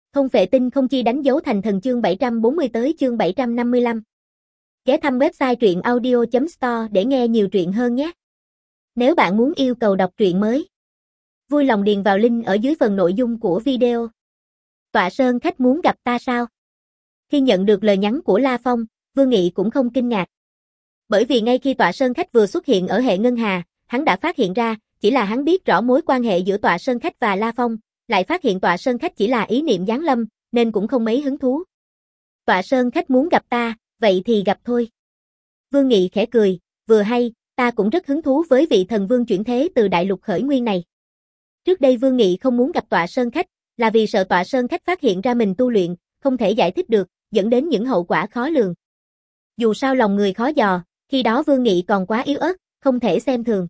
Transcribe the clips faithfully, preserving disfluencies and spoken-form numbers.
Không phệ tinh không chi đánh dấu thành thần chương bảy trăm bốn mươi tới chương bảy trăm năm mươi lăm. Ghé thăm website truyện audio chấm store để nghe nhiều truyện hơn nhé. Nếu bạn muốn yêu cầu đọc truyện mới, vui lòng điền vào link ở dưới phần nội dung của video. Tọa Sơn khách muốn gặp ta sao? Khi nhận được lời nhắn của La Phong, Vương Nghị cũng không kinh ngạc. Bởi vì ngay khi Tọa Sơn khách vừa xuất hiện ở hệ ngân hà, hắn đã phát hiện ra, chỉ là hắn biết rõ mối quan hệ giữa Tọa Sơn khách và La Phong, lại phát hiện Tọa Sơn khách chỉ là ý niệm giáng lâm, nên cũng không mấy hứng thú. Tọa Sơn khách muốn gặp ta, vậy thì gặp thôi. Vương Nghị khẽ cười, vừa hay, ta cũng rất hứng thú với vị thần vương chuyển thế từ đại lục khởi nguyên này. Trước đây Vương Nghị không muốn gặp Tọa Sơn khách, là vì sợ Tọa Sơn khách phát hiện ra mình tu luyện, không thể giải thích được, dẫn đến những hậu quả khó lường. Dù sao lòng người khó dò, khi đó Vương Nghị còn quá yếu ớt, không thể xem thường.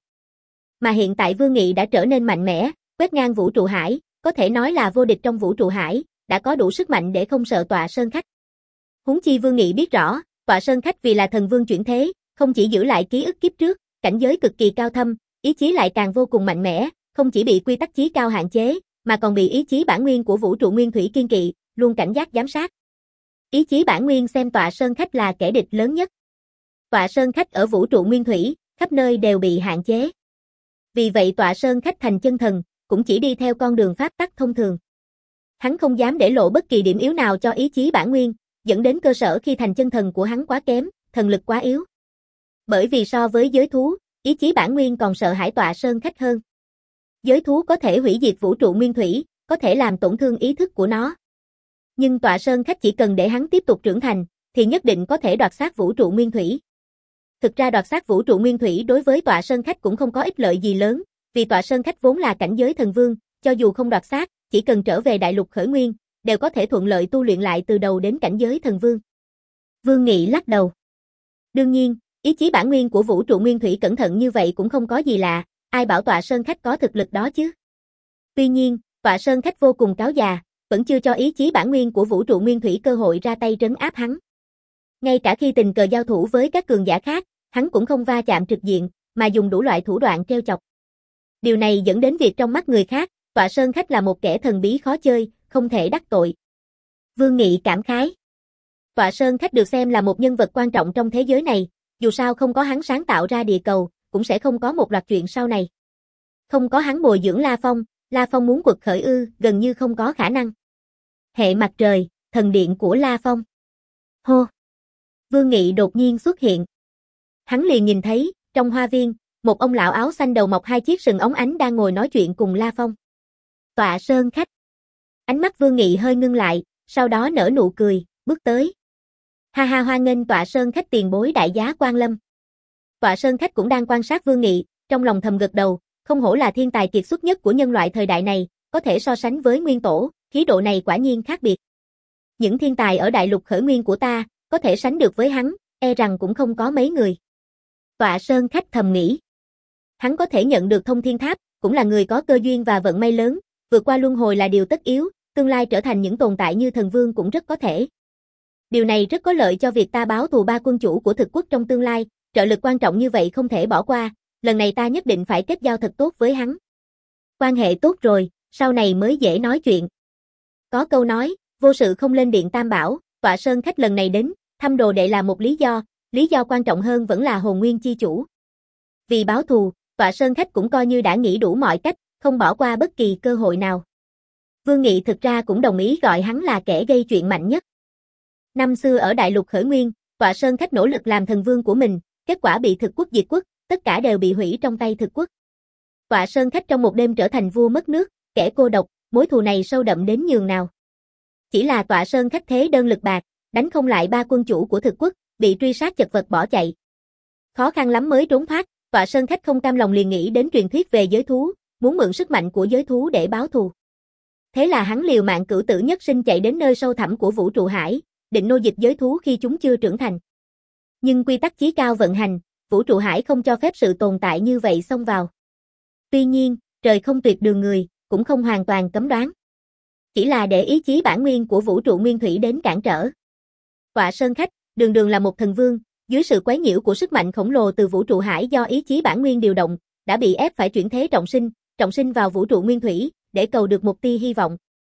Mà hiện tại Vương Nghị đã trở nên mạnh mẽ, quét ngang vũ trụ hải, có thể nói là vô địch trong vũ trụ hải, đã có đủ sức mạnh để không sợ Tọa Sơn khách. Huống chi Vương Nghị biết rõ, Tọa Sơn khách vì là thần vương chuyển thế, không chỉ giữ lại ký ức kiếp trước, cảnh giới cực kỳ cao thâm, ý chí lại càng vô cùng mạnh mẽ, không chỉ bị quy tắc chí cao hạn chế, mà còn bị ý chí bản nguyên của vũ trụ nguyên thủy kiên kỵ, luôn cảnh giác giám sát. Ý chí bản nguyên xem Tọa Sơn khách là kẻ địch lớn nhất. Tọa Sơn khách ở vũ trụ nguyên thủy, khắp nơi đều bị hạn chế. Vì vậy Tọa Sơn khách thành chân thần, cũng chỉ đi theo con đường pháp tắc thông thường. Hắn không dám để lộ bất kỳ điểm yếu nào cho ý chí bản nguyên, dẫn đến cơ sở khi thành chân thần của hắn quá kém, thần lực quá yếu. Bởi vì so với giới thú, ý chí bản nguyên còn sợ hãi Tọa Sơn khách hơn. Giới thú có thể hủy diệt vũ trụ nguyên thủy, có thể làm tổn thương ý thức của nó. Nhưng Tọa Sơn khách chỉ cần để hắn tiếp tục trưởng thành, thì nhất định có thể đoạt xác vũ trụ nguyên thủy. Thực ra đoạt xác vũ trụ nguyên thủy đối với Tọa Sơn khách cũng không có ích lợi gì lớn, vì Tọa Sơn khách vốn là cảnh giới thần vương, cho dù không đoạt xác, chỉ cần trở về đại lục khởi nguyên, đều có thể thuận lợi tu luyện lại từ đầu đến cảnh giới thần vương. Vương Nghị lắc đầu. Đương nhiên, ý chí bản nguyên của vũ trụ nguyên thủy cẩn thận như vậy cũng không có gì lạ, ai bảo Tọa Sơn khách có thực lực đó chứ. Tuy nhiên, Tọa Sơn khách vô cùng cáo già, vẫn chưa cho ý chí bản nguyên của vũ trụ nguyên thủy cơ hội ra tay trấn áp hắn. Ngay cả khi tình cờ giao thủ với các cường giả khác, hắn cũng không va chạm trực diện, mà dùng đủ loại thủ đoạn trêu chọc. Điều này dẫn đến việc trong mắt người khác, Tọa Sơn khách là một kẻ thần bí khó chơi, không thể đắc tội. Vương Nghị cảm khái. Tọa Sơn khách được xem là một nhân vật quan trọng trong thế giới này, dù sao không có hắn sáng tạo ra địa cầu, cũng sẽ không có một loạt chuyện sau này. Không có hắn bồi dưỡng La Phong, La Phong muốn quật khởi ư, gần như không có khả năng. Hệ mặt trời, thần điện của La Phong. Hô! Vương Nghị đột nhiên xuất hiện. Hắn liền nhìn thấy, trong hoa viên, một ông lão áo xanh đầu mọc hai chiếc sừng óng ánh đang ngồi nói chuyện cùng La Phong. Tọa Sơn khách. Ánh mắt Vương Nghị hơi ngưng lại, sau đó nở nụ cười, bước tới. Ha ha, hoan nghênh Tọa Sơn khách tiền bối đại giá quan lâm. Tọa Sơn khách cũng đang quan sát Vương Nghị, trong lòng thầm gật đầu, không hổ là thiên tài kiệt xuất nhất của nhân loại thời đại này, có thể so sánh với nguyên tổ, khí độ này quả nhiên khác biệt. Những thiên tài ở đại lục khởi nguyên của ta, có thể sánh được với hắn, e rằng cũng không có mấy người. Tọa Sơn khách thầm nghĩ. Hắn có thể nhận được thông thiên tháp, cũng là người có cơ duyên và vận may lớn, vượt qua luân hồi là điều tất yếu, tương lai trở thành những tồn tại như thần vương cũng rất có thể. Điều này rất có lợi cho việc ta báo thù ba quân chủ của thực quốc trong tương lai, trợ lực quan trọng như vậy không thể bỏ qua, lần này ta nhất định phải kết giao thật tốt với hắn. Quan hệ tốt rồi, sau này mới dễ nói chuyện. Có câu nói, vô sự không lên điện tam bảo, Tọa Sơn khách lần này đến, thăm đồ đệ là một lý do, lý do quan trọng hơn vẫn là hồn nguyên chi chủ. Vì báo thù, Tọa Sơn khách cũng coi như đã nghĩ đủ mọi cách, không bỏ qua bất kỳ cơ hội nào. Vương Nghị thực ra cũng đồng ý gọi hắn là kẻ gây chuyện mạnh nhất. Năm xưa ở đại lục khởi nguyên, Tọa Sơn khách nỗ lực làm thần vương của mình, kết quả bị thực quốc diệt quốc, tất cả đều bị hủy trong tay thực quốc. Tọa Sơn khách trong một đêm trở thành vua mất nước, kẻ cô độc, mối thù này sâu đậm đến nhường nào. Chỉ là Tọa Sơn khách thế đơn lực bạc, đánh không lại ba quân chủ của thực quốc, bị truy sát chật vật bỏ chạy. Khó khăn lắm mới trốn thoát, Tọa Sơn khách không cam lòng liền nghĩ đến truyền thuyết về giới thú, muốn mượn sức mạnh của giới thú để báo thù. Thế là hắn liều mạng cửu tử nhất sinh chạy đến nơi sâu thẳm của vũ trụ hải, định nô dịch giới thú khi chúng chưa trưởng thành. Nhưng quy tắc chí cao vận hành, vũ trụ hải không cho phép sự tồn tại như vậy xông vào. Tuy nhiên, trời không tuyệt đường người, cũng không hoàn toàn cấm đoán. Chỉ là để ý chí bản nguyên của vũ trụ nguyên thủy đến cản trở. Tọa Sơn khách, đường đường là một thần vương, dưới sự quấy nhiễu của sức mạnh khổng lồ từ vũ trụ hải do ý chí bản nguyên điều động, đã bị ép phải chuyển thế trọng sinh, trọng sinh vào vũ trụ nguyên thủy, để cầu được một tia hy vọng.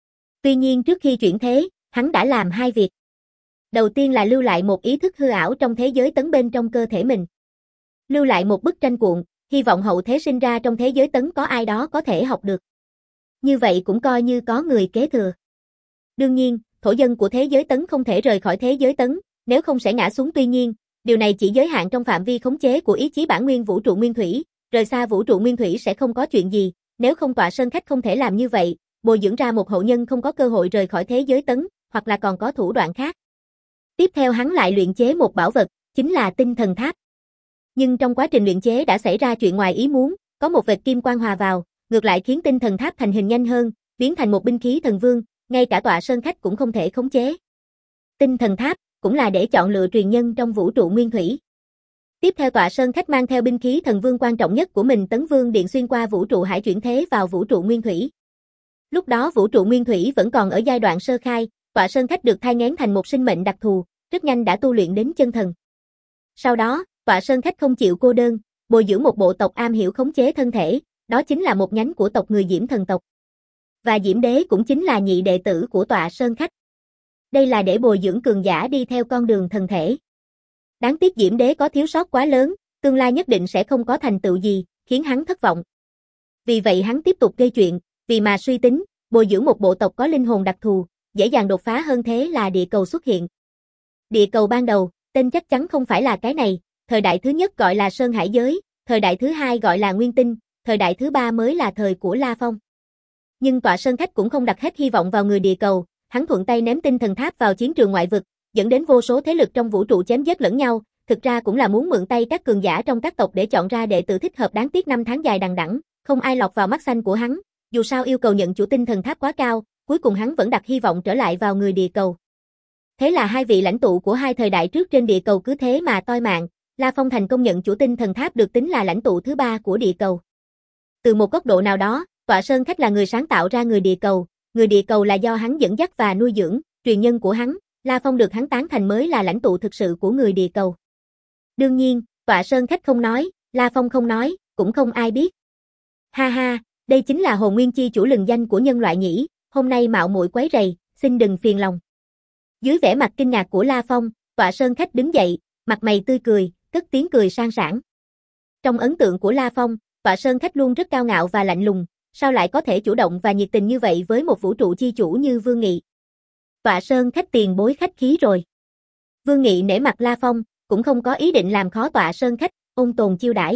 Tuy nhiên trước khi chuyển thế, hắn đã làm hai việc. Đầu tiên là lưu lại một ý thức hư ảo trong thế giới tấn bên trong cơ thể mình. Lưu lại một bức tranh cuộn, hy vọng hậu thế sinh ra trong thế giới tấn có ai đó có thể học được. Như vậy cũng coi như có người kế thừa. Đương nhiên, thổ dân của thế giới tấn không thể rời khỏi thế giới tấn, nếu không sẽ ngã xuống. Tuy nhiên, điều này chỉ giới hạn trong phạm vi khống chế của ý chí bản nguyên vũ trụ nguyên thủy, rời xa vũ trụ nguyên thủy sẽ không có chuyện gì, nếu không Tọa Sơn Khách không thể làm như vậy, bồi dưỡng ra một hậu nhân không có cơ hội rời khỏi thế giới tấn, hoặc là còn có thủ đoạn khác. Tiếp theo hắn lại luyện chế một bảo vật, chính là tinh thần tháp. Nhưng trong quá trình luyện chế đã xảy ra chuyện ngoài ý muốn, có một vệt kim quang hòa vào, ngược lại khiến tinh thần tháp thành hình nhanh hơn, biến thành một binh khí thần vương, ngay cả Tọa Sơn Khách cũng không thể khống chế. Tinh thần tháp cũng là để chọn lựa truyền nhân trong vũ trụ nguyên thủy. Tiếp theo Tọa Sơn Khách mang theo binh khí thần vương quan trọng nhất của mình Tấn Vương Điện xuyên qua vũ trụ hải chuyển thế vào vũ trụ nguyên thủy. Lúc đó vũ trụ nguyên thủy vẫn còn ở giai đoạn sơ khai, Tọa Sơn Khách được thai nghén thành một sinh mệnh đặc thù, rất nhanh đã tu luyện đến chân thần. Sau đó, Tọa Sơn Khách không chịu cô đơn, bồi dưỡng một bộ tộc am hiểu khống chế thân thể, đó chính là một nhánh của tộc người Diễm thần tộc. Và Diễm Đế cũng chính là nhị đệ tử của Tọa Sơn Khách. Đây là để bồi dưỡng cường giả đi theo con đường thần thể. Đáng tiếc Diễm Đế có thiếu sót quá lớn, tương lai nhất định sẽ không có thành tựu gì, khiến hắn thất vọng. Vì vậy hắn tiếp tục gây chuyện, vì mà suy tính, bồi dưỡng một bộ tộc có linh hồn đặc thù, dễ dàng đột phá hơn thế là địa cầu xuất hiện. Địa cầu ban đầu, tên chắc chắn không phải là cái này, thời đại thứ nhất gọi là Sơn Hải Giới, thời đại thứ hai gọi là Nguyên Tinh, thời đại thứ ba mới là thời của La Phong. Nhưng Tọa Sơn Khách cũng không đặt hết hy vọng vào người địa cầu, hắn thuận tay ném tinh thần tháp vào chiến trường ngoại vực, dẫn đến vô số thế lực trong vũ trụ chém giết lẫn nhau, thực ra cũng là muốn mượn tay các cường giả trong các tộc để chọn ra đệ tử thích hợp. Đáng tiếc năm tháng dài đằng đẵng, không ai lọt vào mắt xanh của hắn, dù sao yêu cầu nhận chủ tinh thần tháp quá cao, cuối cùng hắn vẫn đặt hy vọng trở lại vào người địa cầu. Thế là hai vị lãnh tụ của hai thời đại trước trên địa cầu cứ thế mà toi mạng, La Phong thành công nhận chủ tinh thần tháp được tính là lãnh tụ thứ ba của địa cầu. Từ một góc độ nào đó, Tọa Sơn Khách là người sáng tạo ra người địa cầu, người địa cầu là do hắn dẫn dắt và nuôi dưỡng, truyền nhân của hắn, La Phong được hắn tán thành mới là lãnh tụ thực sự của người địa cầu. Đương nhiên, Tọa Sơn Khách không nói, La Phong không nói, cũng không ai biết. Ha ha, đây chính là hồn nguyên chi chủ lừng danh của nhân loại nhỉ, hôm nay mạo muội quấy rầy, xin đừng phiền lòng. Dưới vẻ mặt kinh ngạc của La Phong, Tọa Sơn Khách đứng dậy, mặt mày tươi cười, cất tiếng cười sang sảng. Trong ấn tượng của La Phong, Tọa Sơn Khách luôn rất cao ngạo và lạnh lùng, sao lại có thể chủ động và nhiệt tình như vậy với một vũ trụ chi chủ như Vương Nghị. Tọa Sơn Khách tiền bối khách khí rồi. Vương Nghị nể mặt La Phong, cũng không có ý định làm khó Tọa Sơn Khách, ôn tồn chiêu đãi.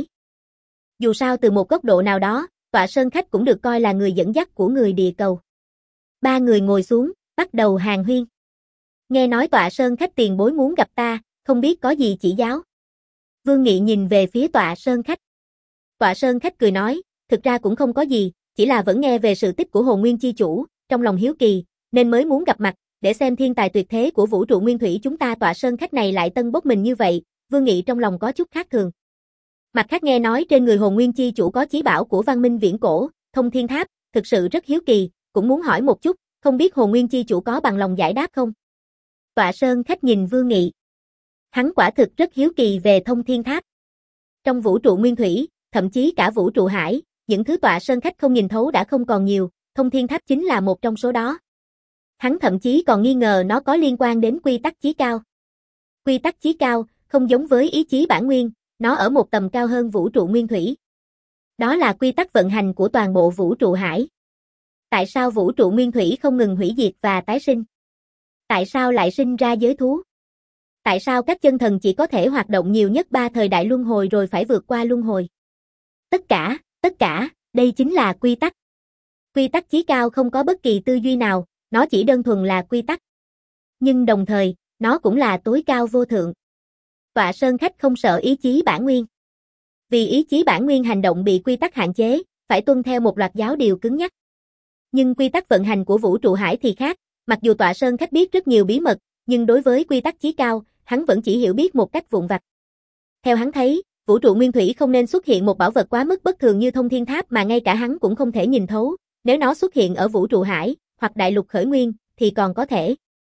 Dù sao từ một góc độ nào đó, Tọa Sơn Khách cũng được coi là người dẫn dắt của người địa cầu. Ba người ngồi xuống, bắt đầu hàn huyên. Nghe nói Tọa Sơn Khách tiền bối muốn gặp ta, không biết có gì chỉ giáo. Vương Nghị nhìn về phía Tọa Sơn Khách. Tọa Sơn Khách cười nói, thực ra cũng không có gì, chỉ là vẫn nghe về sự tích của hồn nguyên chi chủ, trong lòng hiếu kỳ, nên mới muốn gặp mặt, để xem thiên tài tuyệt thế của vũ trụ nguyên thủy chúng ta. Tọa Sơn Khách này lại tân bốc mình như vậy, Vương Nghị trong lòng có chút khác thường. Mặt khác nghe nói trên người hồn nguyên chi chủ có chí bảo của văn minh viễn cổ, Thông Thiên Tháp, thực sự rất hiếu kỳ, cũng muốn hỏi một chút, không biết hồn nguyên chi chủ có bằng lòng giải đáp không? Tọa Sơn Khách nhìn Vương Nghị. Hắn quả thực rất hiếu kỳ về Thông Thiên Tháp. Trong vũ trụ nguyên thủy, thậm chí cả vũ trụ hải, những thứ Tọa Sơn Khách không nhìn thấu đã không còn nhiều, Thông Thiên Tháp chính là một trong số đó. Hắn thậm chí còn nghi ngờ nó có liên quan đến quy tắc chí cao. Quy tắc chí cao, không giống với ý chí bản nguyên, nó ở một tầm cao hơn vũ trụ nguyên thủy. Đó là quy tắc vận hành của toàn bộ vũ trụ hải. Tại sao vũ trụ nguyên thủy không ngừng hủy diệt và tái sinh? Tại sao lại sinh ra giới thú? Tại sao các chân thần chỉ có thể hoạt động nhiều nhất ba thời đại luân hồi rồi phải vượt qua luân hồi? Tất cả, tất cả, đây chính là quy tắc. Quy tắc chí cao không có bất kỳ tư duy nào, nó chỉ đơn thuần là quy tắc. Nhưng đồng thời, nó cũng là tối cao vô thượng. Tọa Sơn Khách không sợ ý chí bản nguyên. Vì ý chí bản nguyên hành động bị quy tắc hạn chế, phải tuân theo một loạt giáo điều cứng nhắc. Nhưng quy tắc vận hành của vũ trụ hải thì khác, mặc dù Tọa Sơn Khách biết rất nhiều bí mật, nhưng đối với quy tắc chí cao, hắn vẫn chỉ hiểu biết một cách vụn vặt. Theo hắn thấy, vũ trụ nguyên thủy không nên xuất hiện một bảo vật quá mức bất thường như Thông Thiên Tháp mà ngay cả hắn cũng không thể nhìn thấu, nếu nó xuất hiện ở vũ trụ hải, hoặc đại lục khởi nguyên, thì còn có thể.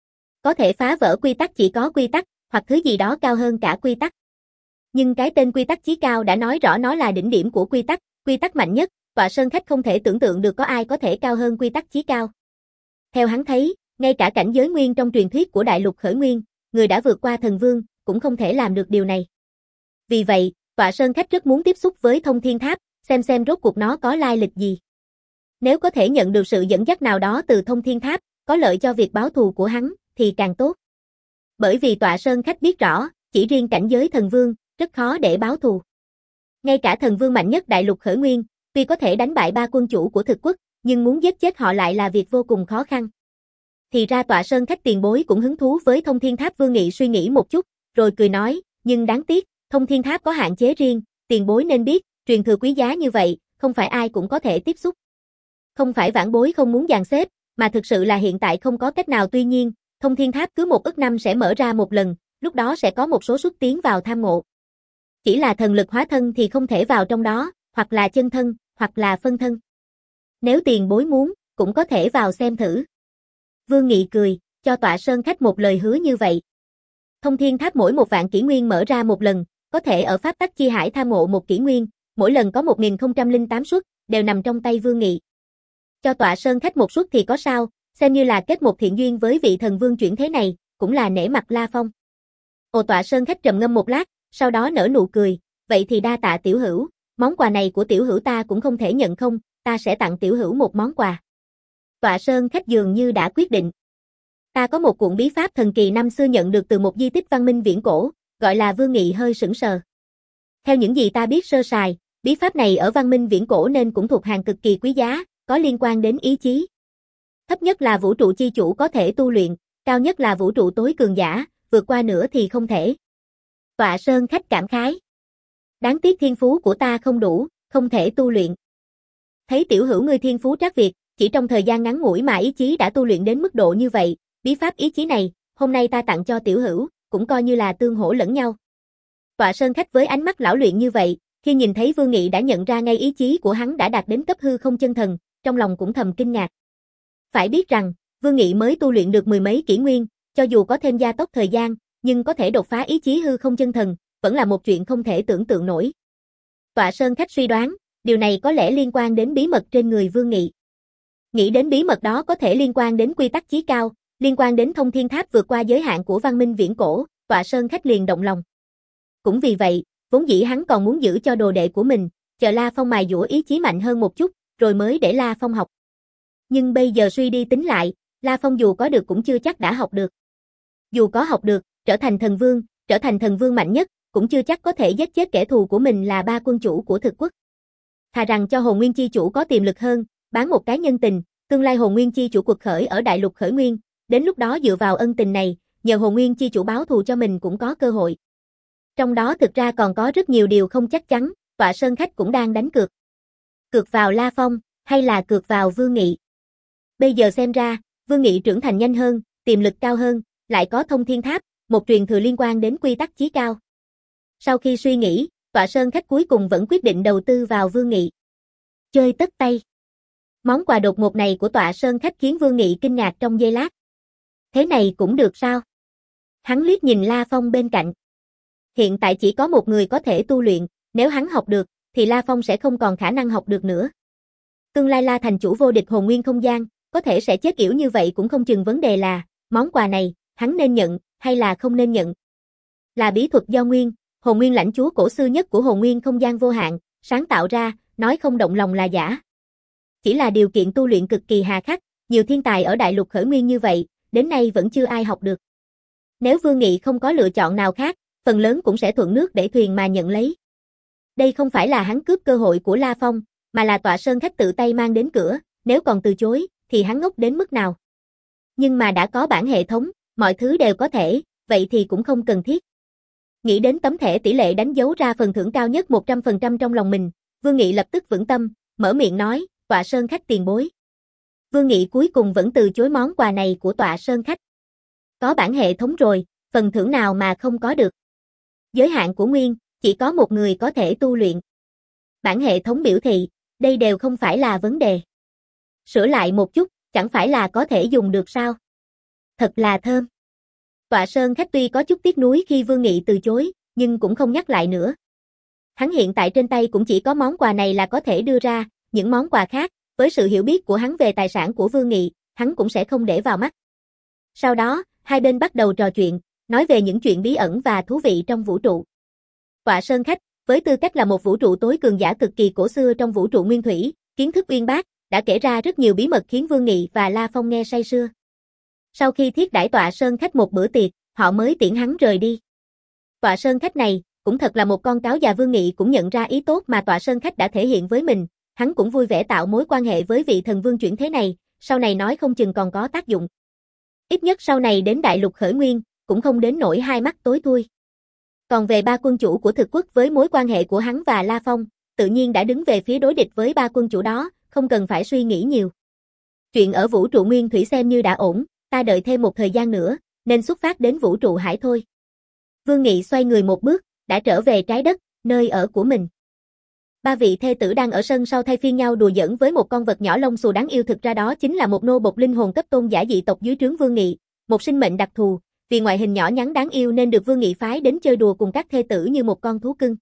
Có thể phá vỡ quy tắc chỉ có quy tắc, hoặc thứ gì đó cao hơn cả quy tắc. Nhưng cái tên quy tắc chí cao đã nói rõ nó là đỉnh điểm của quy tắc, quy tắc mạnh nhất, Tọa Sơn Khách không thể tưởng tượng được có ai có thể cao hơn quy tắc chí cao. Theo hắn thấy, ngay cả cảnh giới nguyên trong truyền thuyết của đại lục khởi nguyên, người đã vượt qua thần vương, cũng không thể làm được điều này. Vì vậy, Tọa Sơn Khách rất muốn tiếp xúc với Thông Thiên Tháp, xem xem rốt cuộc nó có lai lịch gì. Nếu có thể nhận được sự dẫn dắt nào đó từ Thông Thiên Tháp, có lợi cho việc báo thù của hắn, thì càng tốt. Bởi vì Tọa Sơn Khách biết rõ, chỉ riêng cảnh giới thần vương, rất khó để báo thù. Ngay cả thần vương mạnh nhất đại lục khởi nguyên, tuy có thể đánh bại ba quân chủ của thực quốc, nhưng muốn giết chết họ lại là việc vô cùng khó khăn. Thì ra Tọa Sơn Khách tiền bối cũng hứng thú với Thông Thiên Tháp. Vương Nghị suy nghĩ một chút, rồi cười nói, nhưng đáng tiếc, Thông Thiên Tháp có hạn chế riêng, tiền bối nên biết, truyền thừa quý giá như vậy, không phải ai cũng có thể tiếp xúc. Không phải vãn bối không muốn dàn xếp, mà thực sự là hiện tại không có cách nào. Tuy nhiên, Thông Thiên Tháp cứ một ức năm sẽ mở ra một lần, lúc đó sẽ có một số xuất tiến vào tham ngộ. Chỉ là thần lực hóa thân thì không thể vào trong đó, hoặc là chân thân, hoặc là phân thân. Nếu tiền bối muốn, cũng có thể vào xem thử. Vương Nghị cười, cho Tọa Sơn Khách một lời hứa như vậy. Thông Thiên Tháp mỗi một vạn kỷ nguyên mở ra một lần, có thể ở pháp tắc chi hải tham ngộ một kỷ nguyên, mỗi lần có một nghìn không trăm lẻ tám suất, đều nằm trong tay Vương Nghị. Cho Tọa Sơn Khách một suất thì có sao, xem như là kết một thiện duyên với vị thần vương chuyển thế này, cũng là nể mặt La Phong. Ồ, Tọa Sơn Khách trầm ngâm một lát, sau đó nở nụ cười, vậy thì đa tạ tiểu hữu, món quà này của tiểu hữu ta cũng không thể nhận không, ta sẽ tặng tiểu hữu một món quà. Tọa Sơn Khách dường như đã quyết định. Ta có một cuộn bí pháp thần kỳ năm xưa nhận được từ một di tích văn minh viễn cổ, gọi là. Vương Nghị hơi sững sờ. Theo những gì ta biết sơ sài, bí pháp này ở văn minh viễn cổ nên cũng thuộc hàng cực kỳ quý giá, có liên quan đến ý chí. Thấp nhất là vũ trụ chi chủ có thể tu luyện, cao nhất là vũ trụ tối cường giả, vượt qua nữa thì không thể. Tọa Sơn Khách cảm khái. Đáng tiếc thiên phú của ta không đủ, không thể tu luyện. Thấy tiểu hữu ngươi thiên phú trác Việt, chỉ trong thời gian ngắn ngủi mà ý chí đã tu luyện đến mức độ như vậy, bí pháp ý chí này, hôm nay ta tặng cho tiểu hữu, cũng coi như là tương hỗ lẫn nhau. Tọa Sơn Khách với ánh mắt lão luyện như vậy, khi nhìn thấy Vương Nghị đã nhận ra ngay ý chí của hắn đã đạt đến cấp hư không chân thần, trong lòng cũng thầm kinh ngạc. Phải biết rằng, Vương Nghị mới tu luyện được mười mấy kỷ nguyên, cho dù có thêm gia tốc thời gian, nhưng có thể đột phá ý chí hư không chân thần, vẫn là một chuyện không thể tưởng tượng nổi. Tọa Sơn Khách suy đoán, điều này có lẽ liên quan đến bí mật trên người Vương Nghị. Nghĩ đến bí mật đó có thể liên quan đến quy tắc chí cao, liên quan đến Thông Thiên Tháp vượt qua giới hạn của văn minh viễn cổ, Tọa Sơn Khách liền động lòng. Cũng vì vậy, vốn dĩ hắn còn muốn giữ cho đồ đệ của mình, chờ La Phong mài dũa ý chí mạnh hơn một chút, rồi mới để La Phong học. Nhưng bây giờ suy đi tính lại, La Phong dù có được cũng chưa chắc đã học được. Dù có học được, trở thành thần vương, trở thành thần vương mạnh nhất, cũng chưa chắc có thể giết chết kẻ thù của mình là ba quân chủ của thực quốc. Thà rằng cho Hồn Nguyên Chi Chủ có tiềm lực hơn, bán một cái nhân tình, tương lai Hồn Nguyên Chi Chủ cuộc khởi ở đại lục khởi nguyên, đến lúc đó dựa vào ân tình này, nhờ Hồn Nguyên Chi Chủ báo thù cho mình cũng có cơ hội. Trong đó thực ra còn có rất nhiều điều không chắc chắn, Tọa Sơn Khách cũng đang đánh cược. Cược vào La Phong, hay là cược vào Vương Nghị? Bây giờ xem ra, Vương Nghị trưởng thành nhanh hơn, tiềm lực cao hơn, lại có Thông Thiên Tháp, một truyền thừa liên quan đến quy tắc chí cao. Sau khi suy nghĩ, Tọa Sơn Khách cuối cùng vẫn quyết định đầu tư vào Vương Nghị. Chơi tất tay. Món quà đột ngột này của Tọa Sơn Khách khiến Vương Nghị kinh ngạc trong giây lát. Thế này cũng được sao? Hắn liếc nhìn La Phong bên cạnh. Hiện tại chỉ có một người có thể tu luyện, nếu hắn học được, thì La Phong sẽ không còn khả năng học được nữa. Tương lai La thành chủ vô địch hồn nguyên không gian, có thể sẽ chết yểu như vậy cũng không chừng. Vấn đề là, món quà này, hắn nên nhận, hay là không nên nhận. Là bí thuật do Nguyên, hồn nguyên lãnh chúa cổ xưa nhất của hồn nguyên không gian vô hạn, sáng tạo ra, nói không động lòng là giả. Chỉ là điều kiện tu luyện cực kỳ hà khắc, nhiều thiên tài ở đại lục khởi nguyên như vậy, đến nay vẫn chưa ai học được. Nếu Vương Nghị không có lựa chọn nào khác, phần lớn cũng sẽ thuận nước để thuyền mà nhận lấy. Đây không phải là hắn cướp cơ hội của La Phong, mà là Tọa Sơn Khách tự tay mang đến cửa, nếu còn từ chối, thì hắn ngốc đến mức nào. Nhưng mà đã có bản hệ thống, mọi thứ đều có thể, vậy thì cũng không cần thiết. Nghĩ đến tấm thẻ tỷ lệ đánh dấu ra phần thưởng cao nhất một trăm phần trăm trong lòng mình, Vương Nghị lập tức vững tâm, mở miệng nói, Tọa Sơn Khách tiền bối. Vương Nghị cuối cùng vẫn từ chối món quà này của Tọa Sơn Khách. Có bản hệ thống rồi, phần thưởng nào mà không có được. Giới hạn của Nguyên, chỉ có một người có thể tu luyện. Bản hệ thống biểu thị, đây đều không phải là vấn đề. Sửa lại một chút, chẳng phải là có thể dùng được sao? Thật là thơm. Tọa Sơn Khách tuy có chút tiếc nuối khi Vương Nghị từ chối, nhưng cũng không nhắc lại nữa. Hắn hiện tại trên tay cũng chỉ có món quà này là có thể đưa ra, những món quà khác, với sự hiểu biết của hắn về tài sản của Vương Nghị, hắn cũng sẽ không để vào mắt. Sau đó, hai bên bắt đầu trò chuyện, nói về những chuyện bí ẩn và thú vị trong vũ trụ. Tọa Sơn Khách, với tư cách là một vũ trụ tối cường giả cực kỳ cổ xưa trong vũ trụ nguyên thủy, kiến thức uyên bác, đã kể ra rất nhiều bí mật khiến Vương Nghị và La Phong nghe say sưa. Sau khi thiết đãi Tọa Sơn Khách một bữa tiệc, họ mới tiễn hắn rời đi. Tọa Sơn Khách này, cũng thật là một con cáo già. Vương Nghị cũng nhận ra ý tốt mà Tọa Sơn Khách đã thể hiện với mình, hắn cũng vui vẻ tạo mối quan hệ với vị thần vương chuyển thế này, sau này nói không chừng còn có tác dụng. Ít nhất sau này đến đại lục khởi nguyên, cũng không đến nỗi hai mắt tối thui. Còn về ba quân chủ của thực quốc với mối quan hệ của hắn và La Phong, tự nhiên đã đứng về phía đối địch với ba quân chủ đó, không cần phải suy nghĩ nhiều. Chuyện ở vũ trụ nguyên thủy xem như đã ổn, ta đợi thêm một thời gian nữa, nên xuất phát đến vũ trụ hải thôi. Vương Nghị xoay người một bước, đã trở về trái đất, nơi ở của mình. Ba vị thê tử đang ở sân sau thay phiên nhau đùa giỡn với một con vật nhỏ lông xù đáng yêu, thực ra đó chính là một nô bộc linh hồn cấp tôn giả dị tộc dưới trướng Vương Nghị, một sinh mệnh đặc thù, vì ngoại hình nhỏ nhắn đáng yêu nên được Vương Nghị phái đến chơi đùa cùng các thê tử như một con thú cưng.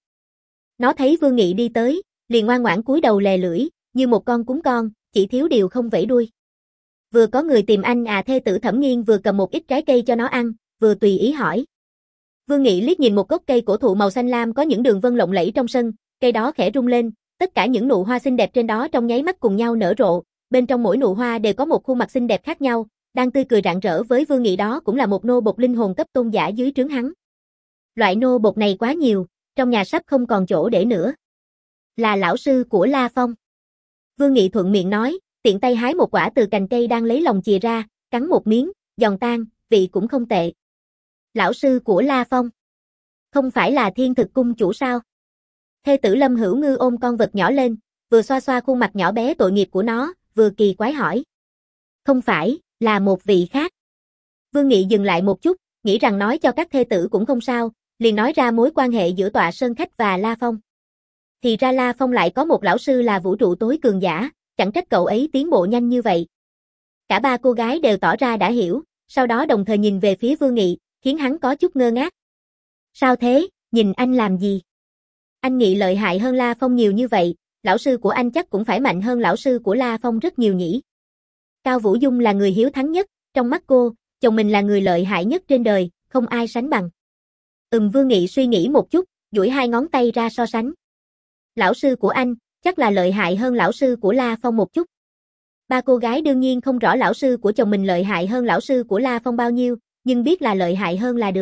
Nó thấy Vương Nghị đi tới, liền ngoan ngoãn cúi đầu lè lưỡi, như một con cún con, chỉ thiếu điều không vẫy đuôi. Vừa có người tìm anh à, thê tử Thẩm Nghiên vừa cầm một ít trái cây cho nó ăn, vừa tùy ý hỏi. Vương Nghị liếc nhìn một gốc cây cổ thụ màu xanh lam có những đường vân lộng lẫy trong sân, cây đó khẽ rung lên, tất cả những nụ hoa xinh đẹp trên đó trong nháy mắt cùng nhau nở rộ, bên trong mỗi nụ hoa đều có một khuôn mặt xinh đẹp khác nhau, đang tươi cười rạng rỡ với Vương Nghị. Đó cũng là một nô bộc linh hồn cấp tôn giả dưới trướng hắn. Loại nô bộc này quá nhiều, trong nhà sắp không còn chỗ để nữa. Là lão sư của La Phong. Vương Nghị thuận miệng nói, tiện tay hái một quả từ cành cây đang lấy lòng chìa ra, cắn một miếng, giòn tan, vị cũng không tệ. Lão sư của La Phong? Không phải là Thiên Thực cung chủ sao? Thê tử Lâm Hữu Ngư ôm con vật nhỏ lên, vừa xoa xoa khuôn mặt nhỏ bé tội nghiệp của nó, vừa kỳ quái hỏi. Không phải, là một vị khác. Vương Nghị dừng lại một chút, nghĩ rằng nói cho các thê tử cũng không sao, liền nói ra mối quan hệ giữa Tọa Sơn Khách và La Phong. Thì ra La Phong lại có một lão sư là vũ trụ tối cường giả, chẳng trách cậu ấy tiến bộ nhanh như vậy. Cả ba cô gái đều tỏ ra đã hiểu, sau đó đồng thời nhìn về phía Vương Nghị, khiến hắn có chút ngơ ngác. Sao thế, nhìn anh làm gì? Anh Nghị lợi hại hơn La Phong nhiều như vậy, lão sư của anh chắc cũng phải mạnh hơn lão sư của La Phong rất nhiều nhỉ. Cao Vũ Dung là người hiếu thắng nhất, trong mắt cô, chồng mình là người lợi hại nhất trên đời, không ai sánh bằng. Ừm, Vương Nghị suy nghĩ một chút, duỗi hai ngón tay ra so sánh. Lão sư của anh, chắc là lợi hại hơn lão sư của La Phong một chút. Ba cô gái đương nhiên không rõ lão sư của chồng mình lợi hại hơn lão sư của La Phong bao nhiêu, nhưng biết là lợi hại hơn là được.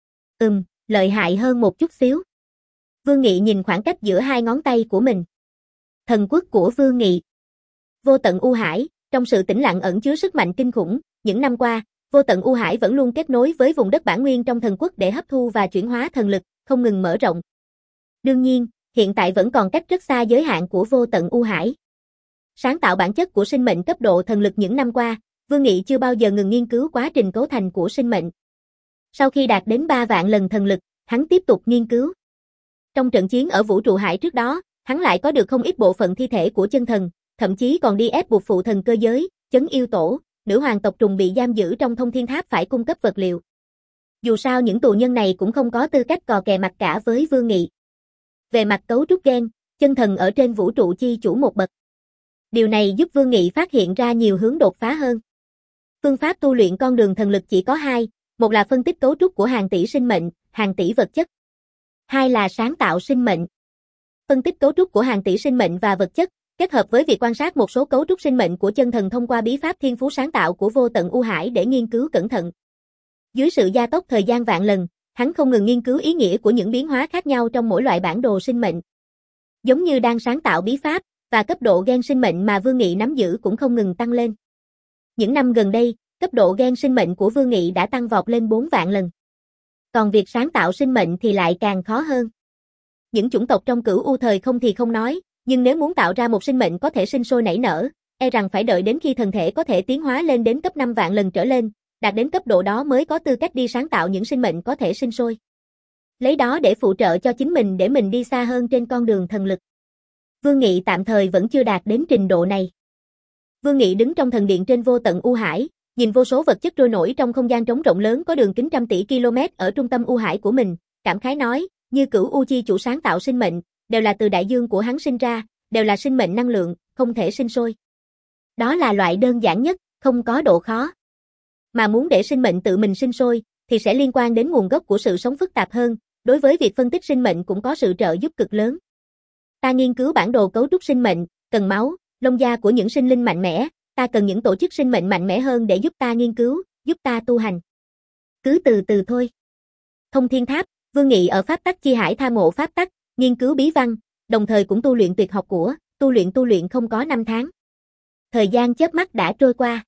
Ừm, lợi hại hơn một chút xíu. Vương Nghị nhìn khoảng cách giữa hai ngón tay của mình. Thần quốc của Vương Nghị. Vô tận U Hải, trong sự tĩnh lặng ẩn chứa sức mạnh kinh khủng, những năm qua, vô tận U Hải vẫn luôn kết nối với vùng đất bản nguyên trong thần quốc để hấp thu và chuyển hóa thần lực, không ngừng mở rộng. Đương nhiên, hiện tại vẫn còn cách rất xa giới hạn của vô tận U Hải. Sáng tạo bản chất của sinh mệnh cấp độ thần lực những năm qua, Vương Nghị chưa bao giờ ngừng nghiên cứu quá trình cấu thành của sinh mệnh. Sau khi đạt đến ba vạn lần thần lực, hắn tiếp tục nghiên cứu. Trong trận chiến ở vũ trụ hải trước đó, hắn lại có được không ít bộ phận thi thể của chân thần, thậm chí còn đi ép buộc phụ thần cơ giới, chấn yêu tổ, nữ hoàng tộc trùng bị giam giữ trong thông thiên tháp phải cung cấp vật liệu. Dù sao những tù nhân này cũng không có tư cách cò kè mặt cả với Vương Nghị. Về mặt cấu trúc gen, chân thần ở trên vũ trụ chi chủ một bậc. Điều này giúp Vương Nghị phát hiện ra nhiều hướng đột phá hơn. Phương pháp tu luyện con đường thần lực chỉ có hai, một là phân tích cấu trúc của hàng tỷ sinh mệnh, hàng tỷ vật chất. Hai là sáng tạo sinh mệnh. Phân tích cấu trúc của hàng tỷ sinh mệnh và vật chất, kết hợp với việc quan sát một số cấu trúc sinh mệnh của chân thần thông qua bí pháp thiên phú sáng tạo của vô tận U Hải để nghiên cứu cẩn thận. Dưới sự gia tốc thời gian vạn lần, hắn không ngừng nghiên cứu ý nghĩa của những biến hóa khác nhau trong mỗi loại bản đồ sinh mệnh. Giống như đang sáng tạo bí pháp, và cấp độ gen sinh mệnh mà Vương Nghị nắm giữ cũng không ngừng tăng lên. Những năm gần đây, cấp độ gen sinh mệnh của Vương Nghị đã tăng vọt lên bốn vạn lần. Còn việc sáng tạo sinh mệnh thì lại càng khó hơn. Những chủng tộc trong cửu u thời không thì không nói, nhưng nếu muốn tạo ra một sinh mệnh có thể sinh sôi nảy nở, e rằng phải đợi đến khi thần thể có thể tiến hóa lên đến cấp năm vạn lần trở lên, đạt đến cấp độ đó mới có tư cách đi sáng tạo những sinh mệnh có thể sinh sôi. Lấy đó để phụ trợ cho chính mình để mình đi xa hơn trên con đường thần lực. Vương Nghị tạm thời vẫn chưa đạt đến trình độ này. Vương Nghị đứng trong thần điện trên vô tận U Hải, nhìn vô số vật chất trôi nổi trong không gian trống rộng lớn có đường kính trăm tỷ km ở trung tâm U Hải của mình, cảm khái nói, như cửu U chi chủ sáng tạo sinh mệnh, đều là từ đại dương của hắn sinh ra, đều là sinh mệnh năng lượng, không thể sinh sôi. Đó là loại đơn giản nhất, không có độ khó. Mà muốn để sinh mệnh tự mình sinh sôi, thì sẽ liên quan đến nguồn gốc của sự sống phức tạp hơn, đối với việc phân tích sinh mệnh cũng có sự trợ giúp cực lớn. Ta nghiên cứu bản đồ cấu trúc sinh mệnh, cần máu, lông da của những sinh linh mạnh mẽ, ta cần những tổ chức sinh mệnh mạnh mẽ hơn để giúp ta nghiên cứu, giúp ta tu hành. Cứ từ từ thôi. Thông Thiên Tháp, Vương Nghị ở pháp tắc chi hải tha ngộ pháp tắc, nghiên cứu bí văn, đồng thời cũng tu luyện tuyệt học của, tu luyện tu luyện không có năm tháng. Thời gian chớp mắt đã trôi qua.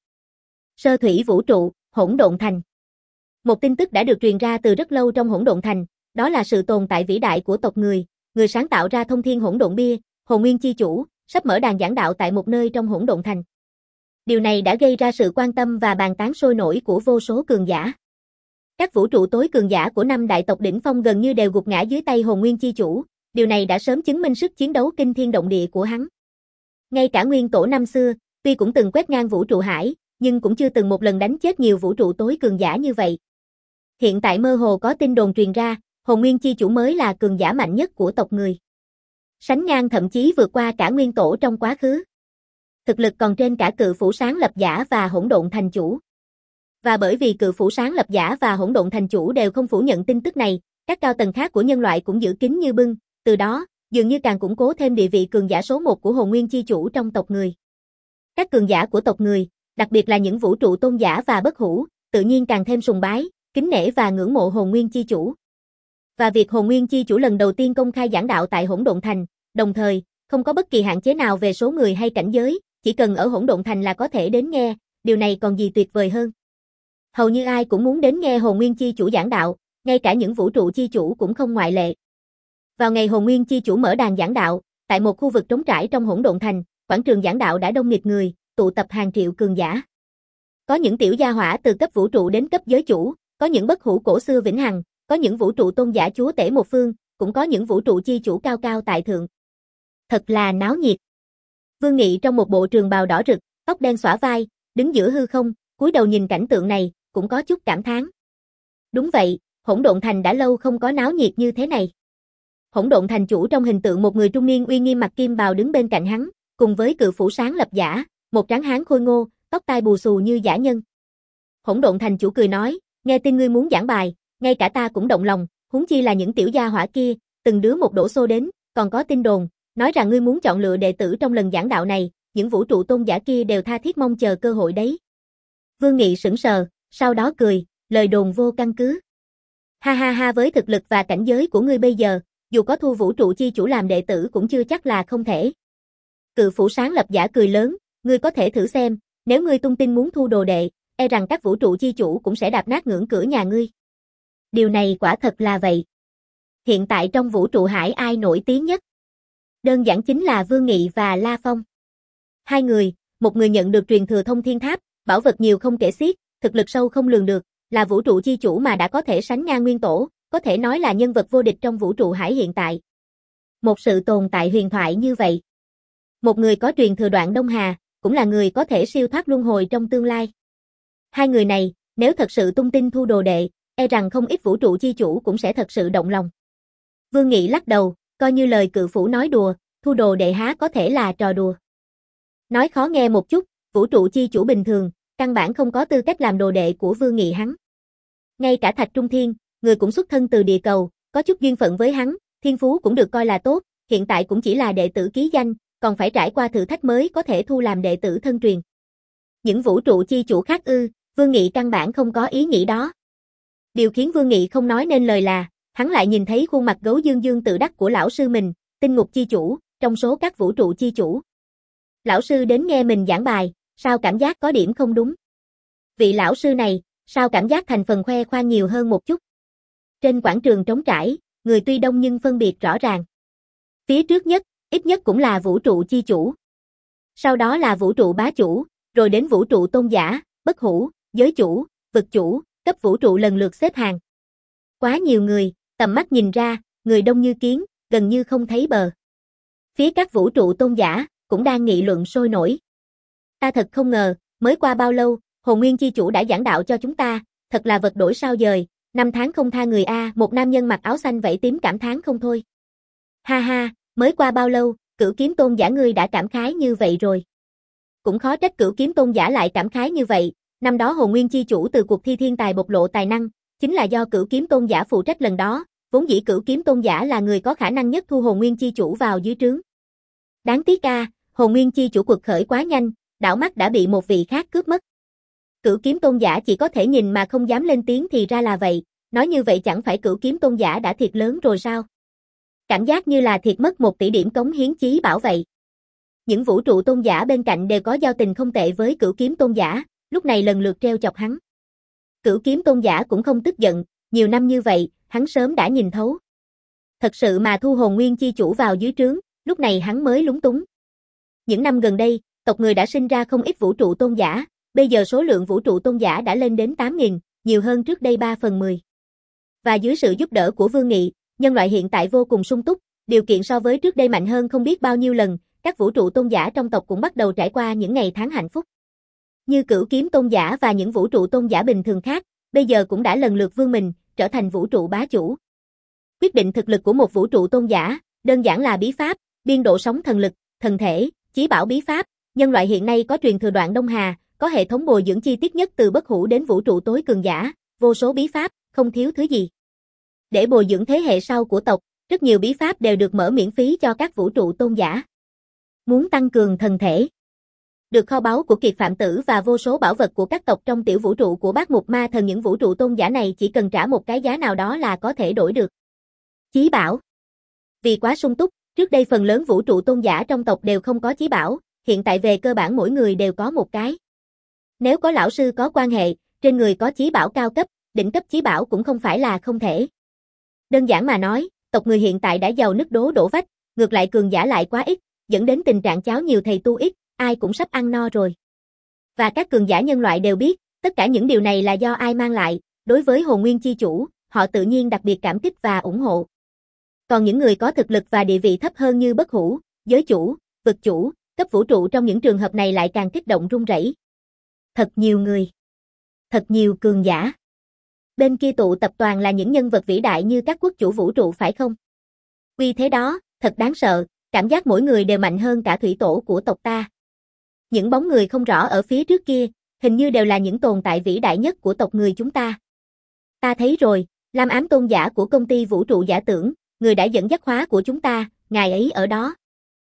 Sơ thủy vũ trụ, Hỗn Độn Thành. Một tin tức đã được truyền ra từ rất lâu trong Hỗn Độn Thành, đó là sự tồn tại vĩ đại của tộc người, người sáng tạo ra thông thiên hỗn độn bia, Hồn Nguyên chi chủ, sắp mở đàn giảng đạo tại một nơi trong Hỗn Độn Thành. Điều này đã gây ra sự quan tâm và bàn tán sôi nổi của vô số cường giả. Các vũ trụ tối cường giả của năm đại tộc đỉnh phong gần như đều gục ngã dưới tay Hồn Nguyên chi chủ, điều này đã sớm chứng minh sức chiến đấu kinh thiên động địa của hắn. Ngay cả Nguyên Tổ năm xưa, tuy cũng từng quét ngang vũ trụ hải, nhưng cũng chưa từng một lần đánh chết nhiều vũ trụ tối cường giả như vậy. Hiện tại mơ hồ có tin đồn truyền ra, Hồn Nguyên chi chủ mới là cường giả mạnh nhất của tộc người. Sánh ngang thậm chí vượt qua cả Nguyên Tổ trong quá khứ. Thực lực còn trên cả Cự Phủ Sáng Lập Giả và Hỗn Độn Thành Chủ. Và bởi vì Cự Phủ Sáng Lập Giả và Hỗn Độn Thành Chủ đều không phủ nhận tin tức này, các cao tầng khác của nhân loại cũng giữ kín như bưng, từ đó, dường như càng củng cố thêm địa vị cường giả số một của Hồn Nguyên chi chủ trong tộc người. Các cường giả của tộc người, đặc biệt là những vũ trụ tôn giả và bất hủ, tự nhiên càng thêm sùng bái, kính nể và ngưỡng mộ Hồn Nguyên chi chủ. Và việc Hồn Nguyên chi chủ lần đầu tiên công khai giảng đạo tại Hỗn Độn Thành, đồng thời, không có bất kỳ hạn chế nào về số người hay cảnh giới, chỉ cần ở Hỗn Độn Thành là có thể đến nghe, điều này còn gì tuyệt vời hơn. Hầu như ai cũng muốn đến nghe Hồn Nguyên chi chủ giảng đạo, ngay cả những vũ trụ chi chủ cũng không ngoại lệ. Vào ngày Hồn Nguyên chi chủ mở đàn giảng đạo, tại một khu vực trống trải trong Hỗn Độn Thành, quảng trường giảng đạo đã đông nghịt người, tụ tập hàng triệu cường giả. Có những tiểu gia hỏa từ cấp vũ trụ đến cấp giới chủ, có những bất hủ cổ xưa vĩnh hằng, có những vũ trụ tôn giả chúa tể một phương, cũng có những vũ trụ chi chủ cao cao tại thượng. Thật là náo nhiệt. Vương Nghị trong một bộ trường bào đỏ rực, tóc đen xõa vai, đứng giữa hư không, cúi đầu nhìn cảnh tượng này, cũng có chút cảm thán. Đúng vậy, Hỗn Độn Thành đã lâu không có náo nhiệt như thế này. Hỗn Độn Thành chủ trong hình tượng một người trung niên uy nghiêm mặc kim bào đứng bên cạnh hắn, cùng với Cự Phủ Sáng Lập Giả, một tráng hán khôi ngô, tóc tai bù xù như dã nhân. Hỗn Độn Thành chủ cười nói, nghe tin ngươi muốn giảng bài, ngay cả ta cũng động lòng, huống chi là những tiểu gia hỏa kia, từng đứa một đổ xô đến, còn có tin đồn, nói rằng ngươi muốn chọn lựa đệ tử trong lần giảng đạo này, những vũ trụ tôn giả kia đều tha thiết mong chờ cơ hội đấy. Vương Nghị sững sờ, sau đó cười, lời đồn vô căn cứ. Ha ha ha, với thực lực và cảnh giới của ngươi bây giờ, dù có thu vũ trụ chi chủ làm đệ tử cũng chưa chắc là không thể. Cự Phủ Sáng Lập Giả cười lớn, ngươi có thể thử xem, nếu ngươi tung tin muốn thu đồ đệ, e rằng các vũ trụ chi chủ cũng sẽ đạp nát ngưỡng cửa nhà ngươi. Điều này quả thật là vậy. Hiện tại trong vũ trụ hải ai nổi tiếng nhất? Đơn giản chính là Vương Nghị và La Phong. Hai người, một người nhận được truyền thừa Thông Thiên Tháp, bảo vật nhiều không kể xiết, thực lực sâu không lường được, là vũ trụ chi chủ mà đã có thể sánh ngang Nguyên Tổ, có thể nói là nhân vật vô địch trong vũ trụ hải hiện tại. Một sự tồn tại huyền thoại như vậy. Một người có truyền thừa Đoạn Đông Hà, cũng là người có thể siêu thoát luân hồi trong tương lai. Hai người này, nếu thật sự tung tin thu đồ đệ, e rằng không ít vũ trụ chi chủ cũng sẽ thật sự động lòng. Vương Nghị lắc đầu, coi như lời Cự Phủ nói đùa, thu đồ đệ há có thể là trò đùa. Nói khó nghe một chút, vũ trụ chi chủ bình thường, căn bản không có tư cách làm đồ đệ của Vương Nghị hắn. Ngay cả Thạch Trung Thiên, người cũng xuất thân từ địa cầu, có chút duyên phận với hắn, thiên phú cũng được coi là tốt, hiện tại cũng chỉ là đệ tử ký danh, còn phải trải qua thử thách mới có thể thu làm đệ tử thân truyền. Những vũ trụ chi chủ khác ư, Vương Nghị căn bản không có ý nghĩ đó. Điều khiến Vương Nghị không nói nên lời là, hắn lại nhìn thấy khuôn mặt gấu dương dương tự đắc của lão sư mình, Tinh Ngục chi chủ, trong số các vũ trụ chi chủ. Lão sư đến nghe mình giảng bài, sao cảm giác có điểm không đúng? Vị lão sư này, sao cảm giác thành phần khoe khoang nhiều hơn một chút? Trên quảng trường trống trải, người tuy đông nhưng phân biệt rõ ràng. Phía trước nhất, ít nhất cũng là vũ trụ chi chủ. Sau đó là vũ trụ bá chủ, rồi đến vũ trụ tôn giả, bất hủ, giới chủ, vực chủ, cấp vũ trụ lần lượt xếp hàng. Quá nhiều người, tầm mắt nhìn ra, người đông như kiến, gần như không thấy bờ. Phía các vũ trụ tôn giả, cũng đang nghị luận sôi nổi. Ta thật không ngờ, mới qua bao lâu, Hồn Nguyên chi chủ đã giảng đạo cho chúng ta, thật là vật đổi sao dời, năm tháng không tha người a, một nam nhân mặc áo xanh vẫy tím cảm thán không thôi. Ha ha, mới qua bao lâu, Cửu Kiếm tôn giả ngươi đã cảm khái như vậy rồi. Cũng khó trách Cửu Kiếm Tôn giả lại cảm khái như vậy, năm đó Hồn Nguyên chi chủ từ cuộc thi thiên tài bộc lộ tài năng, chính là do Cửu Kiếm Tôn giả phụ trách lần đó, vốn dĩ Cửu Kiếm Tôn giả là người có khả năng nhất thu Hồn Nguyên chi chủ vào dưới trướng. Đáng tiếc a, Hồn Nguyên chi chủ quật khởi quá nhanh, đảo mắt đã bị một vị khác cướp mất. Cửu Kiếm Tôn giả chỉ có thể nhìn mà không dám lên tiếng thì ra là vậy, nói như vậy chẳng phải Cửu Kiếm Tôn giả đã thiệt lớn rồi sao? Cảm giác như là thiệt mất một tỷ điểm cống hiến chí bảo vậy. Những vũ trụ tôn giả bên cạnh đều có giao tình không tệ với Cửu Kiếm Tôn giả, lúc này lần lượt treo chọc hắn. Cửu Kiếm Tôn giả cũng không tức giận, nhiều năm như vậy, hắn sớm đã nhìn thấu. Thật sự mà thu Hồn Nguyên chi chủ vào dưới trướng, lúc này hắn mới lúng túng. Những năm gần đây, tộc người đã sinh ra không ít vũ trụ tôn giả, bây giờ số lượng vũ trụ tôn giả đã lên đến tám nghìn, nhiều hơn trước đây ba phần mười. Và dưới sự giúp đỡ của Vương Nghị, nhân loại hiện tại vô cùng sung túc, điều kiện so với trước đây mạnh hơn không biết bao nhiêu lần, các vũ trụ tôn giả trong tộc cũng bắt đầu trải qua những ngày tháng hạnh phúc. Như Cửu Kiếm Tôn giả và những vũ trụ tôn giả bình thường khác, bây giờ cũng đã lần lượt vươn mình, trở thành vũ trụ bá chủ. Quyết định thực lực của một vũ trụ tôn giả, đơn giản là bí pháp, biên độ sóng thần lực, thần thể, chí bảo bí pháp, nhân loại hiện nay có truyền thừa Đoạn Đông Hà, có hệ thống bồi dưỡng chi tiết nhất từ bất hủ đến vũ trụ tối cường giả, vô số bí pháp, không thiếu thứ gì. Để bồi dưỡng thế hệ sau của tộc, rất nhiều bí pháp đều được mở miễn phí cho các vũ trụ tôn giả. Muốn tăng cường thần thể, được kho báu của Kiệt Phạm Tử và vô số bảo vật của các tộc trong tiểu vũ trụ của Bát Mục Ma Thần, những vũ trụ tôn giả này chỉ cần trả một cái giá nào đó là có thể đổi được. Chí bảo. Vì quá sung túc, trước đây phần lớn vũ trụ tôn giả trong tộc đều không có chí bảo, hiện tại về cơ bản mỗi người đều có một cái. Nếu có lão sư có quan hệ, trên người có chí bảo cao cấp, đỉnh cấp chí bảo cũng không phải là không thể. Đơn giản mà nói, tộc người hiện tại đã giàu nứt đố đổ vách, ngược lại cường giả lại quá ít, dẫn đến tình trạng cháo nhiều thầy tu ít, ai cũng sắp ăn no rồi. Và các cường giả nhân loại đều biết, tất cả những điều này là do ai mang lại, đối với Hồn Nguyên chi chủ, họ tự nhiên đặc biệt cảm kích và ủng hộ. Còn những người có thực lực và địa vị thấp hơn như bất hủ, giới chủ, vực chủ, cấp vũ trụ trong những trường hợp này lại càng kích động run rẩy. Thật nhiều người. Thật nhiều cường giả. Bên kia tụ tập toàn là những nhân vật vĩ đại như các quốc chủ vũ trụ phải không? Vì thế đó, thật đáng sợ, cảm giác mỗi người đều mạnh hơn cả thủy tổ của tộc ta. Những bóng người không rõ ở phía trước kia, hình như đều là những tồn tại vĩ đại nhất của tộc người chúng ta. Ta thấy rồi, Lam Ám tôn giả của công ty vũ trụ giả tưởng, người đã dẫn dắt khóa của chúng ta, ngài ấy ở đó.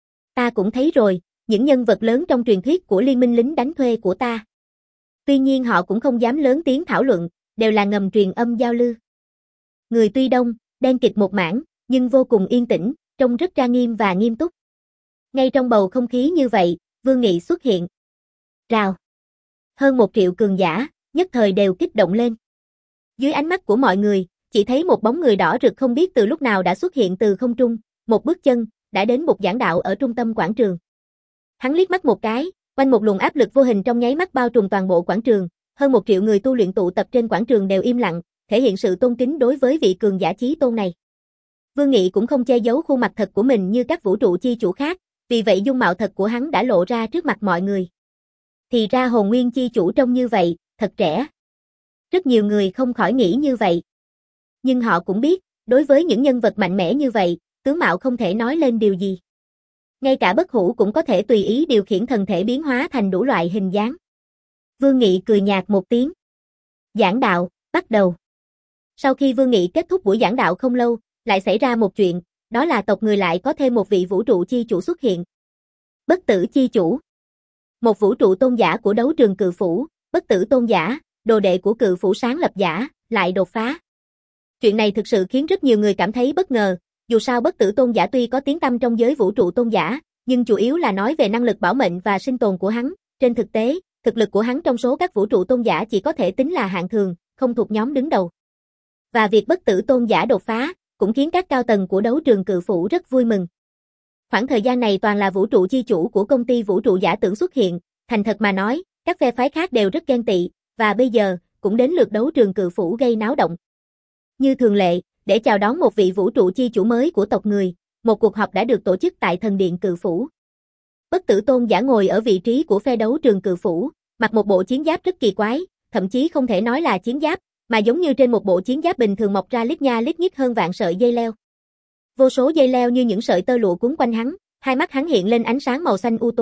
Ta cũng thấy rồi, những nhân vật lớn trong truyền thuyết của liên minh lính đánh thuê của ta. Tuy nhiên họ cũng không dám lớn tiếng thảo luận, đều là ngầm truyền âm giao lưu. Người tuy đông, đen kịt một mảng, nhưng vô cùng yên tĩnh, trông rất trang nghiêm và nghiêm túc. Ngay trong bầu không khí như vậy, Vương Nghị xuất hiện. Rào. Hơn một triệu cường giả, nhất thời đều kích động lên. Dưới ánh mắt của mọi người, chỉ thấy một bóng người đỏ rực không biết từ lúc nào đã xuất hiện từ không trung, một bước chân, đã đến một giảng đạo ở trung tâm quảng trường. Hắn liếc mắt một cái, quanh một luồng áp lực vô hình trong nháy mắt bao trùm toàn bộ quảng trường, hơn một triệu người tu luyện tụ tập trên quảng trường đều im lặng, thể hiện sự tôn kính đối với vị cường giả chí tôn này. Vương Nghị cũng không che giấu khuôn mặt thật của mình như các vũ trụ chi chủ khác, vì vậy dung mạo thật của hắn đã lộ ra trước mặt mọi người. Thì ra Hồn Nguyên chi chủ trông như vậy, thật trẻ. Rất nhiều người không khỏi nghĩ như vậy. Nhưng họ cũng biết, đối với những nhân vật mạnh mẽ như vậy, tướng mạo không thể nói lên điều gì. Ngay cả bất hủ cũng có thể tùy ý điều khiển thần thể biến hóa thành đủ loại hình dáng. Vương Nghị cười nhạt một tiếng. Giảng đạo, bắt đầu. Sau khi Vương Nghị kết thúc buổi giảng đạo không lâu, lại xảy ra một chuyện, đó là tộc người lại có thêm một vị vũ trụ chi chủ xuất hiện. Bất tử chi chủ. Một vũ trụ tôn giả của đấu trường Cự Phủ, bất tử tôn giả, đồ đệ của Cự Phủ sáng lập giả, lại đột phá. Chuyện này thực sự khiến rất nhiều người cảm thấy bất ngờ, dù sao bất tử tôn giả tuy có tiếng tăm trong giới vũ trụ tôn giả, nhưng chủ yếu là nói về năng lực bảo mệnh và sinh tồn của hắn, trên thực tế, thực lực của hắn trong số các vũ trụ tôn giả chỉ có thể tính là hạng thường, không thuộc nhóm đứng đầu. Và việc bất tử tôn giả đột phá, cũng khiến các cao tầng của đấu trường Cự Phủ rất vui mừng. Khoảng thời gian này toàn là vũ trụ chi chủ của công ty vũ trụ giả tưởng xuất hiện, thành thật mà nói, các phe phái khác đều rất ghen tị, và bây giờ, cũng đến lượt đấu trường Cự Phủ gây náo động. Như thường lệ, để chào đón một vị vũ trụ chi chủ mới của tộc người, một cuộc họp đã được tổ chức tại thần điện Cự Phủ. Bất tử tôn giả ngồi ở vị trí của phe đấu trường Cự Phủ, mặc một bộ chiến giáp rất kỳ quái, thậm chí không thể nói là chiến giáp, mà giống như trên một bộ chiến giáp bình thường mọc ra lít nha lít nhít hơn vạn sợi dây leo. Vô số dây leo như những sợi tơ lụa cuốn quanh hắn, hai mắt hắn hiện lên ánh sáng màu xanh u tối,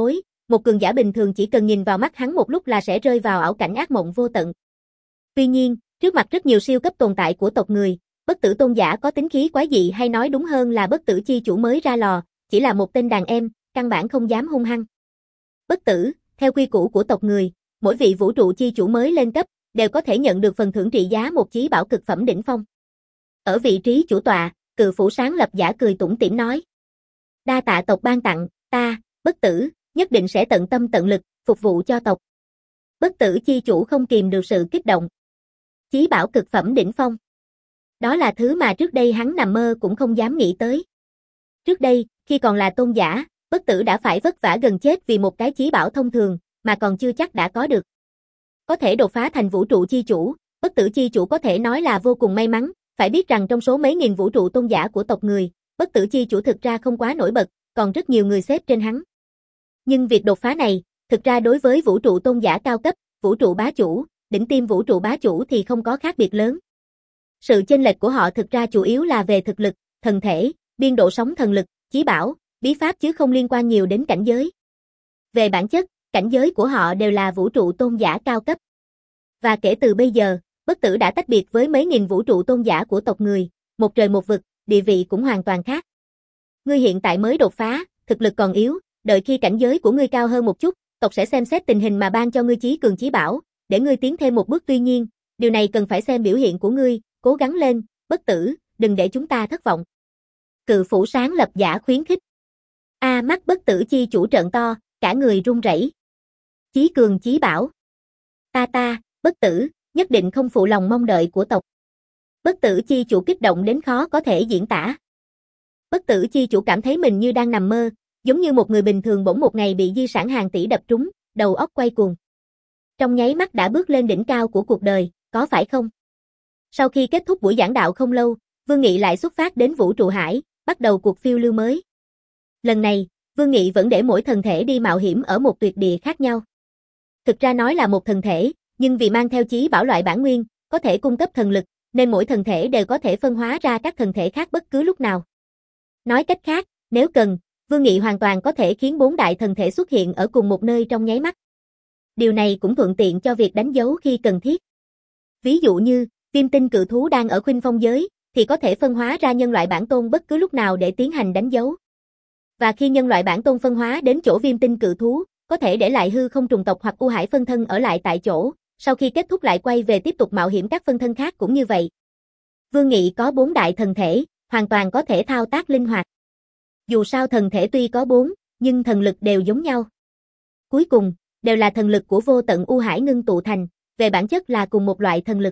một cường giả bình thường chỉ cần nhìn vào mắt hắn một lúc là sẽ rơi vào ảo cảnh ác mộng vô tận. Tuy nhiên, trước mặt rất nhiều siêu cấp tồn tại của tộc người, bất tử tôn giả có tính khí quái dị, hay nói đúng hơn là bất tử chi chủ mới ra lò, chỉ là một tên đàn em, căn bản không dám hung hăng. Bất tử, theo quy củ của tộc người, mỗi vị vũ trụ chi chủ mới lên cấp, đều có thể nhận được phần thưởng trị giá một chí bảo cực phẩm đỉnh phong. Ở vị trí chủ tọa, Cự Phủ Sáng Lập Giả cười tủm tỉm nói: đa tạ tộc ban tặng, ta, bất tử, nhất định sẽ tận tâm tận lực, phục vụ cho tộc. Bất tử chi chủ không kìm được sự kích động. Chí bảo cực phẩm đỉnh phong. Đó là thứ mà trước đây hắn nằm mơ cũng không dám nghĩ tới. Trước đây, khi còn là tôn giả, bất tử đã phải vất vả gần chết vì một cái chí bảo thông thường, mà còn chưa chắc đã có được. Có thể đột phá thành vũ trụ chi chủ, bất tử chi chủ có thể nói là vô cùng may mắn, phải biết rằng trong số mấy nghìn vũ trụ tôn giả của tộc người, bất tử chi chủ thực ra không quá nổi bật, còn rất nhiều người xếp trên hắn. Nhưng việc đột phá này, thực ra đối với vũ trụ tôn giả cao cấp, vũ trụ bá chủ, đỉnh tiêm vũ trụ bá chủ thì không có khác biệt lớn. Sự chênh lệch của họ thực ra chủ yếu là về thực lực, thần thể, biên độ sóng thần lực, chí bảo, bí pháp chứ không liên quan nhiều đến cảnh giới. Về bản chất, cảnh giới của họ đều là vũ trụ tôn giả cao cấp. Và kể từ bây giờ, bất tử đã tách biệt với mấy nghìn vũ trụ tôn giả của tộc người, một trời một vực, địa vị cũng hoàn toàn khác. Ngươi hiện tại mới đột phá, thực lực còn yếu, đợi khi cảnh giới của ngươi cao hơn một chút, tộc sẽ xem xét tình hình mà ban cho ngươi chí cường chí bảo, để ngươi tiến thêm một bước. Tuy nhiên, điều này cần phải xem biểu hiện của ngươi, cố gắng lên, bất tử, đừng để chúng ta thất vọng. Cự Phủ Sáng Lập Giả khuyến khích. A mắt bất tử chi chủ trợn to, cả người run rẩy. Chí cường chí bảo. Ta ta, bất tử, nhất định không phụ lòng mong đợi của tộc. Bất tử chi chủ kích động đến khó có thể diễn tả. Bất tử chi chủ cảm thấy mình như đang nằm mơ, giống như một người bình thường bỗng một ngày bị di sản hàng tỷ đập trúng, đầu óc quay cuồng. Trong nháy mắt đã bước lên đỉnh cao của cuộc đời, có phải không? Sau khi kết thúc buổi giảng đạo không lâu, Vương Nghị lại xuất phát đến vũ trụ hải, bắt đầu cuộc phiêu lưu mới. Lần này, Vương Nghị vẫn để mỗi thần thể đi mạo hiểm ở một tuyệt địa khác nhau. Thực ra nói là một thần thể, nhưng vì mang theo chí bảo loại bản nguyên, có thể cung cấp thần lực, nên mỗi thần thể đều có thể phân hóa ra các thần thể khác bất cứ lúc nào. Nói cách khác, nếu cần, Vương Nghị hoàn toàn có thể khiến bốn đại thần thể xuất hiện ở cùng một nơi trong nháy mắt. Điều này cũng thuận tiện cho việc đánh dấu khi cần thiết. Ví dụ như, Viêm Tinh Cự Thú đang ở Khuynh Phong giới, thì có thể phân hóa ra nhân loại bản tôn bất cứ lúc nào để tiến hành đánh dấu. Và khi nhân loại bản tôn phân hóa đến chỗ Viêm Tinh Cự Thú, có thể để lại hư không trùng tộc hoặc U Hải phân thân ở lại tại chỗ, sau khi kết thúc lại quay về tiếp tục mạo hiểm. Các phân thân khác cũng như vậy. Vương Nghị có bốn đại thần thể, hoàn toàn có thể thao tác linh hoạt. Dù sao thần thể tuy có bốn, nhưng thần lực đều giống nhau. Cuối cùng, đều là thần lực của vô tận U Hải ngưng tụ thành, về bản chất là cùng một loại thần lực.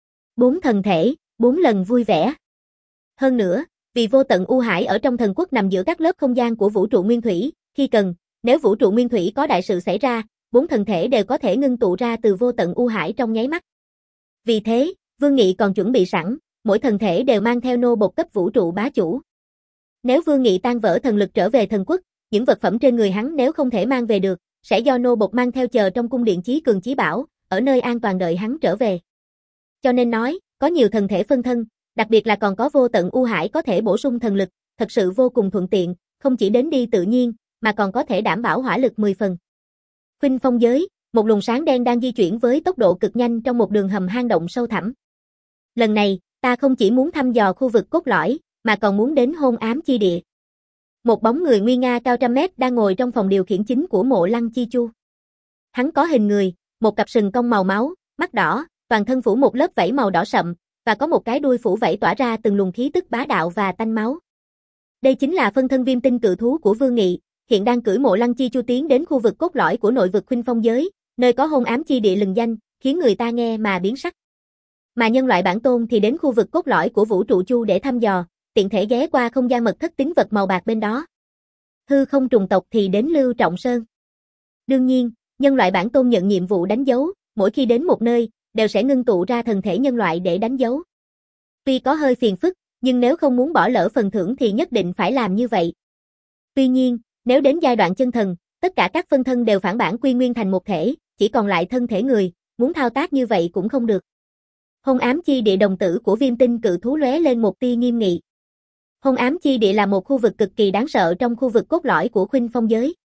Bốn thần thể, bốn lần vui vẻ. Hơn nữa, vì vô tận U Hải ở trong thần quốc nằm giữa các lớp không gian của vũ trụ nguyên thủy, khi cần, nếu vũ trụ nguyên thủy có đại sự xảy ra, bốn thần thể đều có thể ngưng tụ ra từ vô tận U Hải trong nháy mắt. Vì thế, Vương Nghị còn chuẩn bị sẵn, mỗi thần thể đều mang theo nô bộc cấp vũ trụ bá chủ. Nếu Vương Nghị tan vỡ thần lực trở về thần quốc, những vật phẩm trên người hắn nếu không thể mang về được, sẽ do nô bộc mang theo chờ trong cung điện chí cường chí bảo, ở nơi an toàn đợi hắn trở về. Cho nên nói, có nhiều thần thể phân thân, đặc biệt là còn có vô tận U Hải có thể bổ sung thần lực, thật sự vô cùng thuận tiện, không chỉ đến đi tự nhiên, mà còn có thể đảm bảo hỏa lực mười phần. Khuynh Phong giới, một luồng sáng đen đang di chuyển với tốc độ cực nhanh trong một đường hầm hang động sâu thẳm. Lần này, ta không chỉ muốn thăm dò khu vực cốt lõi, mà còn muốn đến hôn ám chi địa. Một bóng người nguy nga cao trăm mét đang ngồi trong phòng điều khiển chính của Mộ Lăng Chi Chu. Hắn có hình người, một cặp sừng cong màu máu, mắt đỏ, toàn thân phủ một lớp vảy màu đỏ sậm, và có một cái đuôi phủ vảy tỏa ra từng luồng khí tức bá đạo và tanh máu. Đây chính là phân thân Viêm Tinh Cự Thú của Vương Nghị, hiện đang cưỡi Mộ Lăng Chi Chu tiến đến khu vực cốt lõi của nội vực Khuynh Phong giới, nơi có hôn ám chi địa lừng danh, khiến người ta nghe mà biến sắc. Mà nhân loại bản tôn thì đến khu vực cốt lõi của vũ trụ Chu để thăm dò, tiện thể ghé qua không gian mật thất tín vật màu bạc bên đó. Hư không trùng tộc thì đến Lưu Trọng Sơn. Đương nhiên, nhân loại bản tôn nhận nhiệm vụ đánh dấu, mỗi khi đến một nơi, đều sẽ ngưng tụ ra thần thể nhân loại để đánh dấu. Tuy có hơi phiền phức, nhưng nếu không muốn bỏ lỡ phần thưởng thì nhất định phải làm như vậy. Tuy nhiên, nếu đến giai đoạn chân thần, tất cả các phân thân đều phản bản quy nguyên thành một thể, chỉ còn lại thân thể người, muốn thao tác như vậy cũng không được. Hôn ám chi địa đồng tử của Viêm Tinh Cự Thú lóe lên một tia nghiêm nghị. Hôn ám chi địa là một khu vực cực kỳ đáng sợ trong khu vực cốt lõi của Khuynh Phong giới.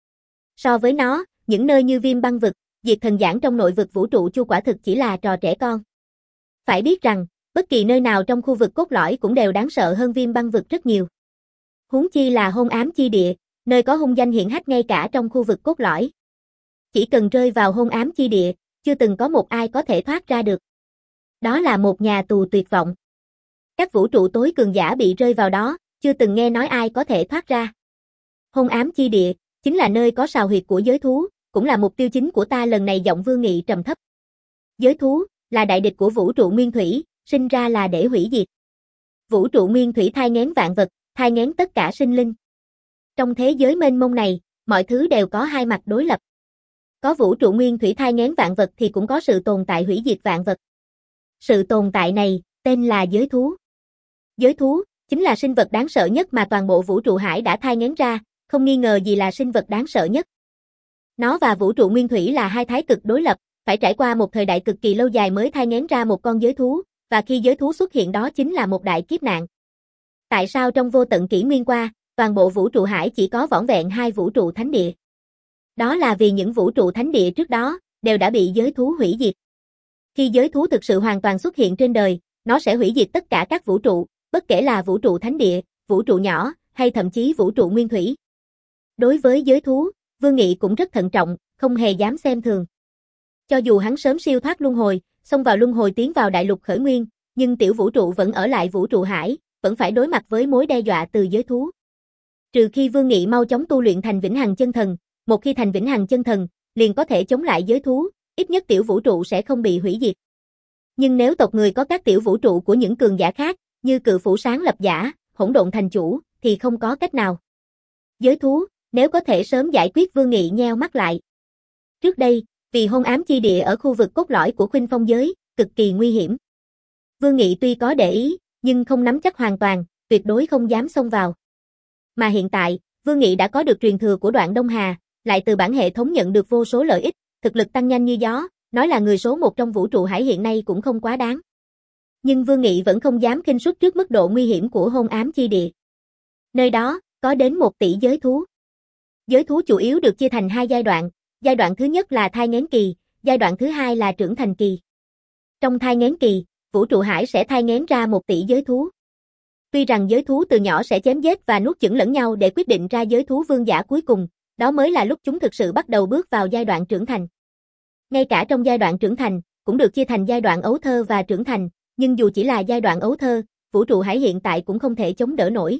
So với nó, những nơi như Viêm Băng Vực, Diệt Thần Giảng trong nội vực vũ trụ Chu quả thực chỉ là trò trẻ con. Phải biết rằng, bất kỳ nơi nào trong khu vực cốt lõi cũng đều đáng sợ hơn Viêm Băng Vực rất nhiều. Huống chi là Hôn Ám Chi Địa, nơi có hung danh hiển hách ngay cả trong khu vực cốt lõi. Chỉ cần rơi vào Hôn Ám Chi Địa, chưa từng có một ai có thể thoát ra được. Đó là một nhà tù tuyệt vọng. Các vũ trụ tối cường giả bị rơi vào đó, chưa từng nghe nói ai có thể thoát ra. Hôn Ám Chi Địa, chính là nơi có sào huyệt của giới thú, cũng là mục tiêu chính của ta lần này. Giọng Vương Nghị trầm thấp. Giới thú, là đại địch của vũ trụ nguyên thủy, sinh ra là để hủy diệt. Vũ trụ nguyên thủy thai nghén vạn vật, thai nghén tất cả sinh linh. Trong thế giới mênh mông này, mọi thứ đều có hai mặt đối lập. Có vũ trụ nguyên thủy thai nghén vạn vật thì cũng có sự tồn tại hủy diệt vạn vật. Sự tồn tại này, tên là giới thú. Giới thú, chính là sinh vật đáng sợ nhất mà toàn bộ vũ trụ hải đã thai nghén ra, không nghi ngờ gì là sinh vật đáng sợ nhất. Nó và vũ trụ nguyên thủy là hai thái cực đối lập, phải trải qua một thời đại cực kỳ lâu dài mới thai nghén ra một con giới thú, và khi giới thú xuất hiện đó chính là một đại kiếp nạn. Tại sao trong vô tận kỷ nguyên qua, toàn bộ vũ trụ hải chỉ có vỏn vẹn hai vũ trụ thánh địa? Đó là vì những vũ trụ thánh địa trước đó, đều đã bị giới thú hủy diệt. Khi giới thú thực sự hoàn toàn xuất hiện trên đời, nó sẽ hủy diệt tất cả các vũ trụ, bất kể là vũ trụ thánh địa, vũ trụ nhỏ, hay thậm chí vũ trụ nguyên thủy. Đối với giới thú, Vương Nghị cũng rất thận trọng, không hề dám xem thường. Cho dù hắn sớm siêu thoát luân hồi, xông vào luân hồi tiến vào đại lục khởi nguyên, nhưng tiểu vũ trụ vẫn ở lại vũ trụ hải, vẫn phải đối mặt với mối đe dọa từ giới thú. Trừ khi Vương Nghị mau chóng tu luyện thành vĩnh hằng chân thần, một khi thành vĩnh hằng chân thần, liền có thể chống lại giới thú, ít nhất tiểu vũ trụ sẽ không bị hủy diệt. Nhưng nếu tộc người có các tiểu vũ trụ của những cường giả khác, như Cự Phủ Sáng Lập Giả, Hỗn Độn Thành Chủ, thì không có cách nào. Giới thú, nếu có thể sớm giải quyết. Vương Nghị nheo mắt lại. Trước đây, vì Hôn Ám Chi Địa ở khu vực cốt lõi của Khuynh Phong giới, cực kỳ nguy hiểm. Vương Nghị tuy có để ý, nhưng không nắm chắc hoàn toàn, tuyệt đối không dám xông vào. Mà hiện tại, Vương Nghị đã có được truyền thừa của Đoạn Đông Hà, lại từ bản hệ thống nhận được vô số lợi ích, thực lực tăng nhanh như gió, nói là người số một trong vũ trụ hải hiện nay cũng không quá đáng. Nhưng Vương Nghị vẫn không dám khinh suất trước mức độ nguy hiểm của Hôn Ám Chi Địa. Nơi đó, có đến một tỷ giới thú. Giới thú chủ yếu được chia thành hai giai đoạn, giai đoạn thứ nhất là thai nghén kỳ, giai đoạn thứ hai là trưởng thành kỳ. Trong thai nghén kỳ, vũ trụ hải sẽ thai nghén ra một tỷ giới thú. Tuy rằng giới thú từ nhỏ sẽ chém giết và nuốt chửng lẫn nhau để quyết định ra giới thú vương giả cuối cùng, đó mới là lúc chúng thực sự bắt đầu bước vào giai đoạn trưởng thành. Ngay cả trong giai đoạn trưởng thành, cũng được chia thành giai đoạn ấu thơ và trưởng thành, nhưng dù chỉ là giai đoạn ấu thơ, vũ trụ hải hiện tại cũng không thể chống đỡ nổi.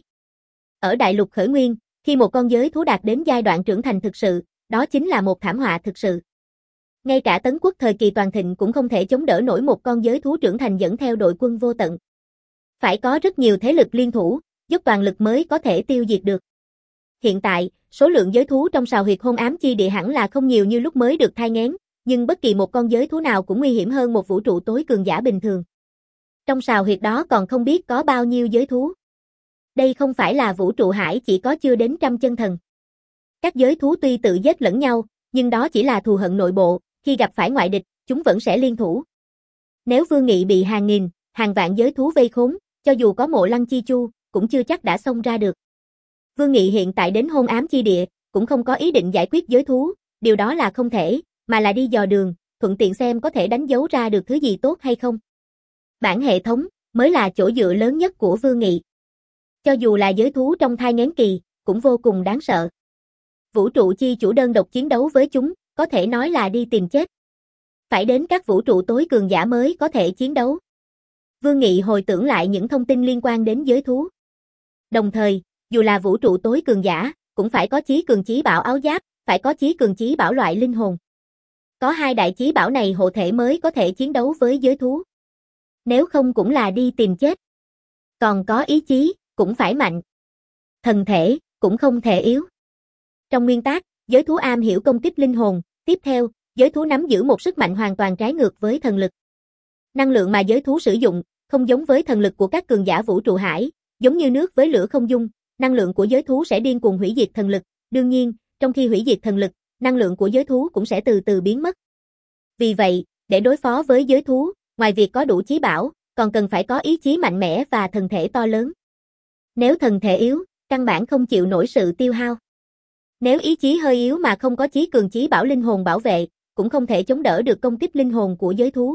Ở đại lục khởi nguyên, khi một con giới thú đạt đến giai đoạn trưởng thành thực sự, đó chính là một thảm họa thực sự. Ngay cả Tấn Quốc thời kỳ toàn thịnh cũng không thể chống đỡ nổi một con giới thú trưởng thành dẫn theo đội quân vô tận. Phải có rất nhiều thế lực liên thủ, dốc toàn lực mới có thể tiêu diệt được. Hiện tại, số lượng giới thú trong sào huyệt Hôn Ám Chi Địa hẳn là không nhiều như lúc mới được thai nghén, nhưng bất kỳ một con giới thú nào cũng nguy hiểm hơn một vũ trụ tối cường giả bình thường. Trong sào huyệt đó còn không biết có bao nhiêu giới thú. Đây không phải là vũ trụ hải chỉ có chưa đến trăm chân thần. Các giới thú tuy tự giết lẫn nhau, nhưng đó chỉ là thù hận nội bộ, khi gặp phải ngoại địch, chúng vẫn sẽ liên thủ. Nếu Vương Nghị bị hàng nghìn, hàng vạn giới thú vây khốn, cho dù có Mộ Lăng Chi Chu, cũng chưa chắc đã xông ra được. Vương Nghị hiện tại đến Hôn Ám Chi Địa, cũng không có ý định giải quyết giới thú, điều đó là không thể, mà là đi dò đường, thuận tiện xem có thể đánh dấu ra được thứ gì tốt hay không. Bản hệ thống, mới là chỗ dựa lớn nhất của Vương Nghị. Cho dù là giới thú trong thai nghén kỳ, cũng vô cùng đáng sợ. Vũ trụ chi chủ đơn độc chiến đấu với chúng, có thể nói là đi tìm chết. Phải đến các vũ trụ tối cường giả mới có thể chiến đấu. Vương Nghị hồi tưởng lại những thông tin liên quan đến giới thú. Đồng thời, dù là vũ trụ tối cường giả, cũng phải có chí cường chí bảo áo giáp, phải có chí cường chí bảo loại linh hồn. Có hai đại chí bảo này hộ thể mới có thể chiến đấu với giới thú. Nếu không cũng là đi tìm chết. Còn có ý chí, cũng phải mạnh. Thần thể, cũng không thể yếu. Trong nguyên tắc, giới thú am hiểu công kích linh hồn, tiếp theo, giới thú nắm giữ một sức mạnh hoàn toàn trái ngược với thần lực. Năng lượng mà giới thú sử dụng, không giống với thần lực của các cường giả vũ trụ hải, giống như nước với lửa không dung, năng lượng của giới thú sẽ điên cuồng hủy diệt thần lực, đương nhiên, trong khi hủy diệt thần lực, năng lượng của giới thú cũng sẽ từ từ biến mất. Vì vậy, để đối phó với giới thú, ngoài việc có đủ chí bảo, còn cần phải có ý chí mạnh mẽ và thần thể to lớn. Nếu thần thể yếu, căn bản không chịu nổi sự tiêu hao. Nếu ý chí hơi yếu mà không có chí cường chí bảo linh hồn bảo vệ, cũng không thể chống đỡ được công kích linh hồn của giới thú.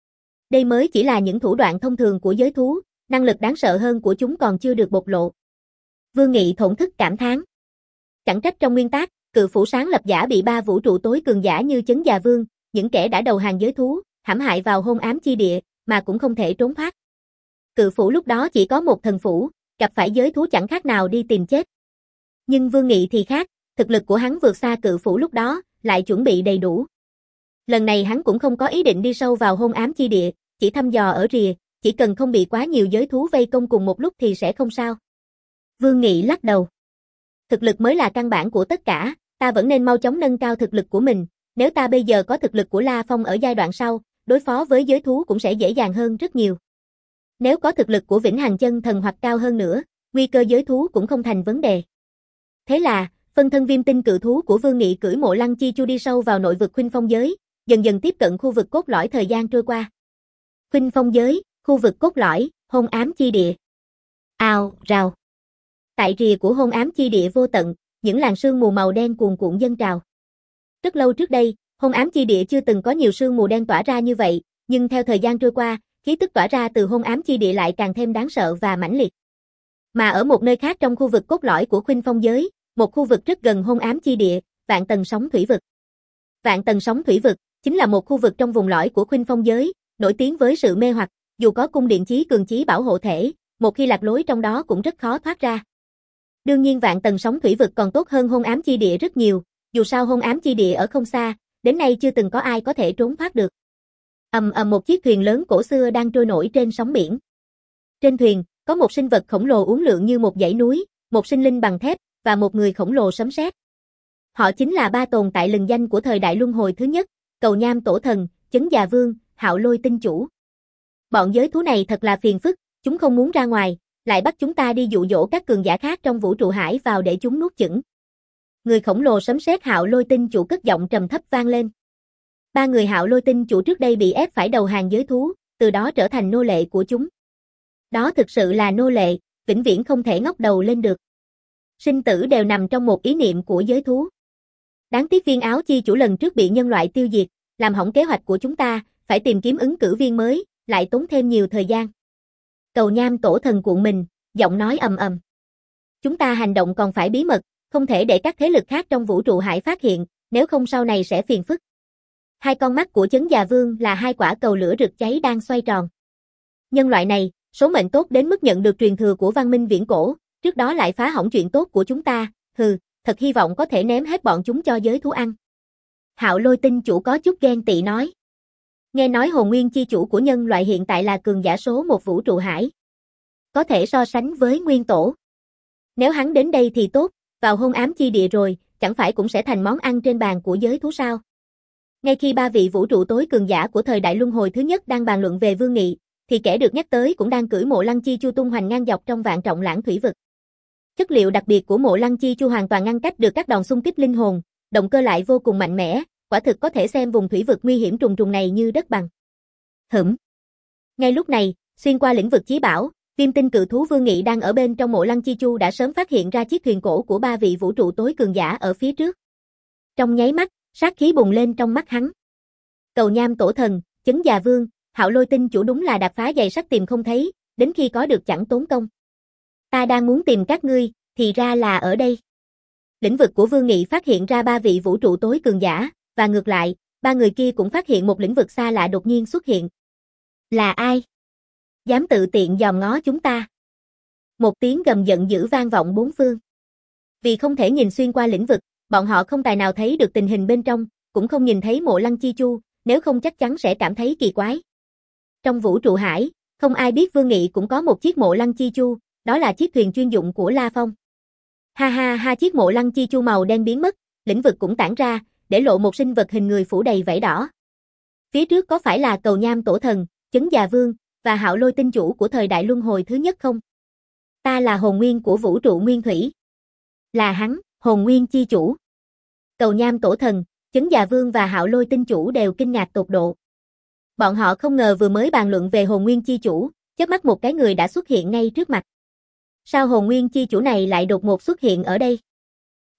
Đây mới chỉ là những thủ đoạn thông thường của giới thú, năng lực đáng sợ hơn của chúng còn chưa được bộc lộ. Vương Nghị thổn thức cảm thán. Chẳng trách trong nguyên tác, cự phủ sáng lập giả bị ba vũ trụ tối cường giả như Chấn Già Vương, những kẻ đã đầu hàng giới thú, hãm hại vào hôn ám chi địa, mà cũng không thể trốn thoát. Cự phủ lúc đó chỉ có một thần phủ, gặp phải giới thú chẳng khác nào đi tìm chết. Nhưng Vương Nghị thì khác, thực lực của hắn vượt xa cự phủ lúc đó, lại chuẩn bị đầy đủ. Lần này hắn cũng không có ý định đi sâu vào hôn ám chi địa, chỉ thăm dò ở rìa, chỉ cần không bị quá nhiều giới thú vây công cùng một lúc thì sẽ không sao. Vương Nghị lắc đầu. Thực lực mới là căn bản của tất cả, ta vẫn nên mau chóng nâng cao thực lực của mình, nếu ta bây giờ có thực lực của La Phong ở giai đoạn sau, đối phó với giới thú cũng sẽ dễ dàng hơn rất nhiều. Nếu có thực lực của Vĩnh Hằng Chân Thần hoặc cao hơn nữa, nguy cơ giới thú cũng không thành vấn đề. Thế là, phân thân viêm tinh cự thú của Vương Nghị cưỡi Mộ Lăng Chi Chu đi sâu vào nội vực Khuynh Phong giới, dần dần tiếp cận khu vực cốt lõi thời gian trôi qua. Khuynh Phong giới, khu vực cốt lõi, hôn ám chi địa. Ào, rào. Tại rìa của hôn ám chi địa vô tận, những làn sương mù màu đen cuồn cuộn dâng trào. Rất lâu trước đây, hôn ám chi địa chưa từng có nhiều sương mù đen tỏa ra như vậy, nhưng theo thời gian trôi qua, khí tức tỏa ra từ hôn ám chi địa lại càng thêm đáng sợ và mãnh liệt. Mà ở một nơi khác trong khu vực cốt lõi của Khuynh Phong giới, một khu vực rất gần hôn ám chi địa, Vạn Tầng Sóng Thủy Vực. Vạn Tầng Sóng Thủy Vực chính là một khu vực trong vùng lõi của Khuynh Phong giới, nổi tiếng với sự mê hoặc, dù có cung điện chí cường chí bảo hộ thể, một khi lạc lối trong đó cũng rất khó thoát ra. Đương nhiên Vạn Tầng Sóng Thủy Vực còn tốt hơn hôn ám chi địa rất nhiều, dù sao hôn ám chi địa ở không xa, đến nay chưa từng có ai có thể trốn thoát được. Ầm ầm một chiếc thuyền lớn cổ xưa đang trôi nổi trên sóng biển. Trên thuyền, có một sinh vật khổng lồ uốn lượn như một dãy núi, một sinh linh bằng thép, và một người khổng lồ sấm sét. Họ chính là ba tồn tại lừng danh của thời đại luân hồi thứ nhất, Cầu Nham Tổ Thần, Chấn Già Vương, Hạo Lôi Tinh Chủ. Bọn giới thú này thật là phiền phức, chúng không muốn ra ngoài, lại bắt chúng ta đi dụ dỗ các cường giả khác trong vũ trụ hải vào để chúng nuốt chửng. Người khổng lồ sấm sét Hạo Lôi Tinh Chủ cất giọng trầm thấp vang lên. Ba người Hạo Lôi Tinh Chủ trước đây bị ép phải đầu hàng giới thú, từ đó trở thành nô lệ của chúng. Đó thực sự là nô lệ, vĩnh viễn không thể ngóc đầu lên được. Sinh tử đều nằm trong một ý niệm của giới thú. Đáng tiếc Viên Áo Chi Chủ lần trước bị nhân loại tiêu diệt, làm hỏng kế hoạch của chúng ta, phải tìm kiếm ứng cử viên mới, lại tốn thêm nhiều thời gian. Cầu Nham Tổ Thần cuộn mình, giọng nói ầm ầm. Chúng ta hành động còn phải bí mật, không thể để các thế lực khác trong vũ trụ hải phát hiện, nếu không sau này sẽ phiền phức. Hai con mắt của Chấn Già Vương là hai quả cầu lửa rực cháy đang xoay tròn. Nhân loại này, số mệnh tốt đến mức nhận được truyền thừa của văn minh viễn cổ, trước đó lại phá hỏng chuyện tốt của chúng ta, hừ, thật hy vọng có thể ném hết bọn chúng cho giới thú ăn. Hạo Lôi Tinh Chủ có chút ghen tị nói. Nghe nói hồn nguyên chi chủ của nhân loại hiện tại là cường giả số một vũ trụ hải. Có thể so sánh với nguyên tổ. Nếu hắn đến đây thì tốt, vào hôn ám chi địa rồi, chẳng phải cũng sẽ thành món ăn trên bàn của giới thú sao? Ngay khi ba vị vũ trụ tối cường giả của thời đại luân hồi thứ nhất đang bàn luận về Vương Nghị, thì kẻ được nhắc tới cũng đang cưỡi Mộ Lăng Chi Chu tung hoành ngang dọc trong vạn trọng lãng thủy vực. Chất liệu đặc biệt của Mộ Lăng Chi Chu hoàn toàn ngăn cách được các đòn xung kích linh hồn, động cơ lại vô cùng mạnh mẽ, quả thực có thể xem vùng thủy vực nguy hiểm trùng trùng này như đất bằng. Hửm. Ngay lúc này, xuyên qua lĩnh vực chí bảo, Viêm Tinh cự thú Vương Nghị đang ở bên trong Mộ Lăng Chi Chu đã sớm phát hiện ra chiếc thuyền cổ của ba vị vũ trụ tối cường giả ở phía trước. Trong nháy mắt, sát khí bùng lên trong mắt hắn. Cầu Nham Tổ Thần, Chấn Già Vương, Hạo Lôi Tinh Chủ đúng là đạp phá giày sắt tìm không thấy, đến khi có được chẳng tốn công. Ta đang muốn tìm các ngươi, thì ra là ở đây. Lĩnh vực của Vương Nghị phát hiện ra ba vị vũ trụ tối cường giả, và ngược lại, ba người kia cũng phát hiện một lĩnh vực xa lạ đột nhiên xuất hiện. Là ai? Dám tự tiện dòm ngó chúng ta. Một tiếng gầm giận dữ vang vọng bốn phương. Vì không thể nhìn xuyên qua lĩnh vực, bọn họ không tài nào thấy được tình hình bên trong, cũng không nhìn thấy Mộ Lăng Chi Chu, nếu không chắc chắn sẽ cảm thấy kỳ quái. Trong vũ trụ hải, không ai biết Vương Nghị cũng có một chiếc Mộ Lăng Chi Chu, đó là chiếc thuyền chuyên dụng của La Phong. Ha ha ha, chiếc Mộ Lăng Chi Chu màu đen biến mất, lĩnh vực cũng tản ra, để lộ một sinh vật hình người phủ đầy vảy đỏ. Phía trước có phải là Cầu Nham Tổ Thần, Chấn Già Vương và Hạo Lôi Tinh Chủ của thời đại luân hồi thứ nhất không? Ta là hồn nguyên của vũ trụ nguyên thủy. Là hắn, hồn nguyên chi chủ. Cầu Nham Tổ Thần, Chấn Già Vương và Hạo Lôi Tinh Chủ đều kinh ngạc tột độ. Bọn họ không ngờ vừa mới bàn luận về hồn nguyên chi chủ, chớp mắt một cái người đã xuất hiện ngay trước mặt. Sao hồn nguyên chi chủ này lại đột ngột xuất hiện ở đây?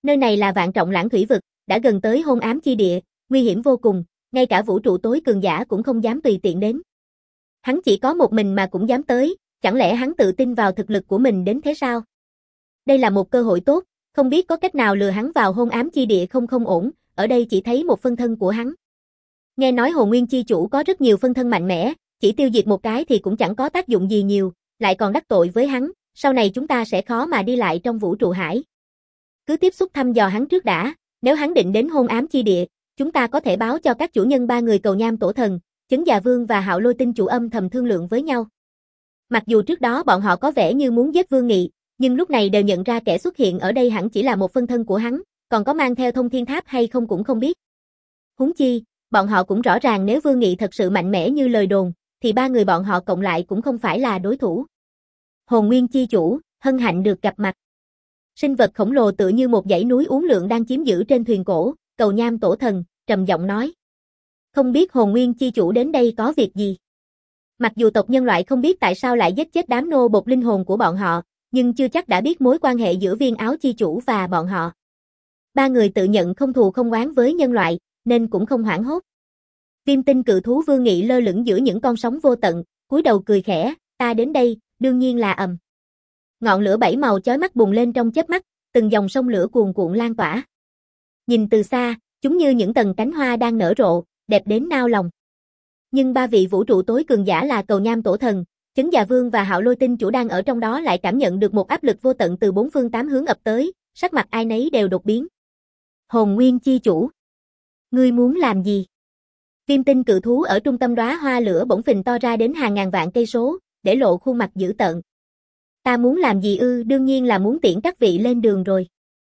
Nơi này là vạn trọng lãng thủy vực, đã gần tới hôn ám chi địa, nguy hiểm vô cùng, ngay cả vũ trụ tối cường giả cũng không dám tùy tiện đến. Hắn chỉ có một mình mà cũng dám tới, chẳng lẽ hắn tự tin vào thực lực của mình đến thế sao? Đây là một cơ hội tốt, không biết có cách nào lừa hắn vào hôn ám chi địa không không ổn, ở đây chỉ thấy một phân thân của hắn. Nghe nói Hồn Nguyên chi chủ có rất nhiều phân thân mạnh mẽ, chỉ tiêu diệt một cái thì cũng chẳng có tác dụng gì nhiều, lại còn đắc tội với hắn, sau này chúng ta sẽ khó mà đi lại trong vũ trụ hải. Cứ tiếp xúc thăm dò hắn trước đã, nếu hắn định đến hôn ám chi địa, chúng ta có thể báo cho các chủ nhân ba người Cầu Nham Tổ Thần, Chấn Già Vương và Hạo Lôi Tinh chủ âm thầm thương lượng với nhau. Mặc dù trước đó bọn họ có vẻ như muốn giết Vương Nghị, nhưng lúc này đều nhận ra kẻ xuất hiện ở đây hẳn chỉ là một phân thân của hắn, còn có mang theo thông thiên tháp hay không cũng không biết. Huống chi, bọn họ cũng rõ ràng nếu Vương Nghị thật sự mạnh mẽ như lời đồn, thì ba người bọn họ cộng lại cũng không phải là đối thủ. Hồn Nguyên chi chủ, hân hạnh được gặp mặt. Sinh vật khổng lồ tựa như một dãy núi uốn lượn đang chiếm giữ trên thuyền cổ, Cầu Nham Tổ Thần, trầm giọng nói. Không biết Hồn Nguyên chi chủ đến đây có việc gì? Mặc dù tộc nhân loại không biết tại sao lại giết chết đám nô bộc linh hồn của bọn họ, nhưng chưa chắc đã biết mối quan hệ giữa Viên Áo chi chủ và bọn họ. Ba người tự nhận không thù không oán với nhân loại, nên cũng không hoảng hốt. Viêm tinh cự thú Vương Nghị lơ lửng giữa những con sóng vô tận, cúi đầu cười khẽ, ta đến đây, đương nhiên là ầm. Ngọn lửa bảy màu chói mắt bùng lên trong chớp mắt, từng dòng sông lửa cuồn cuộn lan tỏa. Nhìn từ xa, chúng như những tầng cánh hoa đang nở rộ, đẹp đến nao lòng. Nhưng ba vị vũ trụ tối cường giả là Cầu Nham Tổ Thần, Chấn Già Vương và Hạo Lôi Tinh chủ đang ở trong đó lại cảm nhận được một áp lực vô tận từ bốn phương tám hướng ập tới, sắc mặt ai nấy đều đột biến. Hồn Nguyên chi chủ, ngươi muốn làm gì? Viêm tinh cự thú ở trung tâm đóa hoa lửa bỗng phình to ra đến hàng ngàn vạn cây số, để lộ khuôn mặt dữ tợn. Ta muốn làm gì ư? Đương nhiên là muốn tiễn các vị lên đường rồi.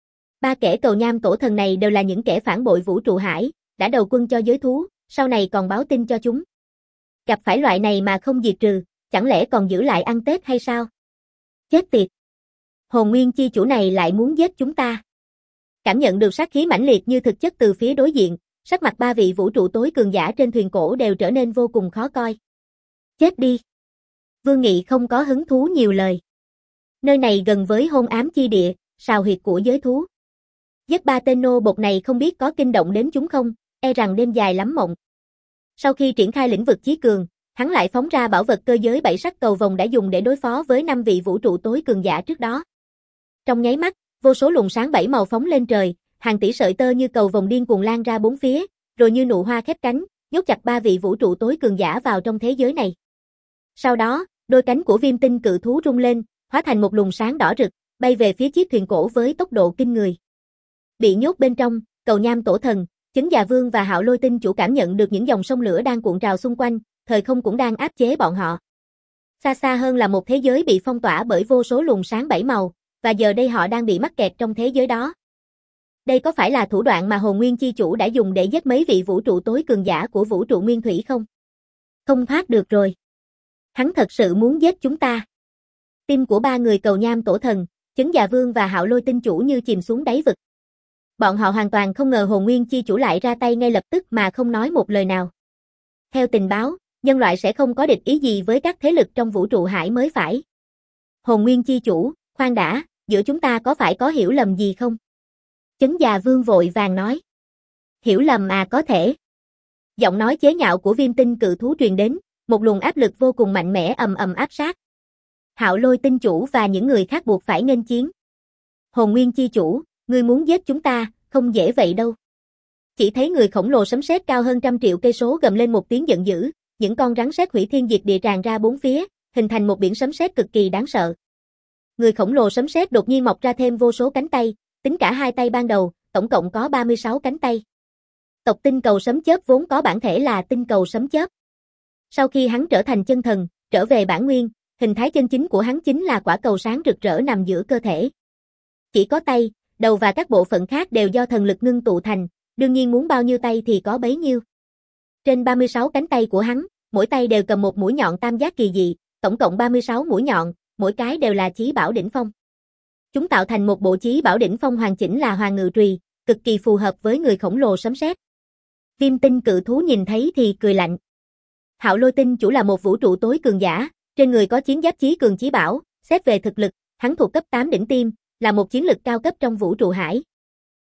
Ba kẻ Cầu Nham Tổ Thần này đều là những kẻ phản bội vũ trụ hải, đã đầu quân cho giới thú, sau này còn báo tin cho chúng. Gặp phải loại này mà không diệt trừ, chẳng lẽ còn giữ lại ăn Tết hay sao? Chết tiệt! Hồn Nguyên chi chủ này lại muốn giết chúng ta. Cảm nhận được sát khí mãnh liệt như thực chất từ phía đối diện, sắc mặt ba vị vũ trụ tối cường giả trên thuyền cổ đều trở nên vô cùng khó coi. Chết đi! Vương Nghị không có hứng thú nhiều lời. Nơi này gần với hôn ám chi địa, sào huyệt của giới thú. Giết ba tên nô bộc này không biết có kinh động đến chúng không, e rằng đêm dài lắm mộng. Sau khi triển khai lĩnh vực chí cường, hắn lại phóng ra bảo vật cơ giới bảy sắc cầu vồng đã dùng để đối phó với năm vị vũ trụ tối cường giả trước đó. Trong nháy mắt, vô số luồng sáng bảy màu phóng lên trời, hàng tỷ sợi tơ như cầu vồng điên cuồng lan ra bốn phía, rồi như nụ hoa khép cánh, nhốt chặt ba vị vũ trụ tối cường giả vào trong thế giới này. Sau đó, đôi cánh của viêm tinh cự thú rung lên, hóa thành một luồng sáng đỏ rực, bay về phía chiếc thuyền cổ với tốc độ kinh người. Bị nhốt bên trong, Cầu Nham Tổ Thần, Chấn Già Vương và Hạo Lôi Tinh chủ cảm nhận được những dòng sông lửa đang cuộn trào xung quanh, thời không cũng đang áp chế bọn họ. Xa xa hơn là một thế giới bị phong tỏa bởi vô số luồng sáng bảy màu, và giờ đây họ đang bị mắc kẹt trong thế giới đó. Đây có phải là thủ đoạn mà Hồn Nguyên chi chủ đã dùng để giết mấy vị vũ trụ tối cường giả của vũ trụ nguyên thủy không? Không thoát được rồi. Hắn thật sự muốn giết chúng ta. Tim của ba người Cầu Nham Tổ Thần, Chấn Già Vương và Hạo Lôi Tinh chủ như chìm xuống đáy vực. Bọn họ hoàn toàn không ngờ Hồn Nguyên chi chủ lại ra tay ngay lập tức mà không nói một lời nào. Theo tình báo, nhân loại sẽ không có địch ý gì với các thế lực trong vũ trụ hải mới phải. Hồn Nguyên chi chủ, khoan đã, giữa chúng ta có phải có hiểu lầm gì không? Chấn Già Vương vội vàng nói. Hiểu lầm à, có thể. Giọng nói chế nhạo của viêm tinh cự thú truyền đến, một luồng áp lực vô cùng mạnh mẽ ầm ầm áp sát. Hạo Lôi Tinh chủ và những người khác buộc phải nghênh chiến. Hồn Nguyên chi chủ, ngươi muốn giết chúng ta, không dễ vậy đâu. Chỉ thấy người khổng lồ sấm sét cao hơn trăm triệu cây số gầm lên một tiếng giận dữ, những con rắn sét hủy thiên diệt địa tràn ra bốn phía, hình thành một biển sấm sét cực kỳ đáng sợ. Người khổng lồ sấm sét đột nhiên mọc ra thêm vô số cánh tay, tính cả hai tay ban đầu, tổng cộng có ba mươi sáu cánh tay. Tộc tinh cầu sấm chớp vốn có bản thể là tinh cầu sấm chớp. Sau khi hắn trở thành chân thần, trở về bản nguyên, hình thái chân chính của hắn chính là quả cầu sáng rực rỡ nằm giữa cơ thể. Chỉ có tay, đầu và các bộ phận khác đều do thần lực ngưng tụ thành, đương nhiên muốn bao nhiêu tay thì có bấy nhiêu. Trên ba mươi sáu cánh tay của hắn, mỗi tay đều cầm một mũi nhọn tam giác kỳ dị, tổng cộng ba mươi sáu mũi nhọn, mỗi cái đều là chí bảo đỉnh phong. Chúng tạo thành một bộ chí bảo đỉnh phong hoàn chỉnh là Hoàng Ngự Trùy, cực kỳ phù hợp với người khổng lồ sấm sét. Viêm tinh cự thú nhìn thấy thì cười lạnh. Hạo Lôi Tinh chủ là một vũ trụ tối cường giả, trên người có chiến giáp chí cường chí bảo, xét về thực lực, hắn thuộc cấp tám đỉnh tiêm, là một chiến lực cao cấp trong vũ trụ hải.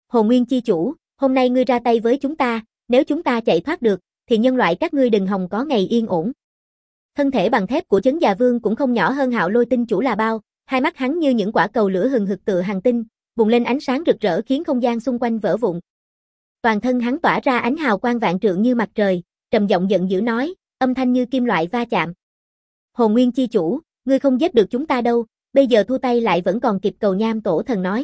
Hồ Nguyên chi chủ, hôm nay ngươi ra tay với chúng ta, nếu chúng ta chạy thoát được, thì nhân loại các ngươi đừng hòng có ngày yên ổn. Thân thể bằng thép của Chấn Già Vương cũng không nhỏ hơn Hạo Lôi Tinh chủ là bao, hai mắt hắn như những quả cầu lửa hừng hực tựa hành tinh, bùng lên ánh sáng rực rỡ khiến không gian xung quanh vỡ vụn. Toàn thân hắn tỏa ra ánh hào quang vạn trượng như mặt trời, trầm giọng giận dữ nói, âm thanh như kim loại va chạm. Hồ Nguyên chi chủ, ngươi không giết được chúng ta đâu, bây giờ thua tay lại vẫn còn kịp. Cầu Nham Tổ Thần nói.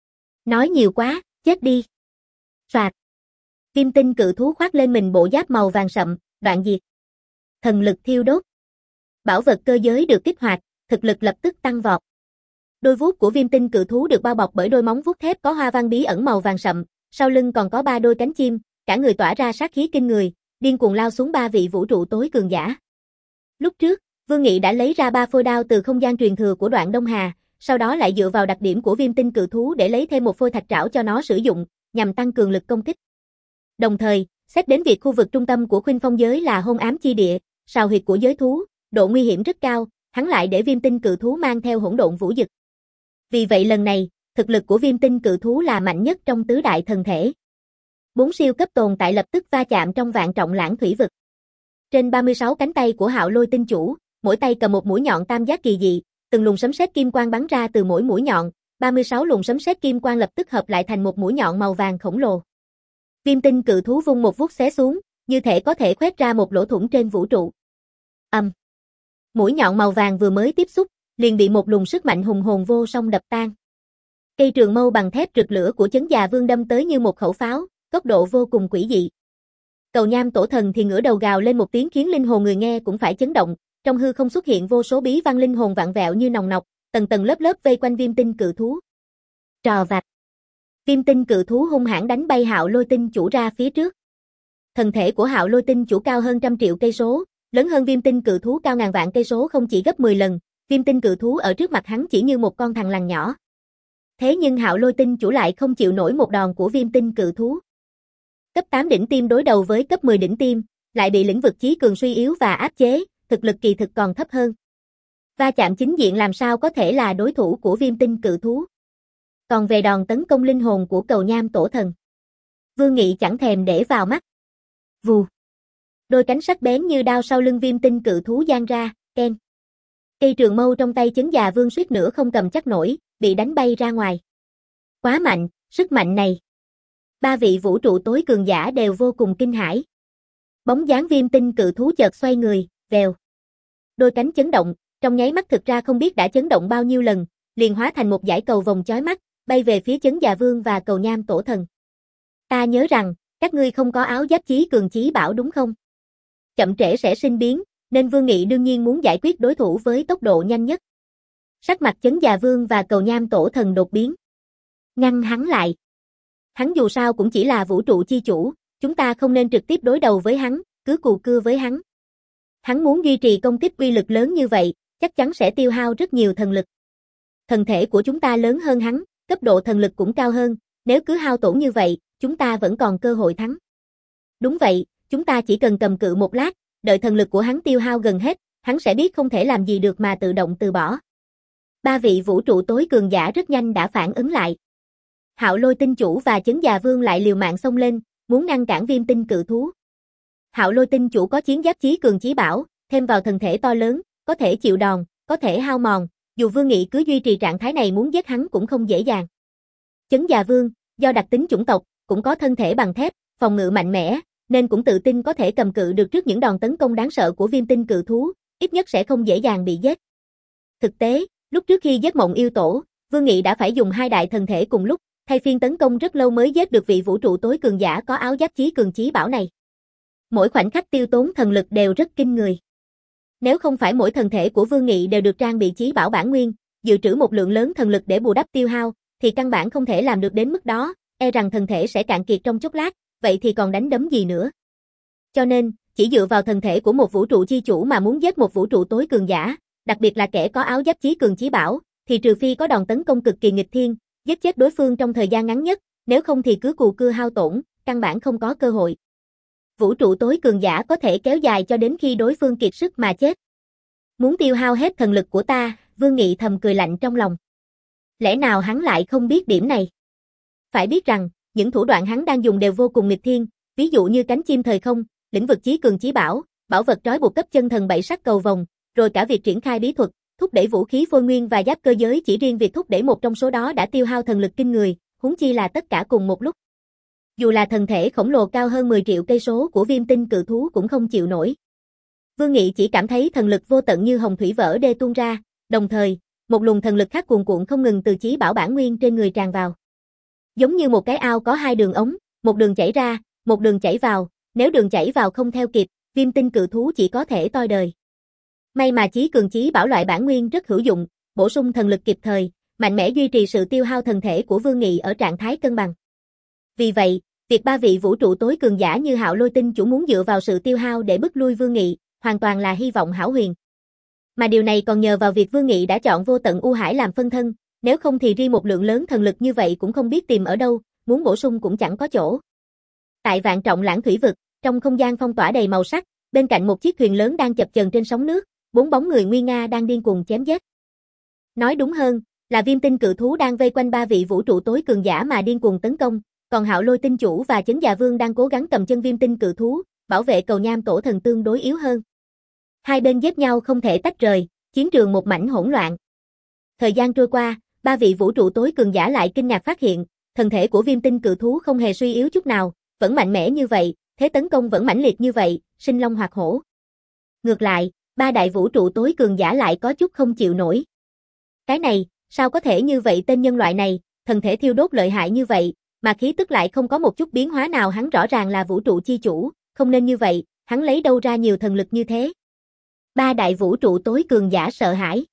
Nói nhiều quá, chết đi. Soạt. Viêm tinh cự thú khoác lên mình bộ giáp màu vàng sậm, đoạn diệt. Thần lực thiêu đốt. Bảo vật cơ giới được kích hoạt, thực lực lập tức tăng vọt. Đôi vuốt của viêm tinh cự thú được bao bọc bởi đôi móng vuốt thép có hoa văn bí ẩn màu vàng sậm, sau lưng còn có ba đôi cánh chim, cả người tỏa ra sát khí kinh người, điên cuồng lao xuống ba vị vũ trụ tối cường giả. Lúc trước, Vương Nghị đã lấy ra ba phôi đao từ không gian truyền thừa của Đoạn Đông Hà, sau đó lại dựa vào đặc điểm của viêm tinh cự thú để lấy thêm một phôi thạch trảo cho nó sử dụng, nhằm tăng cường lực công kích. Đồng thời, xét đến việc khu vực trung tâm của Khuynh Phong giới là hôn ám chi địa, sào huyệt của giới thú, độ nguy hiểm rất cao, hắn lại để viêm tinh cự thú mang theo hỗn độn vũ dực. Vì vậy lần này, thực lực của viêm tinh cự thú là mạnh nhất trong tứ đại thần thể. Bốn siêu cấp tồn tại lập tức va chạm trong vạn trọng lãng thủy vực. Trên ba mươi sáu cánh tay của Hạo Lôi Tinh chủ, mỗi tay cầm một mũi nhọn tam giác kỳ dị, từng luồng sấm sét kim quang bắn ra từ mỗi mũi nhọn, ba mươi sáu luồng sấm sét kim quang lập tức hợp lại thành một mũi nhọn màu vàng khổng lồ. Viêm tinh cự thú vung một vuốt xé xuống, như thể có thể khoét ra một lỗ thủng trên vũ trụ. Ầm. Um. Mũi nhọn màu vàng vừa mới tiếp xúc, liền bị một luồng sức mạnh hùng hồn vô song đập tan. Cây trường mâu bằng thép rực lửa của Chấn Già Vương đâm tới như một khẩu pháo, tốc độ vô cùng quỷ dị. Cầu Nham Tổ Thần thì ngửa đầu gào lên một tiếng khiến linh hồn người nghe cũng phải chấn động, trong hư không xuất hiện vô số bí văn linh hồn vạn vẹo như nòng nọc, tầng tầng lớp lớp vây quanh viêm tinh cự thú. Trò vặt. Viêm tinh cự thú hung hãn đánh bay Hạo Lôi Tinh chủ ra phía trước. Thân thể của Hạo Lôi Tinh chủ cao hơn trăm triệu cây số, lớn hơn viêm tinh cự thú cao ngàn vạn cây số không chỉ gấp mười lần, viêm tinh cự thú ở trước mặt hắn chỉ như một con thằn lằn nhỏ. Thế nhưng Hạo Lôi Tinh chủ lại không chịu nổi một đòn của viêm tinh cự thú. Cấp tám đỉnh tiêm đối đầu với cấp mười đỉnh tiêm, lại bị lĩnh vực chí cường suy yếu và áp chế, thực lực kỳ thực còn thấp hơn. Va chạm chính diện làm sao có thể là đối thủ của viêm tinh cự thú. Còn về đòn tấn công linh hồn của Cầu Nham Tổ Thần, Vương Nghị chẳng thèm để vào mắt. Vù. Đôi cánh sắc bén như đao sau lưng viêm tinh cự thú giang ra, keng. Cây trường mâu trong tay Chấn Già Vương suýt nữa không cầm chắc nổi, bị đánh bay ra ngoài. Quá mạnh, sức mạnh này. Ba vị vũ trụ tối cường giả đều vô cùng kinh hãi. Bóng dáng viêm tinh cự thú chợt xoay người, vèo. Đôi cánh chấn động, trong nháy mắt thực ra không biết đã chấn động bao nhiêu lần, liền hóa thành một dải cầu vồng chói mắt, bay về phía Chấn Già Vương và Cầu Nham Tổ Thần. Ta nhớ rằng, các ngươi không có áo giáp chí cường chí bảo đúng không? Chậm trễ sẽ sinh biến, nên Vương Nghị đương nhiên muốn giải quyết đối thủ với tốc độ nhanh nhất. Sắc mặt Chấn Già Vương và Cầu Nham Tổ Thần đột biến. Ngăn hắn lại. Hắn dù sao cũng chỉ là vũ trụ chi chủ, chúng ta không nên trực tiếp đối đầu với hắn, cứ cù cưa với hắn. Hắn muốn duy trì công kích uy lực lớn như vậy, chắc chắn sẽ tiêu hao rất nhiều thần lực. Thần thể của chúng ta lớn hơn hắn, cấp độ thần lực cũng cao hơn, nếu cứ hao tổn như vậy, chúng ta vẫn còn cơ hội thắng. Đúng vậy, chúng ta chỉ cần cầm cự một lát, đợi thần lực của hắn tiêu hao gần hết, hắn sẽ biết không thể làm gì được mà tự động từ bỏ. Ba vị vũ trụ tối cường giả rất nhanh đã phản ứng lại. Hạo Lôi Tinh chủ và Chấn Già Vương lại liều mạng xông lên, muốn ngăn cản viêm tinh cự thú. Hạo Lôi Tinh chủ có chiến giáp chí cường chí bảo, thêm vào thần thể to lớn, có thể chịu đòn, có thể hao mòn, dù Vương Nghị cứ duy trì trạng thái này muốn giết hắn cũng không dễ dàng. Chấn Già Vương, do đặc tính chủng tộc, cũng có thân thể bằng thép, phòng ngự mạnh mẽ, nên cũng tự tin có thể cầm cự được trước những đòn tấn công đáng sợ của viêm tinh cự thú, ít nhất sẽ không dễ dàng bị giết. Thực tế, lúc trước khi giết Mộng Yêu Tổ, Vương Nghị đã phải dùng hai đại thần thể cùng lúc, thay phiên tấn công rất lâu mới giết được vị vũ trụ tối cường giả có áo giáp chí cường chí bảo này. Mỗi khoảnh khắc tiêu tốn thần lực đều rất kinh người. Nếu không phải mỗi thần thể của Vương Nghị đều được trang bị chí bảo bản nguyên, dự trữ một lượng lớn thần lực để bù đắp tiêu hao, thì căn bản không thể làm được đến mức đó, e rằng thần thể sẽ cạn kiệt trong chốc lát, vậy thì còn đánh đấm gì nữa. Cho nên, chỉ dựa vào thần thể của một vũ trụ chi chủ mà muốn giết một vũ trụ tối cường giả, đặc biệt là kẻ có áo giáp chí cường chí bảo, thì trừ phi có đòn tấn công cực kỳ nghịch thiên, giết chết đối phương trong thời gian ngắn nhất, nếu không thì cứ cù cưa hao tổn, căn bản không có cơ hội. Vũ trụ tối cường giả có thể kéo dài cho đến khi đối phương kiệt sức mà chết. Muốn tiêu hao hết thần lực của ta, Vương Nghị thầm cười lạnh trong lòng. Lẽ nào hắn lại không biết điểm này? Phải biết rằng, những thủ đoạn hắn đang dùng đều vô cùng nghịch thiên, ví dụ như cánh chim thời không, lĩnh vực chí cường chí bảo, bảo vật trói buộc cấp chân thần bảy sắc cầu vồng, rồi cả việc triển khai bí thuật, thúc đẩy vũ khí phôi nguyên và giáp cơ giới, chỉ riêng việc thúc đẩy một trong số đó đã tiêu hao thần lực kinh người, huống chi là tất cả cùng một lúc. Dù là thân thể khổng lồ cao hơn mười triệu cây số của Viêm Tinh cự thú cũng không chịu nổi. Vương Nghị chỉ cảm thấy thần lực vô tận như hồng thủy vỡ đê tuôn ra, đồng thời, một luồng thần lực khác cuồn cuộn không ngừng từ chí bảo bản nguyên trên người tràn vào. Giống như một cái ao có hai đường ống, một đường chảy ra, một đường chảy vào, nếu đường chảy vào không theo kịp, Viêm Tinh cự thú chỉ có thể toi đời. May mà chí cường chí bảo loại bản nguyên rất hữu dụng, bổ sung thần lực kịp thời, mạnh mẽ duy trì sự tiêu hao thần thể của Vương Nghị ở trạng thái cân bằng. Vì vậy, việc ba vị vũ trụ tối cường giả như Hạo Lôi Tinh chủ muốn dựa vào sự tiêu hao để bức lui Vương Nghị, hoàn toàn là hy vọng hão huyền. Mà điều này còn nhờ vào việc Vương Nghị đã chọn Vô Tận U Hải làm phân thân, nếu không thì riêng một lượng lớn thần lực như vậy cũng không biết tìm ở đâu, muốn bổ sung cũng chẳng có chỗ. Tại Vạn Trọng Lãng Thủy Vực, trong không gian phong tỏa đầy màu sắc, bên cạnh một chiếc thuyền lớn đang chập chờn trên sóng nước, bốn bóng người nguy nga đang điên cuồng chém giết. Nói đúng hơn, là Viêm Tinh cự thú đang vây quanh ba vị vũ trụ tối cường giả mà điên cuồng tấn công, còn Hạo Lôi Tinh chủ và Chấn Già Vương đang cố gắng cầm chân Viêm Tinh cự thú, bảo vệ cầu nham tổ thần tương đối yếu hơn. Hai bên giết nhau không thể tách rời, chiến trường một mảnh hỗn loạn. Thời gian trôi qua, ba vị vũ trụ tối cường giả lại kinh ngạc phát hiện, thân thể của Viêm Tinh cự thú không hề suy yếu chút nào, vẫn mạnh mẽ như vậy, thế tấn công vẫn mãnh liệt như vậy, sinh long hoạt hổ. Ngược lại, ba đại vũ trụ tối cường giả lại có chút không chịu nổi. Cái này, sao có thể như vậy, tên nhân loại này, thần thể thiêu đốt lợi hại như vậy, mà khí tức lại không có một chút biến hóa nào, hắn rõ ràng là vũ trụ chi chủ, không nên như vậy, hắn lấy đâu ra nhiều thần lực như thế. Ba đại vũ trụ tối cường giả sợ hãi.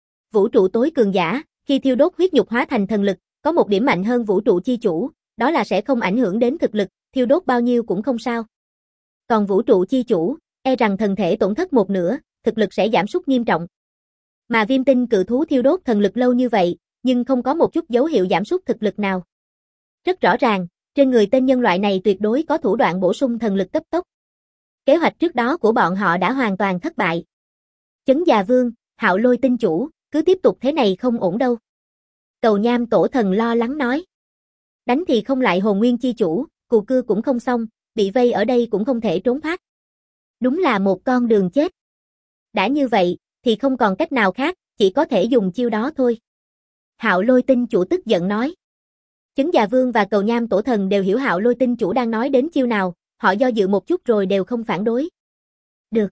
Vũ trụ tối cường giả, khi thiêu đốt huyết nhục hóa thành thần lực, có một điểm mạnh hơn vũ trụ chi chủ, đó là sẽ không ảnh hưởng đến thực lực, thiêu đốt bao nhiêu cũng không sao. Còn vũ trụ chi chủ, e rằng thần thể tổn thất một nửa, thực lực sẽ giảm sút nghiêm trọng. Mà Viêm Tinh cự thú thiêu đốt thần lực lâu như vậy, nhưng không có một chút dấu hiệu giảm sút thực lực nào. Rất rõ ràng, trên người tên nhân loại này tuyệt đối có thủ đoạn bổ sung thần lực cấp tốc. Kế hoạch trước đó của bọn họ đã hoàn toàn thất bại. Chấn Già Vương, Hạo Lôi Tinh chủ, cứ tiếp tục thế này không ổn đâu. Cầu nham tổ thần lo lắng nói. Đánh thì không lại hồn nguyên chi chủ, cù cưa cũng không xong, bị vây ở đây cũng không thể trốn thoát. Đúng là một con đường chết. Đã như vậy, thì không còn cách nào khác, chỉ có thể dùng chiêu đó thôi. Hạo Lôi Tinh chủ tức giận nói. Chấn Già Vương và cầu nham tổ thần đều hiểu Hạo Lôi Tinh chủ đang nói đến chiêu nào, họ do dự một chút rồi đều không phản đối. Được.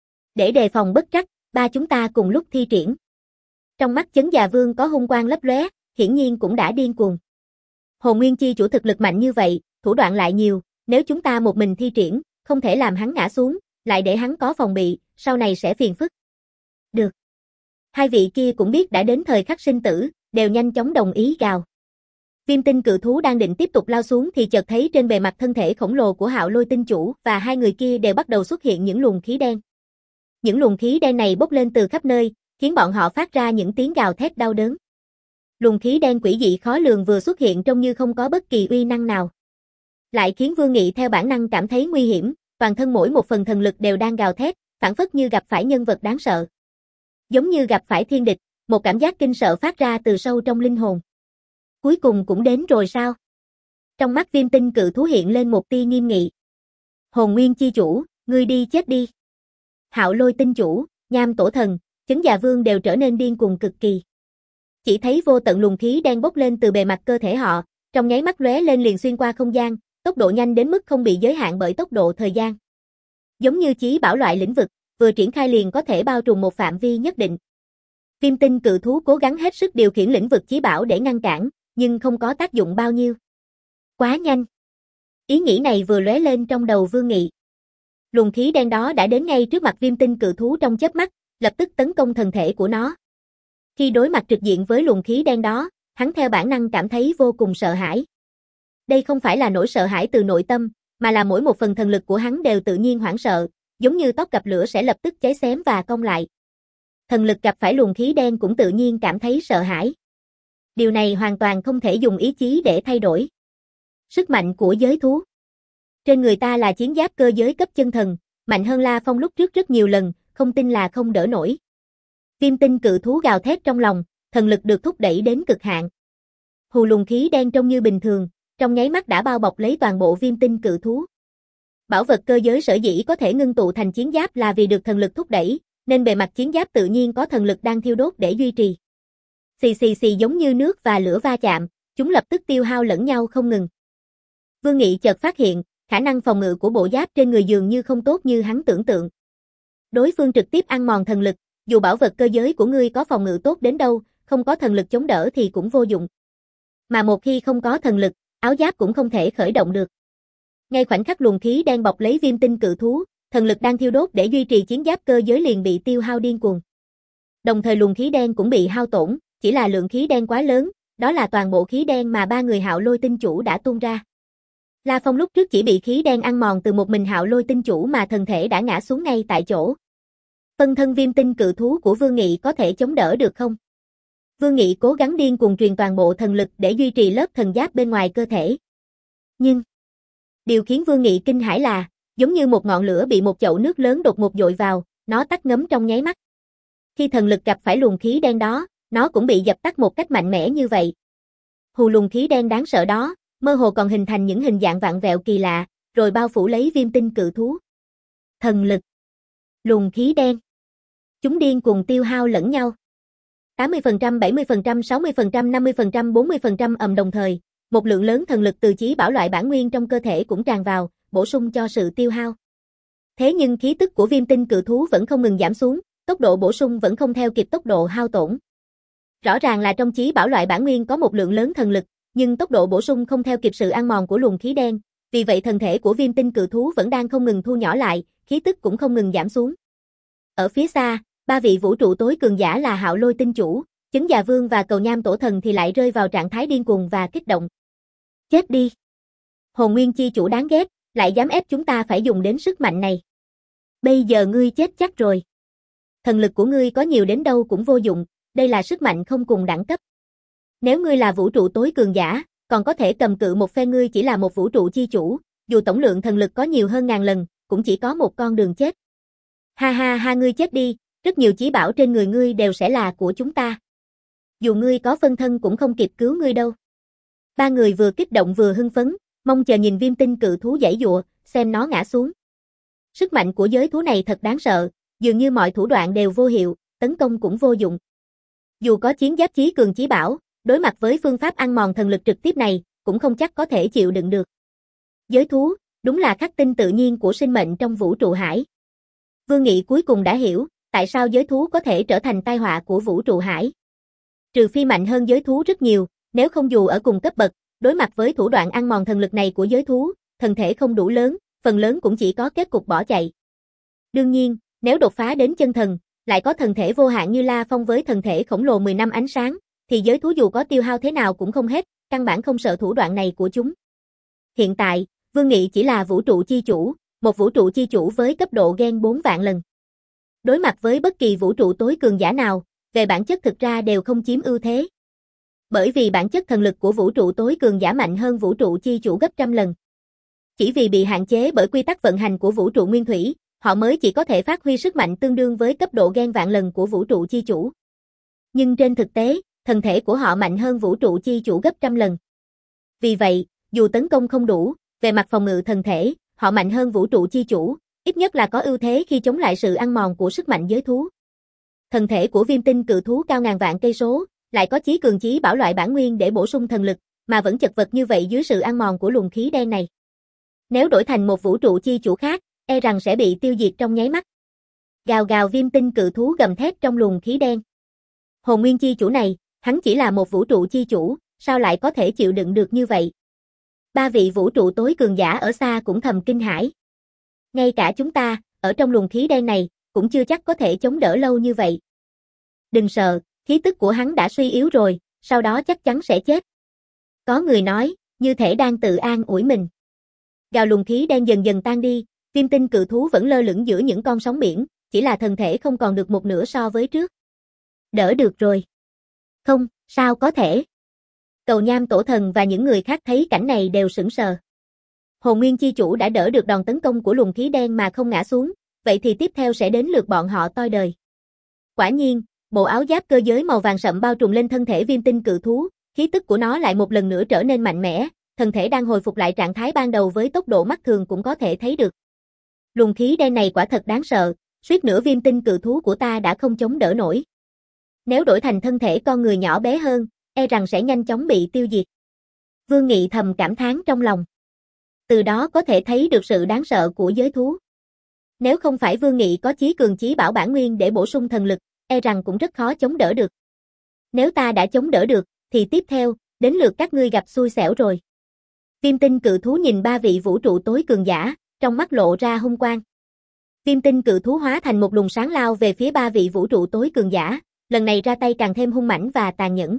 Để đề phòng bất trắc, ba chúng ta cùng lúc thi triển. Trong mắt Chấn Già Vương có hung quang lấp lóe, hiển nhiên cũng đã điên cuồng. Hồn nguyên chi chủ thực lực mạnh như vậy, thủ đoạn lại nhiều, nếu chúng ta một mình thi triển, không thể làm hắn ngã xuống, lại để hắn có phòng bị, sau này sẽ phiền phức. Được. Hai vị kia cũng biết đã đến thời khắc sinh tử, đều nhanh chóng đồng ý gào. Viêm Tinh cự thú đang định tiếp tục lao xuống thì chợt thấy trên bề mặt thân thể khổng lồ của Hạo Lôi Tinh chủ và hai người kia đều bắt đầu xuất hiện những luồng khí đen. Những luồng khí đen này bốc lên từ khắp nơi, khiến bọn họ phát ra những tiếng gào thét đau đớn. Luồng khí đen quỷ dị khó lường vừa xuất hiện trông như không có bất kỳ uy năng nào. Lại khiến Vương Nghị theo bản năng cảm thấy nguy hiểm, toàn thân mỗi một phần thần lực đều đang gào thét, phảng phất như gặp phải nhân vật đáng sợ. Giống như gặp phải thiên địch, một cảm giác kinh sợ phát ra từ sâu trong linh hồn. Cuối cùng cũng đến rồi sao? Trong mắt Viêm Tinh cự thú hiện lên một tia nghiêm nghị. Hồn nguyên chi chủ, ngươi đi chết đi. Hạo Lôi Tinh chủ, nham tổ thần, Chấn Già Vương đều trở nên điên cuồng cực kỳ. Chỉ thấy vô tận luồng khí đen bốc lên từ bề mặt cơ thể họ, trong nháy mắt lóe lên liền xuyên qua không gian, tốc độ nhanh đến mức không bị giới hạn bởi tốc độ thời gian. Giống như chí bảo loại lĩnh vực, vừa triển khai liền có thể bao trùm một phạm vi nhất định. Viêm Tinh cự thú cố gắng hết sức điều khiển lĩnh vực chí bảo để ngăn cản, nhưng không có tác dụng bao nhiêu. Quá nhanh. Ý nghĩ này vừa lóe lên trong đầu Vương Nghị. Luồng khí đen đó đã đến ngay trước mặt Viêm Tinh cự thú trong chớp mắt, lập tức tấn công thần thể của nó. Khi đối mặt trực diện với luồng khí đen đó, hắn theo bản năng cảm thấy vô cùng sợ hãi. Đây không phải là nỗi sợ hãi từ nội tâm, mà là mỗi một phần thần lực của hắn đều tự nhiên hoảng sợ, giống như tóc gặp lửa sẽ lập tức cháy xém và cong lại. Thần lực gặp phải luồng khí đen cũng tự nhiên cảm thấy sợ hãi. Điều này hoàn toàn không thể dùng ý chí để thay đổi. Sức mạnh của giới thú. Trên người ta là chiến giáp cơ giới cấp chân thần, mạnh hơn La Phong lúc trước rất nhiều lần, không tin là không đỡ nổi. Viêm Tinh cự thú gào thét trong lòng, thần lực được thúc đẩy đến cực hạn. Hù luồng khí đen trông như bình thường, trong nháy mắt đã bao bọc lấy toàn bộ viêm tinh cự thú. Bảo vật cơ giới sở dĩ có thể ngưng tụ thành chiến giáp là vì được thần lực thúc đẩy, nên bề mặt chiến giáp tự nhiên có thần lực đang thiêu đốt để duy trì. Xì xì xì giống như nước và lửa va chạm, chúng lập tức tiêu hao lẫn nhau không ngừng. Vương Nghị chợt phát hiện, khả năng phòng ngự của bộ giáp trên người dường như không tốt như hắn tưởng tượng. Đối phương trực tiếp ăn mòn thần lực, dù bảo vật cơ giới của ngươi có phòng ngự tốt đến đâu, không có thần lực chống đỡ thì cũng vô dụng. Mà một khi không có thần lực, áo giáp cũng không thể khởi động được. Ngay khoảnh khắc luồng khí đen bọc lấy viêm tinh cự thú, thần lực đang thiêu đốt để duy trì chiến giáp cơ giới liền bị tiêu hao điên cuồng. Đồng thời luồng khí đen cũng bị hao tổn, chỉ là lượng khí đen quá lớn, đó là toàn bộ khí đen mà ba người Hạo Lôi tinh chủ đã tuôn ra. La Phong lúc trước chỉ bị khí đen ăn mòn từ một mình Hạo Lôi tinh chủ mà thần thể đã ngã xuống ngay tại chỗ. Phân thân viêm tinh cự thú của Vương Nghị có thể chống đỡ được không? Vương Nghị cố gắng điên cuồng truyền toàn bộ thần lực để duy trì lớp thần giáp bên ngoài cơ thể. Nhưng, điều khiến Vương Nghị kinh hãi là, giống như một ngọn lửa bị một chậu nước lớn đột ngột dội vào, nó tắt ngấm trong nháy mắt. Khi thần lực gặp phải luồng khí đen đó, nó cũng bị dập tắt một cách mạnh mẽ như vậy. Hù luồng khí đen đáng sợ đó, mơ hồ còn hình thành những hình dạng vặn vẹo kỳ lạ, rồi bao phủ lấy viêm tinh cự thú. Thần lực, luồng khí đen, chúng điên cuồng tiêu hao lẫn nhau. tám mươi phần trăm, bảy mươi phần trăm, sáu mươi phần trăm, năm mươi phần trăm, bốn mươi phần trăm ầm đồng thời, một lượng lớn thần lực từ chí bảo loại bản nguyên trong cơ thể cũng tràn vào, bổ sung cho sự tiêu hao. Thế nhưng khí tức của viêm tinh cự thú vẫn không ngừng giảm xuống, tốc độ bổ sung vẫn không theo kịp tốc độ hao tổn. Rõ ràng là trong chí bảo loại bản nguyên có một lượng lớn thần lực, nhưng tốc độ bổ sung không theo kịp sự ăn mòn của luồng khí đen, vì vậy thân thể của viêm tinh cự thú vẫn đang không ngừng thu nhỏ lại, khí tức cũng không ngừng giảm xuống. Ở phía xa, ba vị vũ trụ tối cường giả là Hạo Lôi tinh chủ, Chứng Già Vương và Cầu Nham Tổ Thần thì lại rơi vào trạng thái điên cuồng và kích động. Chết đi! Hồn Nguyên chi chủ đáng ghét, lại dám ép chúng ta phải dùng đến sức mạnh này. Bây giờ ngươi chết chắc rồi. Thần lực của ngươi có nhiều đến đâu cũng vô dụng, đây là sức mạnh không cùng đẳng cấp. Nếu ngươi là vũ trụ tối cường giả, còn có thể cầm cự một phe, ngươi chỉ là một vũ trụ chi chủ, dù tổng lượng thần lực có nhiều hơn ngàn lần, cũng chỉ có một con đường chết. Ha ha ha, ngươi chết đi, rất nhiều chí bảo trên người ngươi đều sẽ là của chúng ta. Dù ngươi có phân thân cũng không kịp cứu ngươi đâu. Ba người vừa kích động vừa hưng phấn, mong chờ nhìn viêm tinh cự thú giãy giụa, xem nó ngã xuống. Sức mạnh của giới thú này thật đáng sợ, dường như mọi thủ đoạn đều vô hiệu, tấn công cũng vô dụng. Dù có chiến giáp chí cường chí bảo, đối mặt với phương pháp ăn mòn thần lực trực tiếp này, cũng không chắc có thể chịu đựng được. Giới thú, đúng là khắc tinh tự nhiên của sinh mệnh trong vũ trụ hải. Vương Nghị cuối cùng đã hiểu, tại sao giới thú có thể trở thành tai họa của vũ trụ hải. Trừ phi mạnh hơn giới thú rất nhiều, nếu không dù ở cùng cấp bậc, đối mặt với thủ đoạn ăn mòn thần lực này của giới thú, thần thể không đủ lớn, phần lớn cũng chỉ có kết cục bỏ chạy. Đương nhiên, nếu đột phá đến chân thần, lại có thần thể vô hạn như La Phong với thần thể khổng lồ mười năm ánh sáng, thì giới thú dù có tiêu hao thế nào cũng không hết, căn bản không sợ thủ đoạn này của chúng. Hiện tại, Vương Nghị chỉ là vũ trụ chi chủ, một vũ trụ chi chủ với cấp độ gen bốn vạn lần. Đối mặt với bất kỳ vũ trụ tối cường giả nào, về bản chất thực ra đều không chiếm ưu thế. Bởi vì bản chất thần lực của vũ trụ tối cường giả mạnh hơn vũ trụ chi chủ gấp trăm lần. Chỉ vì bị hạn chế bởi quy tắc vận hành của vũ trụ nguyên thủy, họ mới chỉ có thể phát huy sức mạnh tương đương với cấp độ gen vạn lần của vũ trụ chi chủ. Nhưng trên thực tế, thần thể của họ mạnh hơn vũ trụ chi chủ gấp trăm lần. Vì vậy, dù tấn công không đủ, về mặt phòng ngự thần thể, họ mạnh hơn vũ trụ chi chủ, ít nhất là có ưu thế khi chống lại sự ăn mòn của sức mạnh giới thú. Thần thể của viêm tinh cự thú cao ngàn vạn cây số, lại có chí cường chí bảo loại bản nguyên để bổ sung thần lực, mà vẫn chật vật như vậy dưới sự ăn mòn của luồng khí đen này. Nếu đổi thành một vũ trụ chi chủ khác, e rằng sẽ bị tiêu diệt trong nháy mắt. Gào gào, viêm tinh cự thú gầm thét trong luồng khí đen. Hồn Nguyên chi chủ này, hắn chỉ là một vũ trụ chi chủ, sao lại có thể chịu đựng được như vậy? Ba vị vũ trụ tối cường giả ở xa cũng thầm kinh hãi. Ngay cả chúng ta, ở trong luồng khí đen này, cũng chưa chắc có thể chống đỡ lâu như vậy. Đừng sợ, khí tức của hắn đã suy yếu rồi, sau đó chắc chắn sẽ chết. Có người nói, như thể đang tự an ủi mình. Gào, luồng khí đen dần dần tan đi, viêm tinh cự thú vẫn lơ lửng giữa những con sóng biển, chỉ là thần thể không còn được một nửa so với trước. Đỡ được rồi. Không, sao có thể? Cầu Nham Tổ Thần và những người khác thấy cảnh này đều sững sờ. Hồn Nguyên chi chủ đã đỡ được đòn tấn công của luồng khí đen mà không ngã xuống, vậy thì tiếp theo sẽ đến lượt bọn họ toi đời. Quả nhiên, bộ áo giáp cơ giới màu vàng sậm bao trùm lên thân thể viêm tinh cự thú, khí tức của nó lại một lần nữa trở nên mạnh mẽ, thân thể đang hồi phục lại trạng thái ban đầu với tốc độ mắt thường cũng có thể thấy được. Luồng khí đen này quả thật đáng sợ, suýt nữa viêm tinh cự thú của ta đã không chống đỡ nổi. Nếu đổi thành thân thể con người nhỏ bé hơn, e rằng sẽ nhanh chóng bị tiêu diệt. Vương Nghị thầm cảm thán trong lòng. Từ đó có thể thấy được sự đáng sợ của giới thú. Nếu không phải Vương Nghị có chí cường chí bảo bản nguyên để bổ sung thần lực, e rằng cũng rất khó chống đỡ được. Nếu ta đã chống đỡ được, thì tiếp theo, đến lượt các ngươi gặp xui xẻo rồi. Viêm tinh cự thú nhìn ba vị vũ trụ tối cường giả, trong mắt lộ ra hung quang. Viêm tinh cự thú hóa thành một luồng sáng lao về phía ba vị vũ trụ tối cường giả, lần này ra tay càng thêm hung mãnh và tàn nhẫn.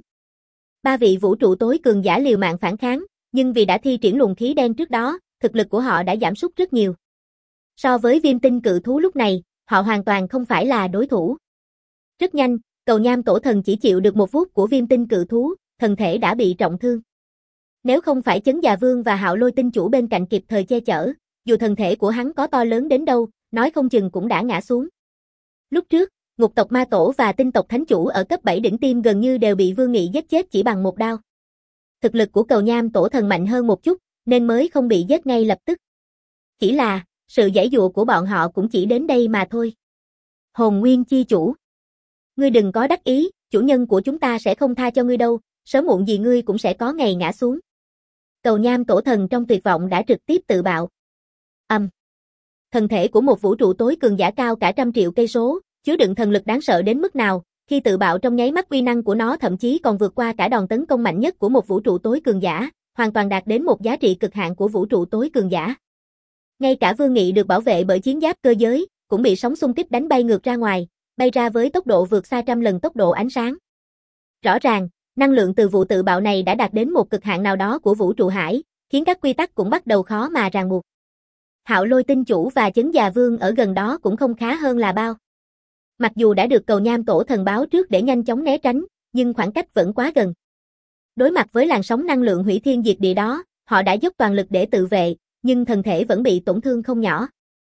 Ba vị vũ trụ tối cường giả liều mạng phản kháng, nhưng vì đã thi triển luồng khí đen trước đó, thực lực của họ đã giảm sút rất nhiều. So với viêm tinh cự thú lúc này, họ hoàn toàn không phải là đối thủ. Rất nhanh, Cầu Nham Tổ Thần chỉ chịu được một vuốt của viêm tinh cự thú, thân thể đã bị trọng thương. Nếu không phải Chấn Già Vương và Hạo Lôi Tinh Chủ bên cạnh kịp thời che chở, dù thân thể của hắn có to lớn đến đâu, nói không chừng cũng đã ngã xuống. Lúc trước, Ngục tộc Ma Tổ và Tinh tộc Thánh Chủ ở cấp bảy đỉnh tiêm gần như đều bị Vương Nghị giết chết chỉ bằng một đao. Thực lực của Cầu Nham Tổ Thần mạnh hơn một chút, nên mới không bị giết ngay lập tức. Chỉ là, sự giãy giụa của bọn họ cũng chỉ đến đây mà thôi. Hồn Nguyên Chi Chủ, ngươi đừng có đắc ý, chủ nhân của chúng ta sẽ không tha cho ngươi đâu, sớm muộn gì ngươi cũng sẽ có ngày ngã xuống. Cầu Nham Tổ Thần trong tuyệt vọng đã trực tiếp tự bạo. Âm. Um. Thân thể của một vũ trụ tối cường giả cao cả trăm triệu cây số, chứa đựng thần lực đáng sợ đến mức nào, khi tự bạo trong nháy mắt uy năng của nó thậm chí còn vượt qua cả đòn tấn công mạnh nhất của một vũ trụ tối cường giả, hoàn toàn đạt đến một giá trị cực hạn của vũ trụ tối cường giả. Ngay cả Vương Nghị được bảo vệ bởi chiến giáp cơ giới, cũng bị sóng xung kích đánh bay ngược ra ngoài, bay ra với tốc độ vượt xa trăm lần tốc độ ánh sáng. Rõ ràng, năng lượng từ vụ tự bạo này đã đạt đến một cực hạn nào đó của vũ trụ hải, khiến các quy tắc cũng bắt đầu khó mà ràng buộc. Hạo Lôi Tinh Chủ và Chấn Già Vương ở gần đó cũng không khá hơn là bao. Mặc dù đã được Cầu Nham Tổ Thần báo trước để nhanh chóng né tránh, nhưng khoảng cách vẫn quá gần. Đối mặt với làn sóng năng lượng hủy thiên diệt địa đó, họ đã dốc toàn lực để tự vệ, nhưng thân thể vẫn bị tổn thương không nhỏ.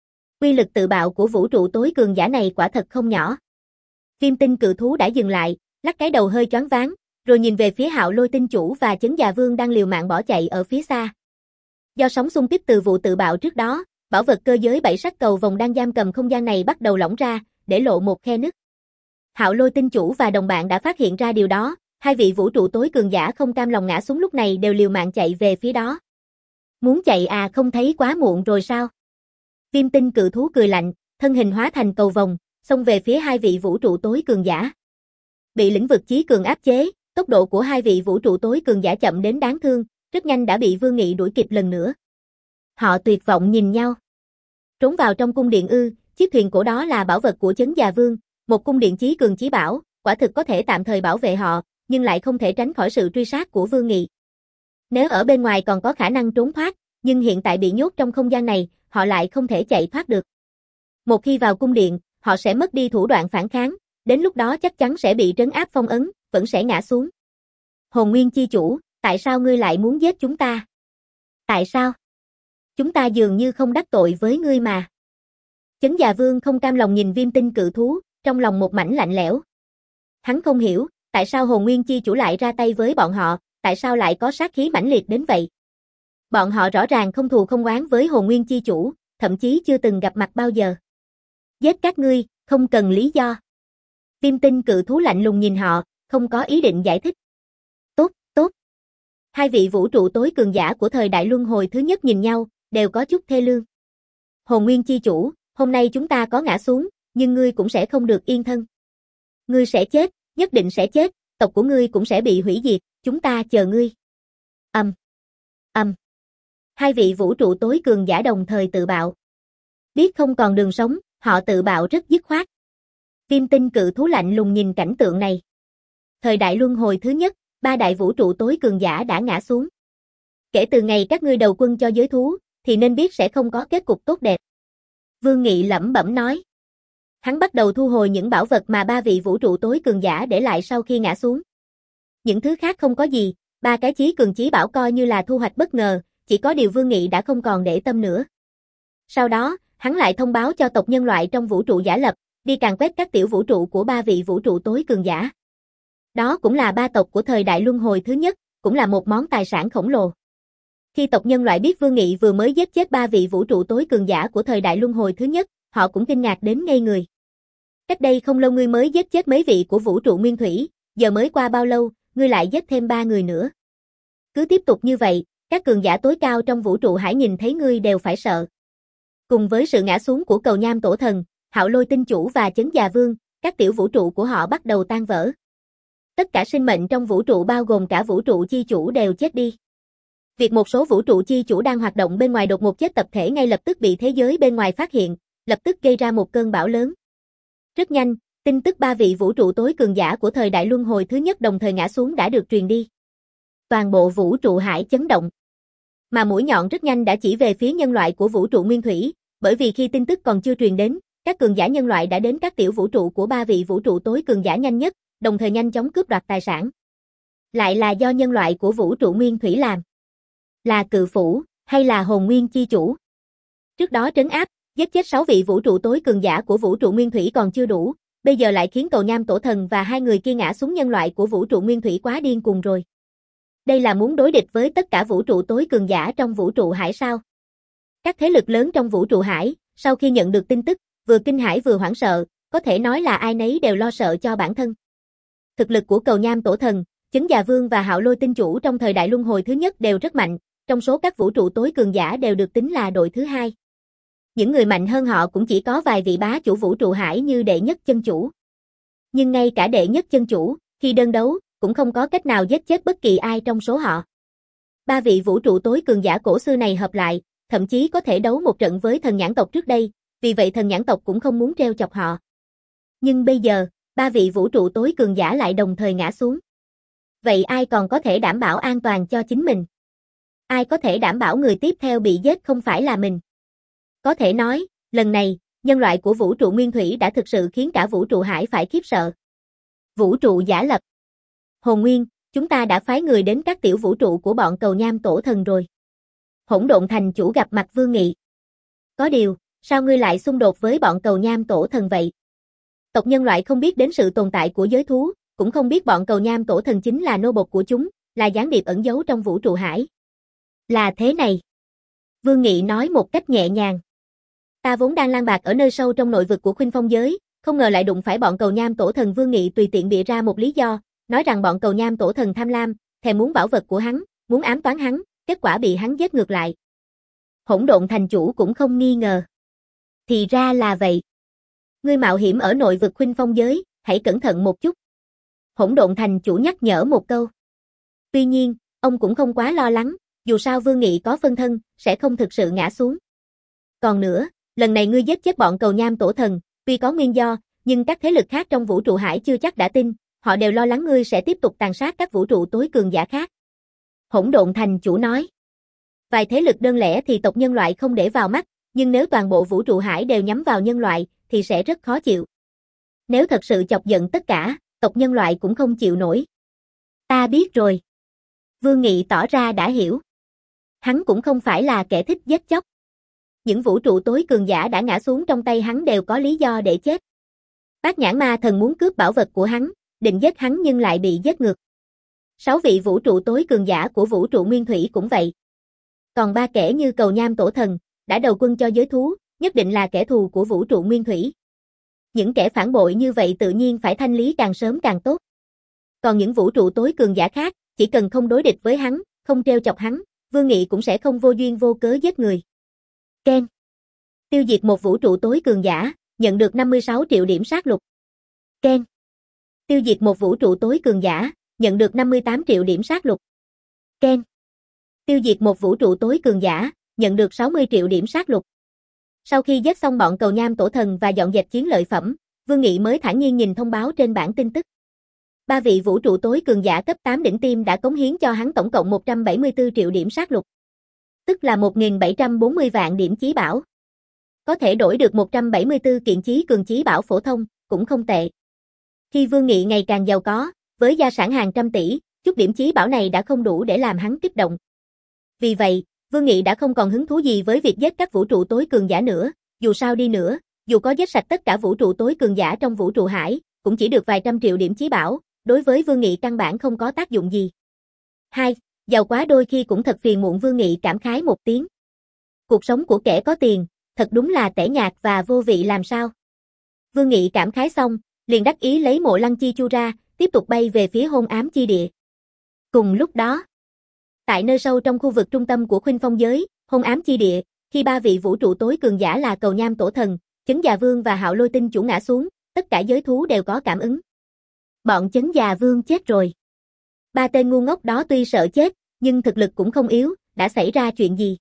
Uy lực tự bạo của vũ trụ tối cường giả này quả thật không nhỏ. Viêm tinh cự thú đã dừng lại, lắc cái đầu hơi choáng váng, rồi nhìn về phía Hạo Lôi Tinh Chủ và Chấn Già Vương đang liều mạng bỏ chạy ở phía xa. Do sóng xung kích từ vụ tự bạo trước đó, bảo vật cơ giới bảy sắc cầu vòng đang giam cầm không gian này bắt đầu lỏng ra, để lộ một khe nứt. Hạo Lôi Tinh Chủ và đồng bạn đã phát hiện ra điều đó, hai vị vũ trụ tối cường giả không cam lòng ngã xuống lúc này đều liều mạng chạy về phía đó. Muốn chạy à, không thấy quá muộn rồi sao? Viêm tinh cự thú cười lạnh, thân hình hóa thành cầu vòng, xông về phía hai vị vũ trụ tối cường giả. Bị lĩnh vực chí cường áp chế, tốc độ của hai vị vũ trụ tối cường giả chậm đến đáng thương, rất nhanh đã bị Vương Nghị đuổi kịp lần nữa. Họ tuyệt vọng nhìn nhau. Trốn vào trong cung điện ư? Chiếc thuyền cổ đó là bảo vật của Chấn Già Vương, một cung điện chí cường chí bảo, quả thực có thể tạm thời bảo vệ họ, nhưng lại không thể tránh khỏi sự truy sát của Vương Nghị. Nếu ở bên ngoài còn có khả năng trốn thoát, nhưng hiện tại bị nhốt trong không gian này, họ lại không thể chạy thoát được. Một khi vào cung điện, họ sẽ mất đi thủ đoạn phản kháng, đến lúc đó chắc chắn sẽ bị trấn áp phong ấn, vẫn sẽ ngã xuống. Hồn Nguyên Chi Chủ, tại sao ngươi lại muốn giết chúng ta? Tại sao? Chúng ta dường như không đắc tội với ngươi mà. Chấn Già Vương không cam lòng nhìn viêm tinh cự thú, trong lòng một mảnh lạnh lẽo. Hắn không hiểu, tại sao Hồn Nguyên Chi Chủ lại ra tay với bọn họ, tại sao lại có sát khí mãnh liệt đến vậy. Bọn họ rõ ràng không thù không oán với Hồn Nguyên Chi Chủ, thậm chí chưa từng gặp mặt bao giờ. Giết các ngươi, không cần lý do. Viêm tinh cự thú lạnh lùng nhìn họ, không có ý định giải thích. Tốt, tốt. Hai vị vũ trụ tối cường giả của thời đại luân hồi thứ nhất nhìn nhau, đều có chút thê lương. Hồn Nguyên Chi Chủ, hôm nay chúng ta có ngã xuống, nhưng ngươi cũng sẽ không được yên thân. Ngươi sẽ chết, nhất định sẽ chết, tộc của ngươi cũng sẽ bị hủy diệt, chúng ta chờ ngươi. Âm. Um. Âm. Um. Hai vị vũ trụ tối cường giả đồng thời tự bạo. Biết không còn đường sống, họ tự bạo rất dứt khoát. Viêm tinh cự thú lạnh lùng nhìn cảnh tượng này. Thời đại luân hồi thứ nhất, ba đại vũ trụ tối cường giả đã ngã xuống. Kể từ ngày các ngươi đầu quân cho giới thú, thì nên biết sẽ không có kết cục tốt đẹp. Vương Nghị lẩm bẩm nói. Hắn bắt đầu thu hồi những bảo vật mà ba vị vũ trụ tối cường giả để lại sau khi ngã xuống. Những thứ khác không có gì, ba cái chí cường chí bảo coi như là thu hoạch bất ngờ, chỉ có điều Vương Nghị đã không còn để tâm nữa. Sau đó, hắn lại thông báo cho tộc nhân loại trong vũ trụ giả lập, đi càn quét các tiểu vũ trụ của ba vị vũ trụ tối cường giả. Đó cũng là ba tộc của thời đại luân hồi thứ nhất, cũng là một món tài sản khổng lồ. Khi tộc nhân loại biết Vương Nghị vừa mới giết chết ba vị vũ trụ tối cường giả của thời đại luân hồi thứ nhất, họ cũng kinh ngạc đến ngây người. Cách đây không lâu ngươi mới giết chết mấy vị của vũ trụ nguyên thủy, giờ mới qua bao lâu, ngươi lại giết thêm ba người nữa. Cứ tiếp tục như vậy, các cường giả tối cao trong vũ trụ hải nhìn thấy ngươi đều phải sợ. Cùng với sự ngã xuống của Cầu Nham Tổ Thần, Hạo Lôi Tinh Chủ và Chấn Già Vương, các tiểu vũ trụ của họ bắt đầu tan vỡ. Tất cả sinh mệnh trong vũ trụ bao gồm cả vũ trụ chi chủ đều chết đi. Việc một số vũ trụ chi chủ đang hoạt động bên ngoài đột ngột chết tập thể ngay lập tức bị thế giới bên ngoài phát hiện, lập tức gây ra một cơn bão lớn. Rất nhanh, tin tức ba vị vũ trụ tối cường giả của thời đại luân hồi thứ nhất đồng thời ngã xuống đã được truyền đi. Toàn bộ vũ trụ hải chấn động. Mà mũi nhọn rất nhanh đã chỉ về phía nhân loại của vũ trụ nguyên thủy, bởi vì khi tin tức còn chưa truyền đến, các cường giả nhân loại đã đến các tiểu vũ trụ của ba vị vũ trụ tối cường giả nhanh nhất, đồng thời nhanh chóng cướp đoạt tài sản. Lại là do nhân loại của vũ trụ nguyên thủy làm. Là Cự Phủ, hay là Hồn Nguyên chi chủ? Trước đó trấn áp, giết chết sáu vị vũ trụ tối cường giả của vũ trụ nguyên thủy còn chưa đủ, bây giờ lại khiến Cầu Nham Tổ Thần và hai người kia ngã xuống nhân loại của vũ trụ nguyên thủy quá điên cuồng rồi. Đây là muốn đối địch với tất cả vũ trụ tối cường giả trong vũ trụ hải sao? Các thế lực lớn trong vũ trụ hải, sau khi nhận được tin tức, vừa kinh hãi vừa hoảng sợ, có thể nói là ai nấy đều lo sợ cho bản thân. Thực lực của Cầu Nham Tổ Thần, Chấn Già Vương và Hạo Lôi Tinh Chủ trong thời đại luân hồi thứ nhất đều rất mạnh, trong số các vũ trụ tối cường giả đều được tính là đội thứ hai. Những người mạnh hơn họ cũng chỉ có vài vị bá chủ vũ trụ hải như đệ nhất chân chủ. Nhưng ngay cả đệ nhất chân chủ, khi đơn đấu, cũng không có cách nào giết chết bất kỳ ai trong số họ. Ba vị vũ trụ tối cường giả cổ xưa này hợp lại, thậm chí có thể đấu một trận với thần nhãn tộc trước đây, vì vậy thần nhãn tộc cũng không muốn treo chọc họ. Nhưng bây giờ, ba vị vũ trụ tối cường giả lại đồng thời ngã xuống. Vậy ai còn có thể đảm bảo an toàn cho chính mình? Ai có thể đảm bảo người tiếp theo bị giết không phải là mình? Có thể nói, lần này, nhân loại của vũ trụ nguyên thủy đã thực sự khiến cả vũ trụ hải phải khiếp sợ. Vũ trụ giả lập. Hồn Nguyên, chúng ta đã phái người đến các tiểu vũ trụ của bọn Cầu Nham Tổ Thần rồi. Hỗn Độn Thành chủ gặp mặt Vương Nghị. Có điều, sao ngươi lại xung đột với bọn Cầu Nham Tổ Thần vậy? Tộc nhân loại không biết đến sự tồn tại của giới thú, cũng không biết bọn Cầu Nham Tổ Thần chính là nô bộc của chúng, là gián điệp ẩn giấu trong vũ trụ hải. Là thế này. Vương Nghị nói một cách nhẹ nhàng. Ta vốn đang lang bạc ở nơi sâu trong nội vực của Khuynh Phong giới, không ngờ lại đụng phải bọn Cầu Nham Tổ Thần. Vương Nghị tùy tiện bịa ra một lý do, nói rằng bọn Cầu Nham Tổ Thần tham lam, thèm muốn bảo vật của hắn, muốn ám toán hắn, kết quả bị hắn giết ngược lại. Hỗn Độn Thành chủ cũng không nghi ngờ. Thì ra là vậy. Ngươi mạo hiểm ở nội vực Khuynh Phong giới, hãy cẩn thận một chút. Hỗn Độn Thành chủ nhắc nhở một câu. Tuy nhiên, ông cũng không quá lo lắng, dù sao Vương Nghị có phân thân, sẽ không thực sự ngã xuống. Còn nữa, lần này ngươi giết chết bọn Cầu Nham Tổ Thần, tuy có nguyên do, nhưng các thế lực khác trong vũ trụ hải chưa chắc đã tin, họ đều lo lắng ngươi sẽ tiếp tục tàn sát các vũ trụ tối cường giả khác. Hỗn Độn Thành chủ nói. Vài thế lực đơn lẻ thì tộc nhân loại không để vào mắt, nhưng nếu toàn bộ vũ trụ hải đều nhắm vào nhân loại, thì sẽ rất khó chịu. Nếu thật sự chọc giận tất cả, tộc nhân loại cũng không chịu nổi. Ta biết rồi. Vương Nghị tỏ ra đã hiểu. Hắn cũng không phải là kẻ thích giết chóc. Những vũ trụ tối cường giả đã ngã xuống trong tay hắn đều có lý do để chết. Bát Nhãn Ma Thần muốn cướp bảo vật của hắn, định giết hắn nhưng lại bị giết ngược. Sáu vị vũ trụ tối cường giả của vũ trụ nguyên thủy cũng vậy. Còn ba kẻ như Cầu Nham Tổ Thần, đã đầu quân cho giới thú, nhất định là kẻ thù của vũ trụ nguyên thủy. Những kẻ phản bội như vậy tự nhiên phải thanh lý càng sớm càng tốt. Còn những vũ trụ tối cường giả khác, chỉ cần không đối địch với hắn, không treo chọc hắn, Vương Nghị cũng sẽ không vô duyên vô cớ giết người. Ken. Tiêu diệt một vũ trụ tối cường giả, nhận được năm mươi sáu triệu điểm sát lục. Ken. Tiêu diệt một vũ trụ tối cường giả, nhận được năm mươi tám triệu điểm sát lục. Ken. Tiêu diệt một vũ trụ tối cường giả, nhận được sáu mươi triệu điểm sát lục. Sau khi giết xong bọn Cầu Nham Tổ Thần và dọn dẹp chiến lợi phẩm, Vương Nghị mới thản nhiên nhìn thông báo trên bảng tin tức. Ba vị vũ trụ tối cường giả cấp tám đỉnh tiêm đã cống hiến cho hắn tổng cộng một trăm bảy mươi tư triệu điểm sát lục. Tức là một nghìn bảy trăm bốn mươi vạn điểm chí bảo. Có thể đổi được một trăm bảy mươi tư kiện chí cường chí bảo phổ thông, cũng không tệ. Khi Vương Nghị ngày càng giàu có, với gia sản hàng trăm tỷ, chút điểm chí bảo này đã không đủ để làm hắn kích động. Vì vậy, Vương Nghị đã không còn hứng thú gì với việc giết các vũ trụ tối cường giả nữa, dù sao đi nữa, dù có giết sạch tất cả vũ trụ tối cường giả trong vũ trụ hải, cũng chỉ được vài trăm triệu điểm chí bảo, đối với Vương Nghị căn bản không có tác dụng gì. hai. Giàu quá đôi khi cũng thật phiền muộn. Vương Nghị cảm khái một tiếng. Cuộc sống của kẻ có tiền, thật đúng là tẻ nhạt và vô vị làm sao. Vương Nghị cảm khái xong, liền đắc ý lấy Mộ Lăng Chi Chu ra, tiếp tục bay về phía Hôn Ám Chi Địa. Cùng lúc đó, tại nơi sâu trong khu vực trung tâm của Khuynh Phong giới, Hôn Ám Chi Địa, khi ba vị vũ trụ tối cường giả là Cầu Nham Tổ Thần, Chấn Già Vương và Hạo Lôi Tinh Chủ ngã xuống, tất cả giới thú đều có cảm ứng. Bọn Chấn Già Vương chết rồi. Ba tên ngu ngốc đó tuy sợ chết, nhưng thực lực cũng không yếu, đã xảy ra chuyện gì?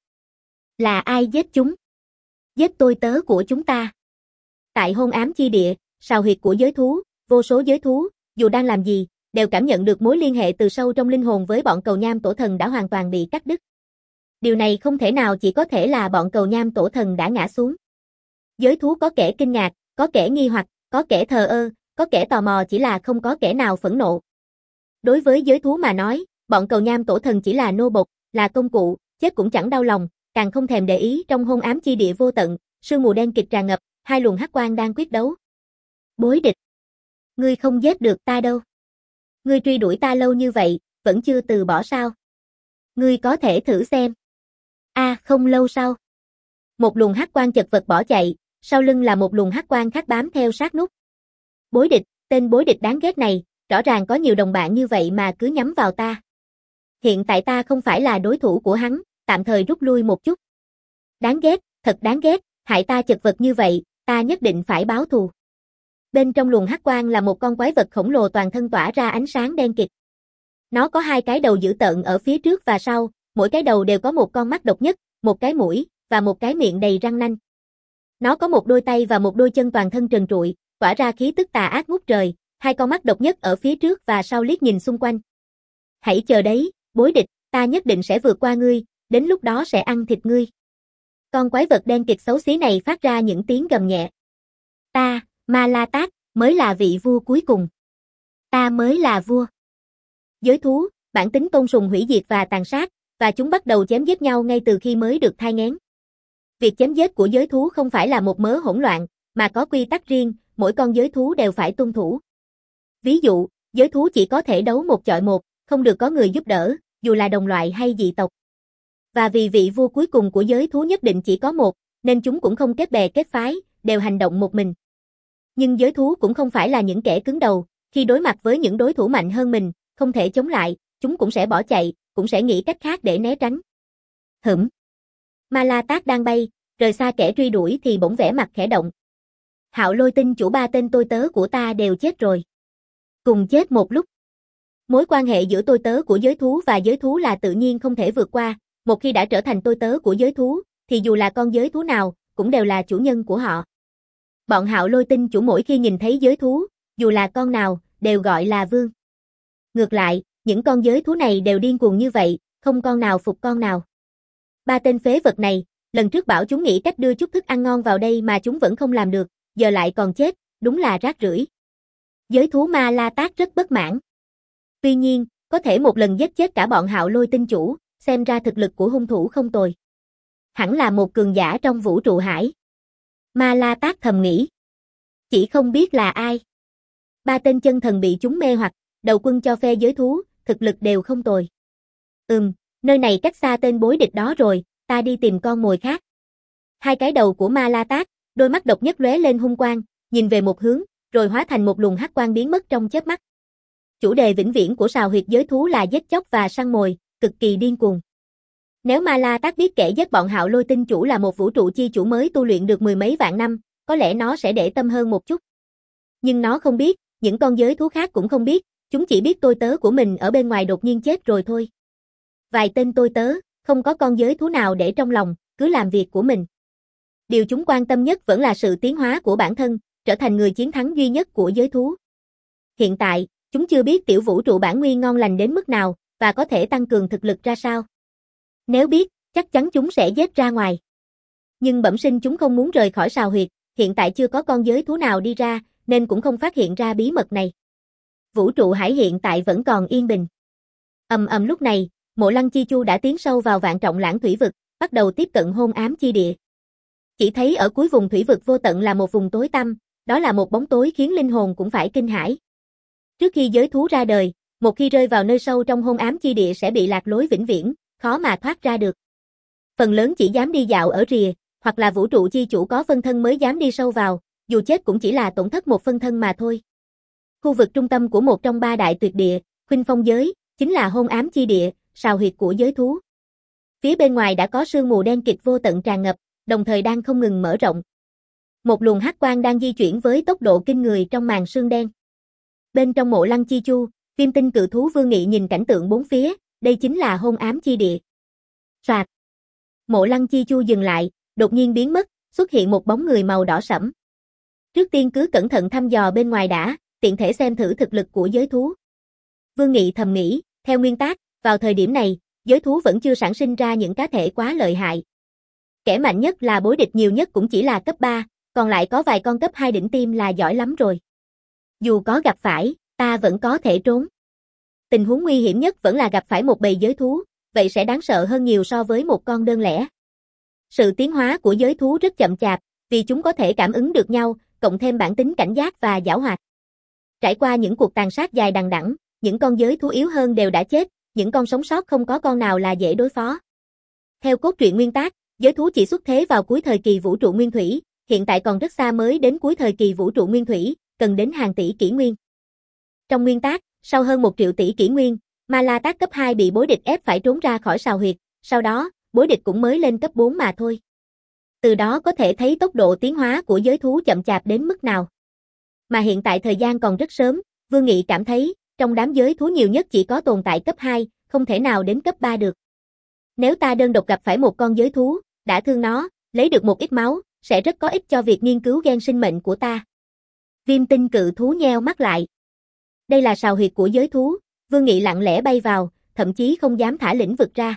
Là ai giết chúng? Giết tôi tớ của chúng ta. Tại Hôn Ám Chi Địa, sào huyệt của giới thú, vô số giới thú, dù đang làm gì, đều cảm nhận được mối liên hệ từ sâu trong linh hồn với bọn Cầu Nham Tổ Thần đã hoàn toàn bị cắt đứt. Điều này không thể nào, chỉ có thể là bọn Cầu Nham Tổ Thần đã ngã xuống. Giới thú có kẻ kinh ngạc, có kẻ nghi hoặc, có kẻ thờ ơ, có kẻ tò mò, chỉ là không có kẻ nào phẫn nộ. Đối với giới thú mà nói, bọn Cầu Nham Tổ Thần chỉ là nô bộc, là công cụ, chết cũng chẳng đau lòng, càng không thèm để ý. Trong Hôn Ám Chi Địa vô tận, sương mù đen kịt tràn ngập, hai luồng hắc quang đang quyết đấu. Bối địch, ngươi không giết được ta đâu. Ngươi truy đuổi ta lâu như vậy, vẫn chưa từ bỏ sao? Ngươi có thể thử xem. A, à, không lâu sau, một luồng hắc quang chật vật bỏ chạy, sau lưng là một luồng hắc quang khác bám theo sát nút. Bối địch, tên bối địch đáng ghét này, rõ ràng có nhiều đồng bạn như vậy mà cứ nhắm vào ta. Hiện tại ta không phải là đối thủ của hắn, tạm thời rút lui một chút. Đáng ghét, thật đáng ghét, hại ta chật vật như vậy, ta nhất định phải báo thù. Bên trong luồng hắc quang là một con quái vật khổng lồ toàn thân tỏa ra ánh sáng đen kịt. Nó có hai cái đầu dữ tợn ở phía trước và sau, mỗi cái đầu đều có một con mắt độc nhất, một cái mũi, và một cái miệng đầy răng nanh. Nó có một đôi tay và một đôi chân toàn thân trần trụi, tỏa ra khí tức tà ác ngút trời, hai con mắt độc nhất ở phía trước và sau liếc nhìn xung quanh. Hãy chờ đấy, bối địch, ta nhất định sẽ vượt qua ngươi, đến lúc đó sẽ ăn thịt ngươi. Con quái vật đen kịt xấu xí này phát ra những tiếng gầm nhẹ. Ta, Ma La Tát, mới là vị vua cuối cùng. Ta mới là vua. Giới thú, bản tính tôn sùng hủy diệt và tàn sát, và chúng bắt đầu chém giết nhau ngay từ khi mới được thai nghén. Việc chém giết của giới thú không phải là một mớ hỗn loạn, mà có quy tắc riêng, mỗi con giới thú đều phải tuân thủ. Ví dụ, giới thú chỉ có thể đấu một chọi một, không được có người giúp đỡ, dù là đồng loại hay dị tộc. Và vì vị vua cuối cùng của giới thú nhất định chỉ có một, nên chúng cũng không kết bè kết phái, đều hành động một mình. Nhưng giới thú cũng không phải là những kẻ cứng đầu, khi đối mặt với những đối thủ mạnh hơn mình, không thể chống lại, chúng cũng sẽ bỏ chạy, cũng sẽ nghĩ cách khác để né tránh. Hửm. Ma La Tát đang bay, rời xa kẻ truy đuổi thì bỗng vẻ mặt khẽ động. Hạo Lôi Tinh Chủ, ba tên tôi tớ của ta đều chết rồi. Cùng chết một lúc. Mối quan hệ giữa tôi tớ của giới thú và giới thú là tự nhiên không thể vượt qua, một khi đã trở thành tôi tớ của giới thú, thì dù là con giới thú nào, cũng đều là chủ nhân của họ. Bọn Hạo Lôi Tinh Chủ mỗi khi nhìn thấy giới thú, dù là con nào, đều gọi là vương. Ngược lại, những con giới thú này đều điên cuồng như vậy, không con nào phục con nào. Ba tên phế vật này, lần trước bảo chúng nghĩ cách đưa chút thức ăn ngon vào đây mà chúng vẫn không làm được, giờ lại còn chết, đúng là rác rưởi. Giới thú Ma La Tát rất bất mãn. Tuy nhiên, có thể một lần giết chết cả bọn Hạo Lôi Tinh Chủ, xem ra thực lực của hung thủ không tồi. Hẳn là một cường giả trong vũ trụ hải. Ma La Tát thầm nghĩ. Chỉ không biết là ai. Ba tên chân thần bị chúng mê hoặc, đầu quân cho phe giới thú, thực lực đều không tồi. Ừm, nơi này cách xa tên bối địch đó rồi, ta đi tìm con mồi khác. Hai cái đầu của Ma La Tát, đôi mắt độc nhất lóe lên hung quang, nhìn về một hướng, rồi hóa thành một luồng hắc quang biến mất trong chớp mắt. Chủ đề vĩnh viễn của sào huyệt giới thú là giết chóc và săn mồi, cực kỳ điên cuồng. Nếu Ma La Tát biết kẻ giết bọn Hạo Lôi Tinh Chủ là một vũ trụ chi chủ mới tu luyện được mười mấy vạn năm, có lẽ nó sẽ để tâm hơn một chút. Nhưng nó không biết, những con giới thú khác cũng không biết, chúng chỉ biết tôi tớ của mình ở bên ngoài đột nhiên chết rồi thôi. Vài tên tôi tớ, không có con giới thú nào để trong lòng, cứ làm việc của mình. Điều chúng quan tâm nhất vẫn là sự tiến hóa của bản thân, trở thành người chiến thắng duy nhất của giới thú. Hiện tại, chúng chưa biết tiểu vũ trụ bản nguyên ngon lành đến mức nào, và có thể tăng cường thực lực ra sao. Nếu biết, chắc chắn chúng sẽ giết ra ngoài. Nhưng bẩm sinh chúng không muốn rời khỏi sào huyệt, hiện tại chưa có con giới thú nào đi ra, nên cũng không phát hiện ra bí mật này. Vũ trụ hải hiện tại vẫn còn yên bình. Ầm ầm lúc này, Mộ Lăng Chi Chu đã tiến sâu vào vạn trọng lãng thủy vực, bắt đầu tiếp cận Hôn Ám Chi Địa. Chỉ thấy ở cuối vùng thủy vực vô tận là một vùng tối tăm, đó là một bóng tối khiến linh hồn cũng phải kinh hãi. Trước khi giới thú ra đời, Một khi rơi vào nơi sâu trong hôn ám chi địa sẽ bị lạc lối vĩnh viễn, khó mà thoát ra được. Phần lớn chỉ dám đi dạo ở rìa, hoặc là vũ trụ chi chủ có phân thân mới dám đi sâu vào, dù chết cũng chỉ là tổn thất một phân thân mà thôi. Khu vực trung tâm của một trong ba đại tuyệt địa, Khuynh Phong giới, chính là hôn ám chi địa, sào huyệt của giới thú. Phía bên ngoài đã có sương mù đen kịt vô tận tràn ngập, đồng thời đang không ngừng mở rộng. Một luồng hắc quang đang di chuyển với tốc độ kinh người trong màn sương đen. Bên trong mộ Lăng Chi Chu, Viêm Tinh cự thú Vương Nghị nhìn cảnh tượng bốn phía, đây chính là hôn ám chi địa. Soạt. Mộ Lăng Chi Chu dừng lại, đột nhiên biến mất, xuất hiện một bóng người màu đỏ sẫm. Trước tiên cứ cẩn thận thăm dò bên ngoài đã, tiện thể xem thử thực lực của giới thú. Vương Nghị thầm nghĩ, theo nguyên tắc, vào thời điểm này, giới thú vẫn chưa sản sinh ra những cá thể quá lợi hại. Kẻ mạnh nhất là bối địch nhiều nhất cũng chỉ là cấp ba, còn lại có vài con cấp hai đỉnh tiêm là giỏi lắm rồi. Dù có gặp phải, ta vẫn có thể trốn. Tình huống nguy hiểm nhất vẫn là gặp phải một bầy giới thú, vậy sẽ đáng sợ hơn nhiều so với một con đơn lẻ. Sự tiến hóa của giới thú rất chậm chạp, vì chúng có thể cảm ứng được nhau, cộng thêm bản tính cảnh giác và giảo hoạt. Trải qua những cuộc tàn sát dài đằng đẵng, những con giới thú yếu hơn đều đã chết, những con sống sót không có con nào là dễ đối phó. Theo cốt truyện nguyên tác, giới thú chỉ xuất thế vào cuối thời kỳ vũ trụ nguyên thủy, hiện tại còn rất xa mới đến cuối thời kỳ vũ trụ nguyên thủy, cần đến hàng tỷ kỷ nguyên. Trong nguyên tác, sau hơn một triệu tỷ kỷ nguyên, Ma La Tát cấp hai bị bối địch ép phải trốn ra khỏi sào huyệt, sau đó, bối địch cũng mới lên cấp bốn mà thôi. Từ đó có thể thấy tốc độ tiến hóa của giới thú chậm chạp đến mức nào. Mà hiện tại thời gian còn rất sớm, Vương Nghị cảm thấy, trong đám giới thú nhiều nhất chỉ có tồn tại cấp hai, không thể nào đến cấp ba được. Nếu ta đơn độc gặp phải một con giới thú, đã thương nó, lấy được một ít máu, sẽ rất có ích cho việc nghiên cứu gen sinh mệnh của ta. Viêm Tinh cự thú nheo mắt lại. Đây là sào huyệt của giới thú, Vương Nghị lặng lẽ bay vào, thậm chí không dám thả lĩnh vực ra.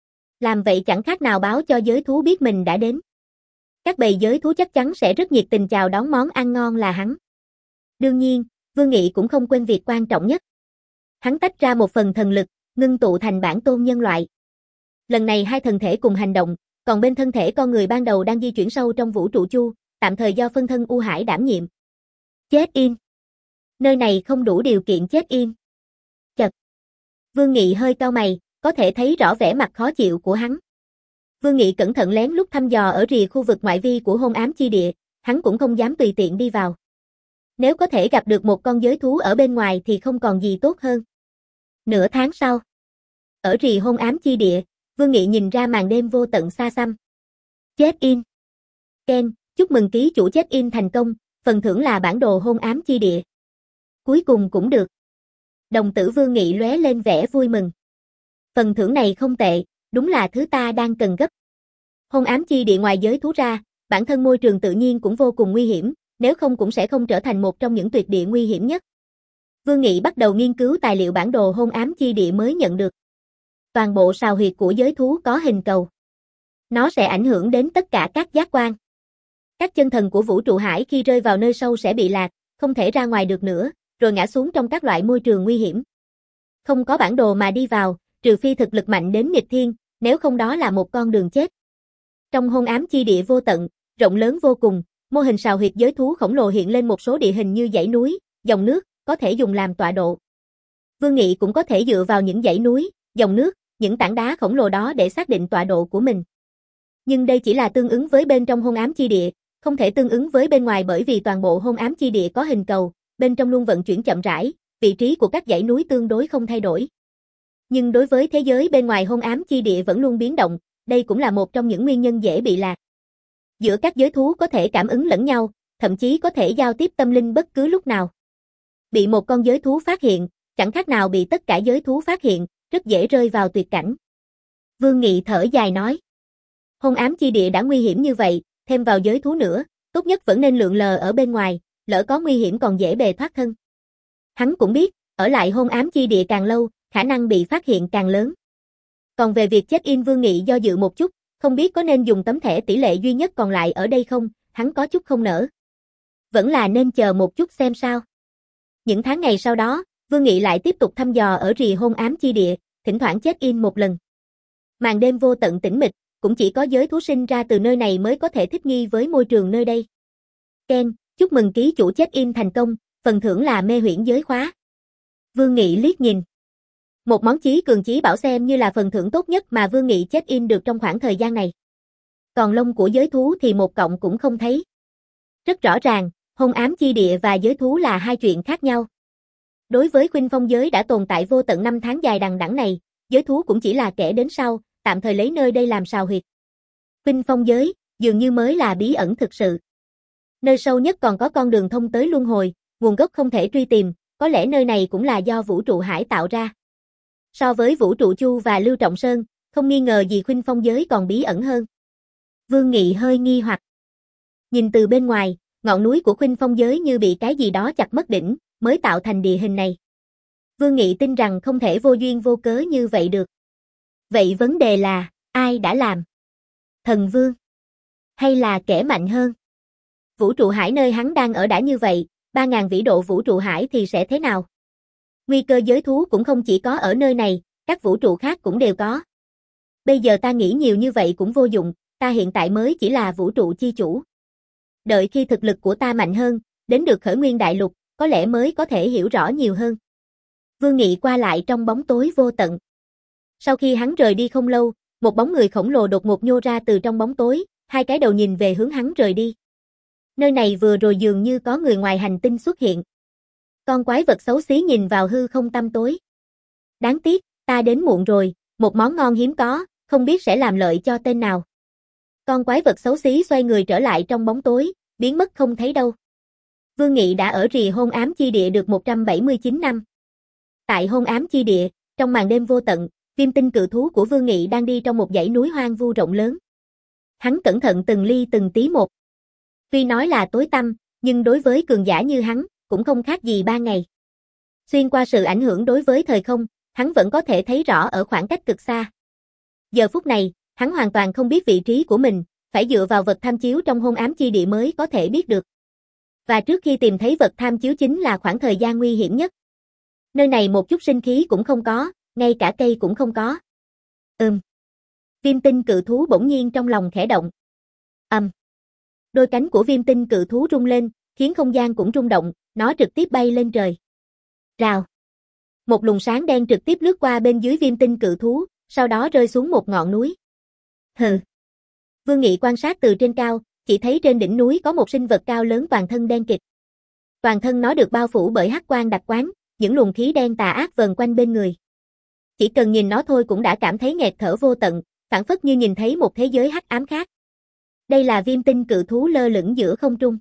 Làm vậy chẳng khác nào báo cho giới thú biết mình đã đến. Các bầy giới thú chắc chắn sẽ rất nhiệt tình chào đón món ăn ngon là hắn. Đương nhiên, Vương Nghị cũng không quên việc quan trọng nhất. Hắn tách ra một phần thần lực, ngưng tụ thành bản tôn nhân loại. Lần này hai thần thể cùng hành động, còn bên thân thể con người ban đầu đang di chuyển sâu trong vũ trụ chu, tạm thời do phân thân U Hải đảm nhiệm. Chết im. Nơi này không đủ điều kiện chết im. Chật. Vương Nghị hơi cau mày, có thể thấy rõ vẻ mặt khó chịu của hắn. Vương Nghị cẩn thận lén lút thăm dò ở rìa khu vực ngoại vi của hôn ám chi địa, hắn cũng không dám tùy tiện đi vào. Nếu có thể gặp được một con giới thú ở bên ngoài thì không còn gì tốt hơn. Nửa tháng sau, ở rìa hôn ám chi địa, Vương Nghị nhìn ra màn đêm vô tận xa xăm. Check-in. Ken, chúc mừng ký chủ check-in thành công, phần thưởng là bản đồ hôn ám chi địa. Cuối cùng cũng được. Đồng tử Vương Nghị lóe lên vẻ vui mừng. Phần thưởng này không tệ, đúng là thứ ta đang cần gấp. Hôn ám chi địa ngoài giới thú ra, bản thân môi trường tự nhiên cũng vô cùng nguy hiểm, nếu không cũng sẽ không trở thành một trong những tuyệt địa nguy hiểm nhất. Vương Nghị bắt đầu nghiên cứu tài liệu bản đồ hôn ám chi địa mới nhận được. Toàn bộ sào huyệt của giới thú có hình cầu. Nó sẽ ảnh hưởng đến tất cả các giác quan. Các chân thần của vũ trụ hải khi rơi vào nơi sâu sẽ bị lạc, không thể ra ngoài được nữa, rồi ngã xuống trong các loại môi trường nguy hiểm. Không có bản đồ mà đi vào, trừ phi thực lực mạnh đến nghịch thiên, nếu không đó là một con đường chết. Trong hôn ám chi địa vô tận, rộng lớn vô cùng, mô hình sào huyệt giới thú khổng lồ hiện lên một số địa hình như dãy núi, dòng nước, có thể dùng làm tọa độ. Vương Nghị cũng có thể dựa vào những dãy núi, dòng nước, những tảng đá khổng lồ đó để xác định tọa độ của mình. Nhưng đây chỉ là tương ứng với bên trong hôn ám chi địa, không thể tương ứng với bên ngoài bởi vì toàn bộ hôn ám chi địa có hình cầu, bên trong luôn vận chuyển chậm rãi, vị trí của các dãy núi tương đối không thay đổi. Nhưng đối với thế giới bên ngoài hôn ám chi địa vẫn luôn biến động, đây cũng là một trong những nguyên nhân dễ bị lạc. Giữa các giới thú có thể cảm ứng lẫn nhau, thậm chí có thể giao tiếp tâm linh bất cứ lúc nào. Bị một con giới thú phát hiện, chẳng khác nào bị tất cả giới thú phát hiện, rất dễ rơi vào tuyệt cảnh. Vương Nghị thở dài nói. Hôn ám chi địa đã nguy hiểm như vậy, thêm vào giới thú nữa, tốt nhất vẫn nên lượn lờ ở bên ngoài, lỡ có nguy hiểm còn dễ bề thoát thân. Hắn cũng biết, ở lại hôn ám chi địa càng lâu, khả năng bị phát hiện càng lớn. Còn về việc check-in Vương Nghị do dự một chút, không biết có nên dùng tấm thẻ tỷ lệ duy nhất còn lại ở đây không, hắn có chút không nỡ. Vẫn là nên chờ một chút xem sao. Những tháng ngày sau đó, Vương Nghị lại tiếp tục thăm dò ở rìa hôn ám chi địa, thỉnh thoảng check-in một lần. Màn đêm vô tận tĩnh mịch, cũng chỉ có giới thú sinh ra từ nơi này mới có thể thích nghi với môi trường nơi đây. Ken, chúc mừng ký chủ check-in thành công, phần thưởng là mê huyễn giới khóa. Vương Nghị liếc nhìn. Một món chí cường chí bảo xem như là phần thưởng tốt nhất mà Vương Nghị check in được trong khoảng thời gian này. Còn lông của giới thú thì một cọng cũng không thấy. Rất rõ ràng, hôn ám chi địa và giới thú là hai chuyện khác nhau. Đối với Khuynh Phong giới đã tồn tại vô tận năm tháng dài đằng đẵng này, giới thú cũng chỉ là kẻ đến sau, tạm thời lấy nơi đây làm sào huyệt. Khuynh Phong giới, dường như mới là bí ẩn thực sự. Nơi sâu nhất còn có con đường thông tới luân hồi, nguồn gốc không thể truy tìm, có lẽ nơi này cũng là do vũ trụ hải tạo ra. So với vũ trụ Chu và Lưu Trọng Sơn, không nghi ngờ gì Khuynh Phong giới còn bí ẩn hơn. Vương Nghị hơi nghi hoặc. Nhìn từ bên ngoài, ngọn núi của Khuynh Phong giới như bị cái gì đó chặt mất đỉnh, mới tạo thành địa hình này. Vương Nghị tin rằng không thể vô duyên vô cớ như vậy được. Vậy vấn đề là, ai đã làm? Thần Vương? Hay là kẻ mạnh hơn? Vũ trụ hải nơi hắn đang ở đã như vậy, ba ngàn vĩ độ vũ trụ hải thì sẽ thế nào? Nguy cơ giới thú cũng không chỉ có ở nơi này, các vũ trụ khác cũng đều có. Bây giờ ta nghĩ nhiều như vậy cũng vô dụng, ta hiện tại mới chỉ là vũ trụ chi chủ. Đợi khi thực lực của ta mạnh hơn, đến được khởi nguyên đại lục, có lẽ mới có thể hiểu rõ nhiều hơn. Vương Nghị qua lại trong bóng tối vô tận. Sau khi hắn rời đi không lâu, một bóng người khổng lồ đột ngột nhô ra từ trong bóng tối, hai cái đầu nhìn về hướng hắn rời đi. Nơi này vừa rồi dường như có người ngoài hành tinh xuất hiện. Con quái vật xấu xí nhìn vào hư không tăm tối. Đáng tiếc, ta đến muộn rồi, một món ngon hiếm có, không biết sẽ làm lợi cho tên nào. Con quái vật xấu xí xoay người trở lại trong bóng tối, biến mất không thấy đâu. Vương Nghị đã ở rì hôn ám chi địa được một trăm bảy mươi chín năm. Tại hôn ám chi địa, trong màn đêm vô tận, Viêm tinh cự thú của Vương Nghị đang đi trong một dãy núi hoang vu rộng lớn. Hắn cẩn thận từng ly từng tí một. Tuy nói là tối tăm, nhưng đối với cường giả như hắn, cũng không khác gì ba ngày. Xuyên qua sự ảnh hưởng đối với thời không, hắn vẫn có thể thấy rõ ở khoảng cách cực xa. Giờ phút này, hắn hoàn toàn không biết vị trí của mình, phải dựa vào vật tham chiếu trong hôn ám chi địa mới có thể biết được. Và trước khi tìm thấy vật tham chiếu chính là khoảng thời gian nguy hiểm nhất. Nơi này một chút sinh khí cũng không có, ngay cả cây cũng không có. Ừm. Viêm tinh cự thú bỗng nhiên trong lòng khẽ động. Ầm. Um. Đôi cánh của viêm tinh cự thú rung lên, khiến không gian cũng rung động, nó trực tiếp bay lên trời. Rào. Một luồng sáng đen trực tiếp lướt qua bên dưới viêm tinh cự thú, sau đó rơi xuống một ngọn núi. Hừ. Vương Nghị quan sát từ trên cao, chỉ thấy trên đỉnh núi có một sinh vật cao lớn toàn thân đen kịt. Toàn thân nó được bao phủ bởi hắc quang đặc quán, những luồng khí đen tà ác vờn quanh bên người. Chỉ cần nhìn nó thôi cũng đã cảm thấy nghẹt thở vô tận, phảng phất như nhìn thấy một thế giới hắc ám khác. Đây là viêm tinh cự thú lơ lửng giữa không trung.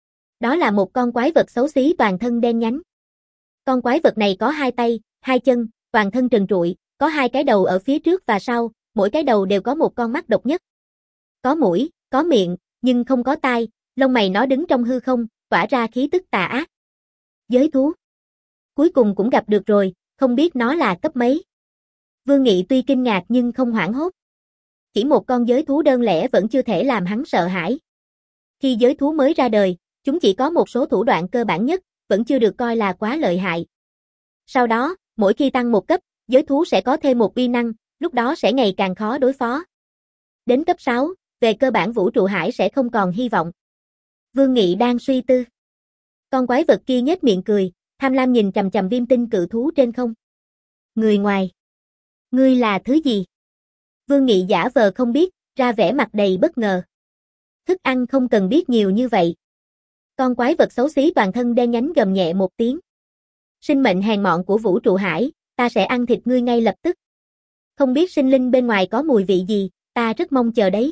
Đó là một con quái vật xấu xí toàn thân đen nhánh. Con quái vật này có hai tay, hai chân, toàn thân trần trụi, có hai cái đầu ở phía trước và sau, mỗi cái đầu đều có một con mắt độc nhất. Có mũi, có miệng, nhưng không có tai, lông mày nó đứng trong hư không, tỏa ra khí tức tà ác. Giới thú. Cuối cùng cũng gặp được rồi, không biết nó là cấp mấy. Vương Nghị tuy kinh ngạc nhưng không hoảng hốt. Chỉ một con giới thú đơn lẻ vẫn chưa thể làm hắn sợ hãi. Khi giới thú mới ra đời, chúng chỉ có một số thủ đoạn cơ bản nhất, vẫn chưa được coi là quá lợi hại. Sau đó, mỗi khi tăng một cấp, giới thú sẽ có thêm một uy năng, lúc đó sẽ ngày càng khó đối phó. Đến cấp sáu, về cơ bản vũ trụ hải sẽ không còn hy vọng. Vương Nghị đang suy tư. Con quái vật kia nhếch miệng cười, tham lam nhìn chằm chằm viêm tinh cự thú trên không. Người ngoài. Ngươi là thứ gì? Vương Nghị giả vờ không biết, ra vẻ mặt đầy bất ngờ. Thức ăn không cần biết nhiều như vậy. Con quái vật xấu xí toàn thân đen nhánh gầm nhẹ một tiếng. Sinh mệnh hèn mọn của vũ trụ hải, ta sẽ ăn thịt ngươi ngay lập tức. Không biết sinh linh bên ngoài có mùi vị gì, ta rất mong chờ đấy.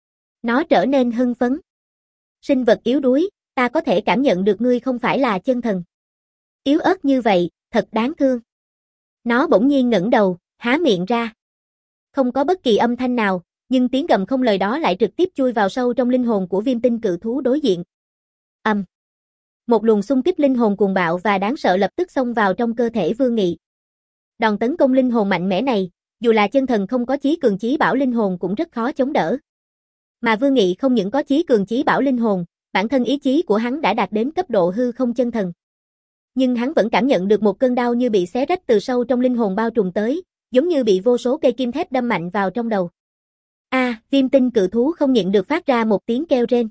Nó trở nên hưng phấn. Sinh vật yếu đuối, ta có thể cảm nhận được ngươi không phải là chân thần. Yếu ớt như vậy, thật đáng thương. Nó bỗng nhiên ngẩng đầu, há miệng ra. Không có bất kỳ âm thanh nào, nhưng tiếng gầm không lời đó lại trực tiếp chui vào sâu trong linh hồn của viêm tinh cự thú đối diện. Ầm. Um. Một luồng xung kích linh hồn cuồng bạo và đáng sợ lập tức xông vào trong cơ thể Vương Nghị. Đòn tấn công linh hồn mạnh mẽ này, dù là chân thần không có chí cường chí bảo linh hồn cũng rất khó chống đỡ. Mà Vương Nghị không những có chí cường chí bảo linh hồn, bản thân ý chí của hắn đã đạt đến cấp độ hư không chân thần. Nhưng hắn vẫn cảm nhận được một cơn đau như bị xé rách từ sâu trong linh hồn bao trùm tới, giống như bị vô số cây kim thép đâm mạnh vào trong đầu. A, à, viêm tinh cự thú không nhịn được phát ra một tiếng kêu rên.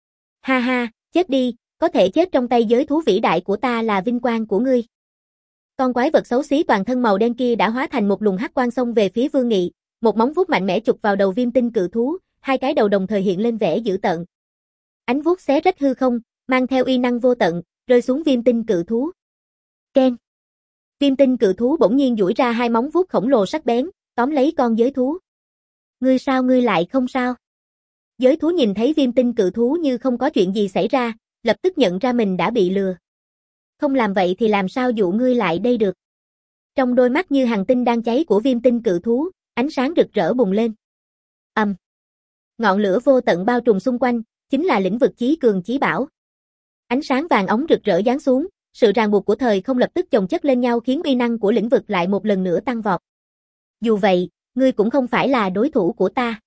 Ha ha, chết đi, có thể chết trong tay giới thú vĩ đại của ta là vinh quang của ngươi. Con quái vật xấu xí toàn thân màu đen kia đã hóa thành một luồng hắc quang xông về phía Vương Nghị, một móng vuốt mạnh mẽ chụp vào đầu Viêm Tinh cự thú, hai cái đầu đồng thời hiện lên vẻ dữ tợn. Ánh vuốt xé rách hư không, mang theo uy năng vô tận, rơi xuống Viêm Tinh cự thú. Keng. Viêm Tinh cự thú bỗng nhiên duỗi ra hai móng vuốt khổng lồ sắc bén, tóm lấy con giới thú. Ngươi sao ngươi lại không sao? Giới thú nhìn thấy Viêm Tinh cự thú như không có chuyện gì xảy ra, lập tức nhận ra mình đã bị lừa. Không làm vậy thì làm sao dụ ngươi lại đây được? Trong đôi mắt như hàng tinh đang cháy của Viêm Tinh cự thú, ánh sáng rực rỡ bùng lên. Ầm. Um. Ngọn lửa vô tận bao trùm xung quanh, chính là lĩnh vực chí cường chí bảo. Ánh sáng vàng óng rực rỡ giáng xuống, sự ràng buộc của thời không lập tức chồng chất lên nhau khiến uy năng của lĩnh vực lại một lần nữa tăng vọt. Dù vậy, ngươi cũng không phải là đối thủ của ta.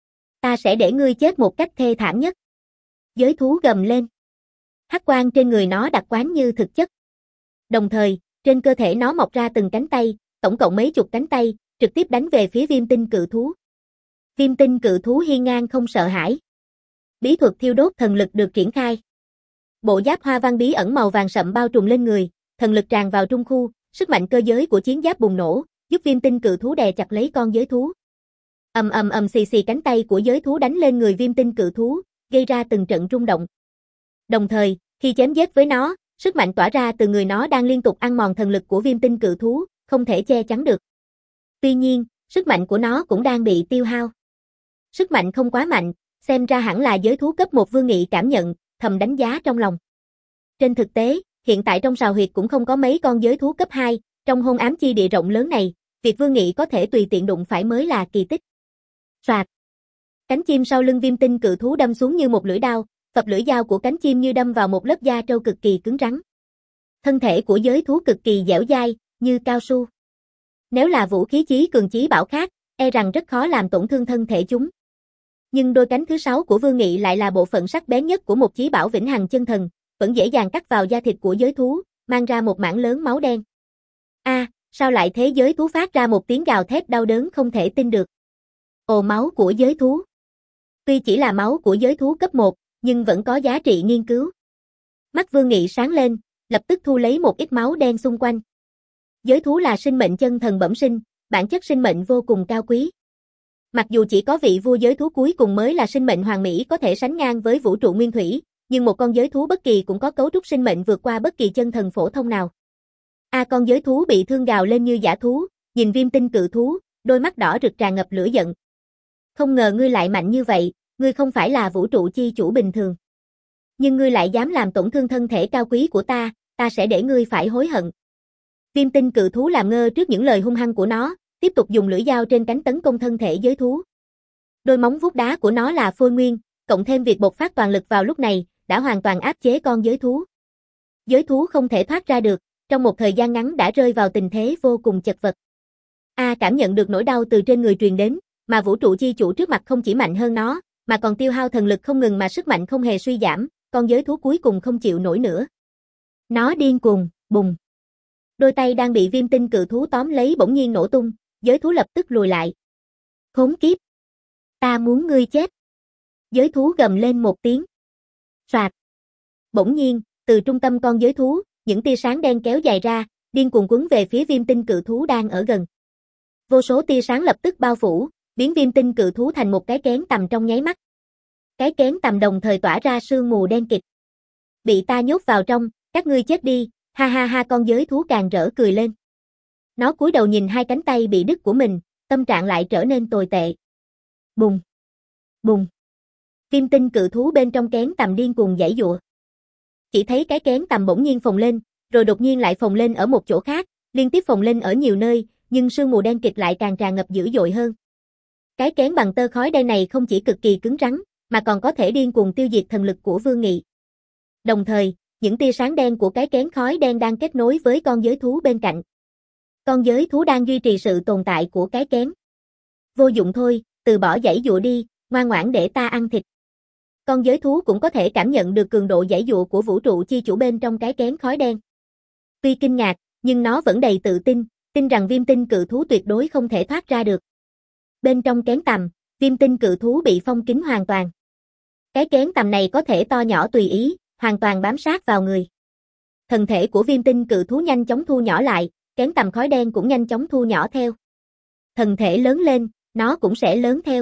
Ta sẽ để ngươi chết một cách thê thảm nhất. Giới thú gầm lên. Hắc quang trên người nó đặc quán như thực chất. Đồng thời, trên cơ thể nó mọc ra từng cánh tay, tổng cộng mấy chục cánh tay, trực tiếp đánh về phía Viêm Tinh cự thú. Viêm Tinh cự thú hiên ngang không sợ hãi. Bí thuật thiêu đốt thần lực được triển khai. Bộ giáp hoa văn bí ẩn màu vàng sậm bao trùm lên người, thần lực tràn vào trung khu, sức mạnh cơ giới của chiến giáp bùng nổ, giúp Viêm Tinh cự thú đè chặt lấy con giới thú. Ầm ầm ầm xì xì cánh tay của giới thú đánh lên người Viêm Tinh cự thú, gây ra từng trận rung động. Đồng thời, khi chém giết với nó, sức mạnh tỏa ra từ người nó đang liên tục ăn mòn thần lực của Viêm Tinh cự thú, không thể che chắn được. Tuy nhiên, sức mạnh của nó cũng đang bị tiêu hao. Sức mạnh không quá mạnh, xem ra hẳn là giới thú cấp một Vương Nghị cảm nhận, thầm đánh giá trong lòng. Trên thực tế, hiện tại trong sào huyệt cũng không có mấy con giới thú cấp hai, trong hôn ám chi địa rộng lớn này, việc Vương Nghị có thể tùy tiện đụng phải mới là kỳ tích. Soạt. Cánh chim sau lưng Viêm Tinh cự thú đâm xuống như một lưỡi đao, phập lưỡi dao của cánh chim như đâm vào một lớp da trâu cực kỳ cứng rắn. Thân thể của giới thú cực kỳ dẻo dai, như cao su. Nếu là vũ khí chí cường chí bảo khác, e rằng rất khó làm tổn thương thân thể chúng. Nhưng đôi cánh thứ sáu của Vương Nghị lại là bộ phận sắc bén nhất của một chí bảo vĩnh hằng chân thần, vẫn dễ dàng cắt vào da thịt của giới thú, mang ra một mảng lớn máu đen. A, à, sao lại thế? Giới thú phát ra một tiếng gào thét đau đớn không thể tin được. Ồ, máu của giới thú. Tuy chỉ là máu của giới thú cấp một, nhưng vẫn có giá trị nghiên cứu. Mắt Vương Nghị sáng lên, lập tức thu lấy một ít máu đen xung quanh. Giới thú là sinh mệnh chân thần bẩm sinh, bản chất sinh mệnh vô cùng cao quý. Mặc dù chỉ có vị vua giới thú cuối cùng mới là sinh mệnh hoàn mỹ có thể sánh ngang với vũ trụ nguyên thủy, nhưng một con giới thú bất kỳ cũng có cấu trúc sinh mệnh vượt qua bất kỳ chân thần phổ thông nào. A à, con giới thú bị thương gào lên như dã thú, nhìn Viêm Tinh cự thú, đôi mắt đỏ rực tràn ngập lửa giận. Không ngờ ngươi lại mạnh như vậy, ngươi không phải là vũ trụ chi chủ bình thường. Nhưng ngươi lại dám làm tổn thương thân thể cao quý của ta, ta sẽ để ngươi phải hối hận. Viêm Tinh cự thú làm ngơ trước những lời hung hăng của nó, tiếp tục dùng lưỡi dao trên cánh tấn công thân thể giới thú. Đôi móng vuốt đá của nó là phôi nguyên, cộng thêm việc bộc phát toàn lực vào lúc này, đã hoàn toàn áp chế con giới thú. Giới thú không thể thoát ra được, trong một thời gian ngắn đã rơi vào tình thế vô cùng chật vật. A à, cảm nhận được nỗi đau từ trên người truyền đến, mà vũ trụ chi chủ trước mặt không chỉ mạnh hơn nó, mà còn tiêu hao thần lực không ngừng mà sức mạnh không hề suy giảm, con giới thú cuối cùng không chịu nổi nữa. Nó điên cuồng, bùng. Đôi tay đang bị Viêm Tinh cự thú tóm lấy bỗng nhiên nổ tung, giới thú lập tức lùi lại. Khốn kiếp! Ta muốn ngươi chết! Giới thú gầm lên một tiếng. Soạt! Bỗng nhiên, từ trung tâm con giới thú, những tia sáng đen kéo dài ra, điên cuồng quấn về phía Viêm Tinh cự thú đang ở gần. Vô số tia sáng lập tức bao phủ, biến Viêm Tinh cự thú thành một cái kén tầm trong nháy mắt. Cái kén tầm đồng thời tỏa ra sương mù đen kịt. Bị ta nhốt vào trong, các ngươi chết đi, ha ha ha, con giới thú càng rỡ cười lên. Nó cúi đầu nhìn hai cánh tay bị đứt của mình, tâm trạng lại trở nên tồi tệ. Bùng! Bùng! Viêm Tinh cự thú bên trong kén tầm điên cuồng giãy giụa. Chỉ thấy cái kén tầm bỗng nhiên phồng lên, rồi đột nhiên lại phồng lên ở một chỗ khác, liên tiếp phồng lên ở nhiều nơi, nhưng sương mù đen kịt lại càng tràn ngập dữ dội hơn. Cái kén bằng tơ khói đen này không chỉ cực kỳ cứng rắn, mà còn có thể điên cuồng tiêu diệt thần lực của Vương Nghị. Đồng thời, những tia sáng đen của cái kén khói đen đang kết nối với con giới thú bên cạnh. Con giới thú đang duy trì sự tồn tại của cái kén. Vô dụng thôi, từ bỏ giãy giụa đi, ngoan ngoãn để ta ăn thịt. Con giới thú cũng có thể cảm nhận được cường độ giãy giụa của vũ trụ chi chủ bên trong cái kén khói đen. Tuy kinh ngạc, nhưng nó vẫn đầy tự tin, tin rằng Viêm Tinh cự thú tuyệt đối không thể thoát ra được. Bên trong kén tầm, Viêm Tinh cự thú bị phong kín hoàn toàn. Cái kén tầm này có thể to nhỏ tùy ý, hoàn toàn bám sát vào người. Thân thể của Viêm Tinh cự thú nhanh chóng thu nhỏ lại, kén tầm khói đen cũng nhanh chóng thu nhỏ theo. Thần thể lớn lên, nó cũng sẽ lớn theo.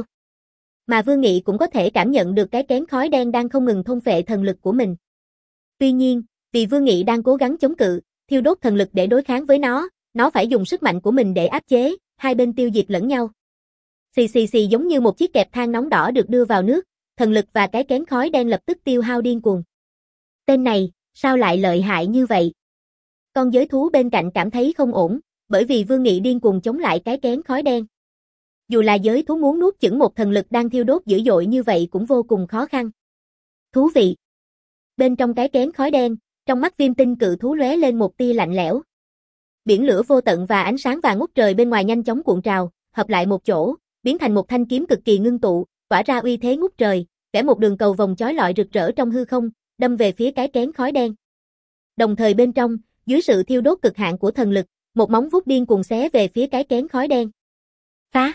Mà Vương Nghị cũng có thể cảm nhận được cái kén khói đen đang không ngừng thôn phệ thần lực của mình. Tuy nhiên, vì Vương Nghị đang cố gắng chống cự, thiêu đốt thần lực để đối kháng với nó, nó phải dùng sức mạnh của mình để áp chế, hai bên tiêu diệt lẫn nhau. Xì xì xì giống như một chiếc kẹp than nóng đỏ được đưa vào nước, thần lực và cái kén khói đen lập tức tiêu hao điên cuồng. Tên này, sao lại lợi hại như vậy? Con giới thú bên cạnh cảm thấy không ổn, bởi vì Vương Nghị điên cuồng chống lại cái kén khói đen. Dù là giới thú muốn nuốt chửng một thần lực đang thiêu đốt dữ dội như vậy cũng vô cùng khó khăn. Thú vị. Bên trong cái kén khói đen, trong mắt Viêm Tinh cự thú lóe lên một tia lạnh lẽo. Biển lửa vô tận và ánh sáng vàng ngút trời bên ngoài nhanh chóng cuộn trào, hợp lại một chỗ, biến thành một thanh kiếm cực kỳ ngưng tụ, tỏa ra uy thế ngút trời, vẽ một đường cầu vòng chói lọi rực rỡ trong hư không, đâm về phía cái kén khói đen. Đồng thời bên trong, dưới sự thiêu đốt cực hạn của thần lực, một móng vuốt điên cuồng xé về phía cái kén khói đen. Phá!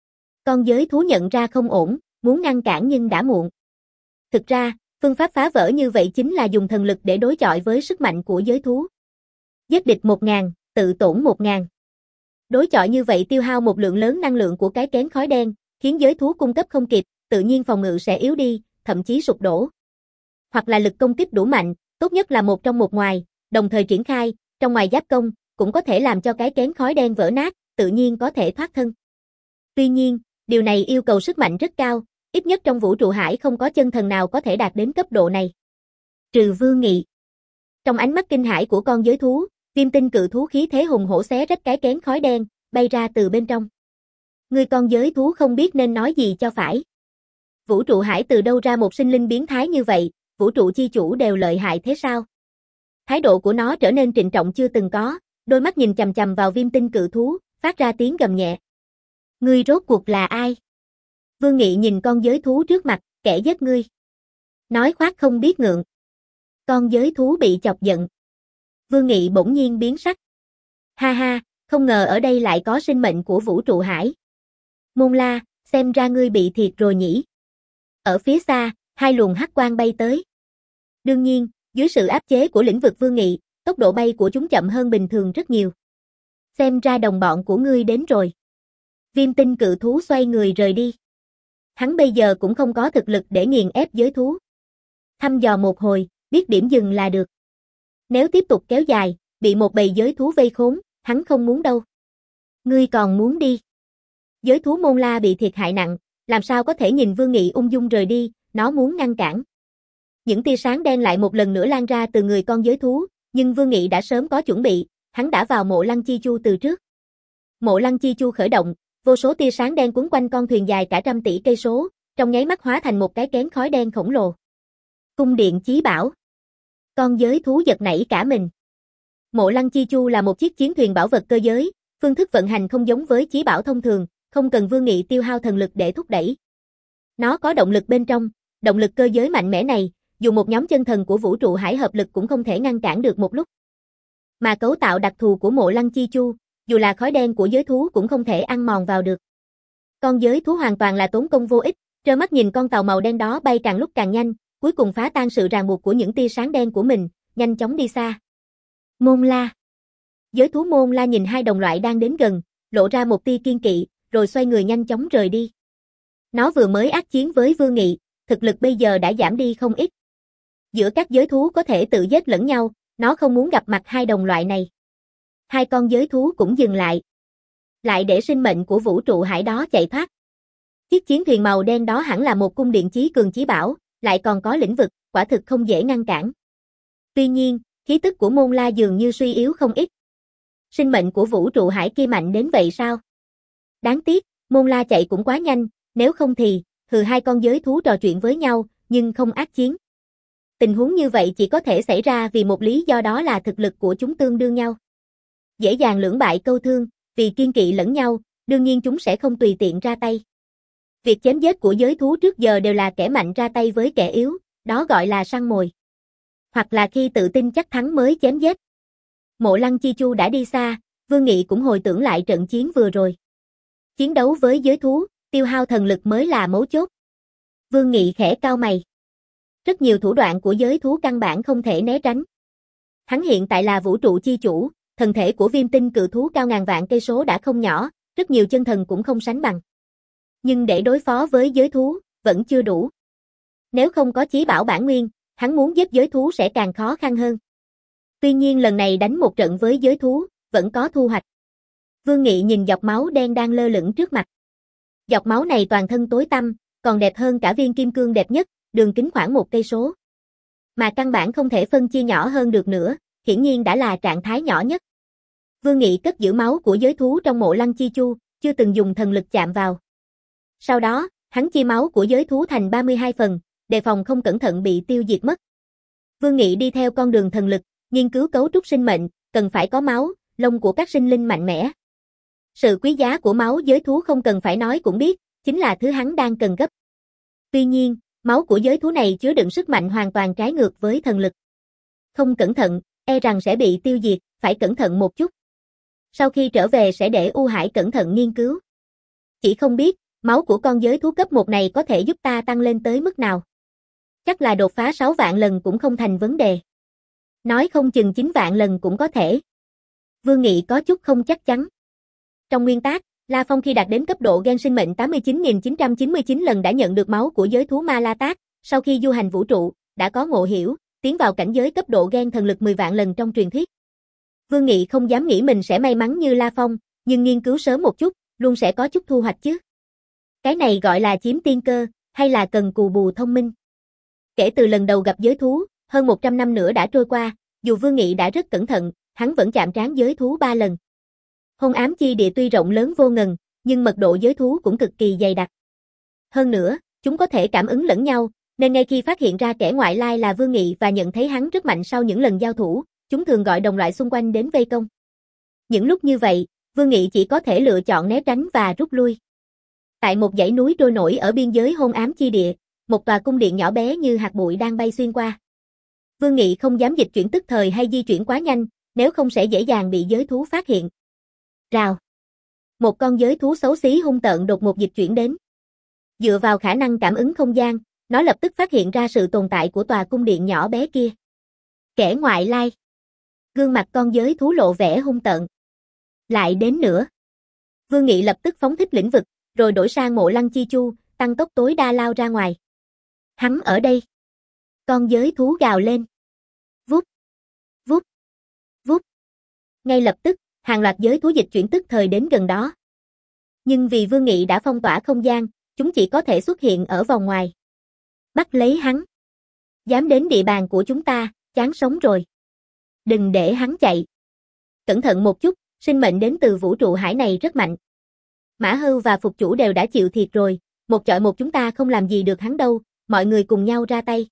Con giới thú nhận ra không ổn, muốn ngăn cản nhưng đã muộn. Thực ra, phương pháp phá vỡ như vậy chính là dùng thần lực để đối chọi với sức mạnh của giới thú. Giết địch một ngàn, tự tổn một ngàn. Đối chọi như vậy tiêu hao một lượng lớn năng lượng của cái kén khói đen, khiến giới thú cung cấp không kịp, tự nhiên phòng ngự sẽ yếu đi, thậm chí sụp đổ. Hoặc là lực công kích đủ mạnh, tốt nhất là một trong một ngoài, đồng thời triển khai, trong ngoài giáp công, cũng có thể làm cho cái kén khói đen vỡ nát, tự nhiên có thể thoát thân. Tuy nhiên, điều này yêu cầu sức mạnh rất cao, ít nhất trong vũ trụ hải không có chân thần nào có thể đạt đến cấp độ này. Trừ Vương Nghị. Trong ánh mắt kinh hãi của con giới thú, Viêm Tinh cự thú khí thế hùng hổ xé rách cái kén khói đen, bay ra từ bên trong. Người con giới thú không biết nên nói gì cho phải. Vũ trụ hải từ đâu ra một sinh linh biến thái như vậy, vũ trụ chi chủ đều lợi hại thế sao? Thái độ của nó trở nên trịnh trọng chưa từng có, đôi mắt nhìn chằm chằm vào Viêm Tinh cự thú, phát ra tiếng gầm nhẹ. Ngươi rốt cuộc là ai? Vương Nghị nhìn con giới thú trước mặt, kẻ giết ngươi. Nói khoác không biết ngượng. Con giới thú bị chọc giận. Vương Nghị bỗng nhiên biến sắc. Ha ha, không ngờ ở đây lại có sinh mệnh của vũ trụ hải. Môn La, xem ra ngươi bị thiệt rồi nhỉ. Ở phía xa, hai luồng hắc quang bay tới. Đương nhiên, dưới sự áp chế của lĩnh vực Vương Nghị, tốc độ bay của chúng chậm hơn bình thường rất nhiều. Xem ra đồng bọn của ngươi đến rồi. Viêm Tinh cự thú xoay người rời đi. Hắn bây giờ cũng không có thực lực để nghiền ép giới thú. Thăm dò một hồi, biết điểm dừng là được. Nếu tiếp tục kéo dài, bị một bầy giới thú vây khốn, hắn không muốn đâu. Ngươi còn muốn đi. Giới thú Môn La bị thiệt hại nặng, làm sao có thể nhìn Vương Nghị ung dung rời đi, nó muốn ngăn cản. Những tia sáng đen lại một lần nữa lan ra từ người con giới thú, nhưng Vương Nghị đã sớm có chuẩn bị, hắn đã vào mộ Lăng Chi Chu từ trước. Mộ Lăng Chi Chu khởi động, vô số tia sáng đen quấn quanh con thuyền dài cả trăm tỷ cây số, trong nháy mắt hóa thành một cái kén khói đen khổng lồ. Cung điện chí bảo. Con giới thú giật nảy cả mình. Mộ Lăng Chi Chu là một chiếc chiến thuyền bảo vật cơ giới, phương thức vận hành không giống với chí bảo thông thường, không cần Vương Nghị tiêu hao thần lực để thúc đẩy. Nó có động lực bên trong, động lực cơ giới mạnh mẽ này, dù một nhóm chân thần của vũ trụ hải hợp lực cũng không thể ngăn cản được một lúc. Mà cấu tạo đặc thù của Mộ Lăng Chi Chu, dù là khói đen của giới thú cũng không thể ăn mòn vào được. Con giới thú hoàn toàn là tốn công vô ích, trơ mắt nhìn con tàu màu đen đó bay càng lúc càng nhanh, cuối cùng phá tan sự ràng buộc của những tia sáng đen của mình, nhanh chóng đi xa. Môn La. Giới thú Môn La nhìn hai đồng loại đang đến gần, lộ ra một tia kiên kỵ, rồi xoay người nhanh chóng rời đi. Nó vừa mới ác chiến với Vương Nghị, thực lực bây giờ đã giảm đi không ít. Giữa các giới thú có thể tự giết lẫn nhau, nó không muốn gặp mặt hai đồng loại này. Hai con giới thú cũng dừng lại. Lại để sinh mệnh của vũ trụ hải đó chạy thoát. Chiếc chiến thuyền màu đen đó hẳn là một cung điện chí cường chí bảo, lại còn có lĩnh vực, quả thực không dễ ngăn cản. Tuy nhiên, khí tức của Môn La dường như suy yếu không ít. Sinh mệnh của vũ trụ hải kia mạnh đến vậy sao? Đáng tiếc, Môn La chạy cũng quá nhanh, nếu không thì, hừ hai con giới thú trò chuyện với nhau, nhưng không ác chiến. Tình huống như vậy chỉ có thể xảy ra vì một lý do đó là thực lực của chúng tương đương nhau. Dễ dàng lưỡng bại câu thương, vì kiên kỵ lẫn nhau, đương nhiên chúng sẽ không tùy tiện ra tay. Việc chém giết của giới thú trước giờ đều là kẻ mạnh ra tay với kẻ yếu, đó gọi là săn mồi. Hoặc là khi tự tin chắc thắng mới chém giết. Mộ Lăng Chi Chu đã đi xa, Vương Nghị cũng hồi tưởng lại trận chiến vừa rồi. Chiến đấu với giới thú, tiêu hao thần lực mới là mấu chốt. Vương Nghị khẽ cau mày. Rất nhiều thủ đoạn của giới thú căn bản không thể né tránh. Hắn hiện tại là vũ trụ chi chủ, Thần thể của viêm tinh cự thú cao ngàn vạn cây số đã không nhỏ, rất nhiều chân thần cũng không sánh bằng. Nhưng để đối phó với giới thú, vẫn chưa đủ. Nếu không có chí bảo bản nguyên, hắn muốn giết giới thú sẽ càng khó khăn hơn. Tuy nhiên lần này đánh một trận với giới thú, vẫn có thu hoạch. Vương Nghị nhìn giọt máu đen đang lơ lửng trước mặt. Giọt máu này toàn thân tối tăm, còn đẹp hơn cả viên kim cương đẹp nhất, đường kính khoảng một cây số. Mà căn bản không thể phân chia nhỏ hơn được nữa, hiển nhiên đã là trạng thái nhỏ nhất. Vương Nghị cất giữ máu của giới thú trong mộ lăng chi chu, chưa từng dùng thần lực chạm vào. Sau đó, hắn chia máu của giới thú thành ba mươi hai phần, đề phòng không cẩn thận bị tiêu diệt mất. Vương Nghị đi theo con đường thần lực, nghiên cứu cấu trúc sinh mệnh, cần phải có máu, lông của các sinh linh mạnh mẽ. Sự quý giá của máu giới thú không cần phải nói cũng biết, chính là thứ hắn đang cần gấp. Tuy nhiên, máu của giới thú này chứa đựng sức mạnh hoàn toàn trái ngược với thần lực. Không cẩn thận, e rằng sẽ bị tiêu diệt, phải cẩn thận một chút. Sau khi trở về sẽ để U Hải cẩn thận nghiên cứu. Chỉ không biết, máu của con giới thú cấp một này có thể giúp ta tăng lên tới mức nào. Chắc là đột phá sáu vạn lần cũng không thành vấn đề. Nói không chừng chín vạn lần cũng có thể. Vương Nghị có chút không chắc chắn. Trong nguyên tắc, La Phong khi đạt đến cấp độ gen sinh mệnh tám mươi chín nghìn chín trăm chín mươi chín lần đã nhận được máu của giới thú Ma La Tát, sau khi du hành vũ trụ, đã có ngộ hiểu, tiến vào cảnh giới cấp độ gen thần lực mười vạn lần trong truyền thuyết. Vương Nghị không dám nghĩ mình sẽ may mắn như La Phong, nhưng nghiên cứu sớm một chút, luôn sẽ có chút thu hoạch chứ. Cái này gọi là chiếm tiên cơ, hay là cần cù bù thông minh. Kể từ lần đầu gặp giới thú, hơn một trăm năm nữa đã trôi qua, dù Vương Nghị đã rất cẩn thận, hắn vẫn chạm trán giới thú ba lần. Hôn ám chi địa tuy rộng lớn vô ngần, nhưng mật độ giới thú cũng cực kỳ dày đặc. Hơn nữa, chúng có thể cảm ứng lẫn nhau, nên ngay khi phát hiện ra kẻ ngoại lai là Vương Nghị và nhận thấy hắn rất mạnh sau những lần giao thủ, chúng thường gọi đồng loại xung quanh đến vây công. Những lúc như vậy, Vương Nghị chỉ có thể lựa chọn né tránh và rút lui. Tại một dãy núi trôi nổi ở biên giới hôn ám chi địa, một tòa cung điện nhỏ bé như hạt bụi đang bay xuyên qua. Vương Nghị không dám dịch chuyển tức thời hay di chuyển quá nhanh, nếu không sẽ dễ dàng bị giới thú phát hiện. Rào. Một con giới thú xấu xí hung tợn đột ngột dịch chuyển đến. Dựa vào khả năng cảm ứng không gian, nó lập tức phát hiện ra sự tồn tại của tòa cung điện nhỏ bé kia. Kẻ ngoại lai. Gương mặt con giới thú lộ vẻ hung tợn. Lại đến nữa. Vương Nghị lập tức phóng thích lĩnh vực, rồi đổi sang mộ lăng chi chu, tăng tốc tối đa lao ra ngoài. Hắn ở đây. Con giới thú gào lên. Vút. Vút. Vút. Ngay lập tức, hàng loạt giới thú dịch chuyển tức thời đến gần đó. Nhưng vì Vương Nghị đã phong tỏa không gian, chúng chỉ có thể xuất hiện ở vòng ngoài. Bắt lấy hắn. Dám đến địa bàn của chúng ta, chán sống rồi. Đừng để hắn chạy. Cẩn thận một chút, sinh mệnh đến từ vũ trụ hải này rất mạnh. Mã Hưu và Phục Chủ đều đã chịu thiệt rồi, một chọi một chúng ta không làm gì được hắn đâu, mọi người cùng nhau ra tay.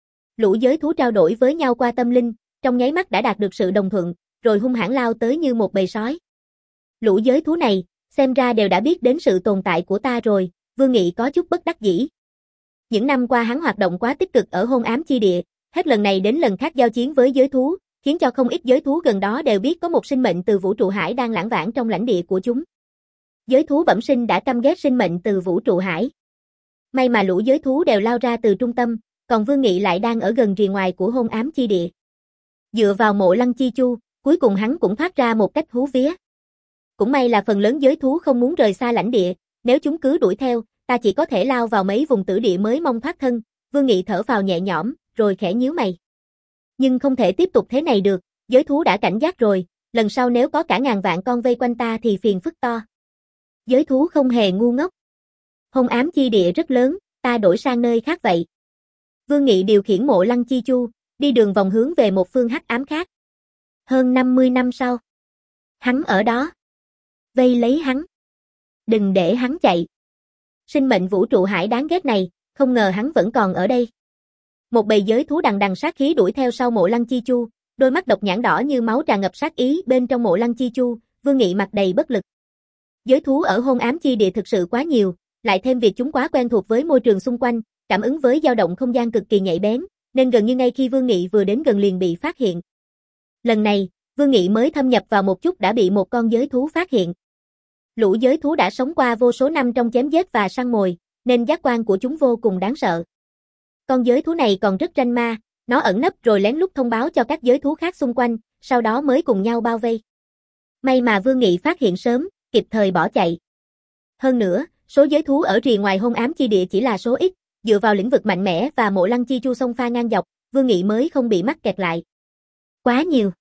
Lũ giới thú trao đổi với nhau qua tâm linh, trong nháy mắt đã đạt được sự đồng thuận, rồi hung hãn lao tới như một bầy sói. Lũ giới thú này, xem ra đều đã biết đến sự tồn tại của ta rồi, Vương Nghị có chút bất đắc dĩ. Những năm qua hắn hoạt động quá tích cực ở hôn ám chi địa, hết lần này đến lần khác giao chiến với giới thú, khiến cho không ít giới thú gần đó đều biết có một sinh mệnh từ vũ trụ hải đang lảng vảng trong lãnh địa của chúng. Giới thú bẩm sinh đã căm ghét sinh mệnh từ vũ trụ hải. May mà lũ giới thú đều lao ra từ trung tâm, còn Vương Nghị lại đang ở gần rìa ngoài của hôn ám chi địa. Dựa vào mộ lăng chi chu, cuối cùng hắn cũng thoát ra một cách hú vía. Cũng may là phần lớn giới thú không muốn rời xa lãnh địa, nếu chúng cứ đuổi theo, ta chỉ có thể lao vào mấy vùng tử địa mới mong thoát thân. Vương Nghị thở phào nhẹ nhõm, rồi khẽ nhíu mày. Nhưng không thể tiếp tục thế này được, giới thú đã cảnh giác rồi, lần sau nếu có cả ngàn vạn con vây quanh ta thì phiền phức to. Giới thú không hề ngu ngốc. Hôn ám chi địa rất lớn, ta đổi sang nơi khác vậy. Vương Nghị điều khiển mộ lăng chi chu, đi đường vòng hướng về một phương hắc ám khác. Hơn năm mươi năm sau, hắn ở đó. Vây lấy hắn. Đừng để hắn chạy. Sinh mệnh vũ trụ hải đáng ghét này, không ngờ hắn vẫn còn ở đây. Một bầy giới thú đằng đằng sát khí đuổi theo sau mộ lăng chi chu, đôi mắt độc nhãn đỏ như máu tràn ngập sát ý bên trong mộ lăng chi chu, Vương Nghị mặt đầy bất lực. Giới thú ở hôn ám chi địa thực sự quá nhiều, lại thêm việc chúng quá quen thuộc với môi trường xung quanh, cảm ứng với dao động không gian cực kỳ nhạy bén, nên gần như ngay khi Vương Nghị vừa đến gần liền bị phát hiện. Lần này, Vương Nghị mới thâm nhập vào một chút đã bị một con giới thú phát hiện. Lũ giới thú đã sống qua vô số năm trong chém giết và săn mồi, nên giác quan của chúng vô cùng đáng sợ. Con giới thú này còn rất ranh ma, nó ẩn nấp rồi lén lút thông báo cho các giới thú khác xung quanh, sau đó mới cùng nhau bao vây. May mà Vương Nghị phát hiện sớm, kịp thời bỏ chạy. Hơn nữa, số giới thú ở rìa ngoài hôn ám chi địa chỉ là số ít, dựa vào lĩnh vực mạnh mẽ và Mộ Lăng Chi Chu xông pha ngang dọc, Vương Nghị mới không bị mắc kẹt lại. Quá nhiều.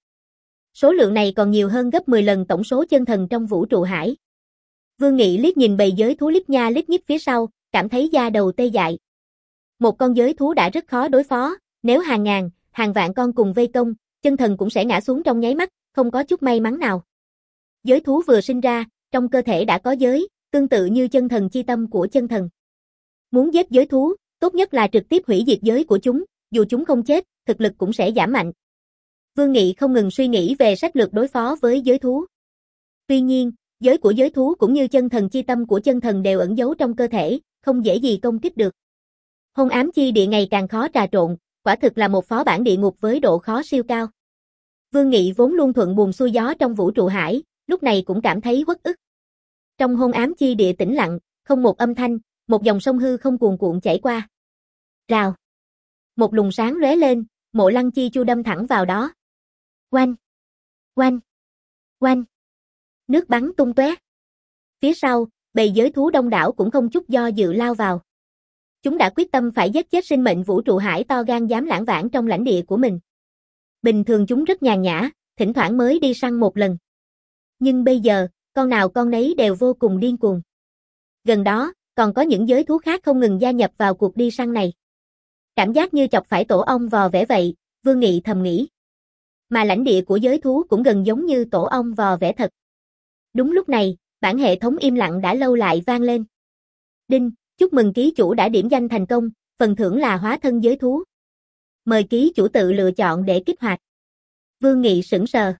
Số lượng này còn nhiều hơn gấp mười lần tổng số chân thần trong vũ trụ hải. Vương Nghị liếc nhìn bầy giới thú lít nha lít nhít phía sau, cảm thấy da đầu tê dại. Một con giới thú đã rất khó đối phó, nếu hàng ngàn, hàng vạn con cùng vây công, chân thần cũng sẽ ngã xuống trong nháy mắt, không có chút may mắn nào. Giới thú vừa sinh ra, trong cơ thể đã có giới, tương tự như chân thần chi tâm của chân thần. Muốn giết giới thú, tốt nhất là trực tiếp hủy diệt giới của chúng, dù chúng không chết, thực lực cũng sẽ giảm mạnh. Vương Nghị không ngừng suy nghĩ về sách lược đối phó với giới thú. Tuy nhiên, giới của giới thú cũng như chân thần chi tâm của chân thần đều ẩn giấu trong cơ thể, không dễ gì công kích được. Hôn ám chi địa ngày càng khó trà trộn, quả thực là một phó bản địa ngục với độ khó siêu cao. Vương Nghị vốn luôn thuận buồm xuôi gió trong vũ trụ hải, lúc này cũng cảm thấy uất ức. Trong hôn ám chi địa tĩnh lặng, không một âm thanh, một dòng sông hư không cuồn cuộn chảy qua. Rào. Một luồng sáng lóe lên, Mộ Lăng Chi Chu đâm thẳng vào đó. Oanh. Oanh. Oanh. Nước bắn tung tóe. Phía sau, bầy giới thú đông đảo cũng không chút do dự lao vào. Chúng đã quyết tâm phải giết chết sinh mệnh vũ trụ hải to gan dám lãng vãng trong lãnh địa của mình. Bình thường chúng rất nhàn nhã, thỉnh thoảng mới đi săn một lần. Nhưng bây giờ, con nào con nấy đều vô cùng điên cuồng. Gần đó, còn có những giới thú khác không ngừng gia nhập vào cuộc đi săn này. Cảm giác như chọc phải tổ ong vò vẽ vậy, Vương Nghị thầm nghĩ. Mà lãnh địa của giới thú cũng gần giống như tổ ong vò vẽ thật. Đúng lúc này, bản hệ thống im lặng đã lâu lại vang lên. Đinh, chúc mừng ký chủ đã điểm danh thành công, phần thưởng là hóa thân giới thú. Mời ký chủ tự lựa chọn để kích hoạt. Vương Nghị sững sờ.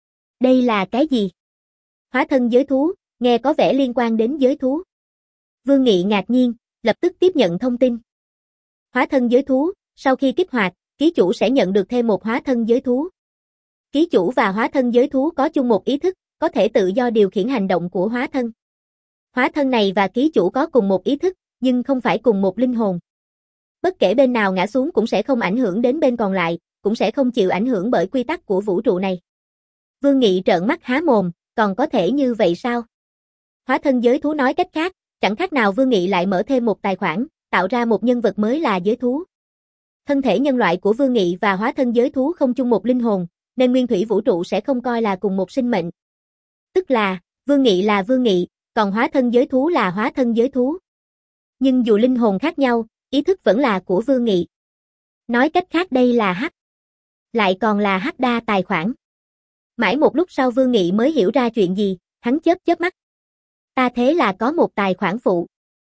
Đây là cái gì? Hóa thân giới thú, nghe có vẻ liên quan đến giới thú. Vương Nghị ngạc nhiên, lập tức tiếp nhận thông tin. Hóa thân giới thú, sau khi kích hoạt, ký chủ sẽ nhận được thêm một hóa thân giới thú. Ký chủ và hóa thân giới thú có chung một ý thức, có thể tự do điều khiển hành động của hóa thân. Hóa thân này và ký chủ có cùng một ý thức, nhưng không phải cùng một linh hồn. Bất kể bên nào ngã xuống cũng sẽ không ảnh hưởng đến bên còn lại, cũng sẽ không chịu ảnh hưởng bởi quy tắc của vũ trụ này. Vương Nghị trợn mắt há mồm, còn có thể như vậy sao? Hóa thân giới thú nói cách khác, chẳng khác nào Vương Nghị lại mở thêm một tài khoản, tạo ra một nhân vật mới là giới thú. Thân thể nhân loại của Vương Nghị và hóa thân giới thú không chung một linh hồn, nên nguyên thủy vũ trụ sẽ không coi là cùng một sinh mệnh. Tức là, Vương Nghị là Vương Nghị, còn hóa thân giới thú là hóa thân giới thú. Nhưng dù linh hồn khác nhau, ý thức vẫn là của Vương Nghị. Nói cách khác đây là H. Lại còn là H đa tài khoản. Mãi một lúc sau Vương Nghị mới hiểu ra chuyện gì, hắn chớp chớp mắt. Ta thế là có một tài khoản phụ.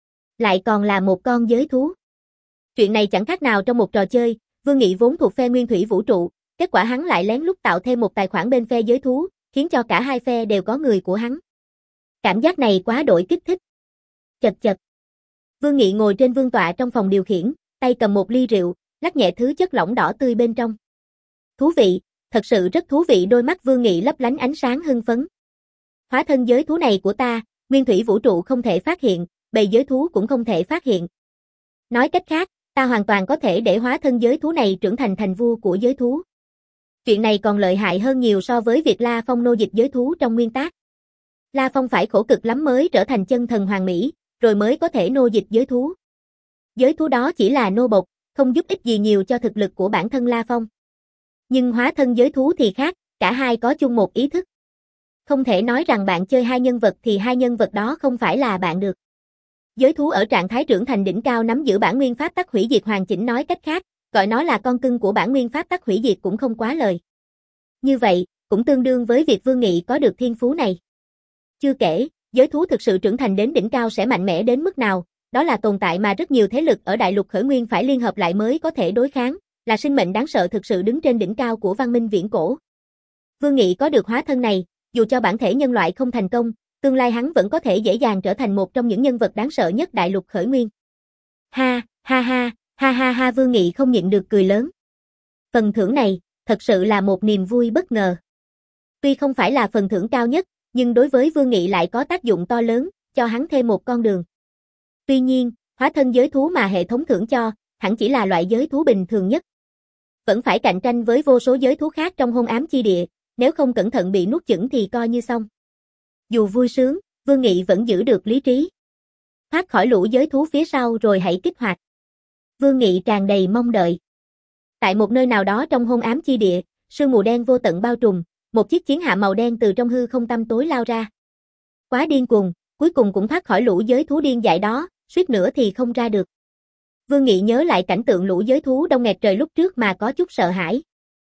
Lại còn là một con giới thú. Chuyện này chẳng khác nào trong một trò chơi, Vương Nghị vốn thuộc phe nguyên thủy vũ trụ, kết quả hắn lại lén lút tạo thêm một tài khoản bên phe giới thú, khiến cho cả hai phe đều có người của hắn. Cảm giác này quá đổi kích thích. Chật chật. Vương Nghị ngồi trên vương tọa trong phòng điều khiển, tay cầm một ly rượu, lắc nhẹ thứ chất lỏng đỏ tươi bên trong. Thú vị, thật sự rất thú vị. Đôi mắt Vương Nghị lấp lánh ánh sáng hưng phấn. Hóa thân giới thú này của ta, nguyên thủy vũ trụ không thể phát hiện, bầy giới thú cũng không thể phát hiện. Nói cách khác, ta hoàn toàn có thể để hóa thân giới thú này trưởng thành thành vua của giới thú. Chuyện này còn lợi hại hơn nhiều so với việc La Phong nô dịch giới thú trong nguyên tác. La Phong phải khổ cực lắm mới trở thành chân thần hoàn mỹ, rồi mới có thể nô dịch giới thú. Giới thú đó chỉ là nô bộc, không giúp ích gì nhiều cho thực lực của bản thân La Phong. Nhưng hóa thân giới thú thì khác, cả hai có chung một ý thức. Không thể nói rằng bạn chơi hai nhân vật thì hai nhân vật đó không phải là bạn được. Giới thú ở trạng thái trưởng thành đỉnh cao nắm giữ bản nguyên pháp tắc hủy diệt hoàn chỉnh, nói cách khác, gọi nó là con cưng của bản nguyên pháp tắc hủy diệt cũng không quá lời. Như vậy, cũng tương đương với việc Vương Nghị có được thiên phú này. Chưa kể, giới thú thực sự trưởng thành đến đỉnh cao sẽ mạnh mẽ đến mức nào, đó là tồn tại mà rất nhiều thế lực ở đại lục khởi nguyên phải liên hợp lại mới có thể đối kháng, là sinh mệnh đáng sợ thực sự đứng trên đỉnh cao của văn minh viễn cổ. Vương Nghị có được hóa thân này, dù cho bản thể nhân loại không thành công, tương lai hắn vẫn có thể dễ dàng trở thành một trong những nhân vật đáng sợ nhất đại lục khởi nguyên. Ha, ha ha, ha ha ha. Vương Nghị không nhịn được cười lớn. Phần thưởng này, thật sự là một niềm vui bất ngờ. Tuy không phải là phần thưởng cao nhất, nhưng đối với Vương Nghị lại có tác dụng to lớn, cho hắn thêm một con đường. Tuy nhiên, hóa thân giới thú mà hệ thống thưởng cho, hẳn chỉ là loại giới thú bình thường nhất. Vẫn phải cạnh tranh với vô số giới thú khác trong hôn ám chi địa, nếu không cẩn thận bị nuốt chửng thì coi như xong. Dù vui sướng, Vương Nghị vẫn giữ được lý trí. Thoát khỏi lũ giới thú phía sau rồi hãy kích hoạt. Vương Nghị tràn đầy mong đợi. Tại một nơi nào đó trong hôn ám chi địa, sương mù đen vô tận bao trùm, một chiếc chiến hạm màu đen từ trong hư không tăm tối lao ra. Quá điên cuồng, cuối cùng cũng thoát khỏi lũ giới thú điên dại đó, suýt nữa thì không ra được. Vương Nghị nhớ lại cảnh tượng lũ giới thú đông nghẹt trời lúc trước mà có chút sợ hãi.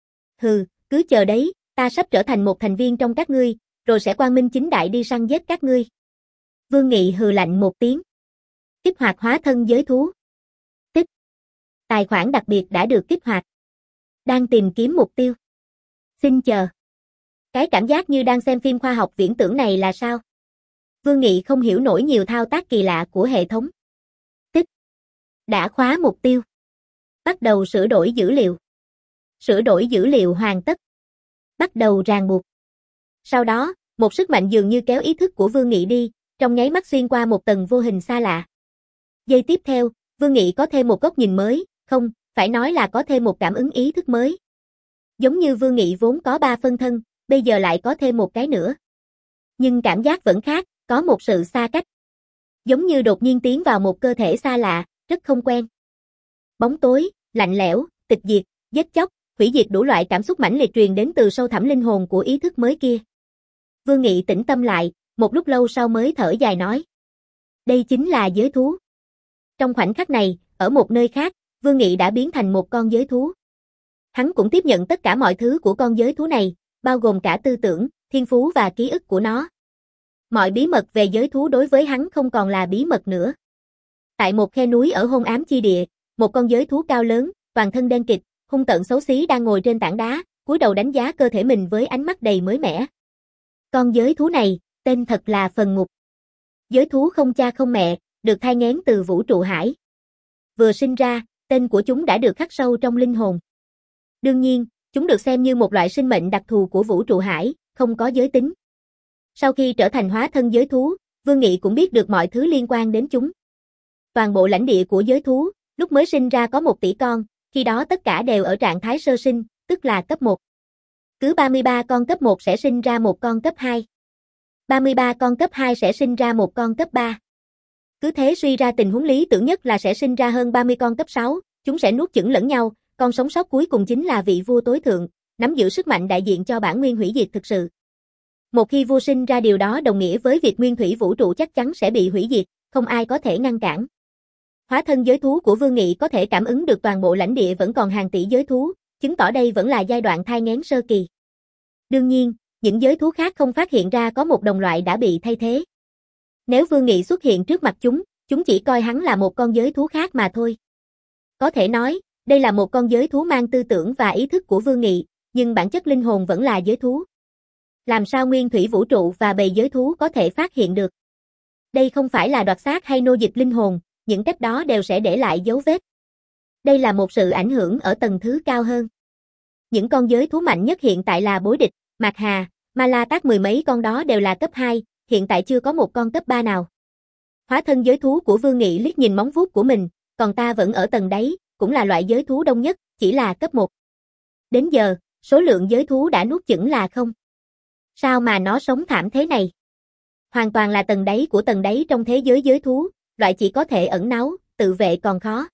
Hừ, cứ chờ đấy, ta sắp trở thành một thành viên trong các ngươi, rồi sẽ quang minh chính đại đi săn giết các ngươi. Vương Nghị hừ lạnh một tiếng. Kích hoạt hóa thân giới thú. Tích. Tài khoản đặc biệt đã được kích hoạt. Đang tìm kiếm mục tiêu. Xin chờ. Cái cảm giác như đang xem phim khoa học viễn tưởng này là sao? Vương Nghị không hiểu nổi nhiều thao tác kỳ lạ của hệ thống. Tích. Đã khóa mục tiêu. Bắt đầu sửa đổi dữ liệu. Sửa đổi dữ liệu hoàn tất. Bắt đầu ràng buộc. Sau đó, một sức mạnh dường như kéo ý thức của Vương Nghị đi, trong nháy mắt xuyên qua một tầng vô hình xa lạ. Giây tiếp theo, Vương Nghị có thêm một góc nhìn mới, không, phải nói là có thêm một cảm ứng ý thức mới. Giống như Vương Nghị vốn có ba phân thân, bây giờ lại có thêm một cái nữa. Nhưng cảm giác vẫn khác, có một sự xa cách. Giống như đột nhiên tiến vào một cơ thể xa lạ, rất không quen. Bóng tối, lạnh lẽo, tịch diệt, giết chóc, hủy diệt đủ loại cảm xúc mãnh liệt truyền đến từ sâu thẳm linh hồn của ý thức mới kia. Vương Nghị tĩnh tâm lại, một lúc lâu sau mới thở dài nói. Đây chính là giới thú. Trong khoảnh khắc này, ở một nơi khác, Vương Nghị đã biến thành một con giới thú. Hắn cũng tiếp nhận tất cả mọi thứ của con giới thú này, bao gồm cả tư tưởng, thiên phú và ký ức của nó. Mọi bí mật về giới thú đối với hắn không còn là bí mật nữa. Tại một khe núi ở hôn ám chi địa, một con giới thú cao lớn, toàn thân đen kịt, hung tợn xấu xí đang ngồi trên tảng đá, cúi đầu đánh giá cơ thể mình với ánh mắt đầy mới mẻ. Con giới thú này, tên thật là Phần Ngục. Giới thú không cha không mẹ, được thai nghén từ vũ trụ hải. Vừa sinh ra, tên của chúng đã được khắc sâu trong linh hồn. Đương nhiên, chúng được xem như một loại sinh mệnh đặc thù của vũ trụ hải, không có giới tính. Sau khi trở thành hóa thân giới thú, Vương Nghị cũng biết được mọi thứ liên quan đến chúng. Toàn bộ lãnh địa của giới thú, lúc mới sinh ra có một tỷ con, khi đó tất cả đều ở trạng thái sơ sinh, tức là cấp một. Cứ ba mươi ba con cấp một sẽ sinh ra một con cấp hai. ba mươi ba con cấp hai sẽ sinh ra một con cấp ba. Cứ thế suy ra tình huống lý tưởng nhất là sẽ sinh ra hơn ba mươi con cấp sáu, chúng sẽ nuốt chửng lẫn nhau, con sống sót cuối cùng chính là vị vua tối thượng, nắm giữ sức mạnh đại diện cho bản nguyên hủy diệt thực sự. Một khi vua sinh ra điều đó đồng nghĩa với việc nguyên thủy vũ trụ chắc chắn sẽ bị hủy diệt, không ai có thể ngăn cản. Hóa thân giới thú của Vương Nghị có thể cảm ứng được toàn bộ lãnh địa vẫn còn hàng tỷ giới thú, chứng tỏ đây vẫn là giai đoạn thai nghén sơ kỳ. Đương nhiên, những giới thú khác không phát hiện ra có một đồng loại đã bị thay thế. Nếu Vương Nghị xuất hiện trước mặt chúng, chúng chỉ coi hắn là một con giới thú khác mà thôi. Có thể nói, đây là một con giới thú mang tư tưởng và ý thức của Vương Nghị, nhưng bản chất linh hồn vẫn là giới thú. Làm sao nguyên thủy vũ trụ và bầy giới thú có thể phát hiện được? Đây không phải là đoạt xác hay nô dịch linh hồn, những cách đó đều sẽ để lại dấu vết. Đây là một sự ảnh hưởng ở tầng thứ cao hơn. Những con giới thú mạnh nhất hiện tại là Bối Địch, Mạc Hà, Ma La Tát, mười mấy con đó đều là cấp hai, hiện tại chưa có một con cấp ba nào. Hóa thân giới thú của Vương Nghị liếc nhìn móng vuốt của mình, còn ta vẫn ở tầng đáy, cũng là loại giới thú đông nhất, chỉ là cấp một. Đến giờ, số lượng giới thú đã nuốt chửng là không. Sao mà nó sống thảm thế này? Hoàn toàn là tầng đáy của tầng đáy trong thế giới giới thú, loại chỉ có thể ẩn náu, tự vệ còn khó.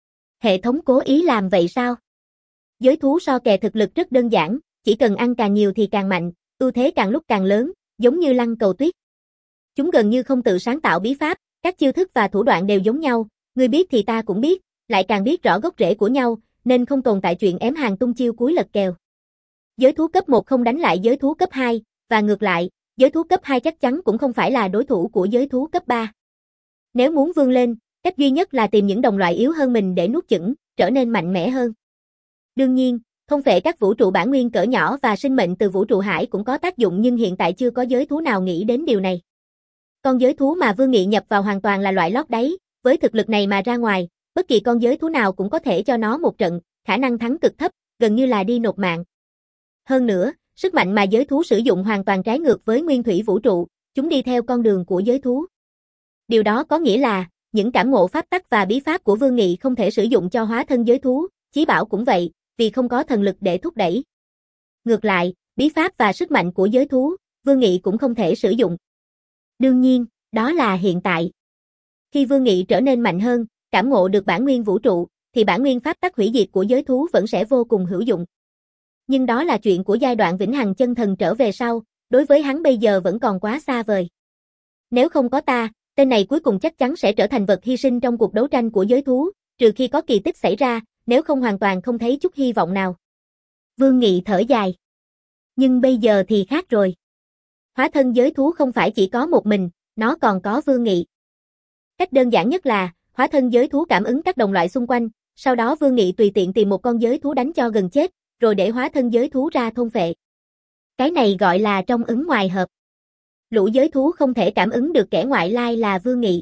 Hệ thống cố ý làm vậy sao? Giới thú so kè thực lực rất đơn giản, chỉ cần ăn càng nhiều thì càng mạnh, ưu thế càng lúc càng lớn, giống như lăng cầu tuyết. Chúng gần như không tự sáng tạo bí pháp, các chiêu thức và thủ đoạn đều giống nhau, ngươi biết thì ta cũng biết, lại càng biết rõ gốc rễ của nhau, nên không tồn tại chuyện ém hàng tung chiêu cuối lật kèo. Giới thú cấp một không đánh lại giới thú cấp hai, và ngược lại, giới thú cấp hai chắc chắn cũng không phải là đối thủ của giới thú cấp ba. Nếu muốn vươn lên, cách duy nhất là tìm những đồng loại yếu hơn mình để nuốt chửng, trở nên mạnh mẽ hơn. Đương nhiên, thôn phệ các vũ trụ bản nguyên cỡ nhỏ và sinh mệnh từ vũ trụ hải cũng có tác dụng, nhưng hiện tại chưa có giới thú nào nghĩ đến điều này. Con giới thú mà Vương Nghị nhập vào hoàn toàn là loại lót đáy, với thực lực này mà ra ngoài, bất kỳ con giới thú nào cũng có thể cho nó một trận, khả năng thắng cực thấp, gần như là đi nộp mạng. Hơn nữa, sức mạnh mà giới thú sử dụng hoàn toàn trái ngược với nguyên thủy vũ trụ, chúng đi theo con đường của giới thú. Điều đó có nghĩa là, những cảm ngộ pháp tắc và bí pháp của Vương Nghị không thể sử dụng cho hóa thân giới thú, Chí Bảo cũng vậy, vì không có thần lực để thúc đẩy. Ngược lại, Bí pháp và sức mạnh của giới thú, Vương Nghị cũng không thể sử dụng. Đương nhiên, đó là hiện tại. Khi Vương Nghị trở nên mạnh hơn, cảm ngộ được bản nguyên vũ trụ, thì bản nguyên pháp tắc hủy diệt của giới thú vẫn sẽ vô cùng hữu dụng. Nhưng đó là chuyện của giai đoạn vĩnh hằng chân thần trở về sau, đối với hắn bây giờ vẫn còn quá xa vời. Nếu không có ta, tên này cuối cùng chắc chắn sẽ trở thành vật hy sinh trong cuộc đấu tranh của giới thú, trừ khi có kỳ tích xảy ra, nếu không hoàn toàn không thấy chút hy vọng nào. Vương Nghị thở dài. Nhưng bây giờ thì khác rồi. Hóa thân giới thú không phải chỉ có một mình, nó còn có Vương Nghị. Cách đơn giản nhất là, hóa thân giới thú cảm ứng các đồng loại xung quanh, sau đó Vương Nghị tùy tiện tìm một con giới thú đánh cho gần chết, rồi để hóa thân giới thú ra thôn phệ. Cái này gọi là trong ứng ngoài hợp. Lũ giới thú không thể cảm ứng được kẻ ngoại lai là Vương Nghị.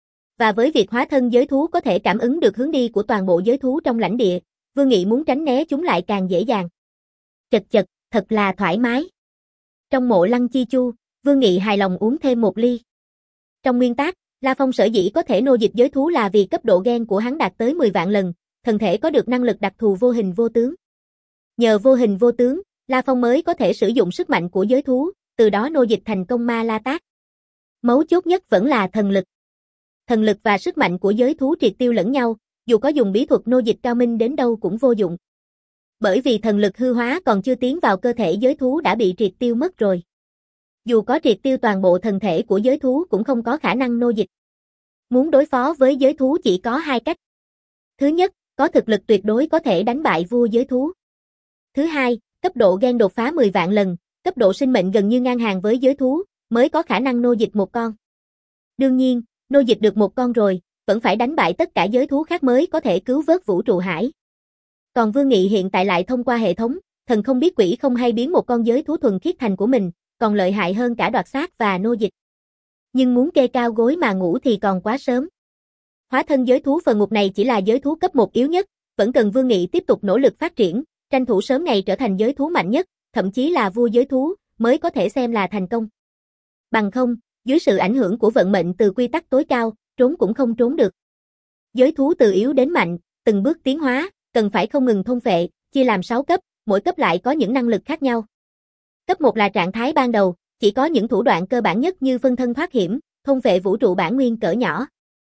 Và với việc hóa thân giới thú có thể cảm ứng được hướng đi của toàn bộ giới thú trong lãnh địa, Vương Nghị muốn tránh né chúng lại càng dễ dàng. Chật chật, thật là thoải mái. Trong mộ Lăng Chi Chu, Vương Nghị hài lòng uống thêm một ly. Trong nguyên tắc, La Phong sở dĩ có thể nô dịch giới thú là vì cấp độ gen của hắn đạt tới mười vạn lần, thân thể có được năng lực đặc thù vô hình vô tướng. Nhờ vô hình vô tướng, La Phong mới có thể sử dụng sức mạnh của giới thú, từ đó nô dịch thành công Ma La Tác. Mấu chốt nhất vẫn là thần lực. Thần lực và sức mạnh của giới thú triệt tiêu lẫn nhau, dù có dùng bí thuật nô dịch cao minh đến đâu cũng vô dụng. Bởi vì thần lực hư hóa còn chưa tiến vào cơ thể giới thú đã bị triệt tiêu mất rồi. Dù có triệt tiêu toàn bộ thần thể của giới thú cũng không có khả năng nô dịch. Muốn đối phó với giới thú chỉ có hai cách. Thứ nhất, có thực lực tuyệt đối có thể đánh bại vua giới thú. Thứ hai, cấp độ gen đột phá mười vạn lần, cấp độ sinh mệnh gần như ngang hàng với giới thú, mới có khả năng nô dịch một con. Đương nhiên, nô dịch được một con rồi, vẫn phải đánh bại tất cả giới thú khác mới có thể cứu vớt vũ trụ hải. Còn Vương Nghị hiện tại lại thông qua hệ thống, thần không biết quỷ không hay biến một con giới thú thuần khiết thành của mình, còn lợi hại hơn cả đoạt xác và nô dịch. Nhưng muốn kê cao gối mà ngủ thì còn quá sớm. Hóa thân giới thú phần ngục này chỉ là giới thú cấp một yếu nhất, vẫn cần Vương Nghị tiếp tục nỗ lực phát triển, tranh thủ sớm ngày trở thành giới thú mạnh nhất, thậm chí là vua giới thú, mới có thể xem là thành công. Bằng không, dưới sự ảnh hưởng của vận mệnh từ quy tắc tối cao, trốn cũng không trốn được. Giới thú từ yếu đến mạnh, từng bước tiến hóa, cần phải không ngừng thôn phệ, chia làm sáu cấp, mỗi cấp lại có những năng lực khác nhau. Cấp một là trạng thái ban đầu, chỉ có những thủ đoạn cơ bản nhất như phân thân thoát hiểm, thôn phệ vũ trụ bản nguyên cỡ nhỏ.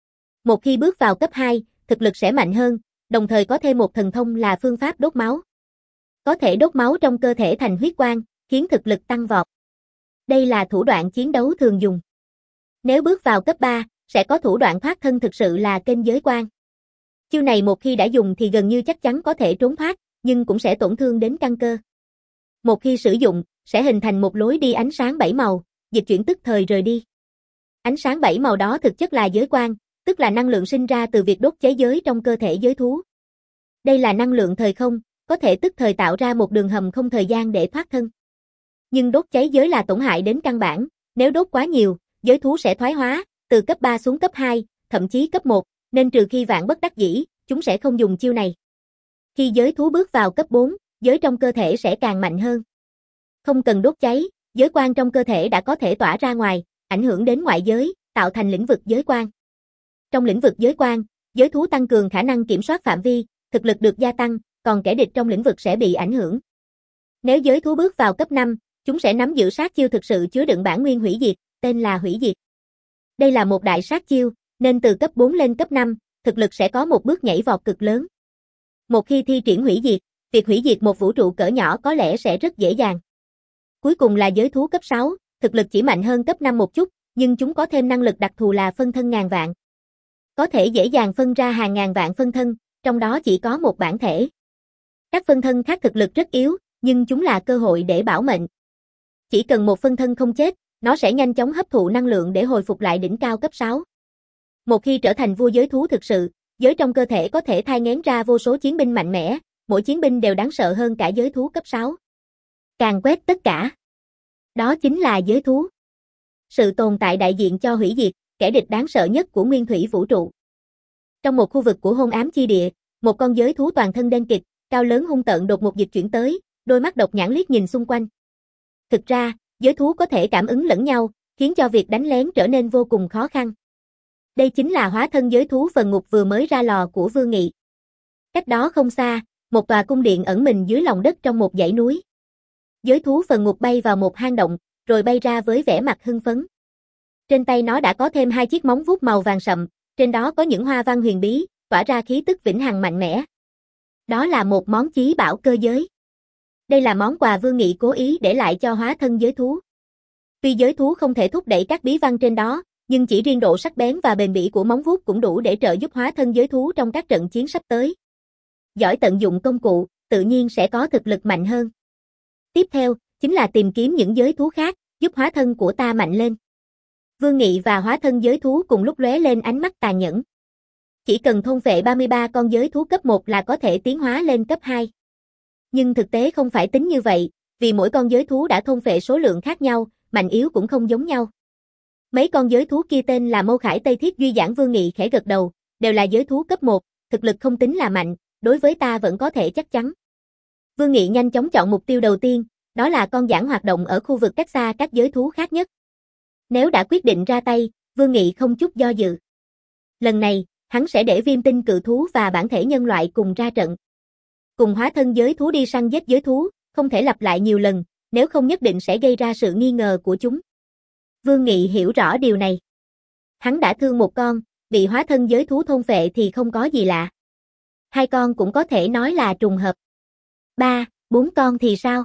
Một khi bước vào cấp hai, thực lực sẽ mạnh hơn, đồng thời có thêm một thần thông là phương pháp đốt máu. Có thể đốt máu trong cơ thể thành huyết quang, khiến thực lực tăng vọt. Đây là thủ đoạn chiến đấu thường dùng. Nếu bước vào cấp ba, sẽ có thủ đoạn thoát thân thực sự là kênh giới quang. Chiêu này một khi đã dùng thì gần như chắc chắn có thể trốn thoát, nhưng cũng sẽ tổn thương đến căn cơ. Một khi sử dụng, sẽ hình thành một lối đi ánh sáng bảy màu, dịch chuyển tức thời rời đi. Ánh sáng bảy màu đó thực chất là giới quang, tức là năng lượng sinh ra từ việc đốt cháy giới trong cơ thể giới thú. Đây là năng lượng thời không, có thể tức thời tạo ra một đường hầm không thời gian để thoát thân. Nhưng đốt cháy giới là tổn hại đến căn bản, nếu đốt quá nhiều, giới thú sẽ thoái hóa, từ cấp ba xuống cấp hai, thậm chí cấp một, nên trừ khi vạn bất đắc dĩ, chúng sẽ không dùng chiêu này. Khi giới thú bước vào cấp bốn, giới trong cơ thể sẽ càng mạnh hơn. Không cần đốt cháy, giới quang trong cơ thể đã có thể tỏa ra ngoài, ảnh hưởng đến ngoại giới, tạo thành lĩnh vực giới quang. Trong lĩnh vực giới quang, giới thú tăng cường khả năng kiểm soát phạm vi, thực lực được gia tăng, còn kẻ địch trong lĩnh vực sẽ bị ảnh hưởng. Nếu giới thú bước vào cấp năm, chúng sẽ nắm giữ sát chiêu thực sự chứa đựng bản nguyên hủy diệt, tên là hủy diệt. Đây là một đại sát chiêu, nên từ cấp bốn lên cấp năm, thực lực sẽ có một bước nhảy vọt cực lớn. Một khi thi triển hủy diệt, việc hủy diệt một vũ trụ cỡ nhỏ có lẽ sẽ rất dễ dàng. Cuối cùng là giới thú cấp sáu, thực lực chỉ mạnh hơn cấp năm một chút, nhưng chúng có thêm năng lực đặc thù là phân thân ngàn vạn. Có thể dễ dàng phân ra hàng ngàn vạn phân thân, trong đó chỉ có một bản thể. Các phân thân khác thực lực rất yếu, nhưng chúng là cơ hội để bảo mệnh. Chỉ cần một phân thân không chết, nó sẽ nhanh chóng hấp thụ năng lượng để hồi phục lại đỉnh cao cấp sáu. Một khi trở thành vua giới thú thực sự, giới trong cơ thể có thể thai nghén ra vô số chiến binh mạnh mẽ, mỗi chiến binh đều đáng sợ hơn cả giới thú cấp sáu. Càng quét tất cả. Đó chính là giới thú. Sự tồn tại đại diện cho hủy diệt, kẻ địch đáng sợ nhất của nguyên thủy vũ trụ. Trong một khu vực của hôn ám chi địa, một con giới thú toàn thân đen kịt, cao lớn hung tợn đột ngột dịch chuyển tới, đôi mắt độc nhãn liếc nhìn xung quanh. Thực ra, giới thú có thể cảm ứng lẫn nhau, khiến cho việc đánh lén trở nên vô cùng khó khăn. Đây chính là hóa thân giới thú phần ngục vừa mới ra lò của Vương Nghị. Cách đó không xa, một tòa cung điện ẩn mình dưới lòng đất trong một dãy núi. Giới thú phần ngục bay vào một hang động, rồi bay ra với vẻ mặt hưng phấn. Trên tay nó đã có thêm hai chiếc móng vuốt màu vàng sậm, trên đó có những hoa văn huyền bí, tỏa ra khí tức vĩnh hằng mạnh mẽ. Đó là một món chí bảo cơ giới. Đây là món quà Vương Nghị cố ý để lại cho hóa thân giới thú. Tuy giới thú không thể thúc đẩy các bí văn trên đó, nhưng chỉ riêng độ sắc bén và bền bỉ của móng vuốt cũng đủ để trợ giúp hóa thân giới thú trong các trận chiến sắp tới. Giỏi tận dụng công cụ, tự nhiên sẽ có thực lực mạnh hơn. Tiếp theo, chính là tìm kiếm những giới thú khác, giúp hóa thân của ta mạnh lên. Vương Nghị và hóa thân giới thú cùng lúc lóe lên ánh mắt tàn nhẫn. Chỉ cần thôn phệ ba mươi ba con giới thú cấp một là có thể tiến hóa lên cấp hai. Nhưng thực tế không phải tính như vậy, vì mỗi con giới thú đã thôn phệ số lượng khác nhau, mạnh yếu cũng không giống nhau. Mấy con giới thú kia tên là Mâu Khải Tây Thiết Duy Giãn. Vương Nghị khẽ gật đầu, đều là giới thú cấp một, thực lực không tính là mạnh, đối với ta vẫn có thể chắc chắn. Vương Nghị nhanh chóng chọn mục tiêu đầu tiên, đó là con giảng hoạt động ở khu vực cách xa các giới thú khác nhất. Nếu đã quyết định ra tay, Vương Nghị không chút do dự. Lần này, hắn sẽ để Viêm Tinh Cự Thú và bản thể nhân loại cùng ra trận. Cùng hóa thân giới thú đi săn giết giới thú, không thể lặp lại nhiều lần, nếu không nhất định sẽ gây ra sự nghi ngờ của chúng. Vương Nghị hiểu rõ điều này. Hắn đã thương một con, bị hóa thân giới thú thôn phệ thì không có gì lạ. Hai con cũng có thể nói là trùng hợp. Ba, bốn con thì sao?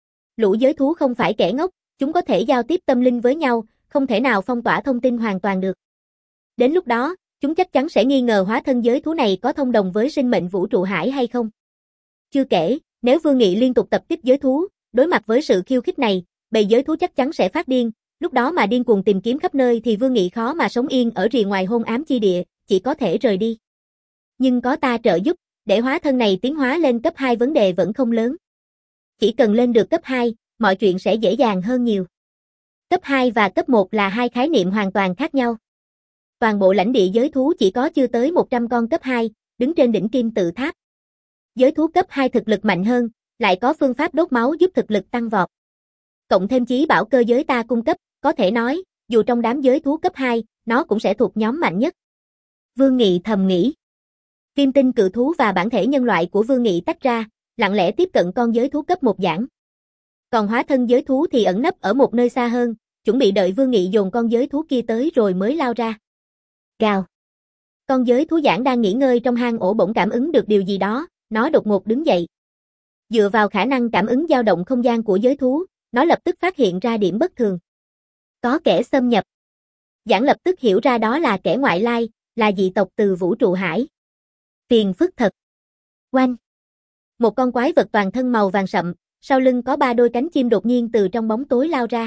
Lũ giới thú không phải kẻ ngốc, chúng có thể giao tiếp tâm linh với nhau, không thể nào phong tỏa thông tin hoàn toàn được. Đến lúc đó, chúng chắc chắn sẽ nghi ngờ hóa thân giới thú này có thông đồng với sinh mệnh vũ trụ hải hay không. Chưa kể, nếu Vương Nghị liên tục tập kích giới thú, đối mặt với sự khiêu khích này, bầy giới thú chắc chắn sẽ phát điên, lúc đó mà điên cuồng tìm kiếm khắp nơi thì Vương Nghị khó mà sống yên ở rìa ngoài hôn ám chi địa, chỉ có thể rời đi. Nhưng có ta trợ giúp, để hóa thân này tiến hóa lên cấp hai vấn đề vẫn không lớn. Chỉ cần lên được cấp hai, mọi chuyện sẽ dễ dàng hơn nhiều. Cấp hai và cấp một là hai khái niệm hoàn toàn khác nhau. Toàn bộ lãnh địa giới thú chỉ có chưa tới một trăm con cấp hai, đứng trên đỉnh kim tự tháp. Giới thú cấp hai thực lực mạnh hơn, lại có phương pháp đốt máu giúp thực lực tăng vọt. Cộng thêm chí bảo cơ giới ta cung cấp, có thể nói, dù trong đám giới thú cấp hai, nó cũng sẽ thuộc nhóm mạnh nhất. Vương Nghị thầm nghĩ. Viêm Tinh Cự Thú và bản thể nhân loại của Vương Nghị tách ra, lặng lẽ tiếp cận con giới thú cấp một giảng. Còn hóa thân giới thú thì ẩn nấp ở một nơi xa hơn, chuẩn bị đợi Vương Nghị dồn con giới thú kia tới rồi mới lao ra. Gào. Con giới thú giảng đang nghỉ ngơi trong hang ổ bỗng cảm ứng được điều gì đó, nó đột ngột đứng dậy. Dựa vào khả năng cảm ứng dao động không gian của giới thú, nó lập tức phát hiện ra điểm bất thường. Có kẻ xâm nhập. Giảng lập tức hiểu ra đó là kẻ ngoại lai, là dị tộc từ vũ trụ hải. Phiền phức thật. Oanh. Một con quái vật toàn thân màu vàng sậm, sau lưng có ba đôi cánh chim đột nhiên từ trong bóng tối lao ra.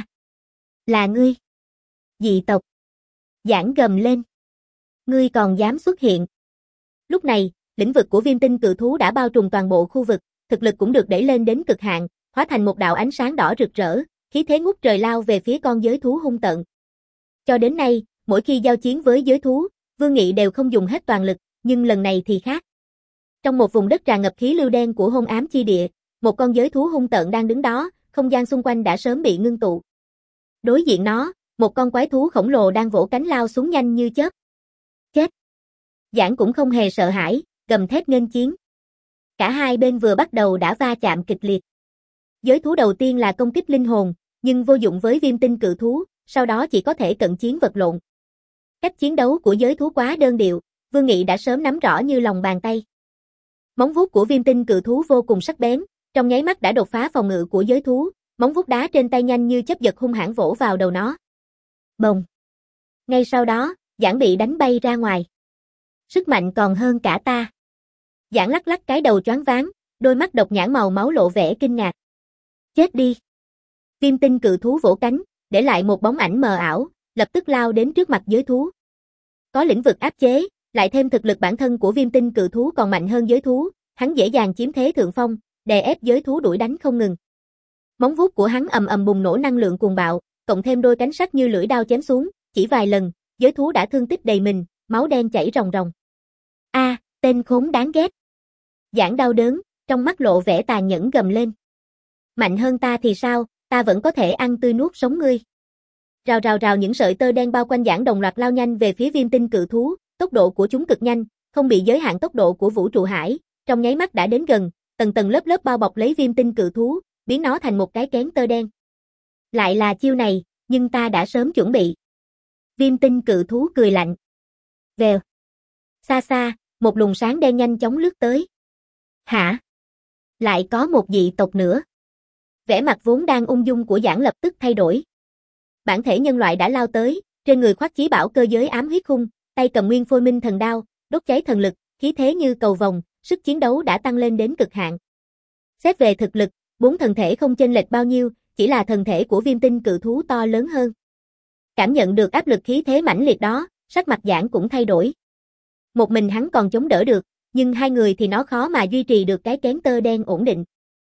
Là ngươi. Dị tộc. Giảng gầm lên. Ngươi còn dám xuất hiện. Lúc này, lĩnh vực của Viêm Tinh Cự Thú đã bao trùm toàn bộ khu vực, thực lực cũng được đẩy lên đến cực hạn, hóa thành một đạo ánh sáng đỏ rực rỡ, khí thế ngút trời lao về phía con giới thú hung tợn. Cho đến nay, mỗi khi giao chiến với giới thú, Vương Nghị đều không dùng hết toàn lực, nhưng lần này thì khác. Trong một vùng đất tràn ngập khí lưu đen của hôn ám chi địa, một con giới thú hung tợn đang đứng đó, không gian xung quanh đã sớm bị ngưng tụ. Đối diện nó, một con quái thú khổng lồ đang vỗ cánh lao xuống nhanh như chớp. Chết! Giảng cũng không hề sợ hãi, gầm thét nghênh chiến. Cả hai bên vừa bắt đầu đã va chạm kịch liệt. Giới thú đầu tiên là công kích linh hồn, nhưng vô dụng với Viêm Tinh Cự Thú, sau đó chỉ có thể cận chiến vật lộn. Cách chiến đấu của giới thú quá đơn điệu, Vương Nghị đã sớm nắm rõ như lòng bàn tay. Móng vuốt của Viêm Tinh Cự Thú vô cùng sắc bén, trong nháy mắt đã đột phá phòng ngự của giới thú, móng vuốt đá trên tay nhanh như chớp giật hung hãn vỗ vào đầu nó. Bồng. Ngay sau đó, Giảng bị đánh bay ra ngoài. Sức mạnh còn hơn cả ta. Giảng lắc lắc cái đầu choáng váng, đôi mắt độc nhãn màu máu lộ vẻ kinh ngạc. Chết đi. Viêm Tinh Cự Thú vỗ cánh, để lại một bóng ảnh mờ ảo, lập tức lao đến trước mặt giới thú. Có lĩnh vực áp chế, lại thêm thực lực bản thân của Viêm Tinh Cự Thú còn mạnh hơn giới thú, hắn dễ dàng chiếm thế thượng phong, đè ép giới thú đuổi đánh không ngừng. Móng vuốt của hắn ầm ầm bùng nổ năng lượng cuồng bạo, cộng thêm đôi cánh sắc như lưỡi đao chém xuống, chỉ vài lần, giới thú đã thương tích đầy mình, máu đen chảy ròng ròng. A, à, tên khốn đáng ghét. Giảng đau đớn, trong mắt lộ vẻ tàn nhẫn gầm lên. Mạnh hơn ta thì sao, ta vẫn có thể ăn tươi nuốt sống ngươi. Rào rào rào những sợi tơ đen bao quanh Giảng đồng loạt lao nhanh về phía Viêm Tinh Cự Thú, tốc độ của chúng cực nhanh, không bị giới hạn tốc độ của vũ trụ hải, trong nháy mắt đã đến gần, tầng tầng lớp lớp bao bọc lấy Viêm Tinh Cự Thú, biến nó thành một cái kén tơ đen. Lại là chiêu này, nhưng ta đã sớm chuẩn bị. Viêm tinh cự thú cười lạnh. Vèo. Xa xa, một luồng sáng đen nhanh chóng lướt tới. Hả? Lại có một dị tộc nữa. Vẻ mặt vốn đang ung dung của Giảng lập tức thay đổi. Bản thể nhân loại đã lao tới, trên người khoác chí bảo cơ giới ám huyết khung, tay cầm nguyên phôi minh thần đao, đốt cháy thần lực, khí thế như cầu vồng, sức chiến đấu đã tăng lên đến cực hạn. Xét về thực lực, bốn thần thể không chênh lệch bao nhiêu, chỉ là thần thể của viêm tinh cự thú to lớn hơn. Cảm nhận được áp lực khí thế mãnh liệt đó, sắc mặt Giảng cũng thay đổi. Một mình hắn còn chống đỡ được, nhưng hai người thì nó khó mà duy trì được cái kén tơ đen ổn định.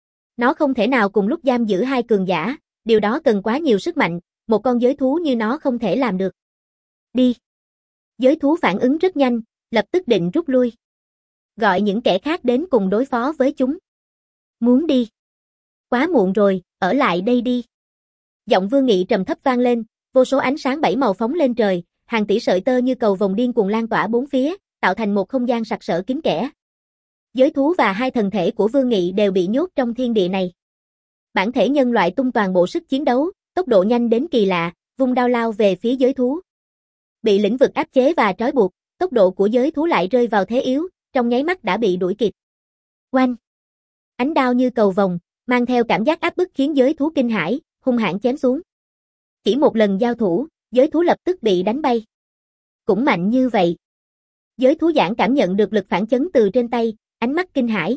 Nó không thể nào cùng lúc giam giữ hai cường giả, điều đó cần quá nhiều sức mạnh, một con giới thú như nó không thể làm được. Đi. Giới thú phản ứng rất nhanh, lập tức định rút lui. Gọi những kẻ khác đến cùng đối phó với chúng. Muốn đi. Quá muộn rồi, ở lại đây đi. Giọng Vương Nghị trầm thấp vang lên, vô số ánh sáng bảy màu phóng lên trời, hàng tỷ sợi tơ như cầu vồng điên cuồng lan tỏa bốn phía, tạo thành một không gian sặc sỡ kín kẽ. Giới thú và hai thần thể của Vương Nghị đều bị nhốt trong thiên địa này. Bản thể nhân loại tung toàn bộ sức chiến đấu, tốc độ nhanh đến kỳ lạ, vung đao lao về phía giới thú. Bị lĩnh vực áp chế và trói buộc, tốc độ của giới thú lại rơi vào thế yếu, trong nháy mắt đã bị đuổi kịp. Oanh! Ánh đao như cầu vồng, mang theo cảm giác áp bức khiến giới thú kinh hãi, hung hãn chém xuống. Chỉ một lần giao thủ, giới thú lập tức bị đánh bay. Cũng mạnh như vậy. Giới thú Giảng cảm nhận được lực phản chấn từ trên tay, ánh mắt kinh hãi.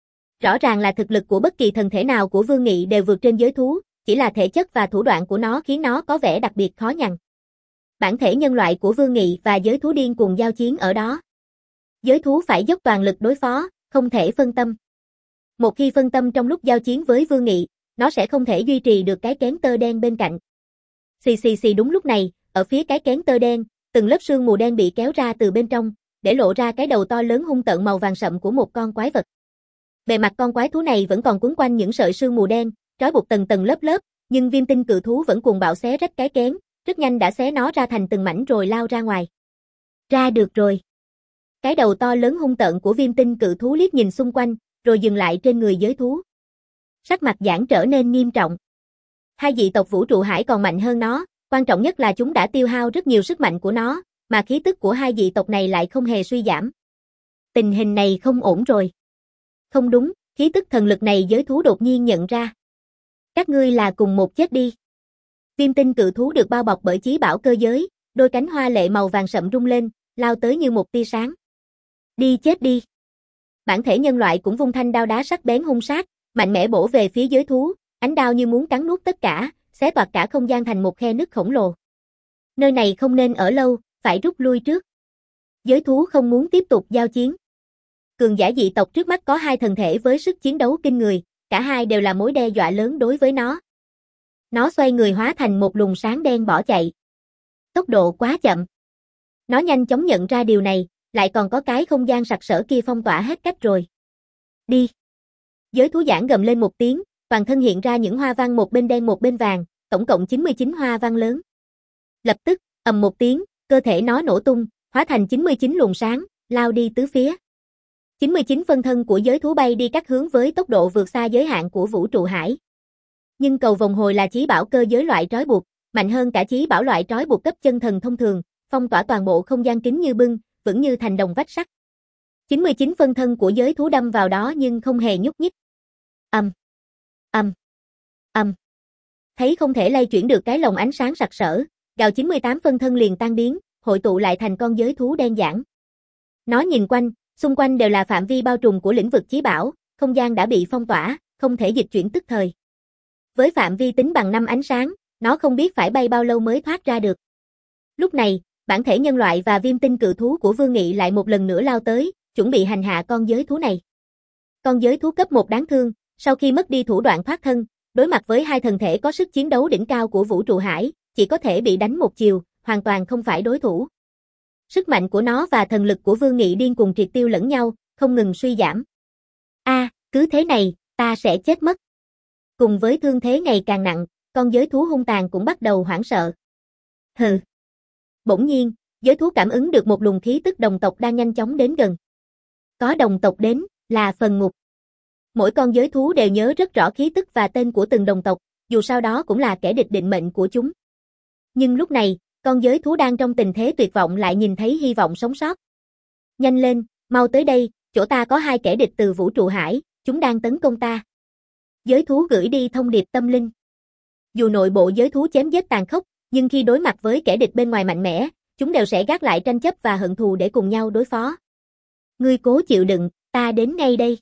Rõ ràng là thực lực của bất kỳ thần thể nào của Vương Nghị đều vượt trên giới thú, chỉ là thể chất và thủ đoạn của nó khiến nó có vẻ đặc biệt khó nhằn. Bản thể nhân loại của Vương Nghị và giới thú điên cuồng giao chiến ở đó. Giới thú phải dốc toàn lực đối phó, không thể phân tâm. Một khi phân tâm trong lúc giao chiến với Vương Nghị, nó sẽ không thể duy trì được cái kén tơ đen bên cạnh. Xì xì xì đúng lúc này, ở phía cái kén tơ đen, từng lớp sương mù đen bị kéo ra từ bên trong, để lộ ra cái đầu to lớn hung tợn màu vàng sậm của một con quái vật. Bề mặt con quái thú này vẫn còn quấn quanh những sợi sương mù đen, trói buộc tầng tầng lớp lớp, nhưng viêm tinh cự thú vẫn cuồng bạo xé rách cái kén, rất nhanh đã xé nó ra thành từng mảnh rồi lao ra ngoài. Ra được rồi. Cái đầu to lớn hung tợn của viêm tinh cự thú liếc nhìn xung quanh, rồi dừng lại trên người giới thú. Sắc mặt Giảng trở nên nghiêm trọng. Hai dị tộc vũ trụ hải còn mạnh hơn nó, quan trọng nhất là chúng đã tiêu hao rất nhiều sức mạnh của nó, mà khí tức của hai dị tộc này lại không hề suy giảm. Tình hình này không ổn rồi. Không đúng, khí tức thần lực này giới thú đột nhiên nhận ra. Các ngươi là cùng một chết đi. Viêm tinh cự thú được bao bọc bởi chí bảo cơ giới, đôi cánh hoa lệ màu vàng sậm rung lên, lao tới như một tia sáng. Đi chết đi. Bản thể nhân loại cũng vung thanh đao đá sắc bén hung sát, mạnh mẽ bổ về phía giới thú, ánh đao như muốn cắn nuốt tất cả, xé toạc cả không gian thành một khe nứt khổng lồ. Nơi này không nên ở lâu, phải rút lui trước. Giới thú không muốn tiếp tục giao chiến. Cường giả dị tộc trước mắt có hai thần thể với sức chiến đấu kinh người, cả hai đều là mối đe dọa lớn đối với nó. Nó xoay người hóa thành một luồng sáng đen bỏ chạy. Tốc độ quá chậm. Nó nhanh chóng nhận ra điều này, lại còn có cái không gian sặc sỡ kia phong tỏa hết cách rồi. Đi. Giới thú Giảng gầm lên một tiếng, toàn thân hiện ra những hoa văn một bên đen một bên vàng, tổng cộng chín mươi chín hoa văn lớn. Lập tức, ầm một tiếng, cơ thể nó nổ tung, hóa thành chín mươi chín luồng sáng, lao đi tứ phía. chín mươi chín phân thân của giới thú bay đi các hướng với tốc độ vượt xa giới hạn của vũ trụ hải. Nhưng cầu vồng hồi là chí bảo cơ giới loại trói buộc, mạnh hơn cả chí bảo loại trói buộc cấp chân thần thông thường, phong tỏa toàn bộ không gian kín như bưng, vững như thành đồng vách sắt. chín mươi chín phân thân của giới thú đâm vào đó nhưng không hề nhúc nhích. Ầm, ầm, ầm. Thấy không thể lay chuyển được cái lồng ánh sáng sặc sỡ, gào chín mươi tám phân thân liền tan biến, hội tụ lại thành con giới thú đen giản. Nó nhìn quanh, xung quanh đều là phạm vi bao trùm của lĩnh vực chí bảo, không gian đã bị phong tỏa, không thể dịch chuyển tức thời. Với phạm vi tính bằng năm ánh sáng, nó không biết phải bay bao lâu mới thoát ra được. Lúc này, bản thể nhân loại và viêm tinh cự thú của Vương Nghị lại một lần nữa lao tới, chuẩn bị hành hạ con giới thú này. Con giới thú cấp một đáng thương, sau khi mất đi thủ đoạn thoát thân, đối mặt với hai thần thể có sức chiến đấu đỉnh cao của vũ trụ hải, chỉ có thể bị đánh một chiều, hoàn toàn không phải đối thủ. Sức mạnh của nó và thần lực của Vương Nghị điên cuồng triệt tiêu lẫn nhau, không ngừng suy giảm. A, à, cứ thế này, ta sẽ chết mất. Cùng với thương thế ngày càng nặng, con giới thú hung tàn cũng bắt đầu hoảng sợ. Hừ. Bỗng nhiên, giới thú cảm ứng được một luồng khí tức đồng tộc đang nhanh chóng đến gần. Có đồng tộc đến, là phần ngục. Mỗi con giới thú đều nhớ rất rõ khí tức và tên của từng đồng tộc, dù sao đó cũng là kẻ địch định mệnh của chúng. Nhưng lúc này, con giới thú đang trong tình thế tuyệt vọng lại nhìn thấy hy vọng sống sót. Nhanh lên, mau tới đây, chỗ ta có hai kẻ địch từ vũ trụ hải, chúng đang tấn công ta. Giới thú gửi đi thông điệp tâm linh. Dù nội bộ giới thú chém giết tàn khốc, nhưng khi đối mặt với kẻ địch bên ngoài mạnh mẽ, chúng đều sẽ gác lại tranh chấp và hận thù để cùng nhau đối phó. Ngươi cố chịu đựng, ta đến ngay đây.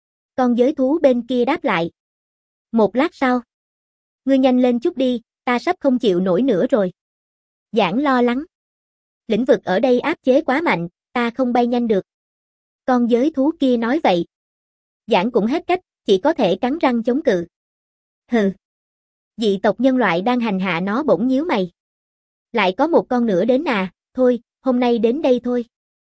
Con giới thú bên kia đáp lại. Một lát sau. Ngươi nhanh lên chút đi, ta sắp không chịu nổi nữa rồi. Giảng lo lắng. Lĩnh vực ở đây áp chế quá mạnh, ta không bay nhanh được. Con giới thú kia nói vậy. Giảng cũng hết cách, chỉ có thể cắn răng chống cự. Hừ. Dị tộc nhân loại đang hành hạ nó bỗng nhíu mày. Lại có một con nữa đến à, thôi, hôm nay đến đây thôi.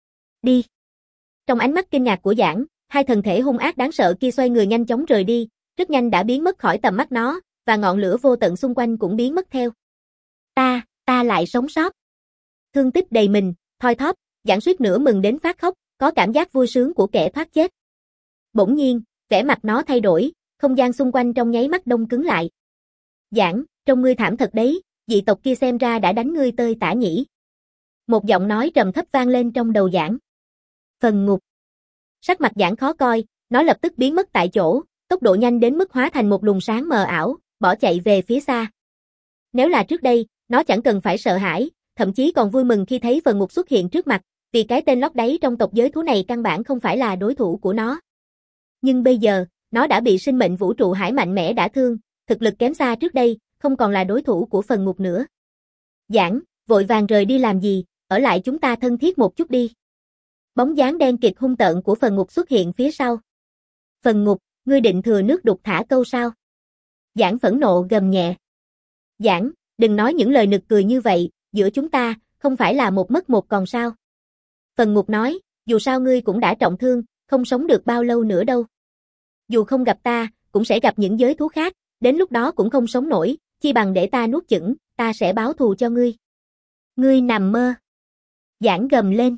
Đi. Trong ánh mắt kinh ngạc của Giảng, hai thần thể hung ác đáng sợ kia xoay người nhanh chóng rời đi, rất nhanh đã biến mất khỏi tầm mắt nó, và ngọn lửa vô tận xung quanh cũng biến mất theo. Ta, ta lại sống sót. Thương tích đầy mình, thoi thóp, Giảng suýt nữa mừng đến phát khóc, có cảm giác vui sướng của kẻ thoát chết. Bỗng nhiên, vẻ mặt nó thay đổi, không gian xung quanh trong nháy mắt đông cứng lại. Giảng, trông ngươi thảm thật đấy, dị tộc kia xem ra đã đánh ngươi tơi tả nhỉ. Một giọng nói trầm thấp vang lên trong đầu Giảng. Phần ngục. Sắc mặt Giảng khó coi, nó lập tức biến mất tại chỗ, tốc độ nhanh đến mức hóa thành một luồng sáng mờ ảo, bỏ chạy về phía xa. Nếu là trước đây, nó chẳng cần phải sợ hãi, thậm chí còn vui mừng khi thấy phần ngục xuất hiện trước mặt, vì cái tên lót đáy trong tộc giới thú này căn bản không phải là đối thủ của nó. Nhưng bây giờ, nó đã bị sinh mệnh vũ trụ hải mạnh mẽ đả thương, thực lực kém xa trước đây, không còn là đối thủ của phần ngục nữa. Giảng, vội vàng rời đi làm gì, ở lại chúng ta thân thiết một chút đi. Bóng dáng đen kịt hung tợn của phần ngục xuất hiện phía sau. Phần ngục, ngươi định thừa nước đục thả câu sao? Giảng phẫn nộ gầm nhẹ. Giảng, đừng nói những lời nực cười như vậy, giữa chúng ta, không phải là một mất một còn sao? Phần ngục nói, dù sao ngươi cũng đã trọng thương, không sống được bao lâu nữa đâu. Dù không gặp ta, cũng sẽ gặp những giới thú khác, đến lúc đó cũng không sống nổi, chi bằng để ta nuốt chửng, ta sẽ báo thù cho ngươi. Ngươi nằm mơ. Giảng gầm lên.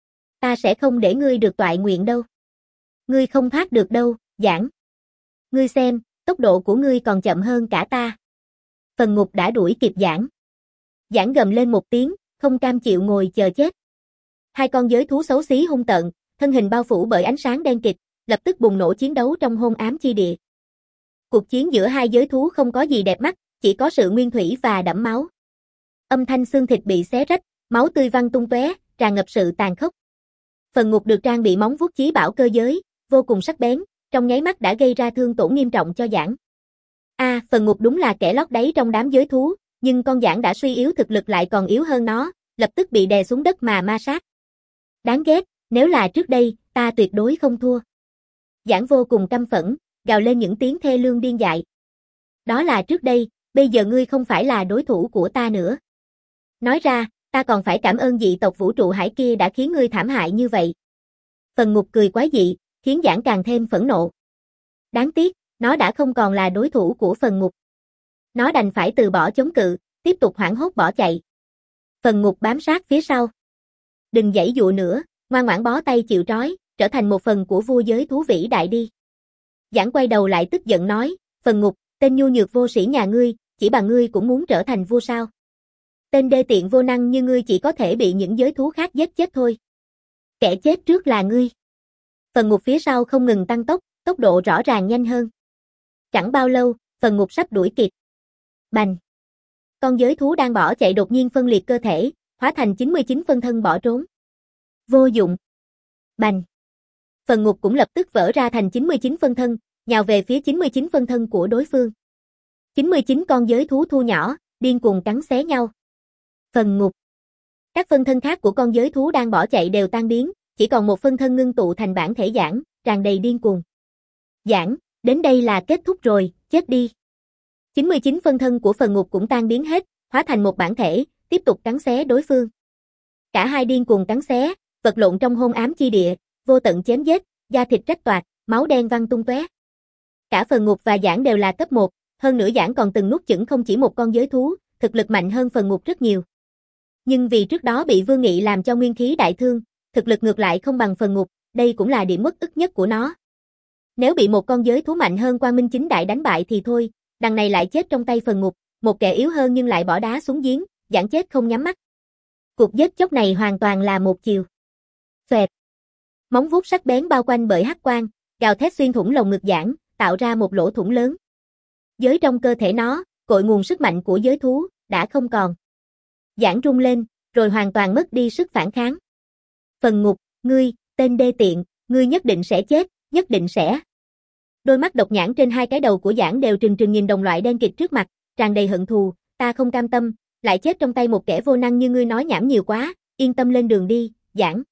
Ta sẽ không để ngươi được toại nguyện đâu. Ngươi không thoát được đâu, Giảng. Ngươi xem, tốc độ của ngươi còn chậm hơn cả ta. Phần ngục đã đuổi kịp Giảng. Giảng gầm lên một tiếng, không cam chịu ngồi chờ chết. Hai con giới thú xấu xí hung tợn, thân hình bao phủ bởi ánh sáng đen kịt, lập tức bùng nổ chiến đấu trong hôn ám chi địa. Cuộc chiến giữa hai giới thú không có gì đẹp mắt, chỉ có sự nguyên thủy và đẫm máu. Âm thanh xương thịt bị xé rách, máu tươi văng tung tóe, tràn ngập sự tàn khốc. Phần ngục được trang bị móng vuốt chí bảo cơ giới, vô cùng sắc bén, trong nháy mắt đã gây ra thương tổn nghiêm trọng cho Giảng. A, à, phần ngục đúng là kẻ lót đáy trong đám giới thú, nhưng con Giảng đã suy yếu thực lực lại còn yếu hơn nó, lập tức bị đè xuống đất mà ma sát. Đáng ghét, nếu là trước đây, ta tuyệt đối không thua. Giảng vô cùng căm phẫn, gào lên những tiếng thê lương điên dại. Đó là trước đây, bây giờ ngươi không phải là đối thủ của ta nữa. Nói ra, ta còn phải cảm ơn dị tộc vũ trụ hải kia đã khiến ngươi thảm hại như vậy. Phần ngục cười quái dị, khiến Giảng càng thêm phẫn nộ. Đáng tiếc, nó đã không còn là đối thủ của phần ngục. Nó đành phải từ bỏ chống cự, tiếp tục hoảng hốt bỏ chạy. Phần ngục bám sát phía sau. Đừng giãy dụa nữa, ngoan ngoãn bó tay chịu trói, trở thành một phần của vua giới thú vĩ đại đi. Giảng quay đầu lại tức giận nói, phần ngục, tên nhu nhược vô sĩ nhà ngươi, chỉ bằng ngươi cũng muốn trở thành vua sao? Tên đê tiện vô năng như ngươi chỉ có thể bị những giới thú khác giết chết thôi. Kẻ chết trước là ngươi. Phần ngục phía sau không ngừng tăng tốc, tốc độ rõ ràng nhanh hơn. Chẳng bao lâu, phần ngục sắp đuổi kịp. Bành! Con giới thú đang bỏ chạy đột nhiên phân liệt cơ thể, hóa thành chín mươi chín phân thân bỏ trốn. Vô dụng! Bành! Phần ngục cũng lập tức vỡ ra thành chín mươi chín phân thân, nhào về phía chín mươi chín phân thân của đối phương. chín mươi chín con giới thú thu nhỏ, điên cuồng cắn xé nhau. Phần ngục! Các phân thân khác của con giới thú đang bỏ chạy đều tan biến, chỉ còn một phân thân ngưng tụ thành bản thể Giảng, tràn đầy điên cuồng. Giảng, đến đây là kết thúc rồi, chết đi. chín mươi chín phân thân của phần ngục cũng tan biến hết, hóa thành một bản thể, tiếp tục cắn xé đối phương. Cả hai điên cuồng cắn xé, vật lộn trong hôn ám chi địa, vô tận chém giết, da thịt rách toạc, máu đen văng tung tóe. Cả phần ngục và Giảng đều là cấp một, hơn nữa Giảng còn từng nuốt chửng không chỉ một con giới thú, thực lực mạnh hơn phần ngục rất nhiều. Nhưng vì trước đó bị Vương Nghị làm cho nguyên khí đại thương, thực lực ngược lại không bằng phần ngục, đây cũng là điểm uất ức nhất của nó. Nếu bị một con giới thú mạnh hơn Quang Minh Chính Đại đánh bại thì thôi, đằng này lại chết trong tay phần ngục, một kẻ yếu hơn nhưng lại bỏ đá xuống giếng, giảng chết không nhắm mắt. Cuộc giết chóc này hoàn toàn là một chiều. Xoẹt. Móng vuốt sắc bén bao quanh bởi hắc quang, gào thét xuyên thủng lồng ngực Giảng, tạo ra một lỗ thủng lớn. Giới trong cơ thể nó, cội nguồn sức mạnh của giới thú, đã không còn. Giảng rung lên, rồi hoàn toàn mất đi sức phản kháng. Phần ngục, ngươi, tên đê tiện, ngươi nhất định sẽ chết, nhất định sẽ. Đôi mắt độc nhãn trên hai cái đầu của Giảng đều trừng trừng nhìn đồng loại đen kịt trước mặt, tràn đầy hận thù, ta không cam tâm, lại chết trong tay một kẻ vô năng như ngươi, nói nhảm nhiều quá, yên tâm lên đường đi, Giảng.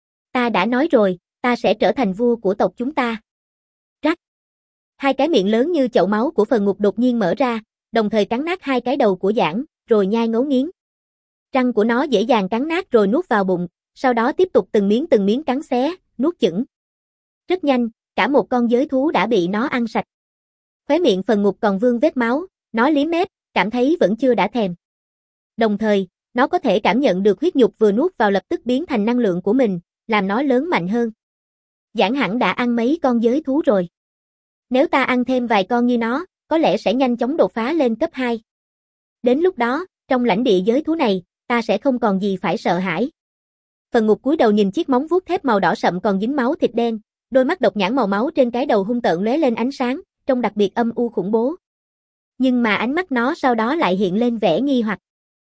Ta đã nói rồi, ta sẽ trở thành vua của tộc chúng ta. Rắc. Hai cái miệng lớn như chậu máu của phần ngục đột nhiên mở ra, đồng thời cắn nát hai cái đầu của Giảng, rồi nhai ngấu nghiến. Răng của nó dễ dàng cắn nát rồi nuốt vào bụng, sau đó tiếp tục từng miếng từng miếng cắn xé, nuốt chửng. Rất nhanh, cả một con giới thú đã bị nó ăn sạch. Khóe miệng phần ngục còn vương vết máu, nó liếm mép, cảm thấy vẫn chưa đã thèm. Đồng thời, nó có thể cảm nhận được huyết nhục vừa nuốt vào lập tức biến thành năng lượng của mình, làm nó lớn mạnh hơn. Giảng hẳn đã ăn mấy con giới thú rồi. Nếu ta ăn thêm vài con như nó, có lẽ sẽ nhanh chóng đột phá lên cấp hai. Đến lúc đó, trong lãnh địa giới thú này, ta sẽ không còn gì phải sợ hãi. Phần ngục cúi đầu nhìn chiếc móng vuốt thép màu đỏ sậm còn dính máu thịt đen, đôi mắt độc nhãn màu máu trên cái đầu hung tợn lóe lên ánh sáng, trông đặc biệt âm u khủng bố. Nhưng mà ánh mắt nó sau đó lại hiện lên vẻ nghi hoặc.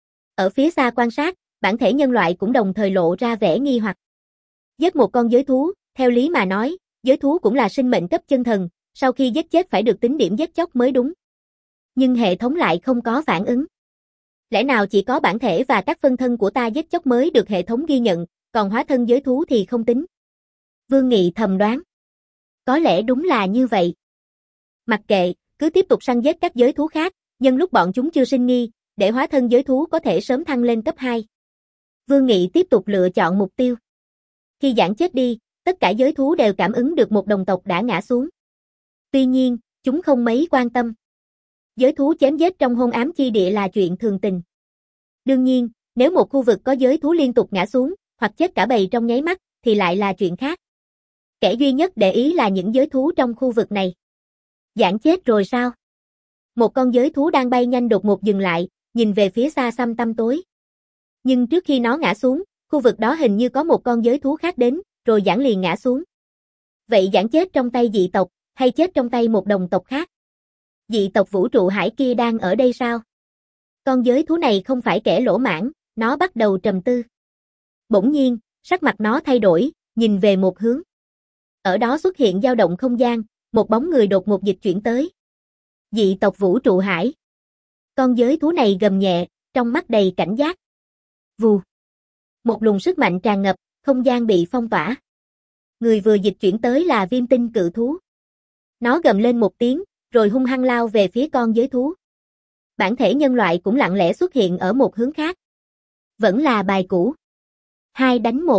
Ở phía xa quan sát, bản thể nhân loại cũng đồng thời lộ ra vẻ nghi hoặc. Giết một con giới thú, theo lý mà nói, giới thú cũng là sinh mệnh cấp chân thần, sau khi giết chết phải được tính điểm giết chóc mới đúng. Nhưng hệ thống lại không có phản ứng. Lẽ nào chỉ có bản thể và các phân thân của ta giết chóc mới được hệ thống ghi nhận, còn hóa thân giới thú thì không tính? Vương Nghị thầm đoán. Có lẽ đúng là như vậy. Mặc kệ, cứ tiếp tục săn giết các giới thú khác, nhân lúc bọn chúng chưa sinh nghi, để hóa thân giới thú có thể sớm thăng lên cấp hai. Vương Nghị tiếp tục lựa chọn mục tiêu. Khi Giảng chết đi, tất cả giới thú đều cảm ứng được một đồng tộc đã ngã xuống. Tuy nhiên, chúng không mấy quan tâm. Giới thú chém giết trong hôn ám chi địa là chuyện thường tình. Đương nhiên, nếu một khu vực có giới thú liên tục ngã xuống, hoặc chết cả bầy trong nháy mắt, thì lại là chuyện khác. Kẻ duy nhất để ý là những giới thú trong khu vực này. Giảng chết rồi sao? Một con giới thú đang bay nhanh đột ngột dừng lại, nhìn về phía xa xăm tăm tối. Nhưng trước khi nó ngã xuống, khu vực đó hình như có một con giới thú khác đến, rồi Giảng liền ngã xuống. Vậy Giảng chết trong tay dị tộc, hay chết trong tay một đồng tộc khác? Dị tộc vũ trụ hải kia đang ở đây sao? Con giới thú này không phải kẻ lỗ mãng, nó bắt đầu trầm tư. Bỗng nhiên, sắc mặt nó thay đổi, nhìn về một hướng. Ở đó xuất hiện dao động không gian, một bóng người đột ngột dịch chuyển tới. Dị tộc vũ trụ hải. Con giới thú này gầm nhẹ, trong mắt đầy cảnh giác. Vù. Một luồng sức mạnh tràn ngập, không gian bị phong tỏa. Người vừa dịch chuyển tới là viêm tinh cự thú. Nó gầm lên một tiếng, rồi hung hăng lao về phía con giới thú. Bản thể nhân loại cũng lặng lẽ xuất hiện ở một hướng khác. Vẫn là bài cũ. Hai đánh một.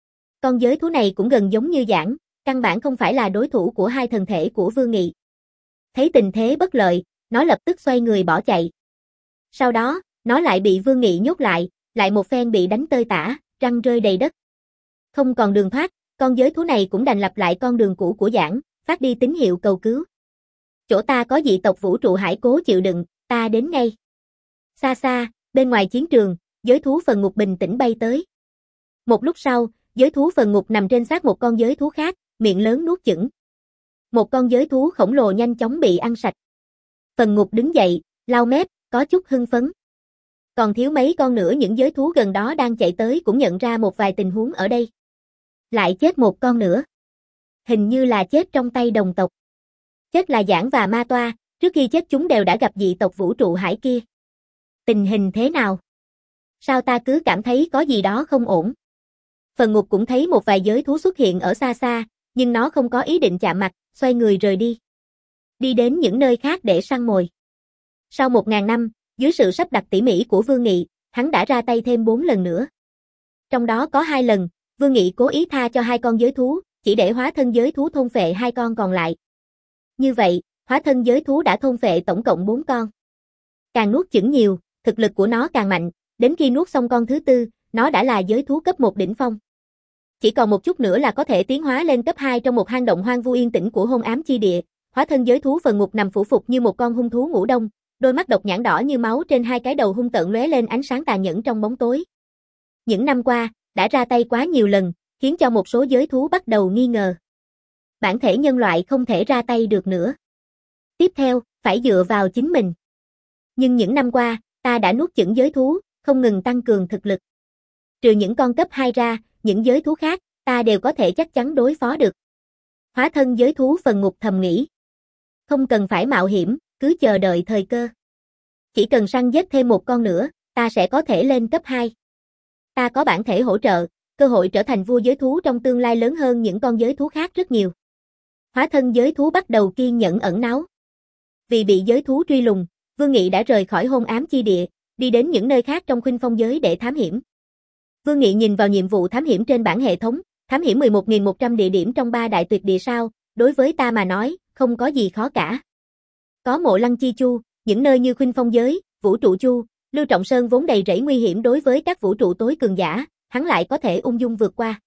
Con giới thú này cũng gần giống như Giảng, căn bản không phải là đối thủ của hai thần thể của Vương Nghị. Thấy tình thế bất lợi, nó lập tức xoay người bỏ chạy. Sau đó, nó lại bị Vương Nghị nhốt lại, lại một phen bị đánh tơi tả, răng rơi đầy đất. Không còn đường thoát, con giới thú này cũng đành lặp lại con đường cũ của Giảng, phát đi tín hiệu cầu cứu. Chỗ ta có dị tộc vũ trụ hải, cố chịu đựng, ta đến ngay. Xa xa, bên ngoài chiến trường, giới thú phần ngục bình tĩnh bay tới. Một lúc sau, giới thú phần ngục nằm trên xác một con giới thú khác, miệng lớn nuốt chửng. Một con giới thú khổng lồ nhanh chóng bị ăn sạch. Phần ngục đứng dậy, lau mép, có chút hưng phấn. Còn thiếu mấy con nữa, những giới thú gần đó đang chạy tới cũng nhận ra một vài tình huống ở đây. Lại chết một con nữa. Hình như là chết trong tay đồng tộc. Chết là Giảng và Ma Toa, trước khi chết chúng đều đã gặp dị tộc vũ trụ hải kia. Tình hình thế nào? Sao ta cứ cảm thấy có gì đó không ổn? Phần ngục cũng thấy một vài giới thú xuất hiện ở xa xa, nhưng nó không có ý định chạm mặt, xoay người rời đi. Đi đến những nơi khác để săn mồi. Sau một ngàn năm, dưới sự sắp đặt tỉ mỉ của Vương Nghị, hắn đã ra tay thêm bốn lần nữa. Trong đó có hai lần, Vương Nghị cố ý tha cho hai con giới thú, chỉ để hóa thân giới thú thôn phệ hai con còn lại. Như vậy, hóa thân giới thú đã thôn phệ tổng cộng bốn con. Càng nuốt chửng nhiều, thực lực của nó càng mạnh, đến khi nuốt xong con thứ tư, nó đã là giới thú cấp một đỉnh phong. Chỉ còn một chút nữa là có thể tiến hóa lên cấp hai trong một hang động hoang vu yên tĩnh của hôn ám chi địa. Hóa thân giới thú phần ngục nằm phủ phục như một con hung thú ngủ đông, đôi mắt độc nhãn đỏ như máu trên hai cái đầu hung tợn lóe lên ánh sáng tàn nhẫn trong bóng tối. Những năm qua, đã ra tay quá nhiều lần, khiến cho một số giới thú bắt đầu nghi ngờ. Bản thể nhân loại không thể ra tay được nữa. Tiếp theo, phải dựa vào chính mình. Nhưng những năm qua, ta đã nuốt chửng giới thú, không ngừng tăng cường thực lực. Trừ những con cấp hai ra, những giới thú khác, ta đều có thể chắc chắn đối phó được. Hóa thân giới thú phần ngục thầm nghĩ. Không cần phải mạo hiểm, cứ chờ đợi thời cơ. Chỉ cần săn giết thêm một con nữa, ta sẽ có thể lên cấp hai. Ta có bản thể hỗ trợ, cơ hội trở thành vua giới thú trong tương lai lớn hơn những con giới thú khác rất nhiều. Hóa thân giới thú bắt đầu kiên nhẫn ẩn náu. Vì bị giới thú truy lùng, Vương Nghị đã rời khỏi hôn ám chi địa, đi đến những nơi khác trong Khuynh Phong giới để thám hiểm. Vương Nghị nhìn vào nhiệm vụ thám hiểm trên bảng hệ thống, thám hiểm mười một nghìn một trăm địa điểm trong ba đại tuyệt địa sao, đối với ta mà nói, không có gì khó cả. Có Mộ Lăng Chi Chu, những nơi như Khuynh Phong giới, Vũ Trụ Chu, Lưu Trọng Sơn vốn đầy rẫy nguy hiểm đối với các vũ trụ tối cường giả, hắn lại có thể ung dung vượt qua.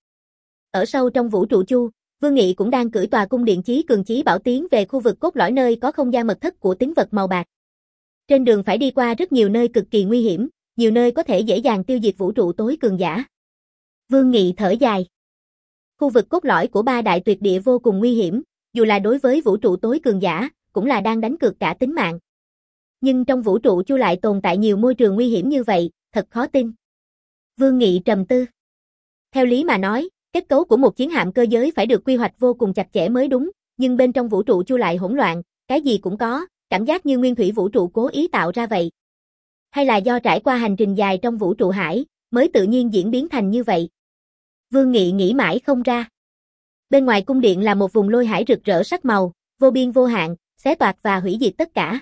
Ở sâu trong Vũ Trụ Chu, Vương Nghị cũng đang cưỡi tòa cung điện chí cường chí bảo tiến về khu vực cốt lõi nơi có không gian mật thất của tín vật màu bạc. Trên đường phải đi qua rất nhiều nơi cực kỳ nguy hiểm, nhiều nơi có thể dễ dàng tiêu diệt vũ trụ tối cường giả. Vương Nghị thở dài. Khu vực cốt lõi của ba đại tuyệt địa vô cùng nguy hiểm, dù là đối với vũ trụ tối cường giả, cũng là đang đánh cược cả tính mạng. Nhưng trong vũ trụ Chu lại tồn tại nhiều môi trường nguy hiểm như vậy, thật khó tin. Vương Nghị trầm tư. Theo lý mà nói, kết cấu của một chiến hạm cơ giới phải được quy hoạch vô cùng chặt chẽ mới đúng, nhưng bên trong vũ trụ Chu lại hỗn loạn, cái gì cũng có, cảm giác như nguyên thủy vũ trụ cố ý tạo ra vậy. Hay là do trải qua hành trình dài trong vũ trụ hải, mới tự nhiên diễn biến thành như vậy. Vương Nghị nghĩ mãi không ra. Bên ngoài cung điện là một vùng lôi hải rực rỡ sắc màu, vô biên vô hạn, xé toạc và hủy diệt tất cả.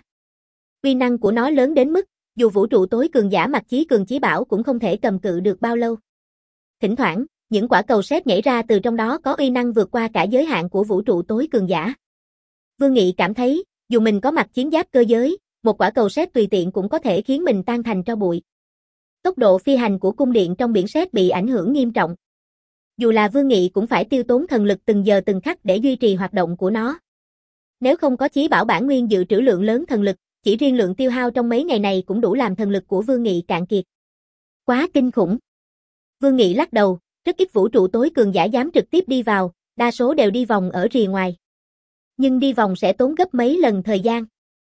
Uy năng của nó lớn đến mức, dù vũ trụ tối cường giả mặc chí cường chí bảo cũng không thể cầm cự được bao lâu. Thỉnh thoảng, những quả cầu sét nhảy ra từ trong đó có uy năng vượt qua cả giới hạn của vũ trụ tối cường giả. Vương Nghị cảm thấy, dù mình có mặc chiến giáp cơ giới, một quả cầu sét tùy tiện cũng có thể khiến mình tan thành tro bụi. Tốc độ phi hành của cung điện trong biển sét bị ảnh hưởng nghiêm trọng. Dù là Vương Nghị cũng phải tiêu tốn thần lực từng giờ từng khắc để duy trì hoạt động của nó. Nếu không có chí bảo bản nguyên dự trữ lượng lớn thần lực, chỉ riêng lượng tiêu hao trong mấy ngày này cũng đủ làm thần lực của Vương Nghị cạn kiệt. Quá kinh khủng. Vương Nghị lắc đầu, rất ít vũ trụ tối cường giả dám trực tiếp đi vào, đa số đều đi vòng ở rìa ngoài. Nhưng đi vòng sẽ tốn gấp mấy lần thời gian.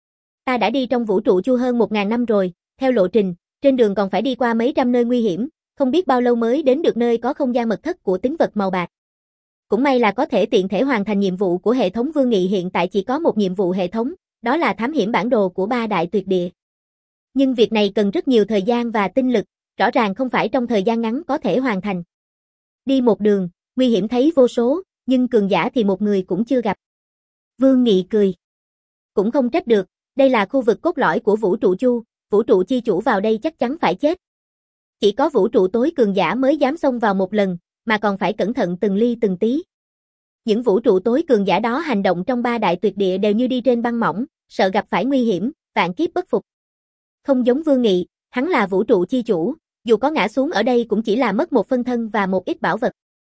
Ta đã đi trong vũ trụ Chu hơn một ngàn năm rồi, theo lộ trình, trên đường còn phải đi qua mấy trăm nơi nguy hiểm, không biết bao lâu mới đến được nơi có không gian mật thất của tín vật màu bạc. Cũng may là có thể tiện thể hoàn thành nhiệm vụ của hệ thống. Vương Nghị hiện tại chỉ có một nhiệm vụ hệ thống, đó là thám hiểm bản đồ của ba đại tuyệt địa. Nhưng việc này cần rất nhiều thời gian và tinh lực, rõ ràng không phải trong thời gian ngắn có thể hoàn thành. Đi một đường, nguy hiểm thấy vô số, nhưng cường giả thì một người cũng chưa gặp. Vương Nghị cười. Cũng không trách được, đây là khu vực cốt lõi của vũ trụ Chu, vũ trụ chi chủ vào đây chắc chắn phải chết. Chỉ có vũ trụ tối cường giả mới dám xông vào một lần, mà còn phải cẩn thận từng ly từng tí. Những vũ trụ tối cường giả đó hành động trong ba đại tuyệt địa đều như đi trên băng mỏng, sợ gặp phải nguy hiểm, vạn kiếp bất phục. Không giống Vương Nghị, hắn là vũ trụ chi chủ, dù có ngã xuống ở đây cũng chỉ là mất một phân thân và một ít bảo vật.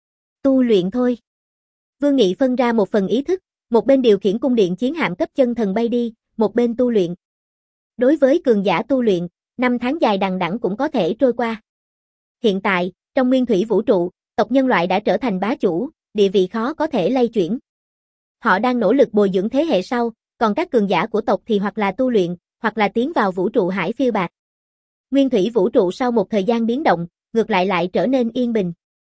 Tu luyện thôi. Vương Nghị phân ra một phần ý thức, một bên điều khiển cung điện chiến hạm cấp chân thần bay đi, một bên tu luyện. Đối với cường giả tu luyện, năm tháng dài đằng đẵng cũng có thể trôi qua. Hiện tại, trong nguyên thủy vũ trụ, tộc nhân loại đã trở thành bá chủ, địa vị khó có thể lay chuyển. Họ đang nỗ lực bồi dưỡng thế hệ sau, còn các cường giả của tộc thì hoặc là tu luyện, hoặc là tiến vào vũ trụ hải phiêu bạt. Nguyên thủy vũ trụ sau một thời gian biến động, ngược lại lại trở nên yên bình.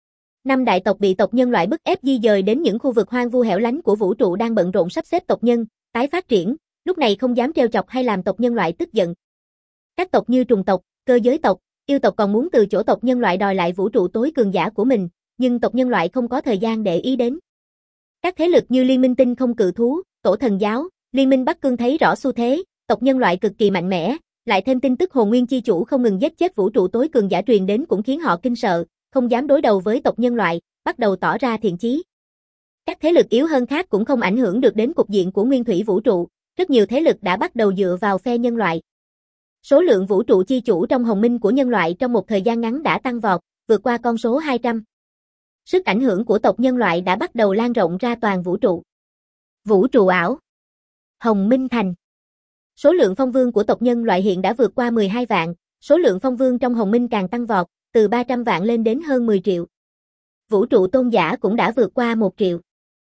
Năm đại tộc bị tộc nhân loại bức ép di dời đến những khu vực hoang vu hẻo lánh của vũ trụ đang bận rộn sắp xếp tộc nhân, tái phát triển, lúc này không dám trêu chọc hay làm tộc nhân loại tức giận. Các tộc như trùng tộc, cơ giới tộc, yêu tộc còn muốn từ chỗ tộc nhân loại đòi lại vũ trụ tối cường giả của mình, nhưng tộc nhân loại không có thời gian để ý đến. Các thế lực như Liên minh Tinh không cự thú, Tổ thần giáo, Liên minh Bắc Cương thấy rõ xu thế, tộc nhân loại cực kỳ mạnh mẽ, lại thêm tin tức Hồn Nguyên chi chủ không ngừng giết chết vũ trụ tối cường giả truyền đến cũng khiến họ kinh sợ, không dám đối đầu với tộc nhân loại, bắt đầu tỏ ra thiện chí. Các thế lực yếu hơn khác cũng không ảnh hưởng được đến cục diện của nguyên thủy vũ trụ, rất nhiều thế lực đã bắt đầu dựa vào phe nhân loại. Số lượng vũ trụ chi chủ trong hồng minh của nhân loại trong một thời gian ngắn đã tăng vọt, vượt qua con số hai trăm. Sức ảnh hưởng của tộc nhân loại đã bắt đầu lan rộng ra toàn vũ trụ. Vũ trụ ảo. Hồng Minh Thành. Số lượng phong vương của tộc nhân loại hiện đã vượt qua mười hai vạn, số lượng phong vương trong Hồng Minh càng tăng vọt, từ ba trăm vạn lên đến hơn mười triệu. Vũ trụ tôn giả cũng đã vượt qua một triệu.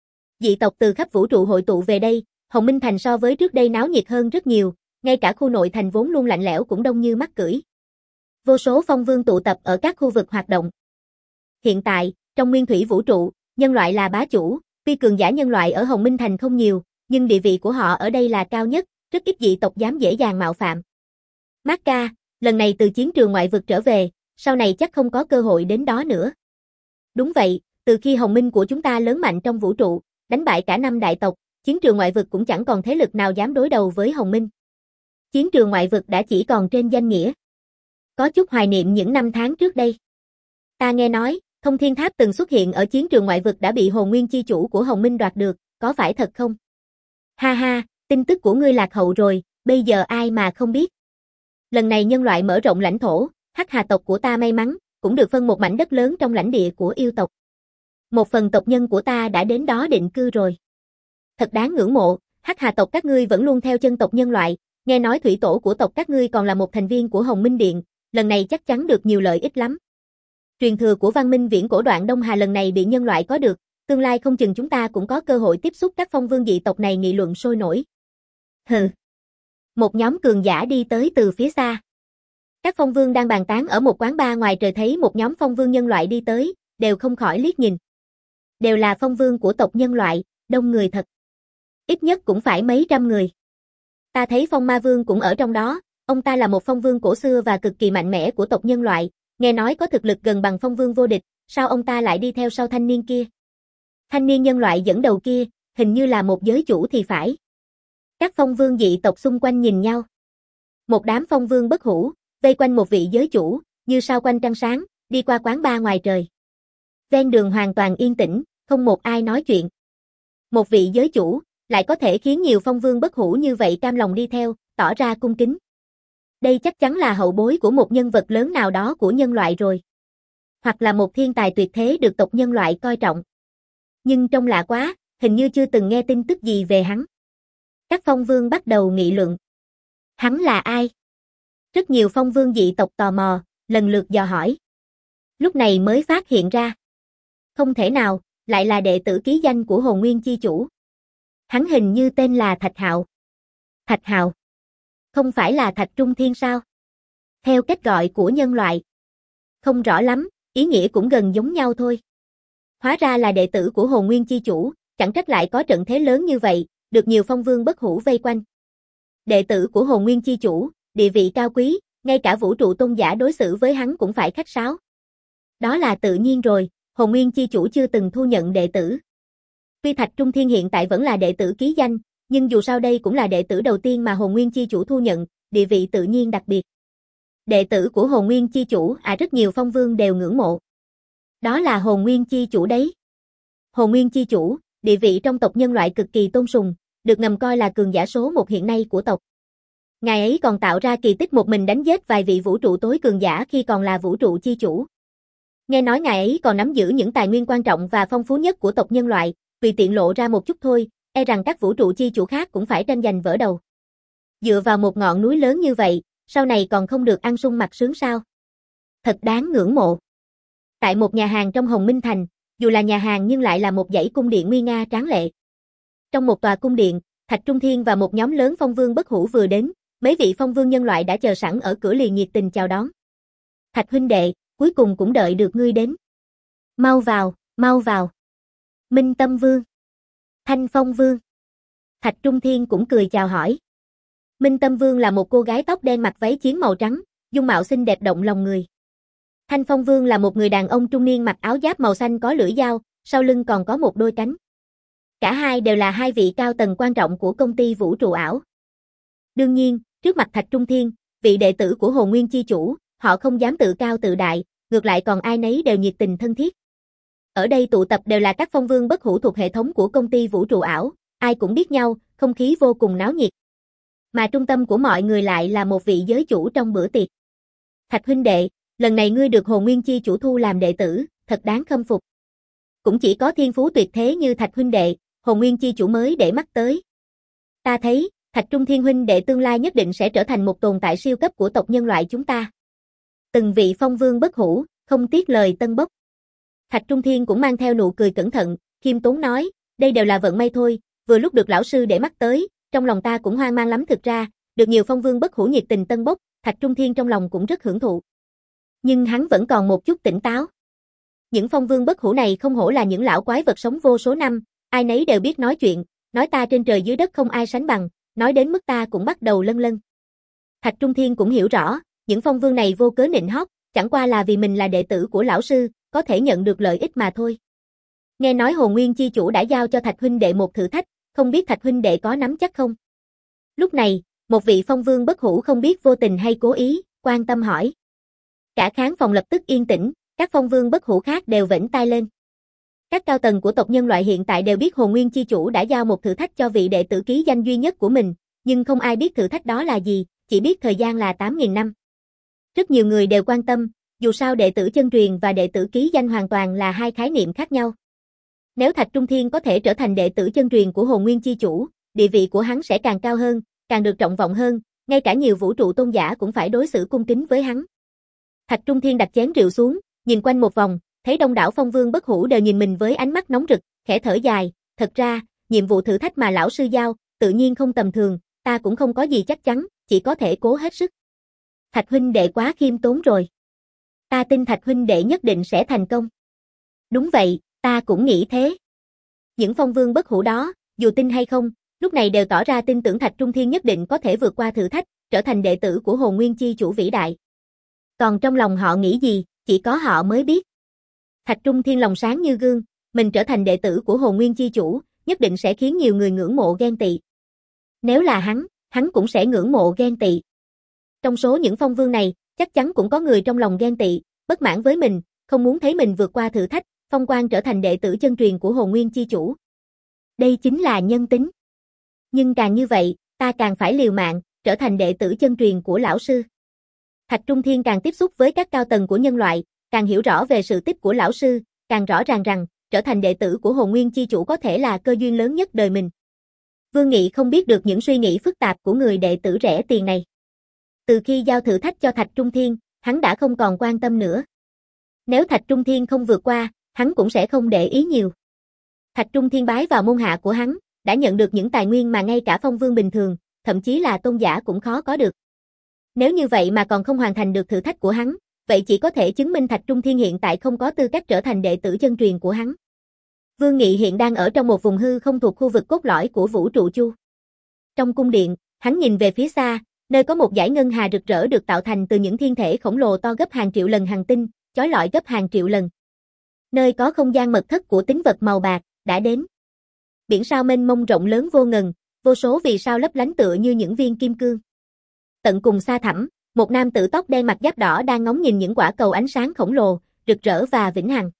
Dị tộc từ khắp vũ trụ hội tụ về đây, Hồng Minh Thành so với trước đây náo nhiệt hơn rất nhiều, ngay cả khu nội thành vốn luôn lạnh lẽo cũng đông như mắc cưỡi. Vô số phong vương tụ tập ở các khu vực hoạt động. Hiện tại, trong nguyên thủy vũ trụ, nhân loại là bá chủ, tuy cường giả nhân loại ở Hồng Minh Thành không nhiều, nhưng địa vị của họ ở đây là cao nhất, rất ít dị tộc dám dễ dàng mạo phạm. Mác ca, lần này từ chiến trường ngoại vực trở về, sau này chắc không có cơ hội đến đó nữa. Đúng vậy, từ khi Hồng Minh của chúng ta lớn mạnh trong vũ trụ, đánh bại cả năm đại tộc, chiến trường ngoại vực cũng chẳng còn thế lực nào dám đối đầu với Hồng Minh. Chiến trường ngoại vực đã chỉ còn trên danh nghĩa. Có chút hoài niệm những năm tháng trước đây. Ta nghe nói, Thông Thiên Tháp từng xuất hiện ở chiến trường ngoại vực đã bị hồn nguyên chi chủ của Hồng Minh đoạt được, có phải thật không? Ha ha, tin tức của ngươi lạc hậu rồi, bây giờ ai mà không biết. Lần này nhân loại mở rộng lãnh thổ, Hắc Hà tộc của ta may mắn, cũng được phân một mảnh đất lớn trong lãnh địa của yêu tộc. Một phần tộc nhân của ta đã đến đó định cư rồi. Thật đáng ngưỡng mộ, Hắc Hà tộc các ngươi vẫn luôn theo chân tộc nhân loại, nghe nói thủy tổ của tộc các ngươi còn là một thành viên của Hồng Minh Điện, lần này chắc chắn được nhiều lợi ích lắm. Truyền thừa của văn minh viễn cổ đoạn Đông Hà lần này bị nhân loại có được, tương lai không chừng chúng ta cũng có cơ hội tiếp xúc các phong vương dị tộc này nghị luận sôi nổi. Hừ. Một nhóm cường giả đi tới từ phía xa. Các phong vương đang bàn tán ở một quán bar ngoài trời thấy một nhóm phong vương nhân loại đi tới, đều không khỏi liếc nhìn. Đều là phong vương của tộc nhân loại, đông người thật. Ít nhất cũng phải mấy trăm người. Ta thấy phong ma vương cũng ở trong đó, ông ta là một phong vương cổ xưa và cực kỳ mạnh mẽ của tộc nhân loại, nghe nói có thực lực gần bằng phong vương vô địch, sao ông ta lại đi theo sau thanh niên kia? Thanh niên nhân loại dẫn đầu kia, hình như là một giới chủ thì phải. Các phong vương dị tộc xung quanh nhìn nhau. Một đám phong vương bất hủ, vây quanh một vị giới chủ, như sao quanh trăng sáng, đi qua quán bar ngoài trời. Ven đường hoàn toàn yên tĩnh, không một ai nói chuyện. Một vị giới chủ, lại có thể khiến nhiều phong vương bất hủ như vậy cam lòng đi theo, tỏ ra cung kính. Đây chắc chắn là hậu bối của một nhân vật lớn nào đó của nhân loại rồi. Hoặc là một thiên tài tuyệt thế được tộc nhân loại coi trọng. Nhưng trông lạ quá, hình như chưa từng nghe tin tức gì về hắn. Các phong vương bắt đầu nghị luận. Hắn là ai? Rất nhiều phong vương dị tộc tò mò, lần lượt dò hỏi. Lúc này mới phát hiện ra. Không thể nào, lại là đệ tử ký danh của Hồn Nguyên Chi Chủ. Hắn hình như tên là Thạch Hạo. Thạch Hạo. Không phải là Thạch Trung Thiên sao? Theo cách gọi của nhân loại. Không rõ lắm, ý nghĩa cũng gần giống nhau thôi. Hóa ra là đệ tử của Hồn Nguyên Chi Chủ, chẳng trách lại có trận thế lớn như vậy, được nhiều phong vương bất hủ vây quanh. Đệ tử của Hồn Nguyên Chi Chủ, địa vị cao quý, ngay cả vũ trụ tôn giả đối xử với hắn cũng phải khách sáo. Đó là tự nhiên rồi, Hồn Nguyên Chi Chủ chưa từng thu nhận đệ tử. Tuy Thạch Trung Thiên hiện tại vẫn là đệ tử ký danh, nhưng dù sao đây cũng là đệ tử đầu tiên mà Hồn Nguyên Chi Chủ thu nhận, địa vị tự nhiên đặc biệt. Đệ tử của Hồn Nguyên Chi Chủ à rất nhiều phong vương đều ngưỡng mộ. Đó là Hồn Nguyên Chi Chủ đấy. Hồn Nguyên Chi Chủ, địa vị trong tộc nhân loại cực kỳ tôn sùng, được ngầm coi là cường giả số một hiện nay của tộc. Ngài ấy còn tạo ra kỳ tích một mình đánh giết vài vị vũ trụ tối cường giả khi còn là vũ trụ chi chủ. Nghe nói ngài ấy còn nắm giữ những tài nguyên quan trọng và phong phú nhất của tộc nhân loại, tùy tiện lộ ra một chút thôi, e rằng các vũ trụ chi chủ khác cũng phải tranh giành vỡ đầu. Dựa vào một ngọn núi lớn như vậy, sau này còn không được ăn sung mặc sướng sao? Thật đáng ngưỡng mộ. Tại một nhà hàng trong Hồng Minh Thành, dù là nhà hàng nhưng lại là một dãy cung điện nguy nga tráng lệ. Trong một tòa cung điện, Thạch Trung Thiên và một nhóm lớn phong vương bất hủ vừa đến, mấy vị phong vương nhân loại đã chờ sẵn ở cửa liền nhiệt tình chào đón. Thạch huynh đệ, cuối cùng cũng đợi được ngươi đến. Mau vào, mau vào. Minh Tâm Vương. Thanh Phong Vương. Thạch Trung Thiên cũng cười chào hỏi. Minh Tâm Vương là một cô gái tóc đen mặc váy chiến màu trắng, dung mạo xinh đẹp động lòng người. Thanh Phong Vương là một người đàn ông trung niên mặc áo giáp màu xanh có lưỡi dao, sau lưng còn có một đôi cánh. Cả hai đều là hai vị cao tầng quan trọng của công ty vũ trụ ảo. Đương nhiên, trước mặt Thạch Trung Thiên, vị đệ tử của Hồn Nguyên Chi Chủ, họ không dám tự cao tự đại, ngược lại còn ai nấy đều nhiệt tình thân thiết. Ở đây tụ tập đều là các phong vương bất hủ thuộc hệ thống của công ty vũ trụ ảo, ai cũng biết nhau, không khí vô cùng náo nhiệt. Mà trung tâm của mọi người lại là một vị giới chủ trong bữa tiệc. Thạch huynh đệ, lần này ngươi được Hồn Nguyên Chi Chủ thu làm đệ tử, thật đáng khâm phục. cũng chỉ có thiên phú tuyệt thế như Thạch huynh đệ, Hồn Nguyên chi chủ mới để mắt tới. Ta thấy, Thạch Trung Thiên huynh đệ tương lai nhất định sẽ trở thành một tồn tại siêu cấp của tộc nhân loại chúng ta. Từng vị phong vương bất hủ, không tiếc lời tân bốc. Thạch Trung Thiên cũng mang theo nụ cười cẩn thận, khiêm tốn nói, đây đều là vận may thôi, vừa lúc được lão sư để mắt tới, trong lòng ta cũng hoang mang lắm thực ra, được nhiều phong vương bất hủ nhiệt tình tân bốc, Thạch Trung Thiên trong lòng cũng rất hưởng thụ. Nhưng hắn vẫn còn một chút tỉnh táo. Những phong vương bất hủ này không hổ là những lão quái vật sống vô số năm, ai nấy đều biết nói chuyện, nói ta trên trời dưới đất không ai sánh bằng, nói đến mức ta cũng bắt đầu lân lân. Thạch Trung Thiên cũng hiểu rõ, những phong vương này vô cớ nịnh hót, chẳng qua là vì mình là đệ tử của lão sư, có thể nhận được lợi ích mà thôi. Nghe nói Hồn Nguyên chi chủ đã giao cho Thạch huynh đệ một thử thách, không biết Thạch huynh đệ có nắm chắc không? Lúc này, một vị phong vương bất hủ không biết vô tình hay cố ý, quan tâm hỏi. Cả khán phòng lập tức yên tĩnh, các phong vương bất hủ khác đều vểnh tai lên. Các cao tầng của tộc nhân loại hiện tại đều biết Hồn Nguyên chi chủ đã giao một thử thách cho vị đệ tử ký danh duy nhất của mình, nhưng không ai biết thử thách đó là gì, chỉ biết thời gian là tám nghìn năm. Rất nhiều người đều quan tâm, dù sao đệ tử chân truyền và đệ tử ký danh hoàn toàn là hai khái niệm khác nhau. Nếu Thạch Trung Thiên có thể trở thành đệ tử chân truyền của Hồn Nguyên chi chủ, địa vị của hắn sẽ càng cao hơn, càng được trọng vọng hơn, ngay cả nhiều vũ trụ tôn giả cũng phải đối xử cung kính với hắn. Thạch Trung Thiên đặt chén rượu xuống, nhìn quanh một vòng, thấy đông đảo phong vương bất hủ đều nhìn mình với ánh mắt nóng rực, khẽ thở dài, thật ra, nhiệm vụ thử thách mà lão sư giao, tự nhiên không tầm thường, ta cũng không có gì chắc chắn, chỉ có thể cố hết sức. Thạch huynh đệ quá khiêm tốn rồi. Ta tin Thạch huynh đệ nhất định sẽ thành công. Đúng vậy, ta cũng nghĩ thế. Những phong vương bất hủ đó, dù tin hay không, lúc này đều tỏ ra tin tưởng Thạch Trung Thiên nhất định có thể vượt qua thử thách, trở thành đệ tử của Hồn Nguyên chi chủ vĩ đại. Còn trong lòng họ nghĩ gì, chỉ có họ mới biết. Thạch Trung Thiên lòng sáng như gương, mình trở thành đệ tử của Hồn Nguyên chi chủ, nhất định sẽ khiến nhiều người ngưỡng mộ ghen tị. Nếu là hắn, hắn cũng sẽ ngưỡng mộ ghen tị. Trong số những phong vương này, chắc chắn cũng có người trong lòng ghen tị, bất mãn với mình, không muốn thấy mình vượt qua thử thách, phong quang trở thành đệ tử chân truyền của Hồn Nguyên chi chủ. Đây chính là nhân tính. Nhưng càng như vậy, ta càng phải liều mạng, trở thành đệ tử chân truyền của lão sư. Thạch Trung Thiên càng tiếp xúc với các cao tầng của nhân loại, càng hiểu rõ về sự tích của lão sư, càng rõ ràng rằng, trở thành đệ tử của Hồn Nguyên chi chủ có thể là cơ duyên lớn nhất đời mình. Vương Nghị không biết được những suy nghĩ phức tạp của người đệ tử rẻ tiền này. Từ khi giao thử thách cho Thạch Trung Thiên, hắn đã không còn quan tâm nữa. Nếu Thạch Trung Thiên không vượt qua, hắn cũng sẽ không để ý nhiều. Thạch Trung Thiên bái vào môn hạ của hắn, đã nhận được những tài nguyên mà ngay cả phong vương bình thường, thậm chí là tôn giả cũng khó có được. Nếu như vậy mà còn không hoàn thành được thử thách của hắn, vậy chỉ có thể chứng minh Thạch Trung Thiên hiện tại không có tư cách trở thành đệ tử chân truyền của hắn. Vương Nghị hiện đang ở trong một vùng hư không thuộc khu vực cốt lõi của vũ trụ chu. Trong cung điện, hắn nhìn về phía xa, nơi có một dải ngân hà rực rỡ được tạo thành từ những thiên thể khổng lồ to gấp hàng triệu lần hành tinh, chói lọi gấp hàng triệu lần. Nơi có không gian mật thất của tính vật màu bạc, đã đến. Biển sao mênh mông rộng lớn vô ngần, vô số vì sao lấp lánh tựa như những viên kim cương. Tận cùng xa thẳm, một nam tử tóc đen mặc giáp đỏ đang ngóng nhìn những quả cầu ánh sáng khổng lồ, rực rỡ và vĩnh hằng.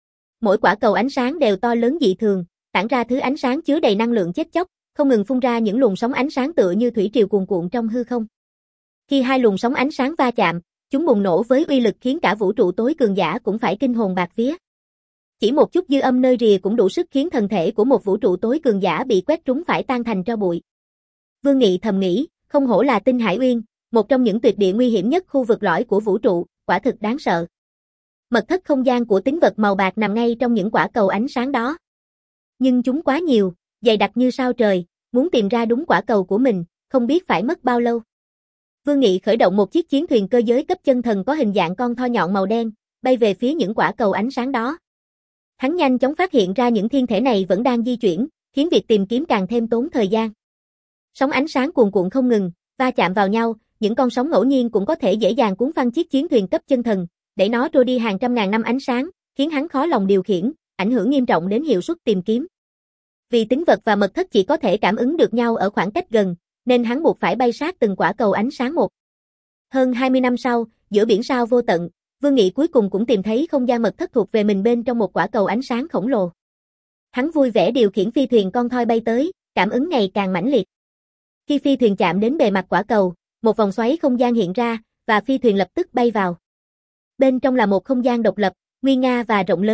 Mỗi quả cầu ánh sáng đều to lớn dị thường, tản ra thứ ánh sáng chứa đầy năng lượng chết chóc, không ngừng phun ra những luồng sóng ánh sáng tựa như thủy triều cuồn cuộn trong hư không. Khi hai luồng sóng ánh sáng va chạm, chúng bùng nổ với uy lực khiến cả vũ trụ tối cường giả cũng phải kinh hồn bạt vía. Chỉ một chút dư âm nơi rìa cũng đủ sức khiến thân thể của một vũ trụ tối cường giả bị quét trúng phải tan thành tro bụi. Vương Nghị thầm nghĩ, không hổ là Tinh Hải Uyên, một trong những tuyệt địa nguy hiểm nhất khu vực lõi của vũ trụ, quả thực đáng sợ. Mật thất không gian của tính vật màu bạc nằm ngay trong những quả cầu ánh sáng đó. Nhưng chúng quá nhiều, dày đặc như sao trời, muốn tìm ra đúng quả cầu của mình, không biết phải mất bao lâu. Vương Nghị khởi động một chiếc chiến thuyền cơ giới cấp chân thần có hình dạng con thoi nhọn màu đen, bay về phía những quả cầu ánh sáng đó. Hắn nhanh chóng phát hiện ra những thiên thể này vẫn đang di chuyển, khiến việc tìm kiếm càng thêm tốn thời gian. Sóng ánh sáng cuồn cuộn không ngừng, va chạm vào nhau, những con sóng ngẫu nhiên cũng có thể dễ dàng cuốn phăng chiếc chiến thuyền cấp chân thần, để nó trôi đi hàng trăm ngàn năm ánh sáng, khiến hắn khó lòng điều khiển, ảnh hưởng nghiêm trọng đến hiệu suất tìm kiếm. Vì tính vật và mật thất chỉ có thể cảm ứng được nhau ở khoảng cách gần, nên hắn buộc phải bay sát từng quả cầu ánh sáng một. Hơn hai mươi năm sau, giữa biển sao vô tận, Vương Nghị cuối cùng cũng tìm thấy không gian mật thất thuộc về mình bên trong một quả cầu ánh sáng khổng lồ. Hắn vui vẻ điều khiển phi thuyền con thoi bay tới, cảm ứng ngày càng mãnh liệt. Khi phi thuyền chạm đến bề mặt quả cầu, một vòng xoáy không gian hiện ra, và phi thuyền lập tức bay vào. Bên trong là một không gian độc lập, nguy nga và rộng lớn,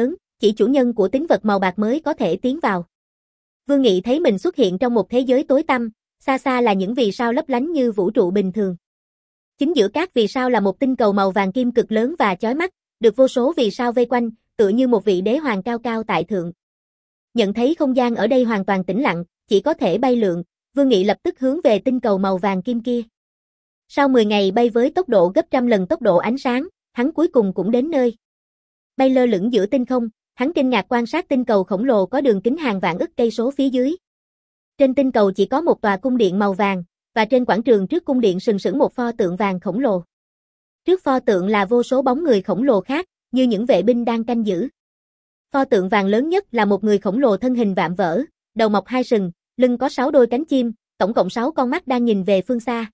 chỉ chủ nhân của tính vật màu bạc mới có thể tiến vào. Vương Nghị thấy mình xuất hiện trong một thế giới tối tăm, xa xa là những vì sao lấp lánh như vũ trụ bình thường. Chính giữa các vì sao là một tinh cầu màu vàng kim cực lớn và chói mắt, được vô số vì sao vây quanh, tựa như một vị đế hoàng cao cao tại thượng. Nhận thấy không gian ở đây hoàn toàn tĩnh lặng, chỉ có thể bay lượn, Vương Nghị lập tức hướng về tinh cầu màu vàng kim kia. Sau mười ngày bay với tốc độ gấp trăm lần tốc độ ánh sáng, hắn cuối cùng cũng đến nơi. Bay lơ lửng giữa tinh không, hắn kinh ngạc quan sát tinh cầu khổng lồ có đường kính hàng vạn ức cây số phía dưới. Trên tinh cầu chỉ có một tòa cung điện màu vàng, và trên quảng trường trước cung điện sừng sững một pho tượng vàng khổng lồ. Trước pho tượng là vô số bóng người khổng lồ khác, như những vệ binh đang canh giữ. Pho tượng vàng lớn nhất là một người khổng lồ thân hình vạm vỡ, đầu mọc hai sừng, lưng có sáu đôi cánh chim, tổng cộng sáu con mắt đang nhìn về phương xa.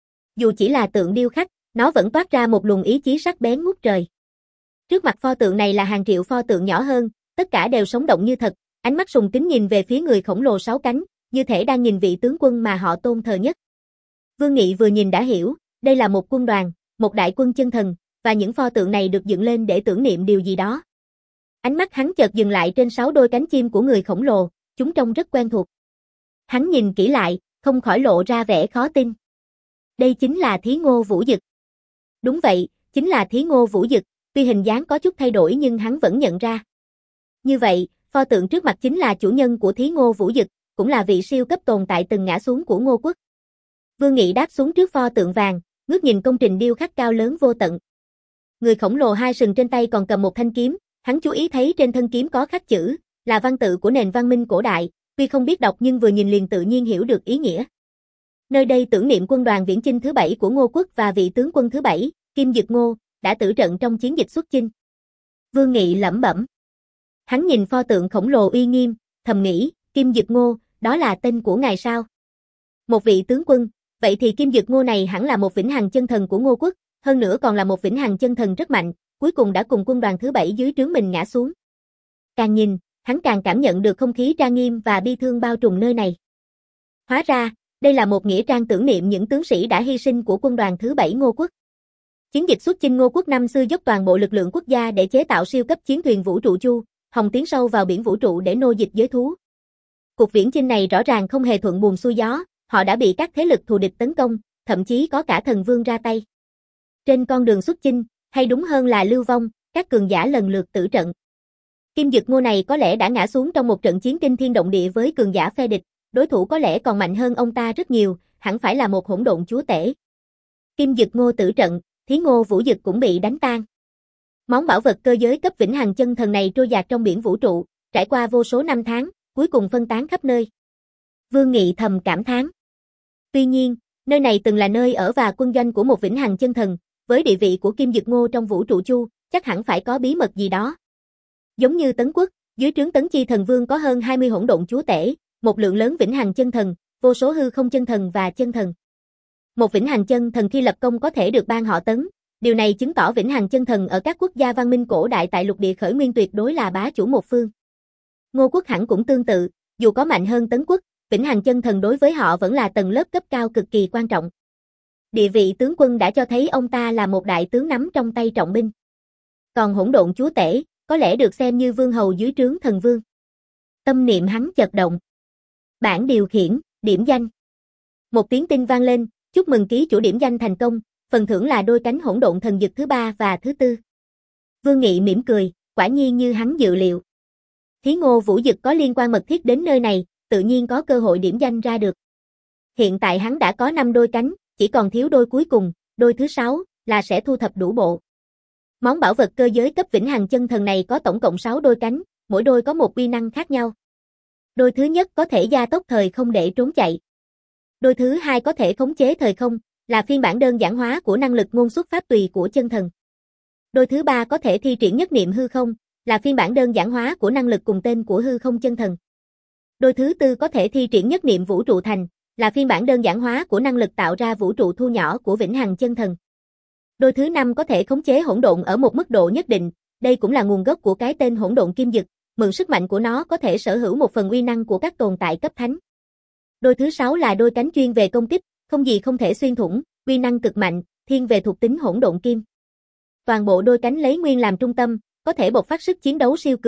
Dù chỉ là tượng điêu khắc, nó vẫn toát ra một luồng ý chí sắc bén ngút trời. Trước mặt pho tượng này là hàng triệu pho tượng nhỏ hơn, tất cả đều sống động như thật, ánh mắt sùng kính nhìn về phía người khổng lồ sáu cánh, như thể đang nhìn vị tướng quân mà họ tôn thờ nhất. Vương Nghị vừa nhìn đã hiểu, đây là một quân đoàn, một đại quân chân thần, và những pho tượng này được dựng lên để tưởng niệm điều gì đó. Ánh mắt hắn chợt dừng lại trên sáu đôi cánh chim của người khổng lồ, chúng trông rất quen thuộc. Hắn nhìn kỹ lại, không khỏi lộ ra vẻ khó tin. Đây chính là Thí Ngô Vũ Dực. Đúng vậy, chính là Thí Ngô Vũ Dực, tuy hình dáng có chút thay đổi nhưng hắn vẫn nhận ra. Như vậy, pho tượng trước mặt chính là chủ nhân của Thí Ngô Vũ Dực, cũng là vị siêu cấp tồn tại từng ngã xuống của Ngô quốc. Vương Nghị đáp xuống trước pho tượng vàng, ngước nhìn công trình điêu khắc cao lớn vô tận. Người khổng lồ hai sừng trên tay còn cầm một thanh kiếm, hắn chú ý thấy trên thân kiếm có khắc chữ, là văn tự của nền văn minh cổ đại, tuy không biết đọc nhưng vừa nhìn liền tự nhiên hiểu được ý nghĩa. Nơi đây tưởng niệm quân đoàn viễn chinh thứ bảy của Ngô quốc và vị tướng quân thứ bảy, Kim Dực Ngô, đã tử trận trong chiến dịch xuất chinh. Vương Nghị lẩm bẩm. Hắn nhìn pho tượng khổng lồ uy nghiêm, thầm nghĩ, Kim Dực Ngô, đó là tên của ngài sao? Một vị tướng quân, vậy thì Kim Dực Ngô này hẳn là một vĩnh hằng chân thần của Ngô quốc, hơn nữa còn là một vĩnh hằng chân thần rất mạnh, cuối cùng đã cùng quân đoàn thứ bảy dưới trướng mình ngã xuống. Càng nhìn, hắn càng cảm nhận được không khí trang nghiêm và bi thương bao trùm nơi này. Hóa ra, đây là một nghĩa trang tưởng niệm những tướng sĩ đã hy sinh của quân đoàn thứ bảy Ngô quốc. Chiến dịch xuất chinh Ngô quốc năm xưa dốc toàn bộ lực lượng quốc gia để chế tạo siêu cấp chiến thuyền vũ trụ Chu, Hồng tiến sâu vào biển vũ trụ để nô dịch giới thú. Cuộc viễn chinh này rõ ràng không hề thuận buồm xuôi gió, họ đã bị các thế lực thù địch tấn công, thậm chí có cả thần vương ra tay. Trên con đường xuất chinh, hay đúng hơn là lưu vong, các cường giả lần lượt tử trận. Kim Dực Ngô này có lẽ đã ngã xuống trong một trận chiến kinh thiên động địa với cường giả phe địch, đối thủ có lẽ còn mạnh hơn ông ta rất nhiều, hẳn phải là một hỗn độn chúa tể. Kim Dực Ngô tử trận, Thí Ngô Vũ Dực cũng bị đánh tan. Món bảo vật cơ giới cấp vĩnh hằng chân thần này trôi dạt trong biển vũ trụ, trải qua vô số năm tháng, cuối cùng phân tán khắp nơi. Vương Nghị thầm cảm thán. Tuy nhiên, nơi này từng là nơi ở và quân doanh của một vĩnh hằng chân thần, với địa vị của Kim Dực Ngô trong vũ trụ Chu, chắc hẳn phải có bí mật gì đó. Giống như Tấn Quốc, dưới trướng Tấn Chi Thần Vương có hơn hai mươi hỗn độn chúa tể, một lượng lớn vĩnh hằng chân thần, vô số hư không chân thần và chân thần. Một vĩnh hằng chân thần khi lập công có thể được ban họ Tấn, điều này chứng tỏ vĩnh hằng chân thần ở các quốc gia văn minh cổ đại tại lục địa khởi nguyên tuyệt đối là bá chủ một phương. Ngô quốc hẳn cũng tương tự, dù có mạnh hơn Tấn Quốc, vĩnh hằng chân thần đối với họ vẫn là tầng lớp cấp cao cực kỳ quan trọng. Địa vị tướng quân đã cho thấy ông ta là một đại tướng nắm trong tay trọng binh. Còn hỗn độn chúa tể, có lẽ được xem như vương hầu dưới trướng thần vương. Tâm niệm hắn chợt động. Bảng điều khiển, điểm danh. Một tiếng tin vang lên, chúc mừng ký chủ điểm danh thành công, phần thưởng là đôi cánh hỗn độn thần dực thứ ba và thứ tư. Vương Nghị mỉm cười, quả nhiên như hắn dự liệu. Thí Ngô Vũ Dực có liên quan mật thiết đến nơi này, tự nhiên có cơ hội điểm danh ra được. Hiện tại hắn đã có năm đôi cánh, chỉ còn thiếu đôi cuối cùng, đôi thứ sáu, là sẽ thu thập đủ bộ. Món bảo vật cơ giới cấp vĩnh hằng chân thần này có tổng cộng sáu đôi cánh, mỗi đôi có một uy năng khác nhau. Đôi thứ nhất có thể gia tốc thời không để trốn chạy. Đôi thứ hai có thể khống chế thời không, là phiên bản đơn giản hóa của năng lực ngôn xuất pháp tùy của chân thần. Đôi thứ ba có thể thi triển nhất niệm hư không, là phiên bản đơn giản hóa của năng lực cùng tên của hư không chân thần. Đôi thứ tư có thể thi triển nhất niệm vũ trụ thành, là phiên bản đơn giản hóa của năng lực tạo ra vũ trụ thu nhỏ của vĩnh hằng chân thần. Đôi thứ năm có thể khống chế hỗn độn ở một mức độ nhất định, đây cũng là nguồn gốc của cái tên hỗn độn kim dực, mượn sức mạnh của nó có thể sở hữu một phần uy năng của các tồn tại cấp thánh. Đôi thứ sáu là đôi cánh chuyên về công kích, không gì không thể xuyên thủng, uy năng cực mạnh, thiên về thuộc tính hỗn độn kim. Toàn bộ đôi cánh lấy nguyên làm trung tâm, có thể bộc phát sức chiến đấu siêu cường,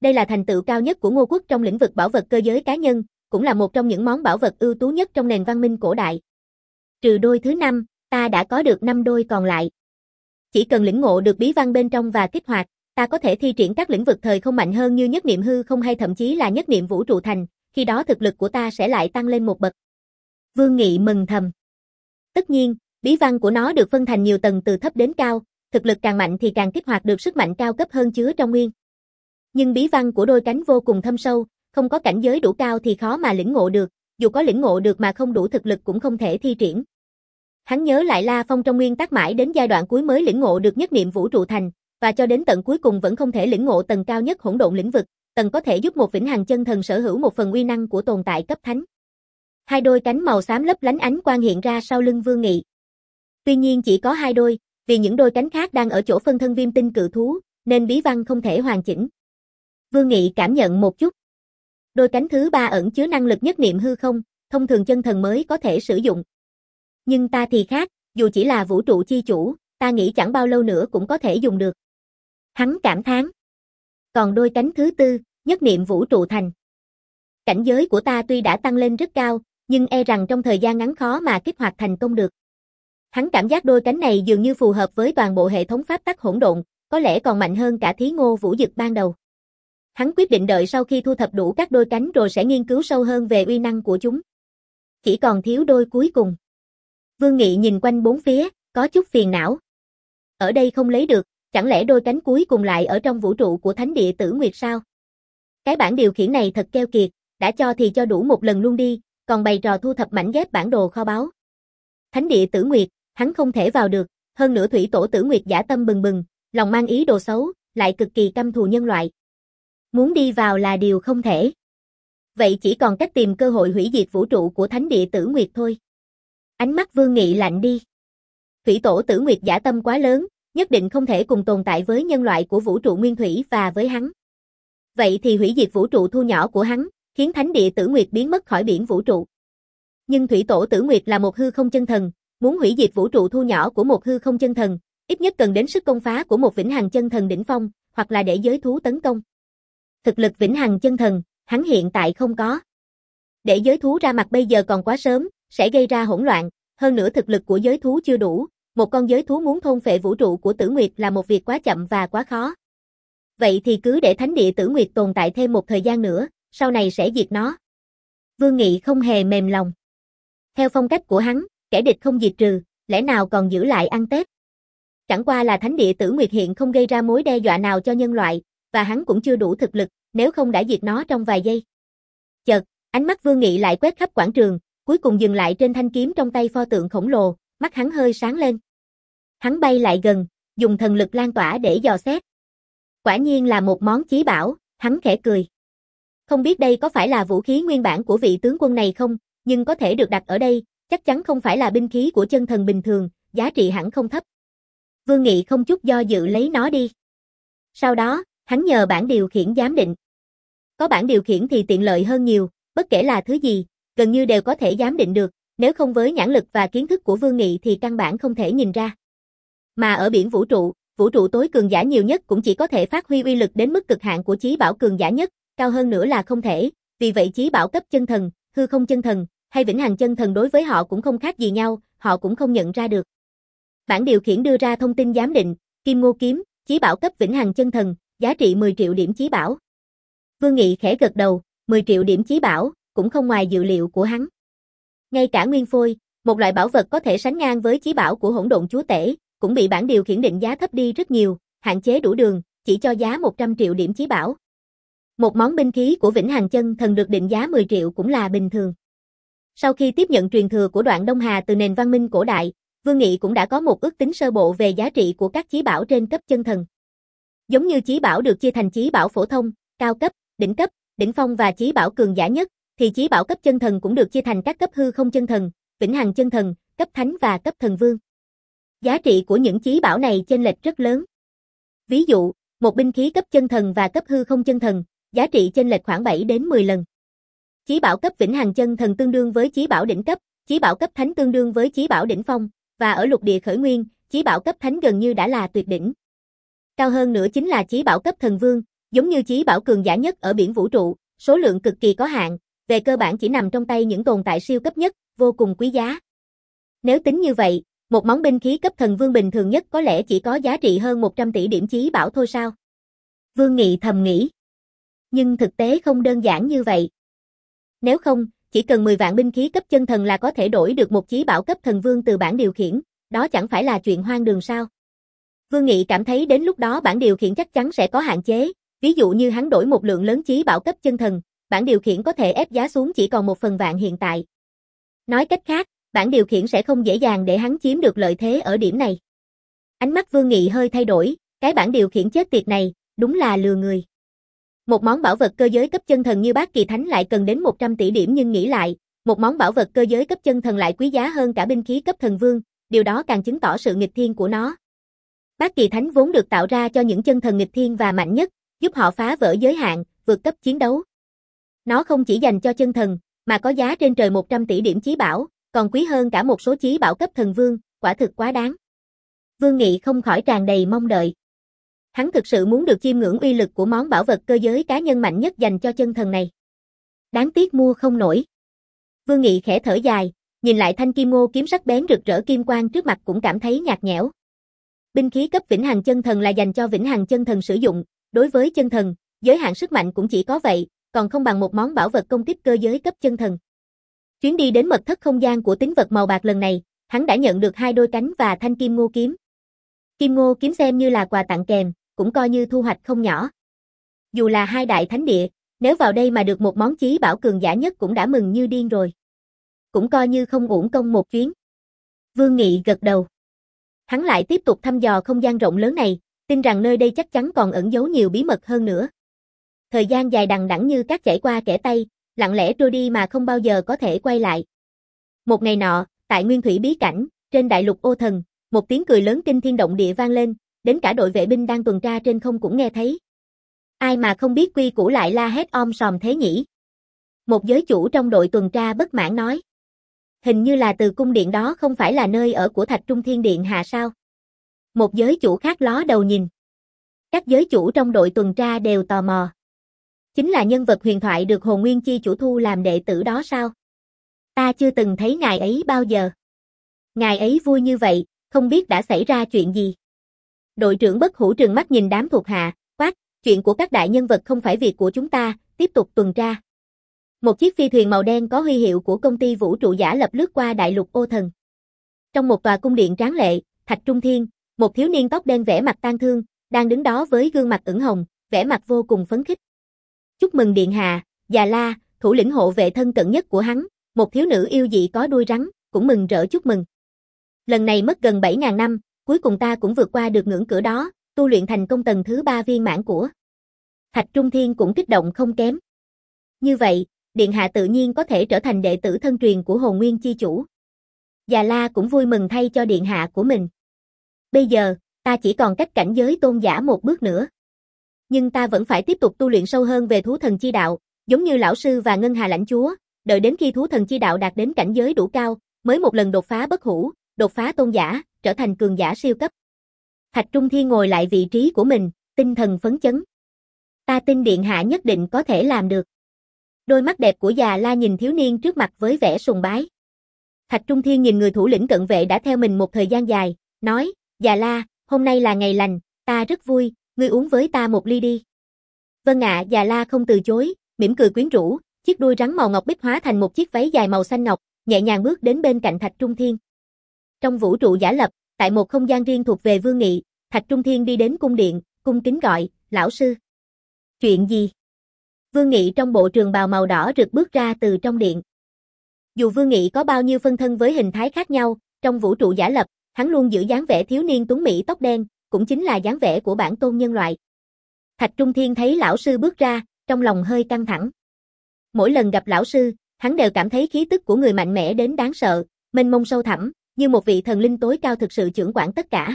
Đây là thành tựu cao nhất của Ngô Quốc trong lĩnh vực bảo vật cơ giới cá nhân, cũng là một trong những món bảo vật ưu tú nhất trong nền văn minh cổ đại. Trừ đôi thứ năm, ta đã có được năm đôi còn lại. Chỉ cần lĩnh ngộ được bí văn bên trong và kích hoạt, ta có thể thi triển các lĩnh vực thời không mạnh hơn như nhất niệm hư không hay thậm chí là nhất niệm vũ trụ thành, khi đó thực lực của ta sẽ lại tăng lên một bậc. Vương Nghị mừng thầm. Tất nhiên, bí văn của nó được phân thành nhiều tầng từ thấp đến cao, thực lực càng mạnh thì càng kích hoạt được sức mạnh cao cấp hơn chứa trong nguyên. Nhưng bí văn của đôi cánh vô cùng thâm sâu, không có cảnh giới đủ cao thì khó mà lĩnh ngộ được, dù có lĩnh ngộ được mà không đủ thực lực cũng không thể thi triển. Hắn nhớ lại La Phong trong nguyên tắc mãi đến giai đoạn cuối mới lĩnh ngộ được nhất niệm vũ trụ thành, và cho đến tận cuối cùng vẫn không thể lĩnh ngộ tầng cao nhất hỗn độn lĩnh vực, tầng có thể giúp một vĩnh hằng chân thần sở hữu một phần uy năng của tồn tại cấp thánh. Hai đôi cánh màu xám lấp lánh ánh quang hiện ra sau lưng Vương Nghị. Tuy nhiên chỉ có hai đôi, vì những đôi cánh khác đang ở chỗ phân thân viêm tinh cự thú, nên bí văn không thể hoàn chỉnh. Vương Nghị cảm nhận một chút. Đôi cánh thứ ba ẩn chứa năng lực nhất niệm hư không, thông thường chân thần mới có thể sử dụng. Nhưng ta thì khác, dù chỉ là vũ trụ chi chủ, ta nghĩ chẳng bao lâu nữa cũng có thể dùng được. Hắn cảm thán. Còn đôi cánh thứ tư, nhất niệm vũ trụ thành. Cảnh giới của ta tuy đã tăng lên rất cao, nhưng e rằng trong thời gian ngắn khó mà kích hoạt thành công được. Hắn cảm giác đôi cánh này dường như phù hợp với toàn bộ hệ thống pháp tắc hỗn độn, có lẽ còn mạnh hơn cả Thí Ngô Vũ Dực ban đầu. Hắn quyết định đợi sau khi thu thập đủ các đôi cánh rồi sẽ nghiên cứu sâu hơn về uy năng của chúng. Chỉ còn thiếu đôi cuối cùng. Vương Nghị nhìn quanh bốn phía, có chút phiền não. Ở đây không lấy được, chẳng lẽ đôi cánh cuối cùng lại ở trong vũ trụ của Thánh Địa Tử Nguyệt sao? Cái bản điều khiển này thật keo kiệt, đã cho thì cho đủ một lần luôn đi, còn bày trò thu thập mảnh ghép bản đồ kho báu. Thánh Địa Tử Nguyệt, hắn không thể vào được, hơn nữa thủy tổ Tử Nguyệt dã tâm bừng bừng, lòng mang ý đồ xấu, lại cực kỳ căm thù nhân loại. Muốn đi vào là điều không thể. Vậy chỉ còn cách tìm cơ hội hủy diệt vũ trụ của Thánh Địa Tử Nguyệt thôi. Ánh mắt Vương Nghị lạnh đi. Thủy tổ Tử Nguyệt dã tâm quá lớn, nhất định không thể cùng tồn tại với nhân loại của vũ trụ nguyên thủy và với hắn. Vậy thì hủy diệt vũ trụ thu nhỏ của hắn, khiến Thánh Địa Tử Nguyệt biến mất khỏi biển vũ trụ. Nhưng Thủy tổ Tử Nguyệt là một hư không chân thần, muốn hủy diệt vũ trụ thu nhỏ của một hư không chân thần, ít nhất cần đến sức công phá của một vĩnh hằng chân thần đỉnh phong, hoặc là để giới thú tấn công. Thực lực vĩnh hằng chân thần, hắn hiện tại không có. Để giới thú ra mặt bây giờ còn quá sớm, sẽ gây ra hỗn loạn, hơn nữa thực lực của giới thú chưa đủ, một con giới thú muốn thôn phệ vũ trụ của Tử Nguyệt là một việc quá chậm và quá khó. Vậy thì cứ để Thánh Địa Tử Nguyệt tồn tại thêm một thời gian nữa, sau này sẽ diệt nó. Vương Nghị không hề mềm lòng. Theo phong cách của hắn, kẻ địch không diệt trừ, lẽ nào còn giữ lại ăn Tết. Chẳng qua là Thánh Địa Tử Nguyệt hiện không gây ra mối đe dọa nào cho nhân loại, và hắn cũng chưa đủ thực lực, nếu không đã diệt nó trong vài giây. Chợt, ánh mắt Vương Nghị lại quét khắp quảng trường, cuối cùng dừng lại trên thanh kiếm trong tay pho tượng khổng lồ, mắt hắn hơi sáng lên. Hắn bay lại gần, dùng thần lực lan tỏa để dò xét. Quả nhiên là một món chí bảo, hắn khẽ cười. Không biết đây có phải là vũ khí nguyên bản của vị tướng quân này không, nhưng có thể được đặt ở đây, chắc chắn không phải là binh khí của chân thần bình thường, giá trị hẳn không thấp. Vương Nghị không chút do dự lấy nó đi. Sau đó, hắn nhờ bản điều khiển giám định. Có bản điều khiển thì tiện lợi hơn nhiều, bất kể là thứ gì, gần như đều có thể giám định được, nếu không với nhãn lực và kiến thức của Vương Nghị thì căn bản không thể nhìn ra. Mà ở biển vũ trụ, vũ trụ tối cường giả nhiều nhất cũng chỉ có thể phát huy uy lực đến mức cực hạn của chí bảo cường giả nhất, cao hơn nữa là không thể, vì vậy chí bảo cấp chân thần, hư không chân thần, hay vĩnh hằng chân thần đối với họ cũng không khác gì nhau, họ cũng không nhận ra được. Bản điều khiển đưa ra thông tin giám định, Kim Ngô kiếm, chí bảo cấp vĩnh hằng chân thần, giá trị mười triệu điểm chí bảo. Vương Nghị khẽ gật đầu, mười triệu điểm chí bảo, cũng không ngoài dự liệu của hắn. Ngay cả nguyên phôi, một loại bảo vật có thể sánh ngang với chí bảo của hỗn độn chúa tể, cũng bị bản điều khiển định giá thấp đi rất nhiều, hạn chế đủ đường, chỉ cho giá một trăm triệu điểm chí bảo. Một món binh khí của vĩnh hằng chân thần được định giá mười triệu cũng là bình thường. Sau khi tiếp nhận truyền thừa của Đoạn Đông Hà từ nền văn minh cổ đại, Vương Nghị cũng đã có một ước tính sơ bộ về giá trị của các chí bảo trên cấp chân thần. Giống như chí bảo được chia thành chí bảo phổ thông, cao cấp, đỉnh cấp, đỉnh phong và chí bảo cường giả nhất, thì chí bảo cấp chân thần cũng được chia thành các cấp hư không chân thần, vĩnh hằng chân thần, cấp thánh và cấp thần vương. Giá trị của những chí bảo này chênh lệch rất lớn. Ví dụ, một binh khí cấp chân thần và cấp hư không chân thần, giá trị chênh lệch khoảng bảy đến mười lần. Chí bảo cấp vĩnh hằng chân thần tương đương với chí bảo đỉnh cấp, chí bảo cấp thánh tương đương với chí bảo đỉnh phong, và ở lục địa khởi nguyên, chí bảo cấp thánh gần như đã là tuyệt đỉnh. Cao hơn nữa chính là chí bảo cấp thần vương, Giống như chí bảo cường giả nhất ở biển vũ trụ, số lượng cực kỳ có hạn, về cơ bản chỉ nằm trong tay những tồn tại siêu cấp nhất, vô cùng quý giá. Nếu tính như vậy, một món binh khí cấp thần vương bình thường nhất có lẽ chỉ có giá trị hơn một trăm tỷ điểm chí bảo thôi sao? Vương Nghị thầm nghĩ. Nhưng thực tế không đơn giản như vậy. Nếu không, chỉ cần mười vạn binh khí cấp chân thần là có thể đổi được một chí bảo cấp thần vương từ bản điều khiển, đó chẳng phải là chuyện hoang đường sao? Vương Nghị cảm thấy đến lúc đó bản điều khiển chắc chắn sẽ có hạn chế, ví dụ như hắn đổi một lượng lớn chí bảo cấp chân thần, bản điều khiển có thể ép giá xuống chỉ còn một phần vạn hiện tại. Nói cách khác, bản điều khiển sẽ không dễ dàng để hắn chiếm được lợi thế ở điểm này. Ánh mắt Vương Nghị hơi thay đổi, cái bản điều khiển chết tiệt này, đúng là lừa người. Một món bảo vật cơ giới cấp chân thần như Bát Kỳ Thánh lại cần đến một trăm tỷ điểm, nhưng nghĩ lại, một món bảo vật cơ giới cấp chân thần lại quý giá hơn cả binh khí cấp thần vương, điều đó càng chứng tỏ sự nghịch thiên của nó. Bát Kỳ Thánh vốn được tạo ra cho những chân thần nghịch thiên và mạnh nhất, giúp họ phá vỡ giới hạn, vượt cấp chiến đấu. Nó không chỉ dành cho chân thần, mà có giá trên trời một trăm tỷ điểm chí bảo, còn quý hơn cả một số chí bảo cấp thần vương, quả thực quá đáng. Vương Nghị không khỏi tràn đầy mong đợi. Hắn thực sự muốn được chiêm ngưỡng uy lực của món bảo vật cơ giới cá nhân mạnh nhất dành cho chân thần này. Đáng tiếc mua không nổi. Vương Nghị khẽ thở dài, nhìn lại thanh kim ngô kiếm sắc bén rực rỡ kim quang trước mặt cũng cảm thấy nhạt nhẽo. Binh khí cấp vĩnh hằng chân thần là dành cho vĩnh hằng chân thần sử dụng, đối với chân thần, giới hạn sức mạnh cũng chỉ có vậy, còn không bằng một món bảo vật công kích cơ giới cấp chân thần. Chuyến đi đến mật thất không gian của tín vật màu bạc lần này, hắn đã nhận được hai đôi cánh và thanh kim ngô kiếm. Kim ngô kiếm xem như là quà tặng kèm, cũng coi như thu hoạch không nhỏ. Dù là hai đại thánh địa, nếu vào đây mà được một món chí bảo cường giả nhất cũng đã mừng như điên rồi. Cũng coi như không uổng công một chuyến. Vương Nghị gật đầu. Hắn lại tiếp tục thăm dò không gian rộng lớn này, tin rằng nơi đây chắc chắn còn ẩn giấu nhiều bí mật hơn nữa. Thời gian dài đằng đẵng như cát chảy qua kẽ tay, lặng lẽ trôi đi mà không bao giờ có thể quay lại. Một ngày nọ, tại Nguyên Thủy bí cảnh, trên đại lục Ô Thần, một tiếng cười lớn kinh thiên động địa vang lên, đến cả đội vệ binh đang tuần tra trên không cũng nghe thấy. Ai mà không biết quy củ lại la hét om sòm thế nhỉ? Một giới chủ trong đội tuần tra bất mãn nói. Hình như là từ cung điện đó không phải là nơi ở của Thạch Trung Thiên Điện hạ sao? Một giới chủ khác ló đầu nhìn. Các giới chủ trong đội tuần tra đều tò mò. Chính là nhân vật huyền thoại được Hồn Nguyên Chi chủ thu làm đệ tử đó sao? Ta chưa từng thấy ngài ấy bao giờ. Ngài ấy vui như vậy, không biết đã xảy ra chuyện gì. Đội trưởng Bất Hủ trừng mắt nhìn đám thuộc hạ, quát, chuyện của các đại nhân vật không phải việc của chúng ta, tiếp tục tuần tra. Một chiếc phi thuyền màu đen có huy hiệu của công ty vũ trụ giả lập lướt qua đại lục Ô Thần. Trong một tòa cung điện tráng lệ, Thạch Trung Thiên, một thiếu niên tóc đen vẻ mặt tang thương, đang đứng đó với gương mặt ửng hồng, vẻ mặt vô cùng phấn khích. Chúc mừng điện hạ, Già La, thủ lĩnh hộ vệ thân cận nhất của hắn, một thiếu nữ yêu dị có đuôi rắn, cũng mừng rỡ chúc mừng. Lần này mất gần bảy ngàn năm, cuối cùng ta cũng vượt qua được ngưỡng cửa đó, tu luyện thành công tầng thứ ba viên mãn của. Thạch Trung Thiên cũng kích động không kém. Như vậy, điện hạ tự nhiên có thể trở thành đệ tử thân truyền của Hồn Nguyên Chi chủ. Già La cũng vui mừng thay cho điện hạ của mình. Bây giờ, ta chỉ còn cách cảnh giới tôn giả một bước nữa. Nhưng ta vẫn phải tiếp tục tu luyện sâu hơn về thú thần chi đạo, giống như lão sư và Ngân Hà lãnh chúa, đợi đến khi thú thần chi đạo đạt đến cảnh giới đủ cao, mới một lần đột phá bất hủ, đột phá tôn giả, trở thành cường giả siêu cấp. Thạch Trung Thiên ngồi lại vị trí của mình, tinh thần phấn chấn. Ta tin điện hạ nhất định có thể làm được. Đôi mắt đẹp của Già La nhìn thiếu niên trước mặt với vẻ sùng bái. Thạch Trung Thiên nhìn người thủ lĩnh cận vệ đã theo mình một thời gian dài, nói, Già La, hôm nay là ngày lành, ta rất vui, ngươi uống với ta một ly đi. Vâng ạ, Già La không từ chối, mỉm cười quyến rũ, chiếc đuôi rắn màu ngọc bích hóa thành một chiếc váy dài màu xanh ngọc, nhẹ nhàng bước đến bên cạnh Thạch Trung Thiên. Trong vũ trụ giả lập, tại một không gian riêng thuộc về Vương Nghị, Thạch Trung Thiên đi đến cung điện, cung kính gọi, lão sư. Chuyện gì? Vương Nghị trong bộ trường bào màu đỏ rực bước ra từ trong điện. Dù Vương Nghị có bao nhiêu phân thân với hình thái khác nhau, trong vũ trụ giả lập, hắn luôn giữ dáng vẻ thiếu niên tuấn mỹ tóc đen, cũng chính là dáng vẻ của bản tôn nhân loại. Thạch Trung Thiên thấy lão sư bước ra, trong lòng hơi căng thẳng. Mỗi lần gặp lão sư, hắn đều cảm thấy khí tức của người mạnh mẽ đến đáng sợ, mênh mông sâu thẳm, như một vị thần linh tối cao thực sự trưởng quản tất cả.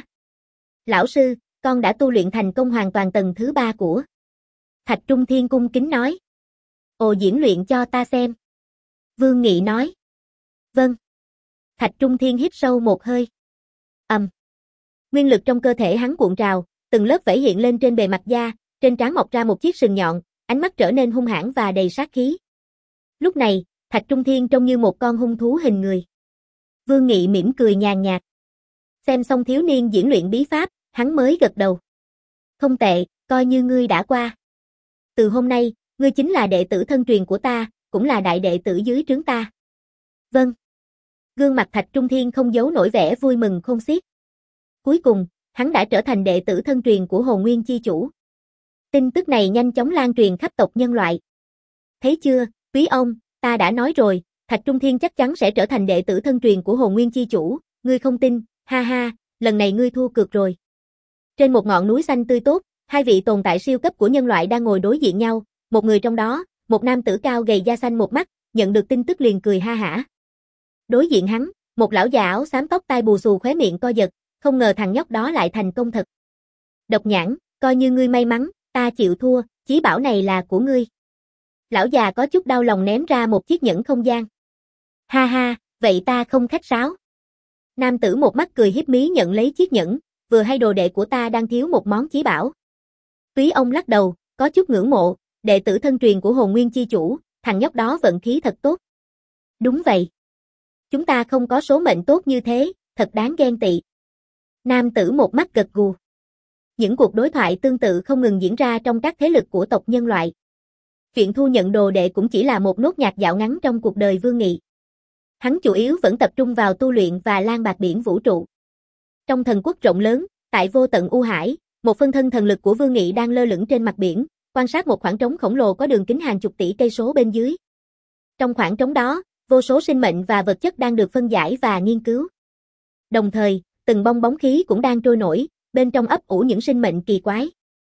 Lão sư, con đã tu luyện thành công hoàn toàn tầng thứ ba của. Thạch Trung Thiên cung kính nói. Ồ, diễn luyện cho ta xem. Vương Nghị nói. Vâng. Thạch Trung Thiên hít sâu một hơi. Ầm. Um. Nguyên lực trong cơ thể hắn cuộn trào, từng lớp vảy hiện lên trên bề mặt da, Trên trán mọc ra một chiếc sừng nhọn, ánh mắt trở nên hung hãn và đầy sát khí. Lúc này, Thạch Trung Thiên trông như một con hung thú hình người. Vương Nghị mỉm cười nhàn nhạt. Xem xong thiếu niên diễn luyện bí pháp, hắn mới gật đầu. Không tệ, coi như ngươi đã qua. Từ hôm nay, ngươi chính là đệ tử thân truyền của ta, cũng là đại đệ tử dưới trướng ta. Vâng. Gương mặt Thạch Trung Thiên không giấu nổi vẻ vui mừng khôn xiết. Cuối cùng, hắn đã trở thành đệ tử thân truyền của Hồn Nguyên Chi Chủ. Tin tức này nhanh chóng lan truyền khắp tộc nhân loại. Thấy chưa, quý ông, ta đã nói rồi, Thạch Trung Thiên chắc chắn sẽ trở thành đệ tử thân truyền của Hồn Nguyên Chi Chủ, ngươi không tin, ha ha, lần này ngươi thua cược rồi. Trên một ngọn núi xanh tươi tốt, hai vị tồn tại siêu cấp của nhân loại đang ngồi đối diện nhau, một người trong đó, một nam tử cao gầy da xanh một mắt, nhận được tin tức liền cười ha hả. Đối diện hắn, một lão già áo xám tóc tai bù xù khóe miệng co giật, không ngờ thằng nhóc đó lại thành công thật. Độc Nhãn, coi như ngươi may mắn, ta chịu thua, chí bảo này là của ngươi. Lão già có chút đau lòng ném ra một chiếc nhẫn không gian. Ha ha, vậy ta không khách sáo. Nam tử một mắt cười hiếp mí nhận lấy chiếc nhẫn, vừa hay đồ đệ của ta đang thiếu một món chí bảo. Túy ông lắc đầu, có chút ngưỡng mộ, đệ tử thân truyền của Hồn Nguyên Chi Chủ, thằng nhóc đó vận khí thật tốt. Đúng vậy. Chúng ta không có số mệnh tốt như thế, thật đáng ghen tị. Nam tử một mắt gật gù. Những cuộc đối thoại tương tự không ngừng diễn ra trong các thế lực của tộc nhân loại. Chuyện thu nhận đồ đệ cũng chỉ là một nốt nhạc dạo ngắn trong cuộc đời Vương Nghị. Hắn chủ yếu vẫn tập trung vào tu luyện và lan bạc biển vũ trụ. Trong thần quốc rộng lớn, tại vô tận U Hải, một phân thân thần lực của Vương Nghị đang lơ lửng trên mặt biển, quan sát một khoảng trống khổng lồ có đường kính hàng chục tỷ cây số bên dưới. Trong khoảng trống đó, vô số sinh mệnh và vật chất đang được phân giải và nghiên cứu. Đồng thời, từng bong bóng khí cũng đang trôi nổi, bên trong ấp ủ những sinh mệnh kỳ quái.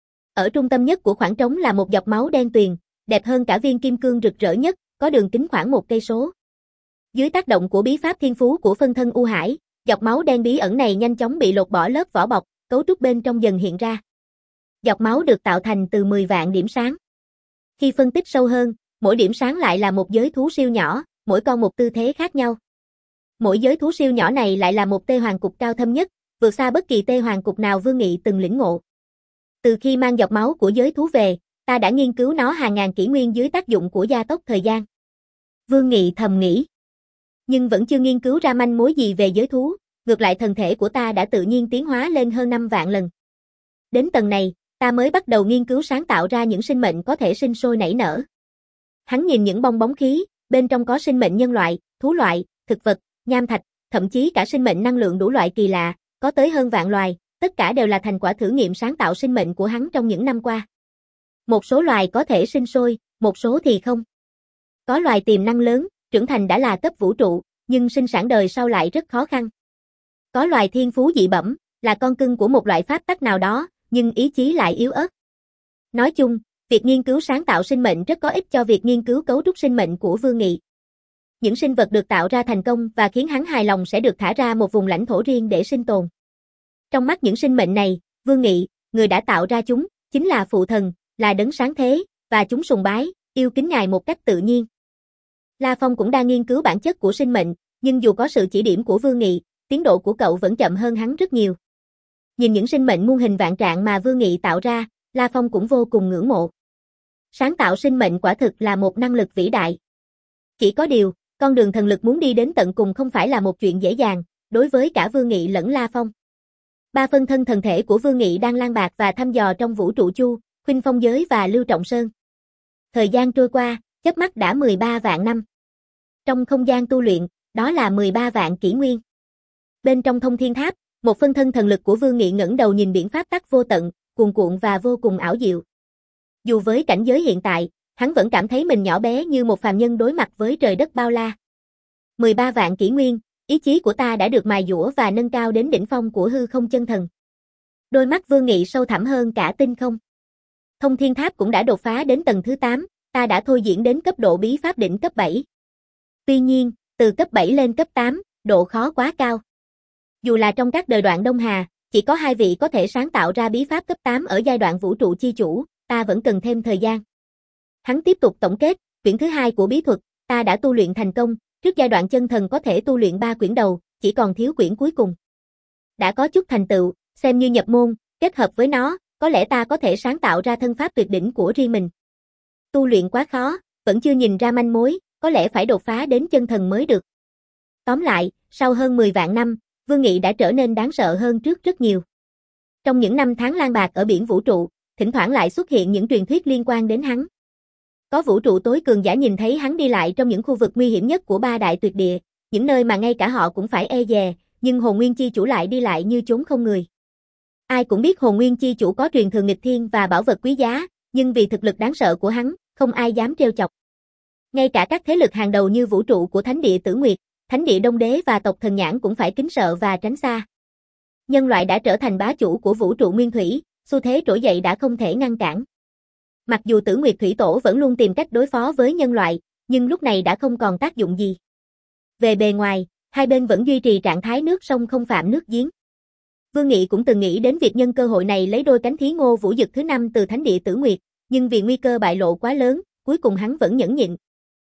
Ở trung tâm nhất của khoảng trống là một giọt máu đen tuyền, đẹp hơn cả viên kim cương rực rỡ nhất, có đường kính khoảng một cây số. Dưới tác động của bí pháp thiên phú của phân thân U Hải, giọt máu đen bí ẩn này nhanh chóng bị lột bỏ lớp vỏ bọc, cấu trúc bên trong dần hiện ra. Giọt máu được tạo thành từ mười vạn điểm sáng. Khi phân tích sâu hơn, mỗi điểm sáng lại là một giới thú siêu nhỏ, mỗi con một tư thế khác nhau. Mỗi giới thú siêu nhỏ này lại là một tê hoàng cục cao thâm nhất, vượt xa bất kỳ tê hoàng cục nào Vương Nghị từng lĩnh ngộ. Từ khi mang giọt máu của giới thú về, ta đã nghiên cứu nó hàng ngàn kỷ nguyên dưới tác dụng của gia tốc thời gian. Vương Nghị thầm nghĩ. Nhưng vẫn chưa nghiên cứu ra manh mối gì về giới thú, ngược lại thần thể của ta đã tự nhiên tiến hóa lên hơn năm vạn lần. Đến tầng này, ta mới bắt đầu nghiên cứu sáng tạo ra những sinh mệnh có thể sinh sôi nảy nở. Hắn nhìn những bong bóng khí, bên trong có sinh mệnh nhân loại, thú loại, thực vật, nham thạch, thậm chí cả sinh mệnh năng lượng đủ loại kỳ lạ, có tới hơn vạn loài, tất cả đều là thành quả thử nghiệm sáng tạo sinh mệnh của hắn trong những năm qua. Một số loài có thể sinh sôi, một số thì không. Có loài tiềm năng lớn, trưởng thành đã là cấp vũ trụ, nhưng sinh sản đời sau lại rất khó khăn. Có loài thiên phú dị bẩm, là con cưng của một loại pháp tắc nào đó, nhưng ý chí lại yếu ớt. Nói chung, việc nghiên cứu sáng tạo sinh mệnh rất có ích cho việc nghiên cứu cấu trúc sinh mệnh của Vương Nghị. Những sinh vật được tạo ra thành công và khiến hắn hài lòng sẽ được thả ra một vùng lãnh thổ riêng để sinh tồn. Trong mắt những sinh mệnh này, Vương Nghị, người đã tạo ra chúng, chính là phụ thần, là đấng sáng thế, và chúng sùng bái, yêu kính ngài một cách tự nhiên. La Phong cũng đang nghiên cứu bản chất của sinh mệnh, nhưng dù có sự chỉ điểm của Vương Nghị, tiến độ của cậu vẫn chậm hơn hắn rất nhiều. Nhìn những sinh mệnh muôn hình vạn trạng mà Vương Nghị tạo ra, La Phong cũng vô cùng ngưỡng mộ. Sáng tạo sinh mệnh quả thực là một năng lực vĩ đại. Chỉ có điều, con đường thần lực muốn đi đến tận cùng không phải là một chuyện dễ dàng, đối với cả Vương Nghị lẫn La Phong. Ba phân thân thần thể của Vương Nghị đang lang bạc và thăm dò trong vũ trụ Chu, Khuynh Phong Giới và Lưu Trọng Sơn. Thời gian trôi qua, chớp mắt đã mười ba vạn năm. Trong không gian tu luyện, đó là mười ba vạn kỷ nguyên. Bên trong Thông Thiên Tháp, một phân thân thần lực của Vương Nghị ngẩng đầu nhìn biển pháp tắc vô tận, cuồn cuộn và vô cùng ảo diệu. Dù với cảnh giới hiện tại, hắn vẫn cảm thấy mình nhỏ bé như một phàm nhân đối mặt với trời đất bao la. mười ba vạn kỷ nguyên, ý chí của ta đã được mài dũa và nâng cao đến đỉnh phong của hư không chân thần. Đôi mắt Vương Nghị sâu thẳm hơn cả tinh không. Thông Thiên Tháp cũng đã đột phá đến tầng thứ tám, ta đã thôi diễn đến cấp độ bí pháp đỉnh cấp bảy. Tuy nhiên, từ cấp bảy lên cấp tám, độ khó quá cao. Dù là trong các đời đoạn Đông Hà, chỉ có hai vị có thể sáng tạo ra bí pháp cấp tám ở giai đoạn vũ trụ chi chủ, ta vẫn cần thêm thời gian. Hắn tiếp tục tổng kết, quyển thứ hai của bí thuật, ta đã tu luyện thành công, trước giai đoạn chân thần có thể tu luyện ba quyển đầu, chỉ còn thiếu quyển cuối cùng. Đã có chút thành tựu, xem như nhập môn, kết hợp với nó, có lẽ ta có thể sáng tạo ra thân pháp tuyệt đỉnh của riêng mình. Tu luyện quá khó, vẫn chưa nhìn ra manh mối, có lẽ phải đột phá đến chân thần mới được. Tóm lại, sau hơn mười vạn năm, Vương Nghị đã trở nên đáng sợ hơn trước rất nhiều. Trong những năm tháng lang bạc ở biển vũ trụ, thỉnh thoảng lại xuất hiện những truyền thuyết liên quan đến hắn. Có vũ trụ tối cường giả nhìn thấy hắn đi lại trong những khu vực nguy hiểm nhất của ba đại tuyệt địa, những nơi mà ngay cả họ cũng phải e dè, nhưng Hồn Nguyên Chi Chủ lại đi lại như chốn không người. Ai cũng biết Hồn Nguyên Chi Chủ có truyền thừa nghịch thiên và bảo vật quý giá, nhưng vì thực lực đáng sợ của hắn, không ai dám trêu chọc. Ngay cả các thế lực hàng đầu như vũ trụ của Thánh địa Tử Nguyệt, Thánh địa Đông Đế và tộc Thần Nhãn cũng phải kính sợ và tránh xa. Nhân loại đã trở thành bá chủ của vũ trụ nguyên thủy, xu thế trỗi dậy đã không thể ngăn cản. Mặc dù Tử Nguyệt Thủy Tổ vẫn luôn tìm cách đối phó với nhân loại, nhưng lúc này đã không còn tác dụng gì. Về bề ngoài, hai bên vẫn duy trì trạng thái nước sông không phạm nước giếng. Vương Nghị cũng từng nghĩ đến việc nhân cơ hội này lấy đôi cánh thí Ngô Vũ Dực thứ năm từ Thánh địa Tử Nguyệt, nhưng vì nguy cơ bại lộ quá lớn, cuối cùng hắn vẫn nhẫn nhịn.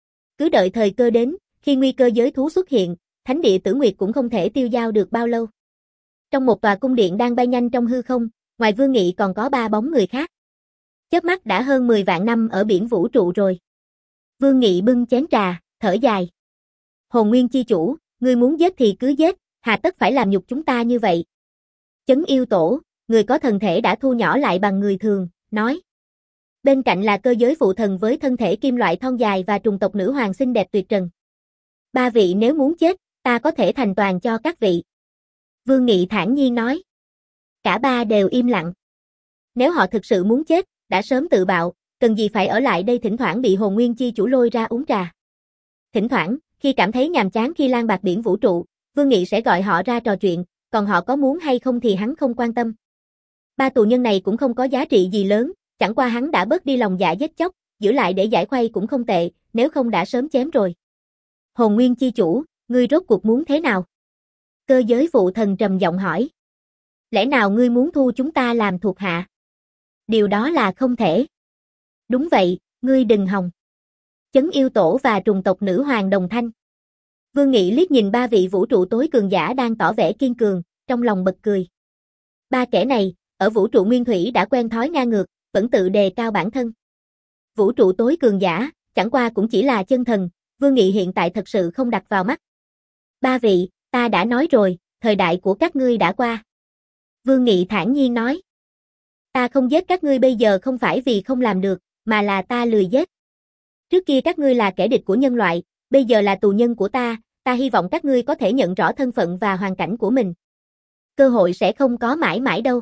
Cứ đợi thời cơ đến, khi nguy cơ giới thú xuất hiện, Thánh địa Tử Nguyệt cũng không thể tiêu dao được bao lâu. Trong một tòa cung điện đang bay nhanh trong hư không, ngoài Vương Nghị còn có ba bóng người khác. Chớp mắt đã hơn mười vạn năm ở biển vũ trụ rồi. Vương Nghị bưng chén trà, thở dài. Hồn Nguyên Chi Chủ, ngươi muốn giết thì cứ giết, hà tất phải làm nhục chúng ta như vậy. Chấn Yêu Tổ, người có thần thể đã thu nhỏ lại bằng người thường, nói. Bên cạnh là Cơ Giới Phụ Thần với thân thể kim loại thon dài và trùng tộc nữ hoàng xinh đẹp tuyệt trần. Ba vị nếu muốn chết, ta có thể thành toàn cho các vị. Vương Nghị thản nhiên nói. Cả ba đều im lặng. Nếu họ thực sự muốn chết, đã sớm tự bạo, cần gì phải ở lại đây thỉnh thoảng bị Hồn Nguyên Chi Chủ lôi ra uống trà. Thỉnh thoảng, khi cảm thấy nhàm chán khi lang bạc biển vũ trụ, Vương Nghị sẽ gọi họ ra trò chuyện, còn họ có muốn hay không thì hắn không quan tâm. Ba tù nhân này cũng không có giá trị gì lớn, chẳng qua hắn đã bớt đi lòng dạ giết chóc, giữ lại để giải khuây cũng không tệ, nếu không đã sớm chém rồi. Hồn Nguyên Chi Chủ, ngươi rốt cuộc muốn thế nào? Cơ Giới Phụ Thần trầm giọng hỏi. Lẽ nào ngươi muốn thu chúng ta làm thuộc hạ? Điều đó là không thể. Đúng vậy, ngươi đừng hòng. Chấn Yêu Tổ và trùng tộc nữ hoàng đồng thanh. Vương Nghị liếc nhìn ba vị vũ trụ tối cường giả đang tỏ vẻ kiên cường, trong lòng bật cười. Ba kẻ này, ở vũ trụ nguyên thủy đã quen thói ngang ngược, vẫn tự đề cao bản thân. Vũ trụ tối cường giả, chẳng qua cũng chỉ là chân thần, Vương Nghị hiện tại thật sự không đặt vào mắt. Ba vị, ta đã nói rồi, thời đại của các ngươi đã qua. Vương Nghị thản nhiên nói. Ta không giết các ngươi bây giờ không phải vì không làm được, mà là ta lười giết. Trước kia các ngươi là kẻ địch của nhân loại, bây giờ là tù nhân của ta, ta hy vọng các ngươi có thể nhận rõ thân phận và hoàn cảnh của mình. Cơ hội sẽ không có mãi mãi đâu.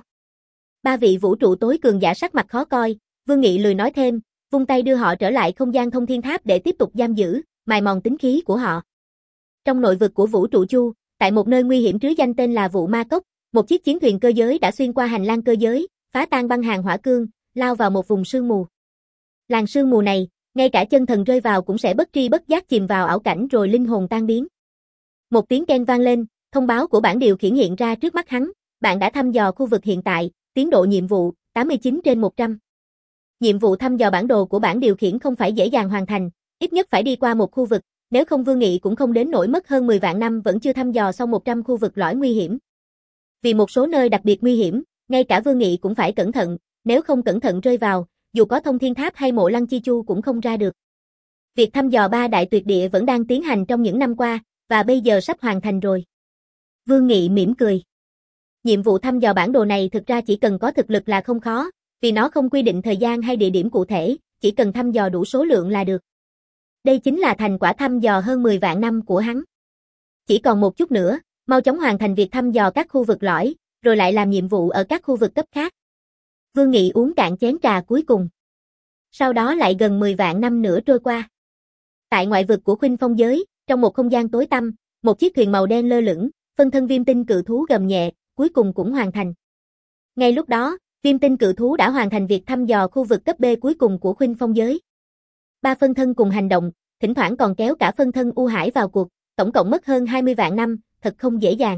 Ba vị vũ trụ tối cường giả sắc mặt khó coi, Vương Nghị lười nói thêm, vung tay đưa họ trở lại không gian thông thiên tháp để tiếp tục giam giữ, mài mòn tính khí của họ. Trong nội vực của vũ trụ Chu, tại một nơi nguy hiểm trứ danh tên là Vụ Ma Cốc, một chiếc chiến thuyền cơ giới đã xuyên qua hành lang cơ giới, phá tan băng hàng hỏa cương, lao vào một vùng sương mù. Làn sương mù này, ngay cả chân thần rơi vào cũng sẽ bất tri bất giác chìm vào ảo cảnh rồi linh hồn tan biến. Một tiếng keng vang lên, thông báo của bảng điều khiển hiện ra trước mắt hắn, bạn đã thăm dò khu vực hiện tại, tiến độ nhiệm vụ, tám mươi chín trên một trăm. Nhiệm vụ thăm dò bản đồ của bảng điều khiển không phải dễ dàng hoàn thành, ít nhất phải đi qua một khu vực, nếu không Vương Nghị cũng không đến nỗi mất hơn mười vạn năm vẫn chưa thăm dò xong một trăm khu vực lõi nguy hiểm. Vì một số nơi đặc biệt nguy hiểm, ngay cả Vương Nghị cũng phải cẩn thận, nếu không cẩn thận rơi vào, dù có thông thiên tháp hay mộ lăng chi chu cũng không ra được. Việc thăm dò ba đại tuyệt địa vẫn đang tiến hành trong những năm qua, và bây giờ sắp hoàn thành rồi. Vương Nghị mỉm cười. Nhiệm vụ thăm dò bản đồ này thực ra chỉ cần có thực lực là không khó, vì nó không quy định thời gian hay địa điểm cụ thể, chỉ cần thăm dò đủ số lượng là được. Đây chính là thành quả thăm dò hơn mười vạn năm của hắn. Chỉ còn một chút nữa, mau chóng hoàn thành việc thăm dò các khu vực lõi, rồi lại làm nhiệm vụ ở các khu vực cấp khác. Vương Nghị uống cạn chén trà cuối cùng. Sau đó lại gần mười vạn năm nữa trôi qua. Tại ngoại vực của Khuynh Phong giới, trong một không gian tối tăm, một chiếc thuyền màu đen lơ lửng, phân thân Viêm Tinh Cự Thú gầm nhẹ, cuối cùng cũng hoàn thành. Ngay lúc đó, Viêm Tinh Cự Thú đã hoàn thành việc thăm dò khu vực cấp B cuối cùng của Khuynh Phong giới. Ba phân thân cùng hành động, thỉnh thoảng còn kéo cả phân thân U Hải vào cuộc, tổng cộng mất hơn hai mươi vạn năm, thật không dễ dàng.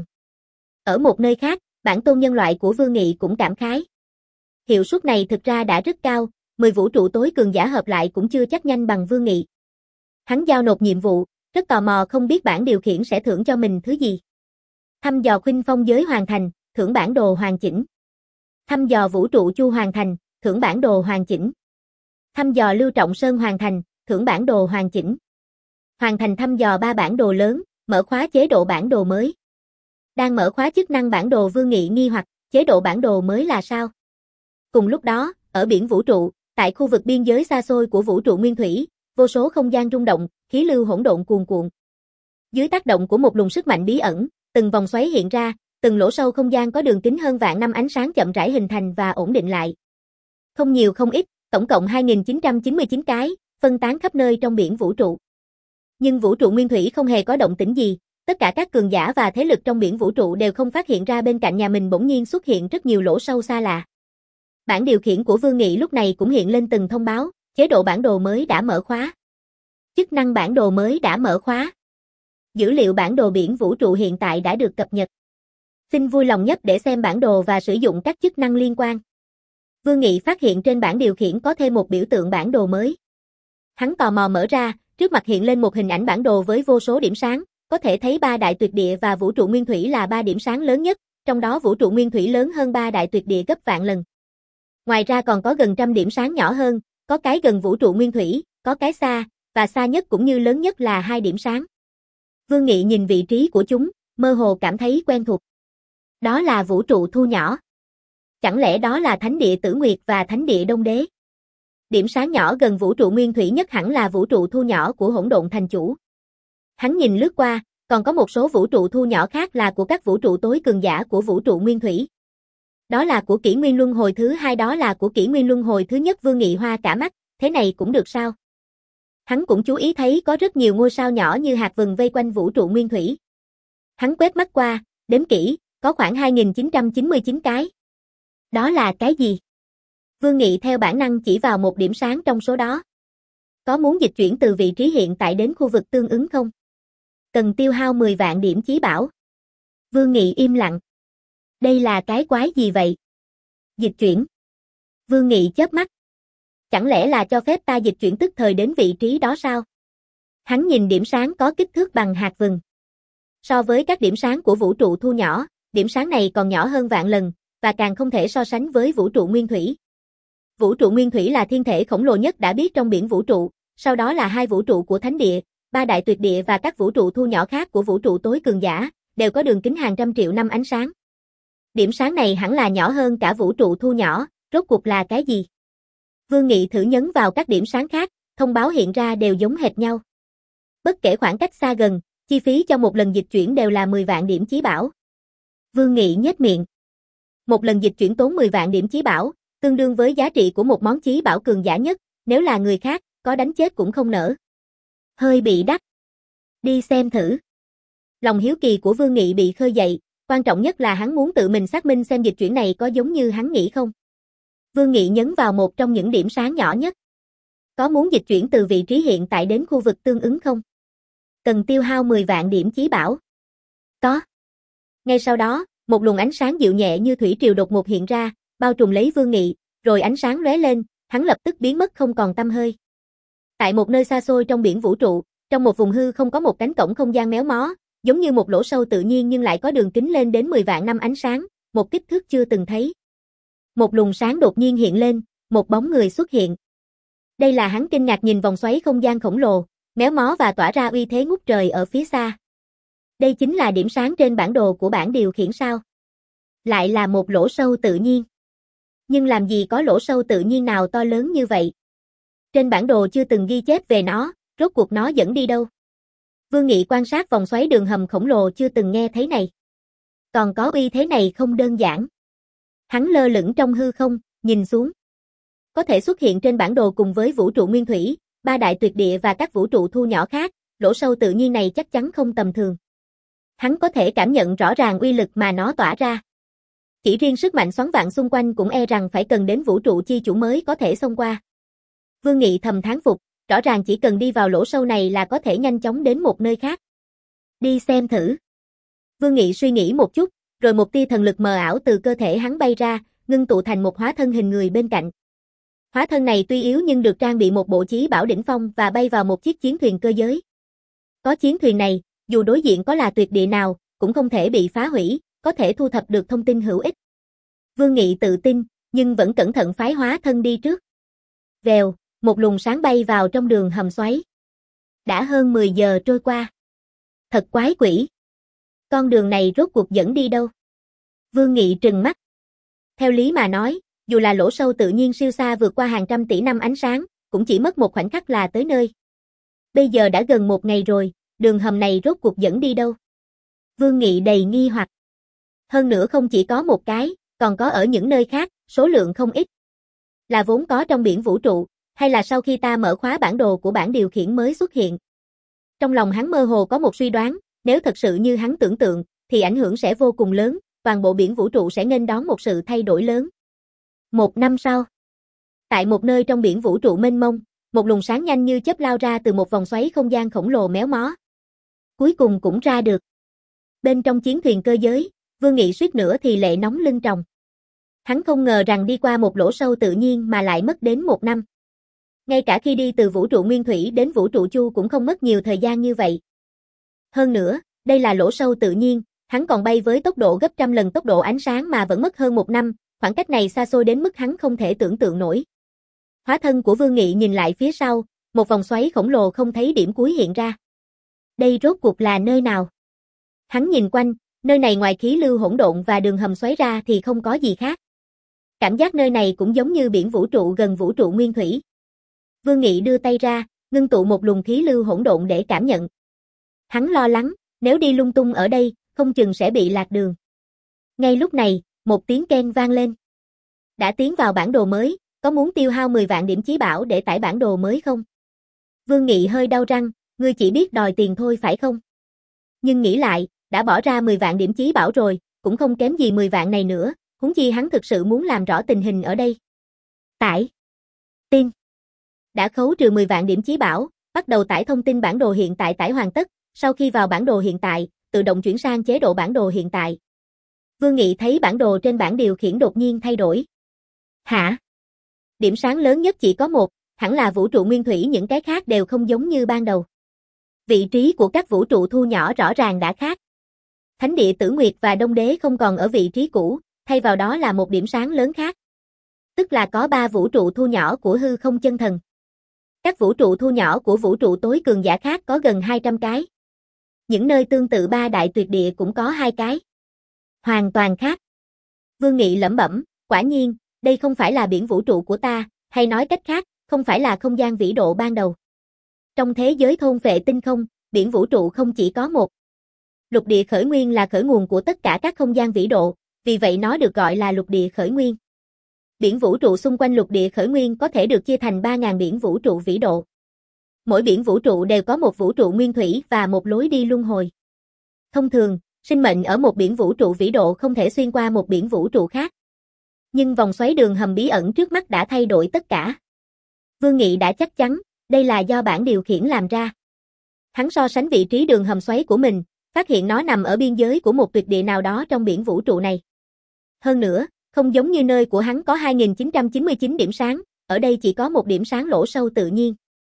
Ở một nơi khác, bản tôn nhân loại của Vương Nghị cũng cảm khái. Hiệu suất này thực ra đã rất cao, mười vũ trụ tối cường giả hợp lại cũng chưa chắc nhanh bằng Vương Nghị. Hắn giao nộp nhiệm vụ, rất tò mò không biết bảng điều khiển sẽ thưởng cho mình thứ gì. Thăm dò Khuynh Phong giới hoàn thành, thưởng bản đồ hoàn chỉnh. Thăm dò vũ trụ Chu hoàn thành, thưởng bản đồ hoàn chỉnh. Thăm dò Lưu Trọng Sơn hoàn thành, thưởng bản đồ hoàn chỉnh. Hoàn thành thăm dò ba bản đồ lớn, mở khóa chế độ bản đồ mới. Đang mở khóa chức năng bản đồ. Vương Nghị nghi hoặc, chế độ bản đồ mới là sao? Cùng lúc đó, ở biển vũ trụ, tại khu vực biên giới xa xôi của vũ trụ nguyên thủy, vô số không gian rung động, khí lưu hỗn độn cuồn cuộn. Dưới tác động của một luồng sức mạnh bí ẩn, từng vòng xoáy hiện ra, từng lỗ sâu không gian có đường kính hơn vạn năm ánh sáng chậm rãi hình thành và ổn định lại. Không nhiều không ít, tổng cộng hai nghìn chín trăm chín mươi chín cái, phân tán khắp nơi trong biển vũ trụ. Nhưng vũ trụ nguyên thủy không hề có động tĩnh gì, tất cả các cường giả và thế lực trong biển vũ trụ đều không phát hiện ra bên cạnh nhà mình bỗng nhiên xuất hiện rất nhiều lỗ sâu xa lạ. Bảng điều khiển của Vương Nghị lúc này cũng hiện lên từng thông báo, chế độ bản đồ mới đã mở khóa. Chức năng bản đồ mới đã mở khóa. Dữ liệu bản đồ biển vũ trụ hiện tại đã được cập nhật. Xin vui lòng nhấp để xem bản đồ và sử dụng các chức năng liên quan. Vương Nghị phát hiện trên bảng điều khiển có thêm một biểu tượng bản đồ mới. Hắn tò mò mở ra, trước mặt hiện lên một hình ảnh bản đồ với vô số điểm sáng, có thể thấy ba đại tuyệt địa và vũ trụ nguyên thủy là ba điểm sáng lớn nhất, trong đó vũ trụ nguyên thủy lớn hơn ba đại tuyệt địa gấp vạn lần. Ngoài ra còn có gần trăm điểm sáng nhỏ hơn, có cái gần vũ trụ nguyên thủy, có cái xa, và xa nhất cũng như lớn nhất là hai điểm sáng. Vương Nghị nhìn vị trí của chúng, mơ hồ cảm thấy quen thuộc. Đó là vũ trụ thu nhỏ. Chẳng lẽ đó là thánh địa Tử Nguyệt và thánh địa Đông Đế? Điểm sáng nhỏ gần vũ trụ nguyên thủy nhất hẳn là vũ trụ thu nhỏ của Hỗn Độn Thành Chủ. Hắn nhìn lướt qua, còn có một số vũ trụ thu nhỏ khác là của các vũ trụ tối cường giả của vũ trụ nguyên thủy. Đó là của kỷ nguyên luân hồi thứ hai, đó là của kỷ nguyên luân hồi thứ nhất. Vương Nghị hoa cả mắt, thế này cũng được sao? Hắn cũng chú ý thấy có rất nhiều ngôi sao nhỏ như hạt vừng vây quanh vũ trụ nguyên thủy. Hắn quét mắt qua, đếm kỹ, có khoảng hai nghìn chín trăm chín mươi chín cái. Đó là cái gì? Vương Nghị theo bản năng chỉ vào một điểm sáng trong số đó. Có muốn dịch chuyển từ vị trí hiện tại đến khu vực tương ứng không? Cần tiêu hao mười vạn điểm chí bảo. Vương Nghị im lặng. Đây là cái quái gì vậy? Dịch chuyển. Vương Nghị chớp mắt. Chẳng lẽ là cho phép ta dịch chuyển tức thời đến vị trí đó sao? Hắn nhìn điểm sáng có kích thước bằng hạt vừng. So với các điểm sáng của vũ trụ thu nhỏ, điểm sáng này còn nhỏ hơn vạn lần, và càng không thể so sánh với vũ trụ nguyên thủy. Vũ trụ nguyên thủy là thiên thể khổng lồ nhất đã biết trong biển vũ trụ, sau đó là hai vũ trụ của thánh địa, ba đại tuyệt địa và các vũ trụ thu nhỏ khác của vũ trụ tối cường giả, đều có đường kính hàng trăm triệu năm ánh sáng. Điểm sáng này hẳn là nhỏ hơn cả vũ trụ thu nhỏ, rốt cuộc là cái gì? Vương Nghị thử nhấn vào các điểm sáng khác, thông báo hiện ra đều giống hệt nhau. Bất kể khoảng cách xa gần, chi phí cho một lần dịch chuyển đều là mười vạn điểm chí bảo. Vương Nghị nhếch miệng. Một lần dịch chuyển tốn mười vạn điểm chí bảo, tương đương với giá trị của một món chí bảo cường giả nhất, nếu là người khác, có đánh chết cũng không nỡ. Hơi bị đắt. Đi xem thử. Lòng hiếu kỳ của Vương Nghị bị khơi dậy, quan trọng nhất là hắn muốn tự mình xác minh xem dịch chuyển này có giống như hắn nghĩ không. Vương Nghị nhấn vào một trong những điểm sáng nhỏ nhất. Có muốn dịch chuyển từ vị trí hiện tại đến khu vực tương ứng không? Cần tiêu hao mười vạn điểm chí bảo. Có. Ngay sau đó, một luồng ánh sáng dịu nhẹ như thủy triều đột ngột hiện ra, bao trùm lấy Vương Nghị, rồi ánh sáng lóe lên, hắn lập tức biến mất không còn tăm hơi. Tại một nơi xa xôi trong biển vũ trụ, trong một vùng hư không có một cánh cổng không gian méo mó, giống như một lỗ sâu tự nhiên nhưng lại có đường kính lên đến mười vạn năm ánh sáng, một kích thước chưa từng thấy. Một luồng sáng đột nhiên hiện lên, một bóng người xuất hiện. Đây là hắn kinh ngạc nhìn vòng xoáy không gian khổng lồ, méo mó và tỏa ra uy thế ngút trời ở phía xa. Đây chính là điểm sáng trên bản đồ của bảng điều khiển sao? Lại là một lỗ sâu tự nhiên. Nhưng làm gì có lỗ sâu tự nhiên nào to lớn như vậy? Trên bản đồ chưa từng ghi chép về nó, rốt cuộc nó dẫn đi đâu? Vương Nghị quan sát vòng xoáy đường hầm khổng lồ chưa từng nghe thấy này. Còn có uy thế này không đơn giản. Hắn lơ lửng trong hư không, nhìn xuống. Có thể xuất hiện trên bản đồ cùng với vũ trụ nguyên thủy, ba đại tuyệt địa và các vũ trụ thu nhỏ khác, lỗ sâu tự nhiên này chắc chắn không tầm thường. Hắn có thể cảm nhận rõ ràng uy lực mà nó tỏa ra. Chỉ riêng sức mạnh xoắn vạn xung quanh cũng e rằng phải cần đến vũ trụ chi chủ mới có thể xông qua. Vương Nghị thầm thán phục, rõ ràng chỉ cần đi vào lỗ sâu này là có thể nhanh chóng đến một nơi khác. Đi xem thử. Vương Nghị suy nghĩ một chút, rồi một tia thần lực mờ ảo từ cơ thể hắn bay ra, ngưng tụ thành một hóa thân hình người bên cạnh. Hóa thân này tuy yếu nhưng được trang bị một bộ chí bảo đỉnh phong và bay vào một chiếc chiến thuyền cơ giới. Có chiến thuyền này, dù đối diện có là tuyệt địa nào, cũng không thể bị phá hủy, có thể thu thập được thông tin hữu ích. Vương Nghị tự tin, nhưng vẫn cẩn thận phái hóa thân đi trước. Vèo, một luồng sáng bay vào trong đường hầm xoáy. Đã hơn mười giờ trôi qua. Thật quái quỷ. Con đường này rốt cuộc dẫn đi đâu? Vương Nghị trừng mắt. Theo lý mà nói, dù là lỗ sâu tự nhiên siêu xa vượt qua hàng trăm tỷ năm ánh sáng, cũng chỉ mất một khoảnh khắc là tới nơi. Bây giờ đã gần một ngày rồi, đường hầm này rốt cuộc dẫn đi đâu? Vương Nghị đầy nghi hoặc. Hơn nữa không chỉ có một cái, còn có ở những nơi khác, số lượng không ít. Là vốn có trong biển vũ trụ, hay là sau khi ta mở khóa bản đồ của bản điều khiển mới xuất hiện? Trong lòng hắn mơ hồ có một suy đoán, nếu thật sự như hắn tưởng tượng, thì ảnh hưởng sẽ vô cùng lớn, toàn bộ biển vũ trụ sẽ nghênh đón một sự thay đổi lớn. Một năm sau, tại một nơi trong biển vũ trụ mênh mông, một luồng sáng nhanh như chớp lao ra từ một vòng xoáy không gian khổng lồ méo mó. Cuối cùng cũng ra được. Bên trong chiến thuyền cơ giới, Vương Nghị suýt nữa thì lệ nóng lưng tròng. Hắn không ngờ rằng đi qua một lỗ sâu tự nhiên mà lại mất đến một năm. Ngay cả khi đi từ vũ trụ nguyên thủy đến vũ trụ chu cũng không mất nhiều thời gian như vậy. Hơn nữa, đây là lỗ sâu tự nhiên, hắn còn bay với tốc độ gấp trăm lần tốc độ ánh sáng mà vẫn mất hơn một năm, khoảng cách này xa xôi đến mức hắn không thể tưởng tượng nổi. Hóa thân của Vương Nghị nhìn lại phía sau, một vòng xoáy khổng lồ không thấy điểm cuối hiện ra. Đây rốt cuộc là nơi nào? Hắn nhìn quanh, nơi này ngoài khí lưu hỗn độn và đường hầm xoáy ra thì không có gì khác. Cảm giác nơi này cũng giống như biển vũ trụ gần vũ trụ nguyên thủy. Vương Nghị đưa tay ra, ngưng tụ một luồng khí lưu hỗn độn để cảm nhận. Hắn lo lắng, nếu đi lung tung ở đây, không chừng sẽ bị lạc đường. Ngay lúc này, một tiếng keng vang lên. Đã tiến vào bản đồ mới, có muốn tiêu hao mười vạn điểm chí bảo để tải bản đồ mới không? Vương Nghị hơi đau răng, ngươi chỉ biết đòi tiền thôi phải không? Nhưng nghĩ lại, đã bỏ ra mười vạn điểm chí bảo rồi, cũng không kém gì mười vạn này nữa, huống chi hắn thực sự muốn làm rõ tình hình ở đây. Tải. Tin. Đã khấu trừ mười vạn điểm chí bảo, bắt đầu tải thông tin bản đồ hiện tại tải hoàn tất, sau khi vào bản đồ hiện tại, tự động chuyển sang chế độ bản đồ hiện tại. Vương Nghị thấy bản đồ trên bảng điều khiển đột nhiên thay đổi. Hả? Điểm sáng lớn nhất chỉ có một, hẳn là vũ trụ nguyên thủy, những cái khác đều không giống như ban đầu. Vị trí của các vũ trụ thu nhỏ rõ ràng đã khác. Thánh địa Tử Nguyệt và Đông Đế không còn ở vị trí cũ, thay vào đó là một điểm sáng lớn khác. Tức là có ba vũ trụ thu nhỏ của hư không chân thần. Các vũ trụ thu nhỏ của vũ trụ tối cường giả khác có gần hai trăm cái. Những nơi tương tự ba đại tuyệt địa cũng có hai cái. Hoàn toàn khác. Vương Nghị lẩm bẩm, quả nhiên, đây không phải là biển vũ trụ của ta, hay nói cách khác, không phải là không gian vĩ độ ban đầu. Trong thế giới thôn phệ tinh không, biển vũ trụ không chỉ có một. Lục địa khởi nguyên là khởi nguồn của tất cả các không gian vĩ độ, vì vậy nó được gọi là lục địa khởi nguyên. Biển vũ trụ xung quanh lục địa khởi nguyên có thể được chia thành ba nghìn biển vũ trụ vĩ độ. Mỗi biển vũ trụ đều có một vũ trụ nguyên thủy và một lối đi luân hồi. Thông thường, sinh mệnh ở một biển vũ trụ vĩ độ không thể xuyên qua một biển vũ trụ khác. Nhưng vòng xoáy đường hầm bí ẩn trước mắt đã thay đổi tất cả. Vương Nghị đã chắc chắn, đây là do bản điều khiển làm ra. Hắn so sánh vị trí đường hầm xoáy của mình, phát hiện nó nằm ở biên giới của một tuyệt địa nào đó trong biển vũ trụ này. Hơn nữa, không giống như nơi của hắn có hai nghìn chín trăm chín mươi chín điểm sáng, ở đây chỉ có một điểm sáng lỗ sâu tự nhiên.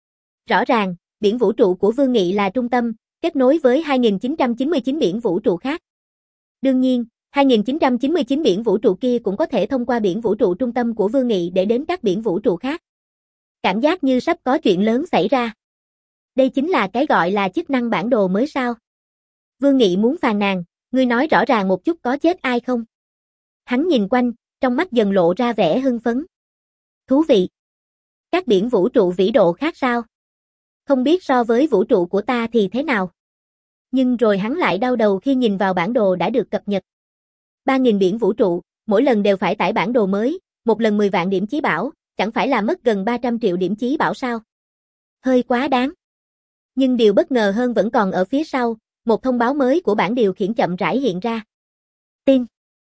Rõ ràng, biển vũ trụ của Vương Nghị là trung tâm, kết nối với hai nghìn chín trăm chín mươi chín biển vũ trụ khác. Đương nhiên, hai nghìn chín trăm chín mươi chín biển vũ trụ kia cũng có thể thông qua biển vũ trụ trung tâm của Vương Nghị để đến các biển vũ trụ khác. Cảm giác như sắp có chuyện lớn xảy ra. Đây chính là cái gọi là chức năng bản đồ mới sao? Vương Nghị muốn phàn nàn, ngươi nói rõ ràng một chút có chết ai không? Hắn nhìn quanh, trong mắt dần lộ ra vẻ hưng phấn. Thú vị. Các biển vũ trụ vĩ độ khác sao? Không biết so với vũ trụ của ta thì thế nào? Nhưng rồi hắn lại đau đầu khi nhìn vào bản đồ đã được cập nhật. ba nghìn biển vũ trụ, mỗi lần đều phải tải bản đồ mới, một lần mười vạn điểm chí bảo, chẳng phải là mất gần ba trăm triệu điểm chí bảo sao? Hơi quá đáng. Nhưng điều bất ngờ hơn vẫn còn ở phía sau, một thông báo mới của bản điều khiển chậm rãi hiện ra. Tin.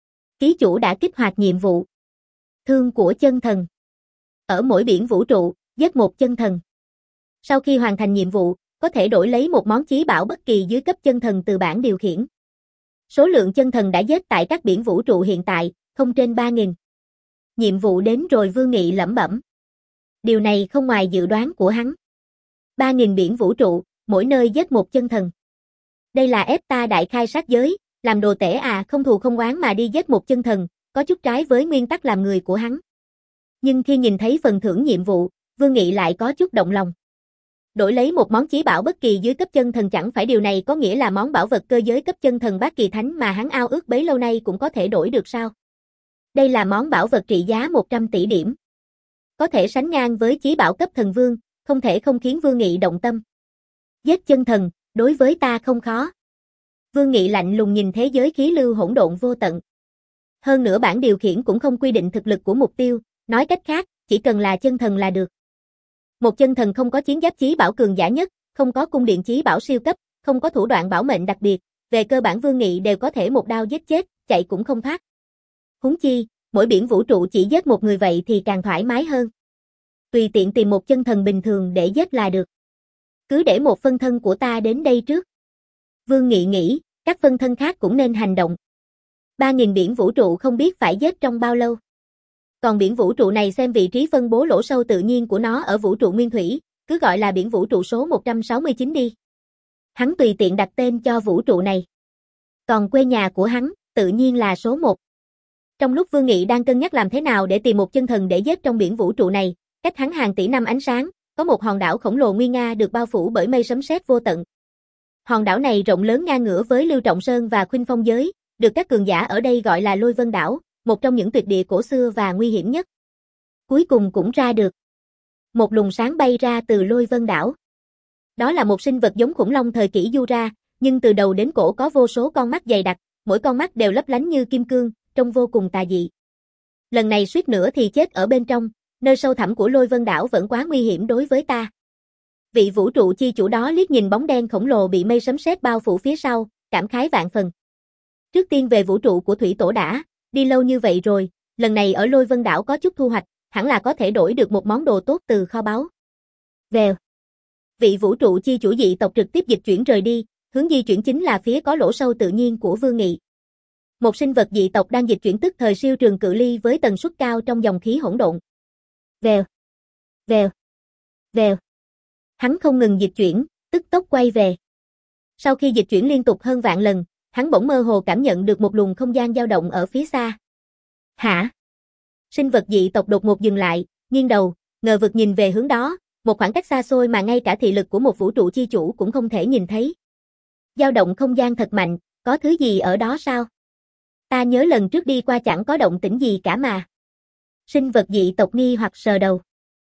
Ký chủ đã kích hoạt nhiệm vụ. Thương của chân thần. Ở mỗi biển vũ trụ, giết một chân thần. Sau khi hoàn thành nhiệm vụ, có thể đổi lấy một món chí bảo bất kỳ dưới cấp chân thần từ bản điều khiển. Số lượng chân thần đã giết tại các biển vũ trụ hiện tại, không trên ba nghìn. Nhiệm vụ đến rồi, Vương Nghị lẩm bẩm. Điều này không ngoài dự đoán của hắn. ba nghìn biển vũ trụ, mỗi nơi giết một chân thần. Đây là ép ta đại khai sát giới, làm đồ tể à, không thù không oán mà đi giết một chân thần, có chút trái với nguyên tắc làm người của hắn. Nhưng khi nhìn thấy phần thưởng nhiệm vụ, Vương Nghị lại có chút động lòng. Đổi lấy một món chí bảo bất kỳ dưới cấp chân thần, chẳng phải điều này có nghĩa là món bảo vật cơ giới cấp chân thần bát kỳ thánh mà hắn ao ước bấy lâu nay cũng có thể đổi được sao? Đây là món bảo vật trị giá một trăm tỷ điểm. Có thể sánh ngang với chí bảo cấp thần vương, không thể không khiến Vương Nghị động tâm. Giết chân thần, đối với ta không khó. Vương Nghị lạnh lùng nhìn thế giới khí lưu hỗn độn vô tận. Hơn nữa bản điều khiển cũng không quy định thực lực của mục tiêu, nói cách khác, chỉ cần là chân thần là được. Một chân thần không có chiến giáp chí bảo cường giả nhất, không có cung điện chí bảo siêu cấp, không có thủ đoạn bảo mệnh đặc biệt, về cơ bản Vương Nghị đều có thể một đao giết chết, chạy cũng không thoát. Huống chi, mỗi biển vũ trụ chỉ giết một người vậy thì càng thoải mái hơn. Tùy tiện tìm một chân thần bình thường để giết là được. Cứ để một phân thân của ta đến đây trước. Vương Nghị nghĩ, các phân thân khác cũng nên hành động. Ba nghìn biển vũ trụ không biết phải giết trong bao lâu. Còn biển vũ trụ này xem vị trí phân bố lỗ sâu tự nhiên của nó ở vũ trụ nguyên thủy, cứ gọi là biển vũ trụ số một trăm sáu mươi chín đi. Hắn tùy tiện đặt tên cho vũ trụ này. Còn quê nhà của hắn, tự nhiên là số một. Trong lúc Vương Nghị đang cân nhắc làm thế nào để tìm một chân thần để giết trong biển vũ trụ này, cách hắn hàng tỷ năm ánh sáng, có một hòn đảo khổng lồ nguy nga được bao phủ bởi mây sấm sét vô tận. Hòn đảo này rộng lớn ngang ngửa với Lưu Trọng Sơn và Khuynh Phong Giới, được các cường giả ở đây gọi là Lôi Vân đảo, một trong những tuyệt địa cổ xưa và nguy hiểm nhất. Cuối cùng cũng ra được. Một luồng sáng bay ra từ Lôi Vân đảo. Đó là một sinh vật giống khủng long thời kỷ Jura, nhưng từ đầu đến cổ có vô số con mắt dày đặc, mỗi con mắt đều lấp lánh như kim cương, trông vô cùng tà dị. Lần này suýt nữa thì chết ở bên trong, nơi sâu thẳm của Lôi Vân đảo vẫn quá nguy hiểm đối với ta. Vị vũ trụ chi chủ đó liếc nhìn bóng đen khổng lồ bị mây sấm sét bao phủ phía sau, cảm khái vạn phần. Trước tiên về vũ trụ của thủy tổ đã, đi lâu như vậy rồi, lần này ở Lôi Vân đảo có chút thu hoạch, hẳn là có thể đổi được một món đồ tốt từ kho báu. Vèo. Vị vũ trụ chi chủ dị tộc trực tiếp dịch chuyển rời đi, hướng di chuyển chính là phía có lỗ sâu tự nhiên của Vương Nghị. Một sinh vật dị tộc đang dịch chuyển tức thời siêu trường cự ly với tần suất cao trong dòng khí hỗn độn. Vèo. Vèo. Vèo. Hắn không ngừng dịch chuyển, tức tốc quay về. Sau khi dịch chuyển liên tục hơn vạn lần, hắn bỗng mơ hồ cảm nhận được một luồng không gian dao động ở phía xa. Hả? Sinh vật dị tộc đột ngột dừng lại, nghiêng đầu, ngờ vực nhìn về hướng đó, một khoảng cách xa xôi mà ngay cả thị lực của một vũ trụ chi chủ cũng không thể nhìn thấy. Dao động không gian thật mạnh, có thứ gì ở đó sao? Ta nhớ lần trước đi qua chẳng có động tĩnh gì cả mà. Sinh vật dị tộc nghi hoặc sờ đầu.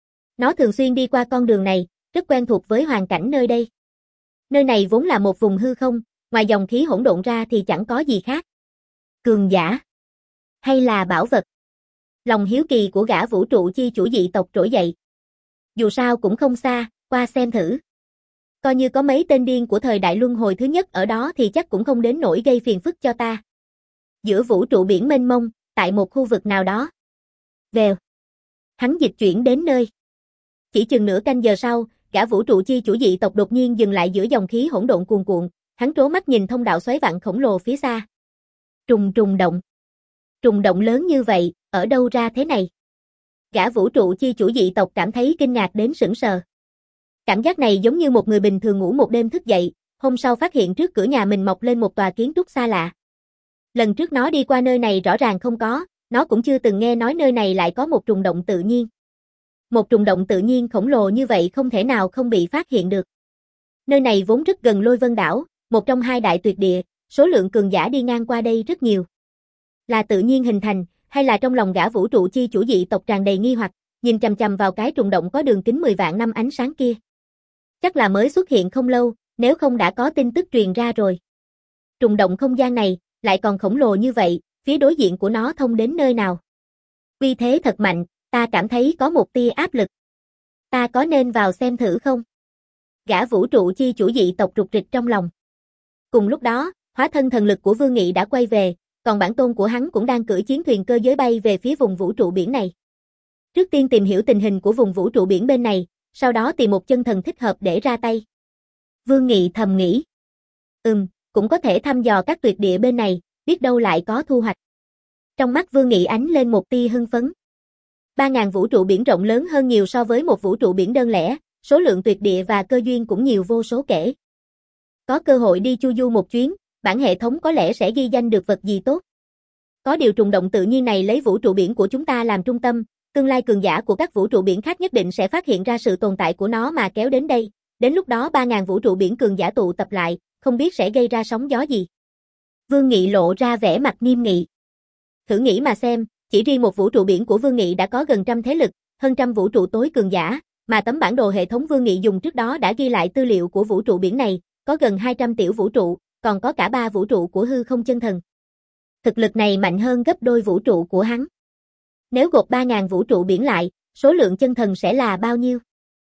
Nó thường xuyên đi qua con đường này, rất quen thuộc với hoàn cảnh nơi đây. Nơi này vốn là một vùng hư không, ngoài dòng khí hỗn độn ra thì chẳng có gì khác. Cường giả? Hay là bảo vật? Lòng hiếu kỳ của gã vũ trụ chi chủ dị tộc trỗi dậy. Dù sao cũng không xa, qua xem thử. Coi như có mấy tên điên của thời đại luân hồi thứ nhất ở đó thì chắc cũng không đến nỗi gây phiền phức cho ta. Giữa vũ trụ biển mênh mông, tại một khu vực nào đó. Vèo. Hắn dịch chuyển đến nơi. Chỉ chừng nửa canh giờ sau, gã vũ trụ chi chủ dị tộc đột nhiên dừng lại giữa dòng khí hỗn độn cuồn cuộn, hắn trố mắt nhìn thông đạo xoáy vặn khổng lồ phía xa. Trùng trùng động. Trùng động lớn như vậy, ở đâu ra thế này? Gã vũ trụ chi chủ dị tộc cảm thấy kinh ngạc đến sững sờ. Cảm giác này giống như một người bình thường ngủ một đêm thức dậy, hôm sau phát hiện trước cửa nhà mình mọc lên một tòa kiến trúc xa lạ. Lần trước nó đi qua nơi này rõ ràng không có, nó cũng chưa từng nghe nói nơi này lại có một trùng động tự nhiên. Một trùng động tự nhiên khổng lồ như vậy không thể nào không bị phát hiện được. Nơi này vốn rất gần Lôi Vân đảo, một trong hai đại tuyệt địa, số lượng cường giả đi ngang qua đây rất nhiều. Là tự nhiên hình thành, hay là trong lòng gã vũ trụ chi chủ dị tộc tràn đầy nghi hoặc, nhìn chằm chằm vào cái trùng động có đường kính mười vạn năm ánh sáng kia. Chắc là mới xuất hiện không lâu, nếu không đã có tin tức truyền ra rồi. Trùng động không gian này, lại còn khổng lồ như vậy, phía đối diện của nó thông đến nơi nào? Uy thế thật mạnh, ta cảm thấy có một tia áp lực. Ta có nên vào xem thử không? Gã vũ trụ chi chủ dị tộc rụt rịch trong lòng. Cùng lúc đó, hóa thân thần lực của Vương Nghị đã quay về, còn bản tôn của hắn cũng đang cưỡi chiến thuyền cơ giới bay về phía vùng vũ trụ biển này. Trước tiên tìm hiểu tình hình của vùng vũ trụ biển bên này, sau đó tìm một chân thần thích hợp để ra tay. Vương Nghị thầm nghĩ. Ừm, cũng có thể thăm dò các tuyệt địa bên này, biết đâu lại có thu hoạch. Trong mắt Vương Nghị ánh lên một tia hưng phấn. ba nghìn vũ trụ biển rộng lớn hơn nhiều so với một vũ trụ biển đơn lẻ, số lượng tuyệt địa và cơ duyên cũng nhiều vô số kể. Có cơ hội đi chu du một chuyến, bản hệ thống có lẽ sẽ ghi danh được vật gì tốt. Có điều trùng động tự nhiên này lấy vũ trụ biển của chúng ta làm trung tâm, tương lai cường giả của các vũ trụ biển khác nhất định sẽ phát hiện ra sự tồn tại của nó mà kéo đến đây. Đến lúc đó ba ngàn vũ trụ biển cường giả tụ tập lại, không biết sẽ gây ra sóng gió gì. Vương Nghị lộ ra vẻ mặt nghiêm nghị. Thử nghĩ mà xem, chỉ riêng một vũ trụ biển của Vương Nghị đã có gần trăm thế lực, hơn trăm vũ trụ tối cường giả, mà tấm bản đồ hệ thống Vương Nghị dùng trước đó đã ghi lại tư liệu của vũ trụ biển này, có gần hai trăm tiểu vũ trụ, còn có cả ba vũ trụ của hư không chân thần. Thực lực này mạnh hơn gấp đôi vũ trụ của hắn. Nếu gộp ba ngàn vũ trụ biển lại, số lượng chân thần sẽ là bao nhiêu?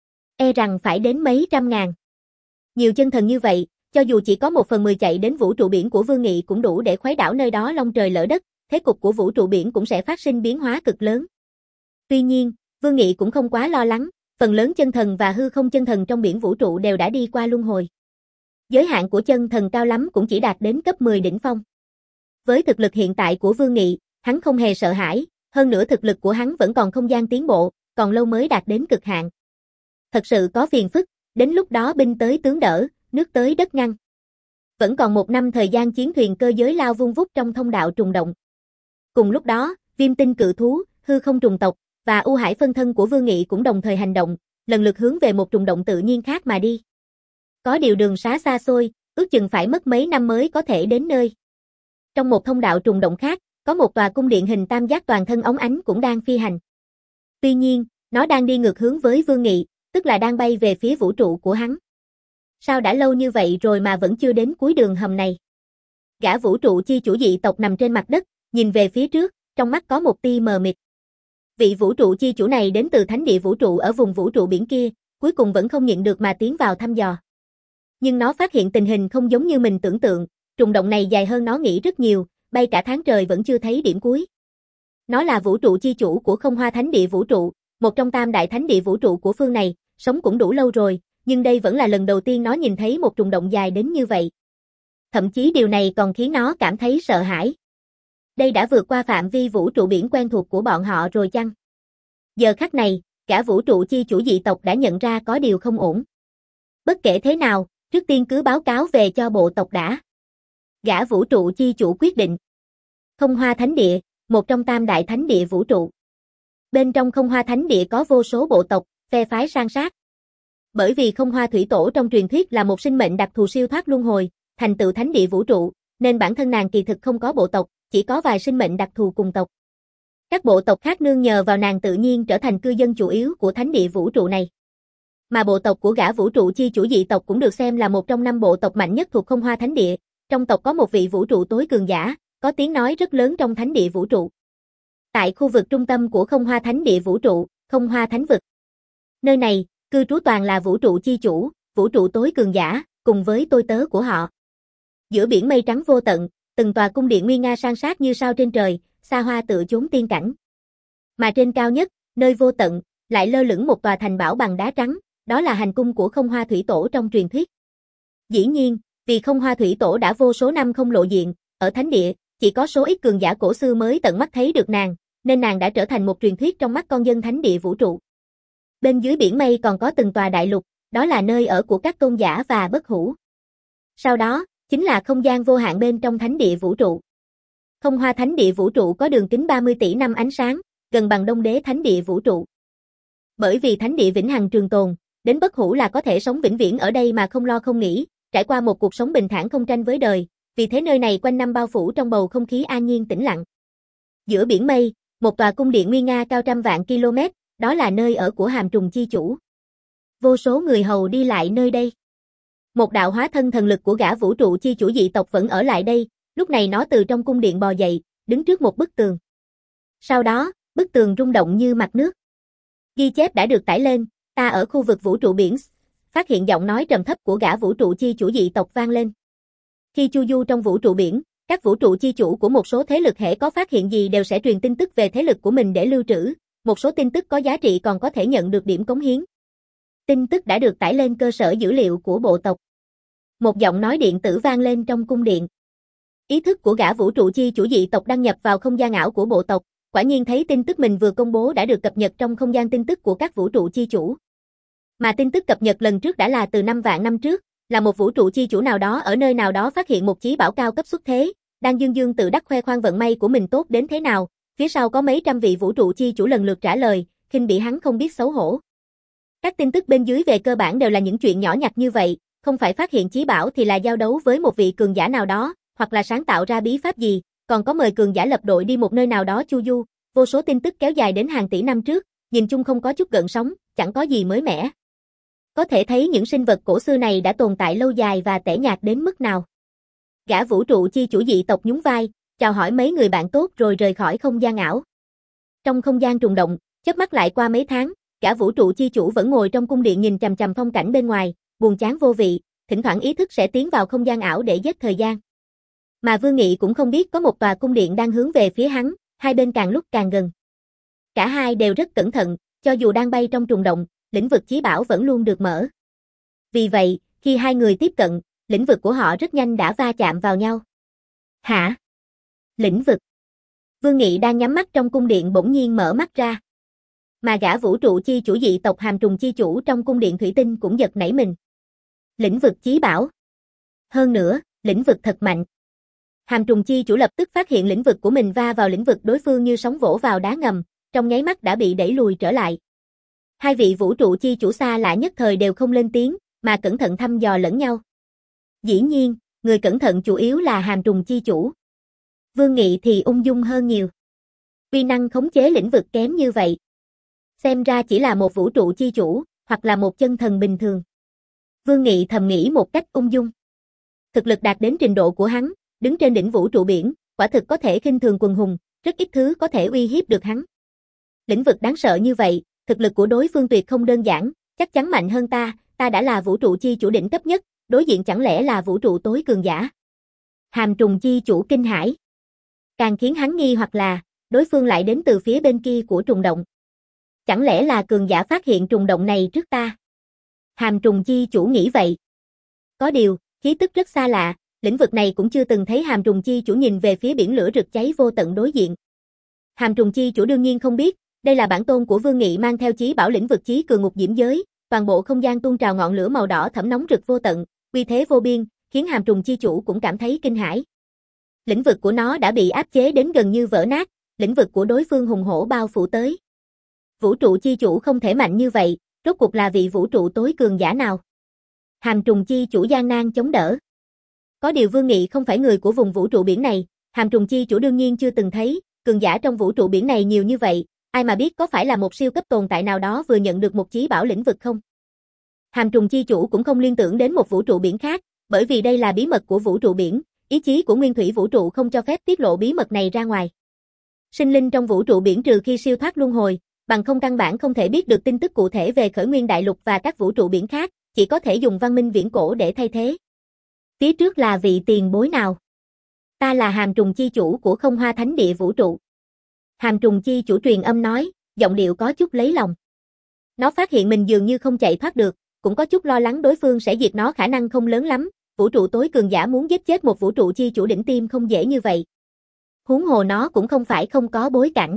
E rằng phải đến mấy trăm ngàn. Nhiều chân thần như vậy, cho dù chỉ có một phần mười chạy đến vũ trụ biển của Vương Nghị cũng đủ để khuấy đảo nơi đó long trời lỡ đất, thế cục của vũ trụ biển cũng sẽ phát sinh biến hóa cực lớn. Tuy nhiên, Vương Nghị cũng không quá lo lắng, phần lớn chân thần và hư không chân thần trong biển vũ trụ đều đã đi qua luân hồi. Giới hạn của chân thần cao lắm cũng chỉ đạt đến cấp mười đỉnh phong. Với thực lực hiện tại của Vương Nghị, hắn không hề sợ hãi, hơn nữa thực lực của hắn vẫn còn không gian tiến bộ, còn lâu mới đạt đến cực hạn. Thật sự có phiền phức, đến lúc đó binh tới tướng đỡ, nước tới đất ngăn. Vẫn còn một năm thời gian chiến thuyền cơ giới lao vung vút trong thông đạo trùng động. Cùng lúc đó, Viêm Tinh cự thú, hư không trùng tộc và U Hải phân thân của Vương Nghị cũng đồng thời hành động, lần lượt hướng về một trùng động tự nhiên khác mà đi. Có điều đường xá xa xôi, ước chừng phải mất mấy năm mới có thể đến nơi. Trong một thông đạo trùng động khác, có một tòa cung điện hình tam giác toàn thân óng ánh cũng đang phi hành. Tuy nhiên, nó đang đi ngược hướng với Vương Nghị, tức là đang bay về phía vũ trụ của hắn. Sao đã lâu như vậy rồi mà vẫn chưa đến cuối đường hầm này? Gã vũ trụ chi chủ dị tộc nằm trên mặt đất, nhìn về phía trước, trong mắt có một tia mờ mịt. Vị vũ trụ chi chủ này đến từ thánh địa vũ trụ ở vùng vũ trụ biển kia, cuối cùng vẫn không nhịn được mà tiến vào thăm dò. Nhưng nó phát hiện tình hình không giống như mình tưởng tượng, trùng động này dài hơn nó nghĩ rất nhiều, bay cả tháng trời vẫn chưa thấy điểm cuối. Nó là vũ trụ chi chủ của Không Hoa Thánh Địa vũ trụ, một trong tam đại thánh địa vũ trụ của phương này, sống cũng đủ lâu rồi, nhưng đây vẫn là lần đầu tiên nó nhìn thấy một trùng động dài đến như vậy. Thậm chí điều này còn khiến nó cảm thấy sợ hãi. Đây đã vượt qua phạm vi vũ trụ biển quen thuộc của bọn họ rồi chăng? Giờ khắc này, cả vũ trụ chi chủ dị tộc đã nhận ra có điều không ổn. Bất kể thế nào, trước tiên cứ báo cáo về cho bộ tộc đã. Gã vũ trụ chi chủ quyết định. Không Hoa Thánh Địa, một trong tam đại thánh địa vũ trụ. Bên trong Không Hoa Thánh Địa có vô số bộ tộc, phe phái san sát. Bởi vì Không Hoa Thủy Tổ trong truyền thuyết là một sinh mệnh đặc thù siêu thoát luân hồi, thành tựu thánh địa vũ trụ, nên bản thân nàng kỳ thực không có bộ tộc, chỉ có vài sinh mệnh đặc thù cùng tộc. Các bộ tộc khác nương nhờ vào nàng tự nhiên trở thành cư dân chủ yếu của thánh địa vũ trụ này. Mà bộ tộc của gã vũ trụ chi chủ dị tộc cũng được xem là một trong năm bộ tộc mạnh nhất thuộc Không Hoa Thánh Địa. Trong tộc có một vị vũ trụ tối cường giả, có tiếng nói rất lớn trong thánh địa vũ trụ. Tại khu vực trung tâm của Không Hoa Thánh Địa vũ trụ, Không Hoa Thánh vực. Nơi này, cư trú toàn là vũ trụ chi chủ, vũ trụ tối cường giả, cùng với tôi tớ của họ. Giữa biển mây trắng vô tận, từng tòa cung điện nguy nga san sát như sao trên trời, xa hoa tựa chốn tiên cảnh. Mà trên cao nhất, nơi vô tận, lại lơ lửng một tòa thành bảo bằng đá trắng, đó là hành cung của Không Hoa Thủy Tổ trong truyền thuyết. Dĩ nhiên, vì Không Hoa Thủy Tổ đã vô số năm không lộ diện, ở thánh địa, chỉ có số ít cường giả cổ xưa mới tận mắt thấy được nàng, nên nàng đã trở thành một truyền thuyết trong mắt con dân thánh địa vũ trụ. Bên dưới biển mây còn có từng tòa đại lục, đó là nơi ở của các tôn giả và bất hủ. Sau đó, chính là không gian vô hạn bên trong thánh địa vũ trụ. Không Hoa Thánh Địa vũ trụ có đường kính ba mươi tỷ năm ánh sáng, gần bằng Đông Đế Thánh Địa vũ trụ. Bởi vì thánh địa vĩnh hằng trường tồn, đến bất hủ là có thể sống vĩnh viễn ở đây mà không lo không nghĩ, trải qua một cuộc sống bình thản không tranh với đời, vì thế nơi này quanh năm bao phủ trong bầu không khí an nhiên tĩnh lặng. Giữa biển mây, một tòa cung điện nguy nga cao trăm vạn km, đó là nơi ở của Hàm Trùng chi chủ. Vô số người hầu đi lại nơi đây. Một đạo hóa thân thần lực của gã vũ trụ chi chủ dị tộc vẫn ở lại đây, lúc này nó từ trong cung điện bò dậy, đứng trước một bức tường. Sau đó, bức tường rung động như mặt nước. Ghi chép đã được tải lên, ta ở khu vực vũ trụ biển, phát hiện giọng nói trầm thấp của gã vũ trụ chi chủ dị tộc vang lên. Khi chu du trong vũ trụ biển, các vũ trụ chi chủ của một số thế lực hễ có phát hiện gì đều sẽ truyền tin tức về thế lực của mình để lưu trữ, một số tin tức có giá trị còn có thể nhận được điểm cống hiến. Tin tức đã được tải lên cơ sở dữ liệu của bộ tộc. Một giọng nói điện tử vang lên trong cung điện. Ý thức của gã vũ trụ chi chủ dị tộc đăng nhập vào không gian ảo của bộ tộc, quả nhiên thấy tin tức mình vừa công bố đã được cập nhật trong không gian tin tức của các vũ trụ chi chủ. Mà tin tức cập nhật lần trước đã là từ năm vạn năm trước, là một vũ trụ chi chủ nào đó ở nơi nào đó phát hiện một chí bảo cao cấp xuất thế, đang dương dương tự đắc khoe khoang vận may của mình tốt đến thế nào, phía sau có mấy trăm vị vũ trụ chi chủ lần lượt trả lời, khinh bỉ hắn không biết xấu hổ. Các tin tức bên dưới về cơ bản đều là những chuyện nhỏ nhặt như vậy, không phải phát hiện chí bảo thì là giao đấu với một vị cường giả nào đó, hoặc là sáng tạo ra bí pháp gì, còn có mời cường giả lập đội đi một nơi nào đó chu du, vô số tin tức kéo dài đến hàng tỷ năm trước, nhìn chung không có chút gợn sóng, chẳng có gì mới mẻ. Có thể thấy những sinh vật cổ xưa này đã tồn tại lâu dài và tẻ nhạt đến mức nào. Gã vũ trụ chi chủ dị tộc nhún vai, chào hỏi mấy người bạn tốt rồi rời khỏi không gian ảo. Trong không gian trùng động, chớp mắt lại qua mấy tháng, gã vũ trụ chi chủ vẫn ngồi trong cung điện nhìn chằm chằm phong cảnh bên ngoài, buồn chán vô vị, thỉnh thoảng ý thức sẽ tiến vào không gian ảo để giết thời gian. Mà Vương Nghị cũng không biết có một tòa cung điện đang hướng về phía hắn, hai bên càng lúc càng gần. Cả hai đều rất cẩn thận, cho dù đang bay trong trùng động, lĩnh vực chí bảo vẫn luôn được mở. Vì vậy, khi hai người tiếp cận, lĩnh vực của họ rất nhanh đã va chạm vào nhau. Hả? Lĩnh vực. Vương Nghị đang nhắm mắt trong cung điện bỗng nhiên mở mắt ra. Mà gã vũ trụ chi chủ dị tộc hàm trùng chi chủ trong cung điện thủy tinh cũng giật nảy mình. Lĩnh vực chí bảo. Hơn nữa, lĩnh vực thật mạnh. Hàm trùng chi chủ lập tức phát hiện lĩnh vực của mình va vào lĩnh vực đối phương như sóng vỗ vào đá ngầm, trong nháy mắt đã bị đẩy lùi trở lại. Hai vị vũ trụ chi chủ xa lạ nhất thời đều không lên tiếng, mà cẩn thận thăm dò lẫn nhau. Dĩ nhiên, người cẩn thận chủ yếu là hàm trùng chi chủ. Vương Nghị thì ung dung hơn nhiều. Uy năng khống chế lĩnh vực kém như vậy. Xem ra chỉ là một vũ trụ chi chủ, hoặc là một chân thần bình thường. Vương Nghị thầm nghĩ một cách ung dung. Thực lực đạt đến trình độ của hắn, đứng trên đỉnh vũ trụ biển, quả thực có thể khinh thường quần hùng, rất ít thứ có thể uy hiếp được hắn. Lĩnh vực đáng sợ như vậy, thực lực của đối phương tuyệt không đơn giản, chắc chắn mạnh hơn ta, ta đã là vũ trụ chi chủ đỉnh cấp nhất, đối diện chẳng lẽ là vũ trụ tối cường giả. Hàm trùng chi chủ kinh hãi. Càng khiến hắn nghi hoặc là, đối phương lại đến từ phía bên kia của trùng động. Chẳng lẽ là cường giả phát hiện trùng động này trước ta? Hàm trùng chi chủ nghĩ vậy. Có điều, khí tức rất xa lạ, lĩnh vực này cũng chưa từng thấy hàm trùng chi chủ nhìn về phía biển lửa rực cháy vô tận đối diện. Hàm trùng chi chủ đương nhiên không biết, đây là bản tôn của Vương Nghị mang theo chí bảo lĩnh vực chí cường ngục diễm giới, toàn bộ không gian tuôn trào ngọn lửa màu đỏ thẫm nóng rực vô tận, uy thế vô biên, khiến hàm trùng chi chủ cũng cảm thấy kinh hãi. Lĩnh vực của nó đã bị áp chế đến gần như vỡ nát, lĩnh vực của đối phương hùng hổ bao phủ tới. Vũ trụ chi chủ không thể mạnh như vậy, rốt cuộc là vị vũ trụ tối cường giả nào? Hàm trùng chi chủ gian nan chống đỡ. Có điều Vương Nghị không phải người của vùng vũ trụ biển này, hàm trùng chi chủ đương nhiên chưa từng thấy, cường giả trong vũ trụ biển này nhiều như vậy, ai mà biết có phải là một siêu cấp tồn tại nào đó vừa nhận được một chí bảo lĩnh vực không? Hàm trùng chi chủ cũng không liên tưởng đến một vũ trụ biển khác, bởi vì đây là bí mật của vũ trụ biển, ý chí của nguyên thủy vũ trụ không cho phép tiết lộ bí mật này ra ngoài. Sinh linh trong vũ trụ biển trừ khi siêu thoát luân hồi, bằng không căn bản không thể biết được tin tức cụ thể về khởi nguyên đại lục và các vũ trụ biển khác, chỉ có thể dùng văn minh viễn cổ để thay thế. Phía trước là vị tiền bối nào? Ta là hàm trùng chi chủ của Không Hoa Thánh Địa vũ trụ. Hàm trùng chi chủ truyền âm nói, giọng điệu có chút lấy lòng. Nó phát hiện mình dường như không chạy thoát được, cũng có chút lo lắng đối phương sẽ diệt nó khả năng không lớn lắm, vũ trụ tối cường giả muốn giết chết một vũ trụ chi chủ đỉnh tiêm không dễ như vậy. Huống hồ nó cũng không phải không có bối cảnh.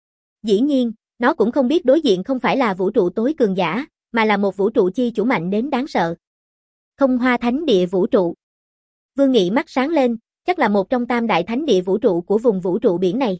Dĩ nhiên, nó cũng không biết đối diện không phải là vũ trụ tối cường giả, mà là một vũ trụ chi chủ mạnh đến đáng sợ. Không Hoa Thánh Địa vũ trụ. Vương Nghị mắt sáng lên, chắc là một trong tam đại thánh địa vũ trụ của vùng vũ trụ biển này.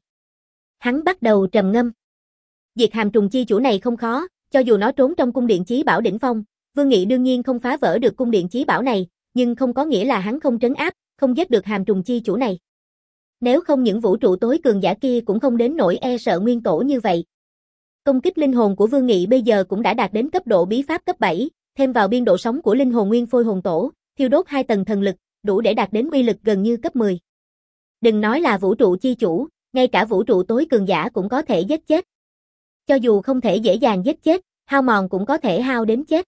Hắn bắt đầu trầm ngâm. Diệt hàm trùng chi chủ này không khó, cho dù nó trốn trong cung điện chí bảo đỉnh phong, Vương Nghị đương nhiên không phá vỡ được cung điện chí bảo này, nhưng không có nghĩa là hắn không trấn áp, không giết được hàm trùng chi chủ này. Nếu không những vũ trụ tối cường giả kia cũng không đến nỗi e sợ nguyên tổ như vậy. Công kích linh hồn của Vương Nghị bây giờ cũng đã đạt đến cấp độ bí pháp cấp bảy, thêm vào biên độ sống của linh hồn nguyên phôi hồn tổ, thiêu đốt hai tầng thần lực, đủ để đạt đến uy lực gần như cấp mười. Đừng nói là vũ trụ chi chủ, ngay cả vũ trụ tối cường giả cũng có thể giết chết. Cho dù không thể dễ dàng giết chết, hao mòn cũng có thể hao đến chết.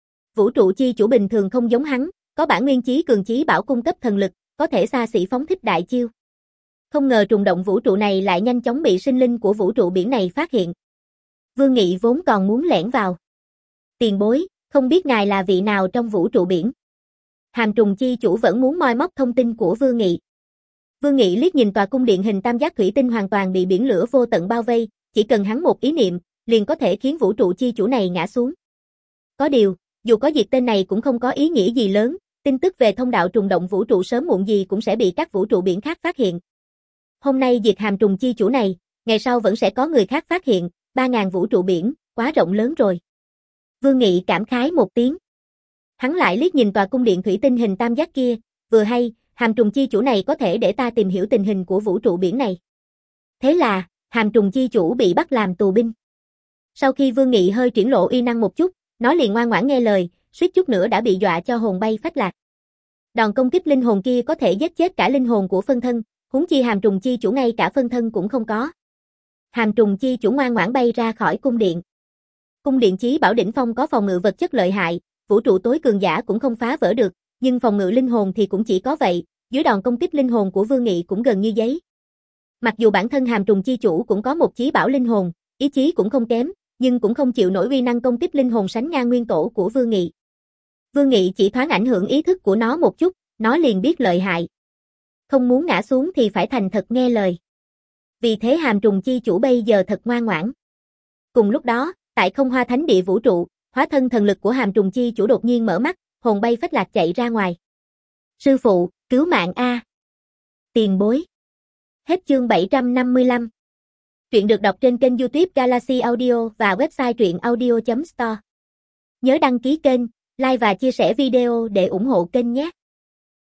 Vũ trụ chi chủ bình thường không giống hắn, có bản nguyên chí cường chí bảo cung cấp thần lực, có thể xa xỉ phóng thích đại chiêu. Không ngờ trùng động vũ trụ này lại nhanh chóng bị sinh linh của vũ trụ biển này phát hiện. Vương Nghị vốn còn muốn lẻn vào. Tiền bối, không biết ngài là vị nào trong vũ trụ biển. Hàm trùng chi chủ vẫn muốn moi móc thông tin của Vương Nghị. Vương Nghị liếc nhìn tòa cung điện hình tam giác thủy tinh hoàn toàn bị biển lửa vô tận bao vây, chỉ cần hắn một ý niệm, liền có thể khiến vũ trụ chi chủ này ngã xuống. Có điều, dù có diệt tên này cũng không có ý nghĩa gì lớn, Tin tức về thông đạo trùng động vũ trụ sớm muộn gì cũng sẽ bị các vũ trụ biển khác phát hiện. Hôm nay diệt hàm trùng chi chủ này, ngày sau vẫn sẽ có người khác phát hiện, ba ngàn vũ trụ biển, quá rộng lớn rồi. Vương Nghị cảm khái một tiếng. Hắn lại liếc nhìn tòa cung điện thủy tinh hình tam giác kia, vừa hay, hàm trùng chi chủ này có thể để ta tìm hiểu tình hình của vũ trụ biển này. Thế là, hàm trùng chi chủ bị bắt làm tù binh. Sau khi Vương Nghị hơi triển lộ uy năng một chút, nó liền ngoan ngoãn nghe lời, suýt chút nữa đã bị dọa cho hồn bay phách lạc. Đòn công kích linh hồn kia có thể giết chết cả linh hồn của phân thân, huống chi hàm trùng chi chủ ngay cả phân thân cũng không có. Hàm trùng chi chủ ngoan ngoãn bay ra khỏi cung điện. Cung điện chí bảo đỉnh phong có phòng ngự vật chất lợi hại, vũ trụ tối cường giả cũng không phá vỡ được, nhưng phòng ngự linh hồn thì cũng chỉ có vậy, dưới đòn công kích linh hồn của Vương Nghị cũng gần như giấy. Mặc dù bản thân hàm trùng chi chủ cũng có một chí bảo linh hồn, ý chí cũng không kém, nhưng cũng không chịu nổi uy năng công kích linh hồn sánh ngang nguyên tổ của Vương Nghị. Vương Nghị chỉ thoáng ảnh hưởng ý thức của nó một chút, nó liền biết lợi hại. Không muốn ngã xuống thì phải thành thật nghe lời. Vì thế hàm trùng chi chủ bây giờ thật ngoan ngoãn. Cùng lúc đó, tại không hoa thánh địa vũ trụ, hóa thân thần lực của hàm trùng chi chủ đột nhiên mở mắt, hồn bay phách lạc chạy ra ngoài. Sư phụ, cứu mạng a! Tiền bối. Hết chương bảy trăm năm mươi lăm. Truyện được đọc trên kênh YouTube Galaxy Audio và website truyện audio chấm store. Nhớ đăng ký kênh, like và chia sẻ video để ủng hộ kênh nhé.